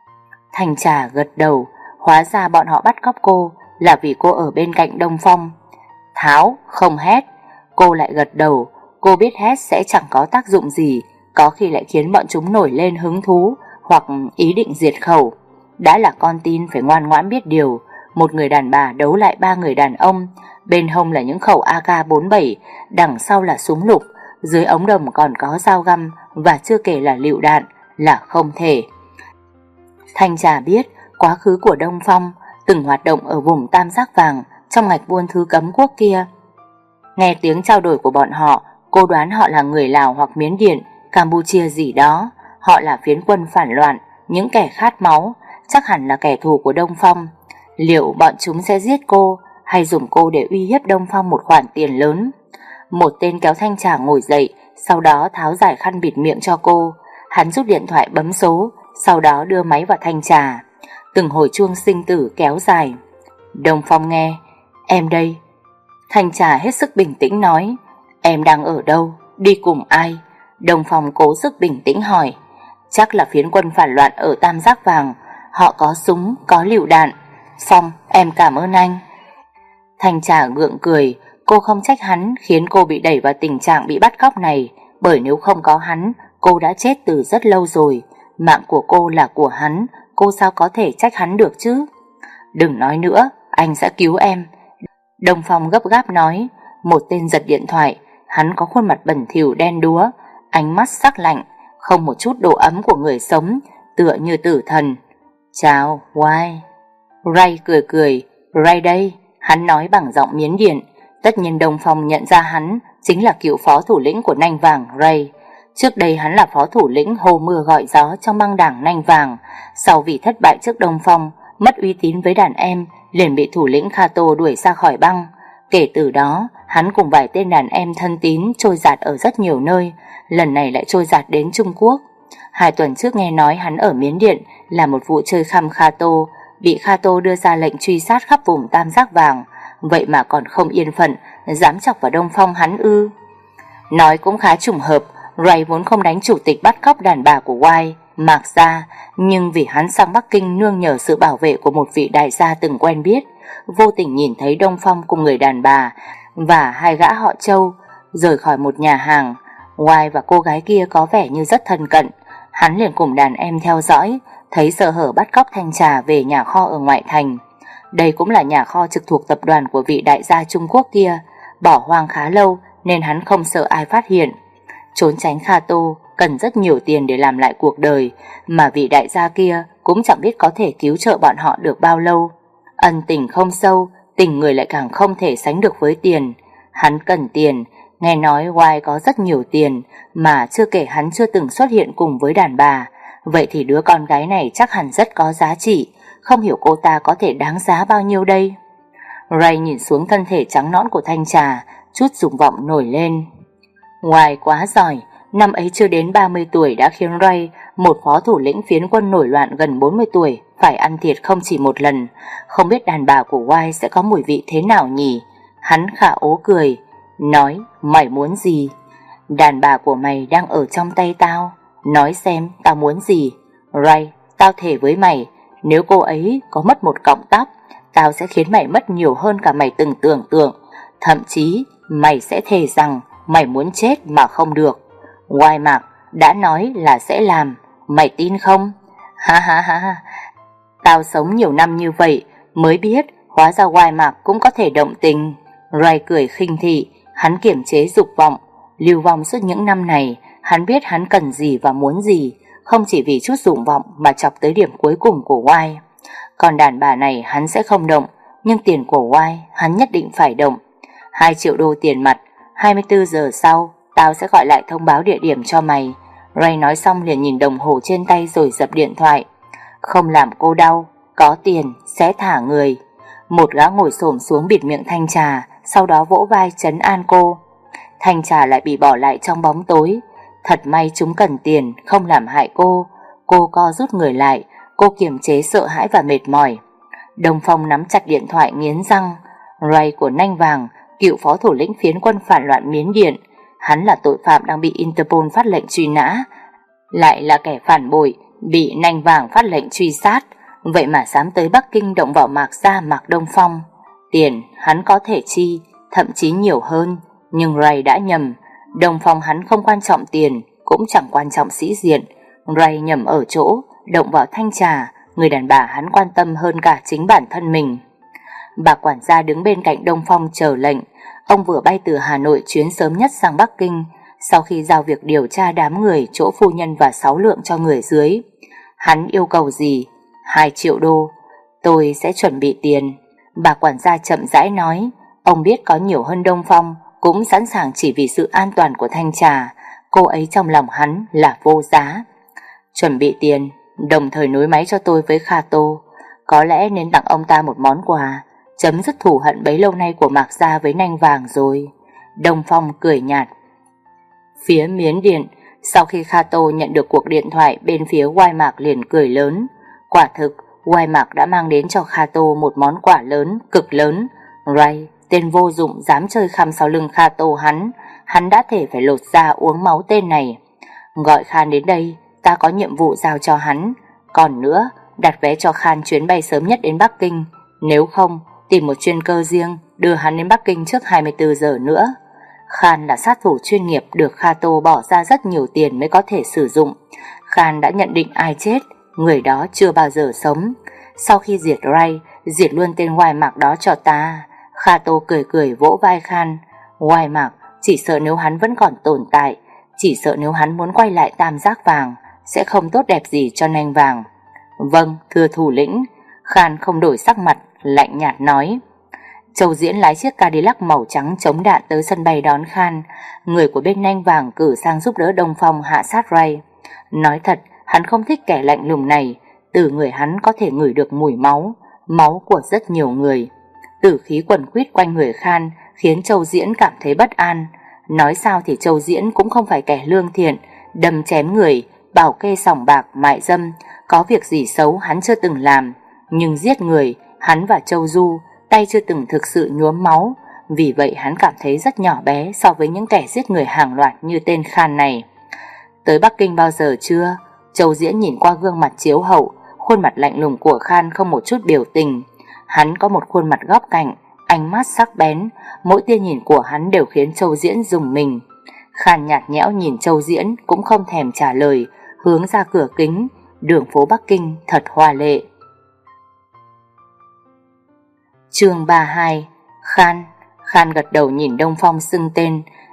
Thanh Trà gật đầu, hóa ra bọn họ bắt cóc cô là vì cô ở bên cạnh Đông Phong. Tháo, không hét. Cô lại gật đầu, cô biết hét sẽ chẳng có tác dụng gì, có khi lại khiến bọn chúng nổi lên hứng thú hoặc ý định diệt khẩu. Đã là con tin phải ngoan ngoãn biết điều. Một người đàn bà đấu lại ba người đàn ông, bên hông là những khẩu A K bốn mươi bảy, đằng sau là súng lục, dưới ống đồng còn có dao găm và chưa kể là lựu đạn, là không thể. Thanh Trà biết quá khứ của Đông Phong, từng hoạt động ở vùng Tam Giác Vàng trong ngạch buôn thứ cấm quốc kia. Nghe tiếng trao đổi của bọn họ, cô đoán họ là người Lào hoặc Miến Điện, Campuchia gì đó. Họ là phiến quân phản loạn, những kẻ khát máu, chắc hẳn là kẻ thù của Đông Phong. Liệu bọn chúng sẽ giết cô hay dùng cô để uy hiếp Đông Phong một khoản tiền lớn? Một tên kéo Thanh Trà ngồi dậy, sau đó tháo giải khăn bịt miệng cho cô. Hắn rút điện thoại bấm số, sau đó đưa máy vào Thanh Trà. Từng hồi chuông sinh tử kéo dài. Đông Phong nghe. Em đây. Thanh Trà hết sức bình tĩnh nói. Em đang ở đâu? Đi cùng ai? Đông Phong cố sức bình tĩnh hỏi. Chắc là phiến quân phản loạn ở Tam Giác Vàng. Họ có súng, có lựu đạn. Phong, em cảm ơn anh. Thanh Trà gượng cười. Cô không trách hắn khiến cô bị đẩy vào tình trạng bị bắt cóc này, bởi nếu không có hắn, cô đã chết từ rất lâu rồi. Mạng của cô là của hắn, cô sao có thể trách hắn được chứ? Đừng nói nữa, anh sẽ cứu em. Đông Phong gấp gáp nói. Một tên giật điện thoại. Hắn có khuôn mặt bẩn thỉu đen đúa, ánh mắt sắc lạnh, không một chút độ ấm của người sống, tựa như tử thần. Chào, Why? Ray cười cười. Ray đây, hắn nói bằng giọng Miến Điện. Tất nhiên Đông Phong nhận ra hắn chính là cựu phó thủ lĩnh của Nanh Vàng, Ray. Trước đây hắn là phó thủ lĩnh hô mưa gọi gió trong băng đảng Nanh Vàng. Sau vì thất bại trước Đông Phong, mất uy tín với đàn em, liền bị thủ lĩnh Kato đuổi ra khỏi băng. Kể từ đó, hắn cùng vài tên đàn em thân tín trôi dạt ở rất nhiều nơi, lần này lại trôi dạt đến Trung Quốc. Hai tuần trước nghe nói hắn ở Miến Điện là một vụ chơi khăm Kato, bị Kato đưa ra lệnh truy sát khắp vùng Tam Giác Vàng, vậy mà còn không yên phận, dám chọc vào Đông Phong hắn ư? Nói cũng khá trùng hợp, Ray vốn không đánh chủ tịch bắt cóc đàn bà của Wai, Mạc gia, nhưng vì hắn sang Bắc Kinh nương nhờ sự bảo vệ của một vị đại gia từng quen biết, vô tình nhìn thấy Đông Phong cùng người đàn bà và hai gã họ Châu rời khỏi một nhà hàng. Wai và cô gái kia có vẻ như rất thân cận, hắn liền cùng đàn em theo dõi, thấy sơ hở bắt cóc Thanh Trà về nhà kho ở ngoại thành. Đây cũng là nhà kho trực thuộc tập đoàn của vị đại gia Trung Quốc kia, bỏ hoang khá lâu nên hắn không sợ ai phát hiện. Trốn tránh Kha Tô cần rất nhiều tiền để làm lại cuộc đời, mà vị đại gia kia cũng chẳng biết có thể cứu trợ bọn họ được bao lâu. Ân tình không sâu, tình người lại càng không thể sánh được với tiền. Hắn cần tiền, nghe nói Wai có rất nhiều tiền, mà chưa kể hắn chưa từng xuất hiện cùng với đàn bà. Vậy thì đứa con gái này chắc hẳn rất có giá trị, không hiểu cô ta có thể đáng giá bao nhiêu đây. Ray nhìn xuống thân thể trắng nõn của Thanh Trà, chút dục vọng nổi lên. Wai quá giỏi, năm ấy chưa đến ba mươi tuổi đã khiến Ray, một phó thủ lĩnh phiến quân nổi loạn gần bốn mươi tuổi, phải ăn thiệt không chỉ một lần. Không biết đàn bà của Wai sẽ có mùi vị thế nào nhỉ? Hắn khả ố cười, nói, mày muốn gì? Đàn bà của mày đang ở trong tay tao, nói xem tao muốn gì. Ray, tao thề với mày, nếu cô ấy có mất một cọng tóc, tao sẽ khiến mày mất nhiều hơn cả mày từng tưởng tượng. Thậm chí mày sẽ thề rằng mày muốn chết mà không được. Wai Mạc đã nói là sẽ làm, mày tin không? Ha ha ha, tao sống nhiều năm như vậy mới biết hóa ra Wai Mạc cũng có thể động tình. Ray cười khinh thị, hắn kiềm chế dục vọng. Lưu vong suốt những năm này, hắn biết hắn cần gì và muốn gì, không chỉ vì chút dục vọng mà chọc tới điểm cuối cùng của Wai. Còn đàn bà này hắn sẽ không động, nhưng tiền của Wai hắn nhất định phải động. Hai triệu đô tiền mặt, hai mươi tư giờ sau tao sẽ gọi lại thông báo địa điểm cho mày. Ray nói xong liền nhìn đồng hồ trên tay rồi dập điện thoại. Không làm cô đau, có tiền sẽ thả người. Một gã ngồi xổm xuống bịt miệng Thanh Trà, sau đó vỗ vai trấn an cô. Thanh Trà lại bị bỏ lại trong bóng tối. Thật may chúng cần tiền, không làm hại cô. Cô co rút người lại, cô kiềm chế sợ hãi và mệt mỏi. Đông Phong nắm chặt điện thoại nghiến răng. Ray của Nanh Vàng, cựu phó thủ lĩnh phiến quân phản loạn Miến Điện. Hắn là tội phạm đang bị Interpol phát lệnh truy nã, lại là kẻ phản bội bị Nanh Vàng phát lệnh truy sát. Vậy mà dám tới Bắc Kinh động vào Mạc Gia Mạc Đông Phong. Tiền hắn có thể chi, thậm chí nhiều hơn. Nhưng Ray đã nhầm. Đông Phong hắn không quan trọng tiền, cũng chẳng quan trọng sĩ diện. Ray nhầm ở chỗ động vào Thanh Trà, người đàn bà hắn quan tâm hơn cả chính bản thân mình. Bà quản gia đứng bên cạnh Đông Phong chờ lệnh. Ông vừa bay từ Hà Nội chuyến sớm nhất sang Bắc Kinh, sau khi giao việc điều tra đám người chỗ phu nhân và sáu lượng cho người dưới. Hắn yêu cầu gì? Hai triệu đô. Tôi sẽ chuẩn bị tiền. Bà quản gia chậm rãi nói. Ông biết có nhiều hơn Đông Phong, cũng sẵn sàng chỉ vì sự an toàn của Thanh Trà. Cô ấy trong lòng hắn là vô giá. Chuẩn bị tiền, đồng thời nối máy cho tôi với Kha Tô. Có lẽ nên tặng ông ta một món quà, chấm dứt thù hận bấy lâu nay của Mạc Gia với Nanh Vàng rồi. Đông Phong cười nhạt. Phía Miến Điện, sau khi Kha Tô nhận được cuộc điện thoại, bên phía Wai Mạc liền cười lớn. Quả thực, Wai Mạc đã mang đến cho Kha Tô một món quà lớn, cực lớn. Ray, tên vô dụng dám chơi khăm sau lưng Kha Tô hắn, hắn đã thể phải lột da uống máu tên này. Gọi Khan đến đây, ta có nhiệm vụ giao cho hắn. Còn nữa, đặt vé cho Khan chuyến bay sớm nhất đến Bắc Kinh. Nếu không, tìm một chuyên cơ riêng đưa hắn đến Bắc Kinh trước hai mươi tư giờ nữa. Khan là sát thủ chuyên nghiệp được Kha Tô bỏ ra rất nhiều tiền mới có thể sử dụng. Khan đã nhận định ai chết, người đó chưa bao giờ sống. Sau khi diệt Ray, diệt luôn tên Wai Mạc đó cho ta. Kha Tô cười cười vỗ vai Khan. Wai Mạc, chỉ sợ nếu hắn vẫn còn tồn tại, chỉ sợ nếu hắn muốn quay lại Tam Giác Vàng, sẽ không tốt đẹp gì cho Nanh Vàng. Vâng, thưa thủ lĩnh. Khan không đổi sắc mặt, lạnh nhạt nói. Châu Diễn lái chiếc Cadillac màu trắng chống đạn tới sân bay đón Khan. Người của bên Nanh Vàng cử sang giúp đỡ Đông Phong hạ sát Ray. Nói thật, hắn không thích kẻ lạnh lùng này. Từ người hắn có thể ngửi được mùi máu, máu của rất nhiều người. Tử khí quần quýt quanh người Khan khiến Châu Diễn cảm thấy bất an. Nói sao thì Châu Diễn cũng không phải kẻ lương thiện, đâm chém người, bảo kê sòng bạc, mại dâm. Có việc gì xấu hắn chưa từng làm. Nhưng giết người, hắn và Châu Du tay chưa từng thực sự nhuốm máu. Vì vậy hắn cảm thấy rất nhỏ bé so với những kẻ giết người hàng loạt như tên Khan này. Tới Bắc Kinh bao giờ chưa? Châu Diễn nhìn qua gương mặt chiếu hậu, khuôn mặt lạnh lùng của Khan không một chút biểu tình. Hắn có một khuôn mặt góc cạnh, ánh mắt sắc bén, mỗi tia nhìn của hắn đều khiến Châu Diễn rùng mình. Khan nhạt nhẽo nhìn Châu Diễn cũng không thèm trả lời, hướng ra cửa kính. Đường phố Bắc Kinh thật hoa lệ. Chương ba mươi hai. Khan. Khan gật đầu nhìn Đông Phong xưng tên.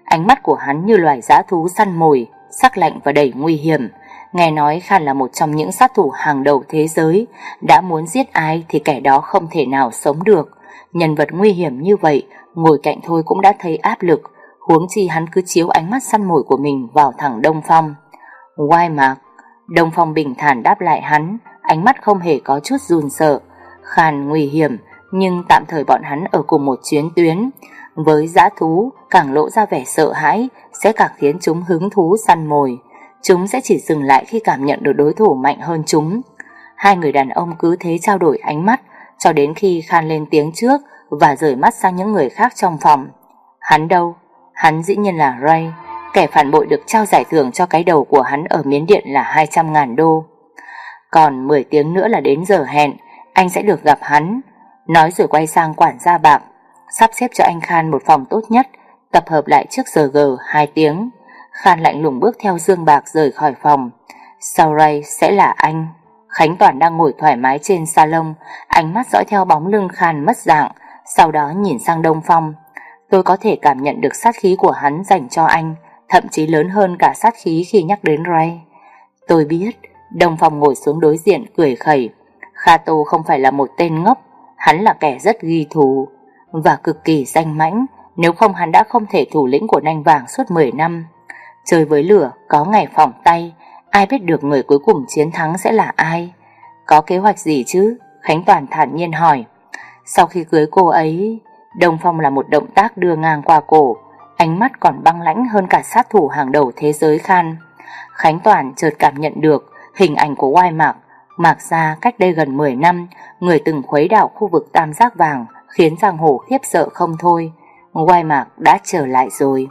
Ánh mắt của hắn như loài dã thú săn mồi, sắc lạnh và đầy nguy hiểm. Nghe nói Khan là một trong những sát thủ hàng đầu thế giới, đã muốn giết ai thì kẻ đó không thể nào sống được. Nhân vật nguy hiểm như vậy, ngồi cạnh thôi cũng đã thấy áp lực, huống chi hắn cứ chiếu ánh mắt săn mồi của mình vào thẳng Đông Phong. Why Mark? Đông Phong bình thản đáp lại hắn, ánh mắt không hề có chút run sợ. Khan nguy hiểm, nhưng tạm thời bọn hắn ở cùng một chuyến tuyến. Với dã thú, càng lộ ra vẻ sợ hãi sẽ càng khiến chúng hứng thú săn mồi. Chúng sẽ chỉ dừng lại khi cảm nhận được đối thủ mạnh hơn chúng. Hai người đàn ông cứ thế trao đổi ánh mắt cho đến khi Khan lên tiếng trước và rời mắt sang những người khác trong phòng. Hắn đâu? Hắn dĩ nhiên là Ray, kẻ phản bội được trao giải thưởng cho cái đầu của hắn ở Miến Điện là hai trăm ngàn đô. Còn mười tiếng nữa là đến giờ hẹn, anh sẽ được gặp hắn. Nói rồi quay sang quản gia bạc, sắp xếp cho anh Khan một phòng tốt nhất, tập hợp lại trước giờ gờ hai tiếng. Khan lạnh lùng bước theo Dương Bạc rời khỏi phòng. Sau Ray sẽ là anh. Khánh Toàn đang ngồi thoải mái trên salon, ánh mắt dõi theo bóng lưng Khan mất dạng, sau đó nhìn sang Đông Phong. Tôi có thể cảm nhận được sát khí của hắn dành cho anh, thậm chí lớn hơn cả sát khí khi nhắc đến Ray. Tôi biết. Đông Phong ngồi xuống đối diện cười khẩy. Kha Tô không phải là một tên ngốc, hắn là kẻ rất ghi thù và cực kỳ danh mãnh, nếu không hắn đã không thể thủ lĩnh của Nanh Vàng suốt mười năm. Chơi với lửa có ngày phỏng tay, ai biết được người cuối cùng chiến thắng sẽ là ai. Có kế hoạch gì chứ? Khánh Toàn thản nhiên hỏi. Sau khi cưới cô ấy, Đông Phong là một động tác đưa ngang qua cổ, ánh mắt còn băng lãnh hơn cả sát thủ hàng đầu thế giới Khan. Khánh Toàn chợt cảm nhận được hình ảnh của Oai Mạc, Mạc Gia cách đây gần mười năm, người từng khuấy đảo khu vực Tam Giác Vàng, khiến giang hồ khiếp sợ không thôi. Oai Mạc đã trở lại rồi.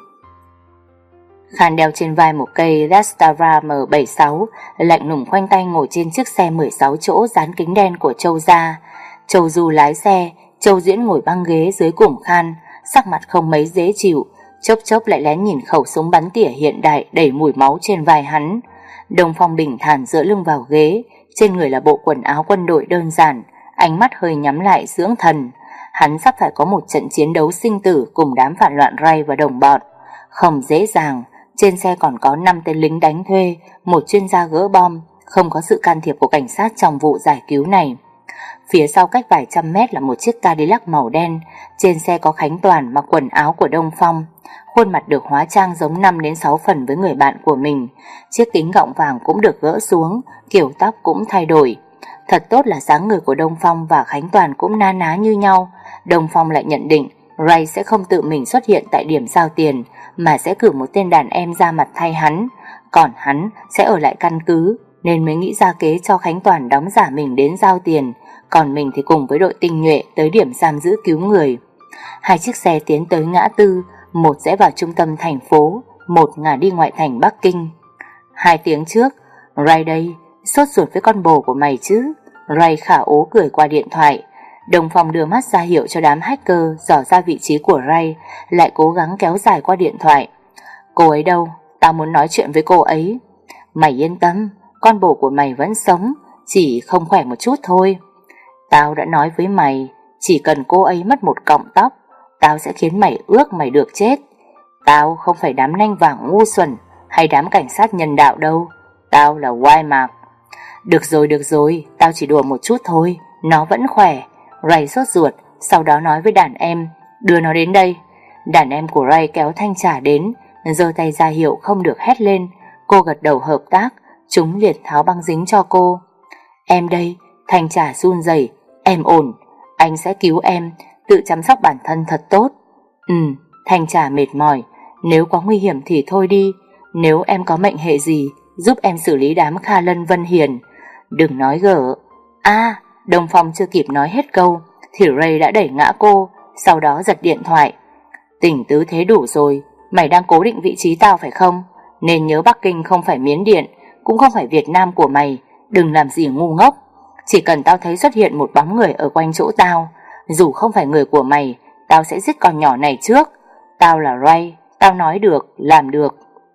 Khan đeo trên vai một cây Rastava M bảy sáu, lạnh lùng khoanh tay ngồi trên chiếc xe mười sáu chỗ dán kính đen của Châu gia. Châu Du lái xe, Châu Diễn ngồi băng ghế dưới cùng Khan, sắc mặt không mấy dễ chịu, chốc chốc lại lén nhìn khẩu súng bắn tỉa hiện đại đầy mùi máu trên vai hắn. Đông Phong bình thản dựa lưng vào ghế, trên người là bộ quần áo quân đội đơn giản, ánh mắt hơi nhắm lại dưỡng thần. Hắn sắp phải có một trận chiến đấu sinh tử cùng đám phản loạn Ray và đồng bọn. Không dễ dàng, trên xe còn có năm tên lính đánh thuê, một chuyên gia gỡ bom, không có sự can thiệp của cảnh sát trong vụ giải cứu này. Phía sau cách vài trăm mét là một chiếc Cadillac màu đen, trên xe có Khánh Toàn mặc quần áo của Đông Phong, khuôn mặt được hóa trang giống năm đến sáu phần với người bạn của mình. Chiếc kính gọng vàng cũng được gỡ xuống, kiểu tóc cũng thay đổi. Thật tốt là dáng người của Đông Phong và Khánh Toàn cũng na ná như nhau. Đông Phong lại nhận định Ray sẽ không tự mình xuất hiện tại điểm giao tiền, mà sẽ cử một tên đàn em ra mặt thay hắn, còn hắn sẽ ở lại căn cứ, nên mới nghĩ ra kế cho Khánh Toàn đóng giả mình đến giao tiền, còn mình thì cùng với đội tinh nhuệ tới điểm giam giữ cứu người. Hai chiếc xe tiến tới ngã tư, một rẽ vào trung tâm thành phố, một ngả đi ngoại thành Bắc Kinh. Hai tiếng trước, Ray đây, sốt ruột với con bồ của mày chứ? Ray khả ố cười qua điện thoại. Đông Phong đưa mắt ra hiệu cho đám hacker dò ra vị trí của Ray, lại cố gắng kéo dài qua điện thoại. Cô ấy đâu? Tao muốn nói chuyện với cô ấy. Mày yên tâm, con bồ của mày vẫn sống, chỉ không khỏe một chút thôi. Tao đã nói với mày, chỉ cần cô ấy mất một cọng tóc, tao sẽ khiến mày ước mày được chết. Tao không phải đám nanh vàng ngu xuẩn hay đám cảnh sát nhân đạo đâu. Tao là Wai Mạc. Được rồi, được rồi, tao chỉ đùa một chút thôi, nó vẫn khỏe. Ray sốt ruột, sau đó nói với đàn em, đưa nó đến đây. Đàn em của Ray kéo thanh trả đến, giơ tay ra hiệu không được hét lên. Cô gật đầu hợp tác, chúng liệt tháo băng dính cho cô. Em đây. Thanh trả run rẩy. Em ổn, anh sẽ cứu em, tự chăm sóc bản thân thật tốt. Ừ, Thanh trả mệt mỏi. Nếu có nguy hiểm thì thôi đi, nếu em có mệnh hệ gì, giúp em xử lý đám Kha Lân Vân Hiền. Đừng nói gở. À, Đông Phong chưa kịp nói hết câu thì Ray đã đẩy ngã cô, sau đó giật điện thoại. Tỉnh tứ thế đủ rồi, mày đang cố định vị trí tao phải không? Nên nhớ Bắc Kinh không phải Miến Điện, cũng không phải Việt Nam của mày. Đừng làm gì ngu ngốc. Chỉ cần tao thấy xuất hiện một bóng người ở quanh chỗ tao, dù không phải người của mày, tao sẽ giết con nhỏ này trước. Tao là Ray, tao nói được, làm được.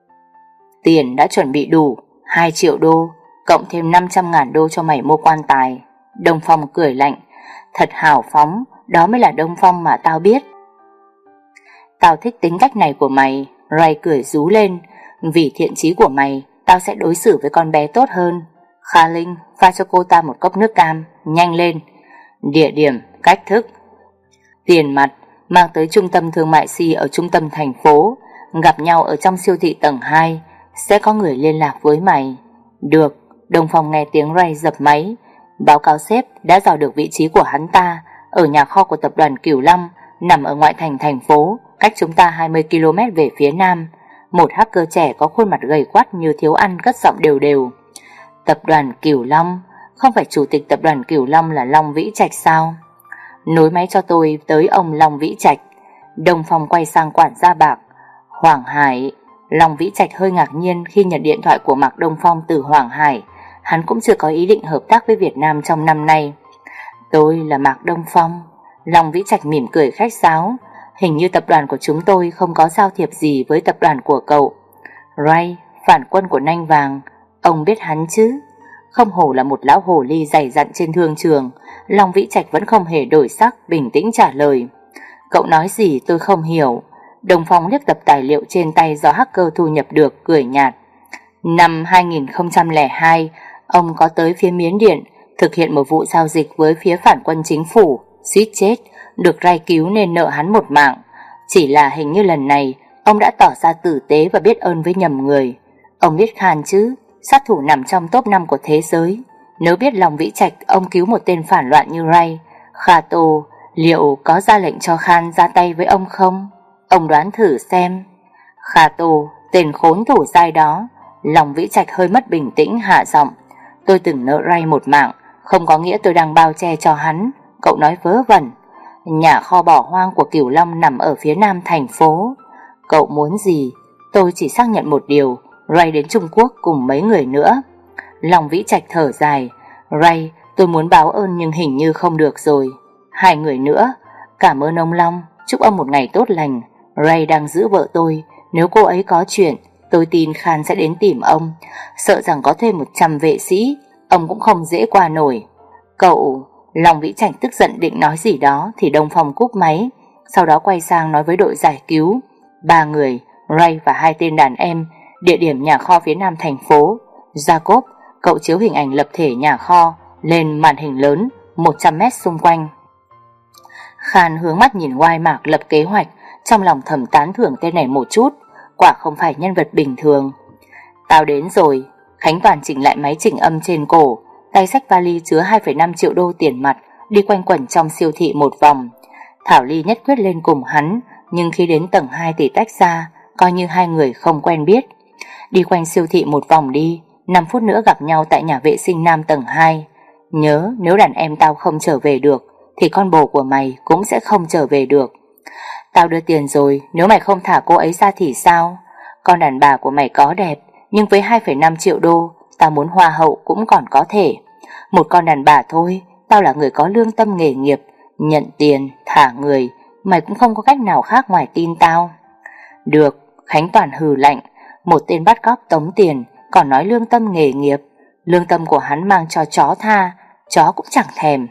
Tiền đã chuẩn bị đủ, hai triệu đô, cộng thêm năm trăm ngàn đô cho mày mua quan tài. Đông Phong cười lạnh. Thật hào phóng, đó mới là Đông Phong mà tao biết. Tao thích tính cách này của mày. Ray cười rú lên. Vì thiện chí của mày, tao sẽ đối xử với con bé tốt hơn. Kha Linh, pha cho cô ta một cốc nước cam, nhanh lên. Địa điểm, cách thức: tiền mặt, mang tới trung tâm thương mại C ở trung tâm thành phố, gặp nhau ở trong siêu thị tầng hai, sẽ có người liên lạc với mày. Được. Đông Phong nghe tiếng Ray dập máy. Báo cáo sếp đã dò được vị trí của hắn ta ở nhà kho của tập đoàn Cửu Long, nằm ở ngoại thành thành phố, cách chúng ta hai mươi ki lô mét về phía nam. Một hacker trẻ có khuôn mặt gầy quắt như thiếu ăn cất giọng đều đều. Tập đoàn Cửu Long? Không phải chủ tịch tập đoàn Cửu Long là Long Vĩ Trạch sao? Nối máy cho tôi tới ông Long Vĩ Trạch. Đông Phong quay sang quản gia Bạc. Hoàng Hải. Long Vĩ Trạch hơi ngạc nhiên khi nhận điện thoại của Mạc Đông Phong từ Hoàng Hải. Hắn cũng chưa có ý định hợp tác với Việt Nam trong năm nay. Tôi là Mạc Đông Phong. Long Vĩ Trạch mỉm cười khách sáo. Hình như tập đoàn của chúng tôi không có giao thiệp gì với tập đoàn của cậu. Ray, phản quân của Nanh Vàng, ông biết hắn chứ? Không hổ là một lão hồ ly dày dặn trên thương trường. Long Vĩ Trạch vẫn không hề đổi sắc, bình tĩnh trả lời. Cậu nói gì tôi không hiểu. Đông Phong liếc tập tài liệu trên tay do hacker thu nhập được, cười nhạt. Năm hai nghìn không trăm lẻ hai, ông có tới phía Miến Điện, thực hiện một vụ giao dịch với phía phản quân chính phủ, suýt chết, được Ray cứu nên nợ hắn một mạng. Chỉ là hình như lần này, ông đã tỏ ra tử tế và biết ơn với nhầm người. Ông biết Khan chứ, sát thủ nằm trong top năm của thế giới. Nếu biết Long Vĩ Trạch ông cứu một tên phản loạn như Ray, Kha Tô liệu có ra lệnh cho Khan ra tay với ông không? Ông đoán thử xem. Kha Tô, tên khốn thủ dai đó. Long Vĩ Trạch hơi mất bình tĩnh hạ giọng. Tôi từng nợ Ray một mạng, không có nghĩa tôi đang bao che cho hắn. Cậu nói vớ vẩn. Nhà kho bỏ hoang của Cửu Long nằm ở phía nam thành phố. Cậu muốn gì? Tôi chỉ xác nhận một điều, Ray đến Trung Quốc cùng mấy người nữa. Long Vĩ Trạch thở dài. Ray, tôi muốn báo ơn nhưng hình như không được rồi. Hai người nữa. Cảm ơn ông Long, chúc ông một ngày tốt lành. Ray đang giữ vợ tôi, nếu cô ấy có chuyện, tôi tin Khan sẽ đến tìm ông. Sợ rằng có thêm một trăm vệ sĩ, ông cũng không dễ qua nổi. Cậu... Long Vĩ Trạch tức giận định nói gì đó thì Đông Phong cúp máy. Sau đó quay sang nói với đội giải cứu. Ba người, Ray và hai tên đàn em, địa điểm nhà kho phía nam thành phố. Jacob, cậu chiếu hình ảnh lập thể nhà kho lên màn hình lớn một trăm mét xung quanh. Khan hướng mắt nhìn Oai Mạc lập kế hoạch, trong lòng thầm tán thưởng tên này một chút. Quả không phải nhân vật bình thường. Tao đến rồi. Khánh Toàn chỉnh lại máy chỉnh âm trên cổ, tay xách vali chứa hai phẩy năm triệu đô tiền mặt, đi quanh quẩn trong siêu thị một vòng. Thảo Ly nhất quyết lên cùng hắn, nhưng khi đến tầng hai thì tách ra, coi như hai người không quen biết. Đi quanh siêu thị một vòng đi, năm phút nữa gặp nhau tại nhà vệ sinh nam tầng hai. Nhớ, nếu đàn em tao không trở về được thì con bồ của mày cũng sẽ không trở về được. Tao đưa tiền rồi, nếu mày không thả cô ấy ra thì sao? Con đàn bà của mày có đẹp, nhưng với hai phẩy năm triệu đô, tao muốn hoa hậu cũng còn có thể. Một con đàn bà thôi, tao là người có lương tâm nghề nghiệp, nhận tiền, thả người, mày cũng không có cách nào khác ngoài tin tao. Được, Khánh Toàn hừ lạnh, một tên bắt cóc tống tiền, còn nói lương tâm nghề nghiệp. Lương tâm của hắn mang cho chó tha, chó cũng chẳng thèm.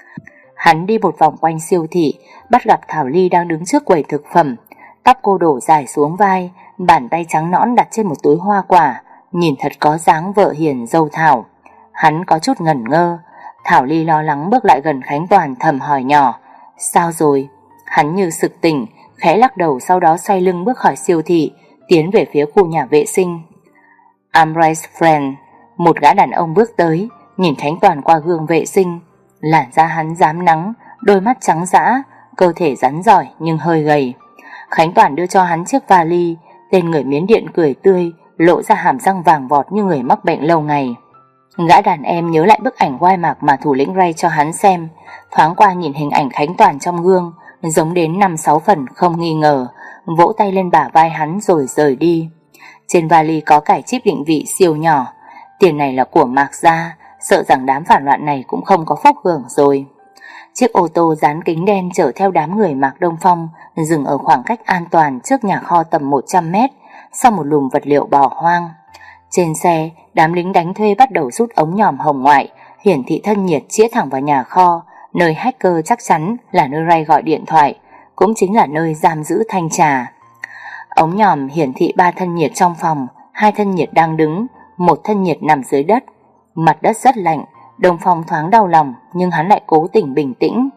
Hắn đi một vòng quanh siêu thị, bắt gặp Thảo Ly đang đứng trước quầy thực phẩm. Tóc cô đổ dài xuống vai, bàn tay trắng nõn đặt trên một túi hoa quả, nhìn thật có dáng vợ hiền dâu Thảo. Hắn có chút ngẩn ngơ. Thảo Ly lo lắng bước lại gần Khánh Toàn thầm hỏi nhỏ. Sao rồi? Hắn như sực tỉnh, khẽ lắc đầu, sau đó xoay lưng bước khỏi siêu thị, tiến về phía khu nhà vệ sinh. I'm Ray's friend. Một gã đàn ông bước tới, nhìn Khánh Toàn qua gương vệ sinh. Làn da hắn rám nắng, đôi mắt trắng dã, cơ thể rắn giỏi nhưng hơi gầy. Khánh Toàn đưa cho hắn chiếc vali. Tên người Miến Điện cười tươi, lộ ra hàm răng vàng vọt như người mắc bệnh lâu ngày. Gã đàn em nhớ lại bức ảnh Oai Mạc mà thủ lĩnh Ray cho hắn xem, thoáng qua nhìn hình ảnh Khánh Toàn trong gương, giống đến năm sáu phần không nghi ngờ, vỗ tay lên bả vai hắn rồi rời đi. Trên vali có cải chip định vị siêu nhỏ. Tiền này là của Mạc gia, sợ rằng đám phản loạn này cũng không có phúc hưởng rồi. Chiếc ô tô dán kính đen chở theo đám người Mạc Đông Phong dừng ở khoảng cách an toàn trước nhà kho tầm một trăm mét, sau một lùm vật liệu bỏ hoang. Trên xe, đám lính đánh thuê bắt đầu rút ống nhòm hồng ngoại, hiển thị thân nhiệt chĩa thẳng vào nhà kho, nơi hacker chắc chắn là nơi Ray gọi điện thoại, cũng chính là nơi giam giữ thanh trà. Ống nhòm hiển thị ba thân nhiệt trong phòng, hai thân nhiệt đang đứng, một thân nhiệt nằm dưới đất. Mặt đất rất lạnh, Đông Phong thoáng đau lòng, nhưng hắn lại cố tình bình tĩnh.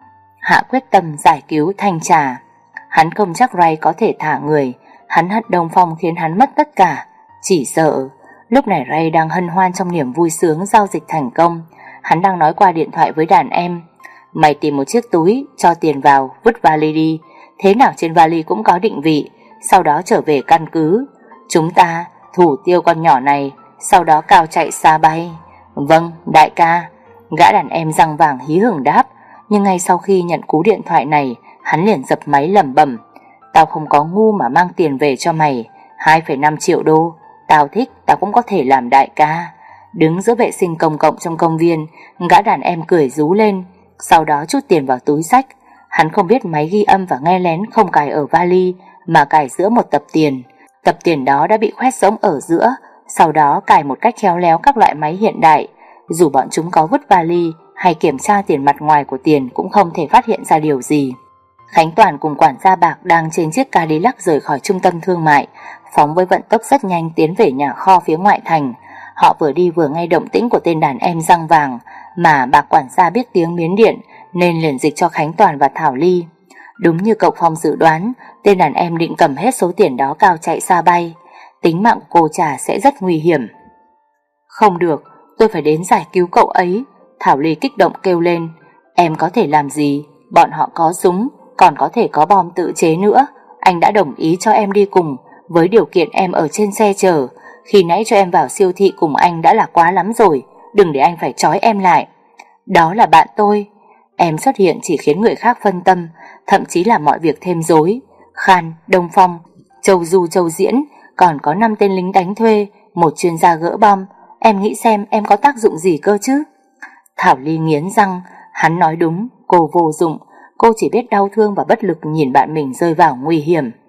Hạ quyết tâm giải cứu Thanh Trà. Hắn không chắc Ray có thể thả người, hắn hận Đông Phong khiến hắn mất tất cả. Chỉ sợ lúc này Ray đang hân hoan trong niềm vui sướng giao dịch thành công. Hắn đang nói qua điện thoại với đàn em: mày tìm một chiếc túi, cho tiền vào, vứt vali đi. Thế nào trên vali cũng có định vị, sau đó trở về căn cứ. Chúng ta thủ tiêu con nhỏ này, sau đó cao chạy xa bay. Vâng, đại ca. Gã đàn em răng vàng hí hửng đáp. Nhưng ngay sau khi nhận cú điện thoại này, hắn liền dập máy lẩm bẩm: tao không có ngu mà mang tiền về cho mày. Hai phẩy năm triệu đô. Tao thích, tao cũng có thể làm đại ca. Đứng giữa vệ sinh công cộng trong công viên, gã đàn em cười rú lên, sau đó trút tiền vào túi xách. Hắn không biết máy ghi âm và nghe lén không cài ở vali, mà cài giữa một tập tiền. Tập tiền đó đã bị khoét rỗng ở giữa, sau đó cài một cách khéo léo các loại máy hiện đại. Dù bọn chúng có vứt vali hay kiểm tra tiền mặt ngoài của tiền cũng không thể phát hiện ra điều gì. Khánh Toàn cùng quản gia Bạc đang trên chiếc Cadillac rời khỏi trung tâm thương mại, phóng với vận tốc rất nhanh tiến về nhà kho phía ngoại thành. Họ vừa đi vừa nghe động tĩnh của tên đàn em răng vàng, mà Bạc quản gia biết tiếng Miến Điện nên liền dịch cho Khánh Toàn và Thảo Ly. Đúng như cậu Phong dự đoán, tên đàn em định cầm hết số tiền đó cao chạy xa bay. Tính mạng của cô Trà sẽ rất nguy hiểm. Không được, tôi phải đến giải cứu cậu ấy. Thảo Ly kích động kêu lên. Em có thể làm gì? Bọn họ có súng, còn có thể có bom tự chế nữa. Anh đã đồng ý cho em đi cùng, với điều kiện em ở trên xe chờ. Khi nãy cho em vào siêu thị cùng anh đã là quá lắm rồi, đừng để anh phải trói em lại. Đó là bạn tôi. Em xuất hiện chỉ khiến người khác phân tâm, thậm chí là mọi việc thêm rối. Khan, Đông Phong, Châu Du, Châu Diễn, còn có năm tên lính đánh thuê, một chuyên gia gỡ bom. Em nghĩ xem em có tác dụng gì cơ chứ? Thảo Ly nghiến răng. Hắn nói đúng, cô vô dụng. Cô chỉ biết đau thương và bất lực nhìn bạn mình rơi vào nguy hiểm.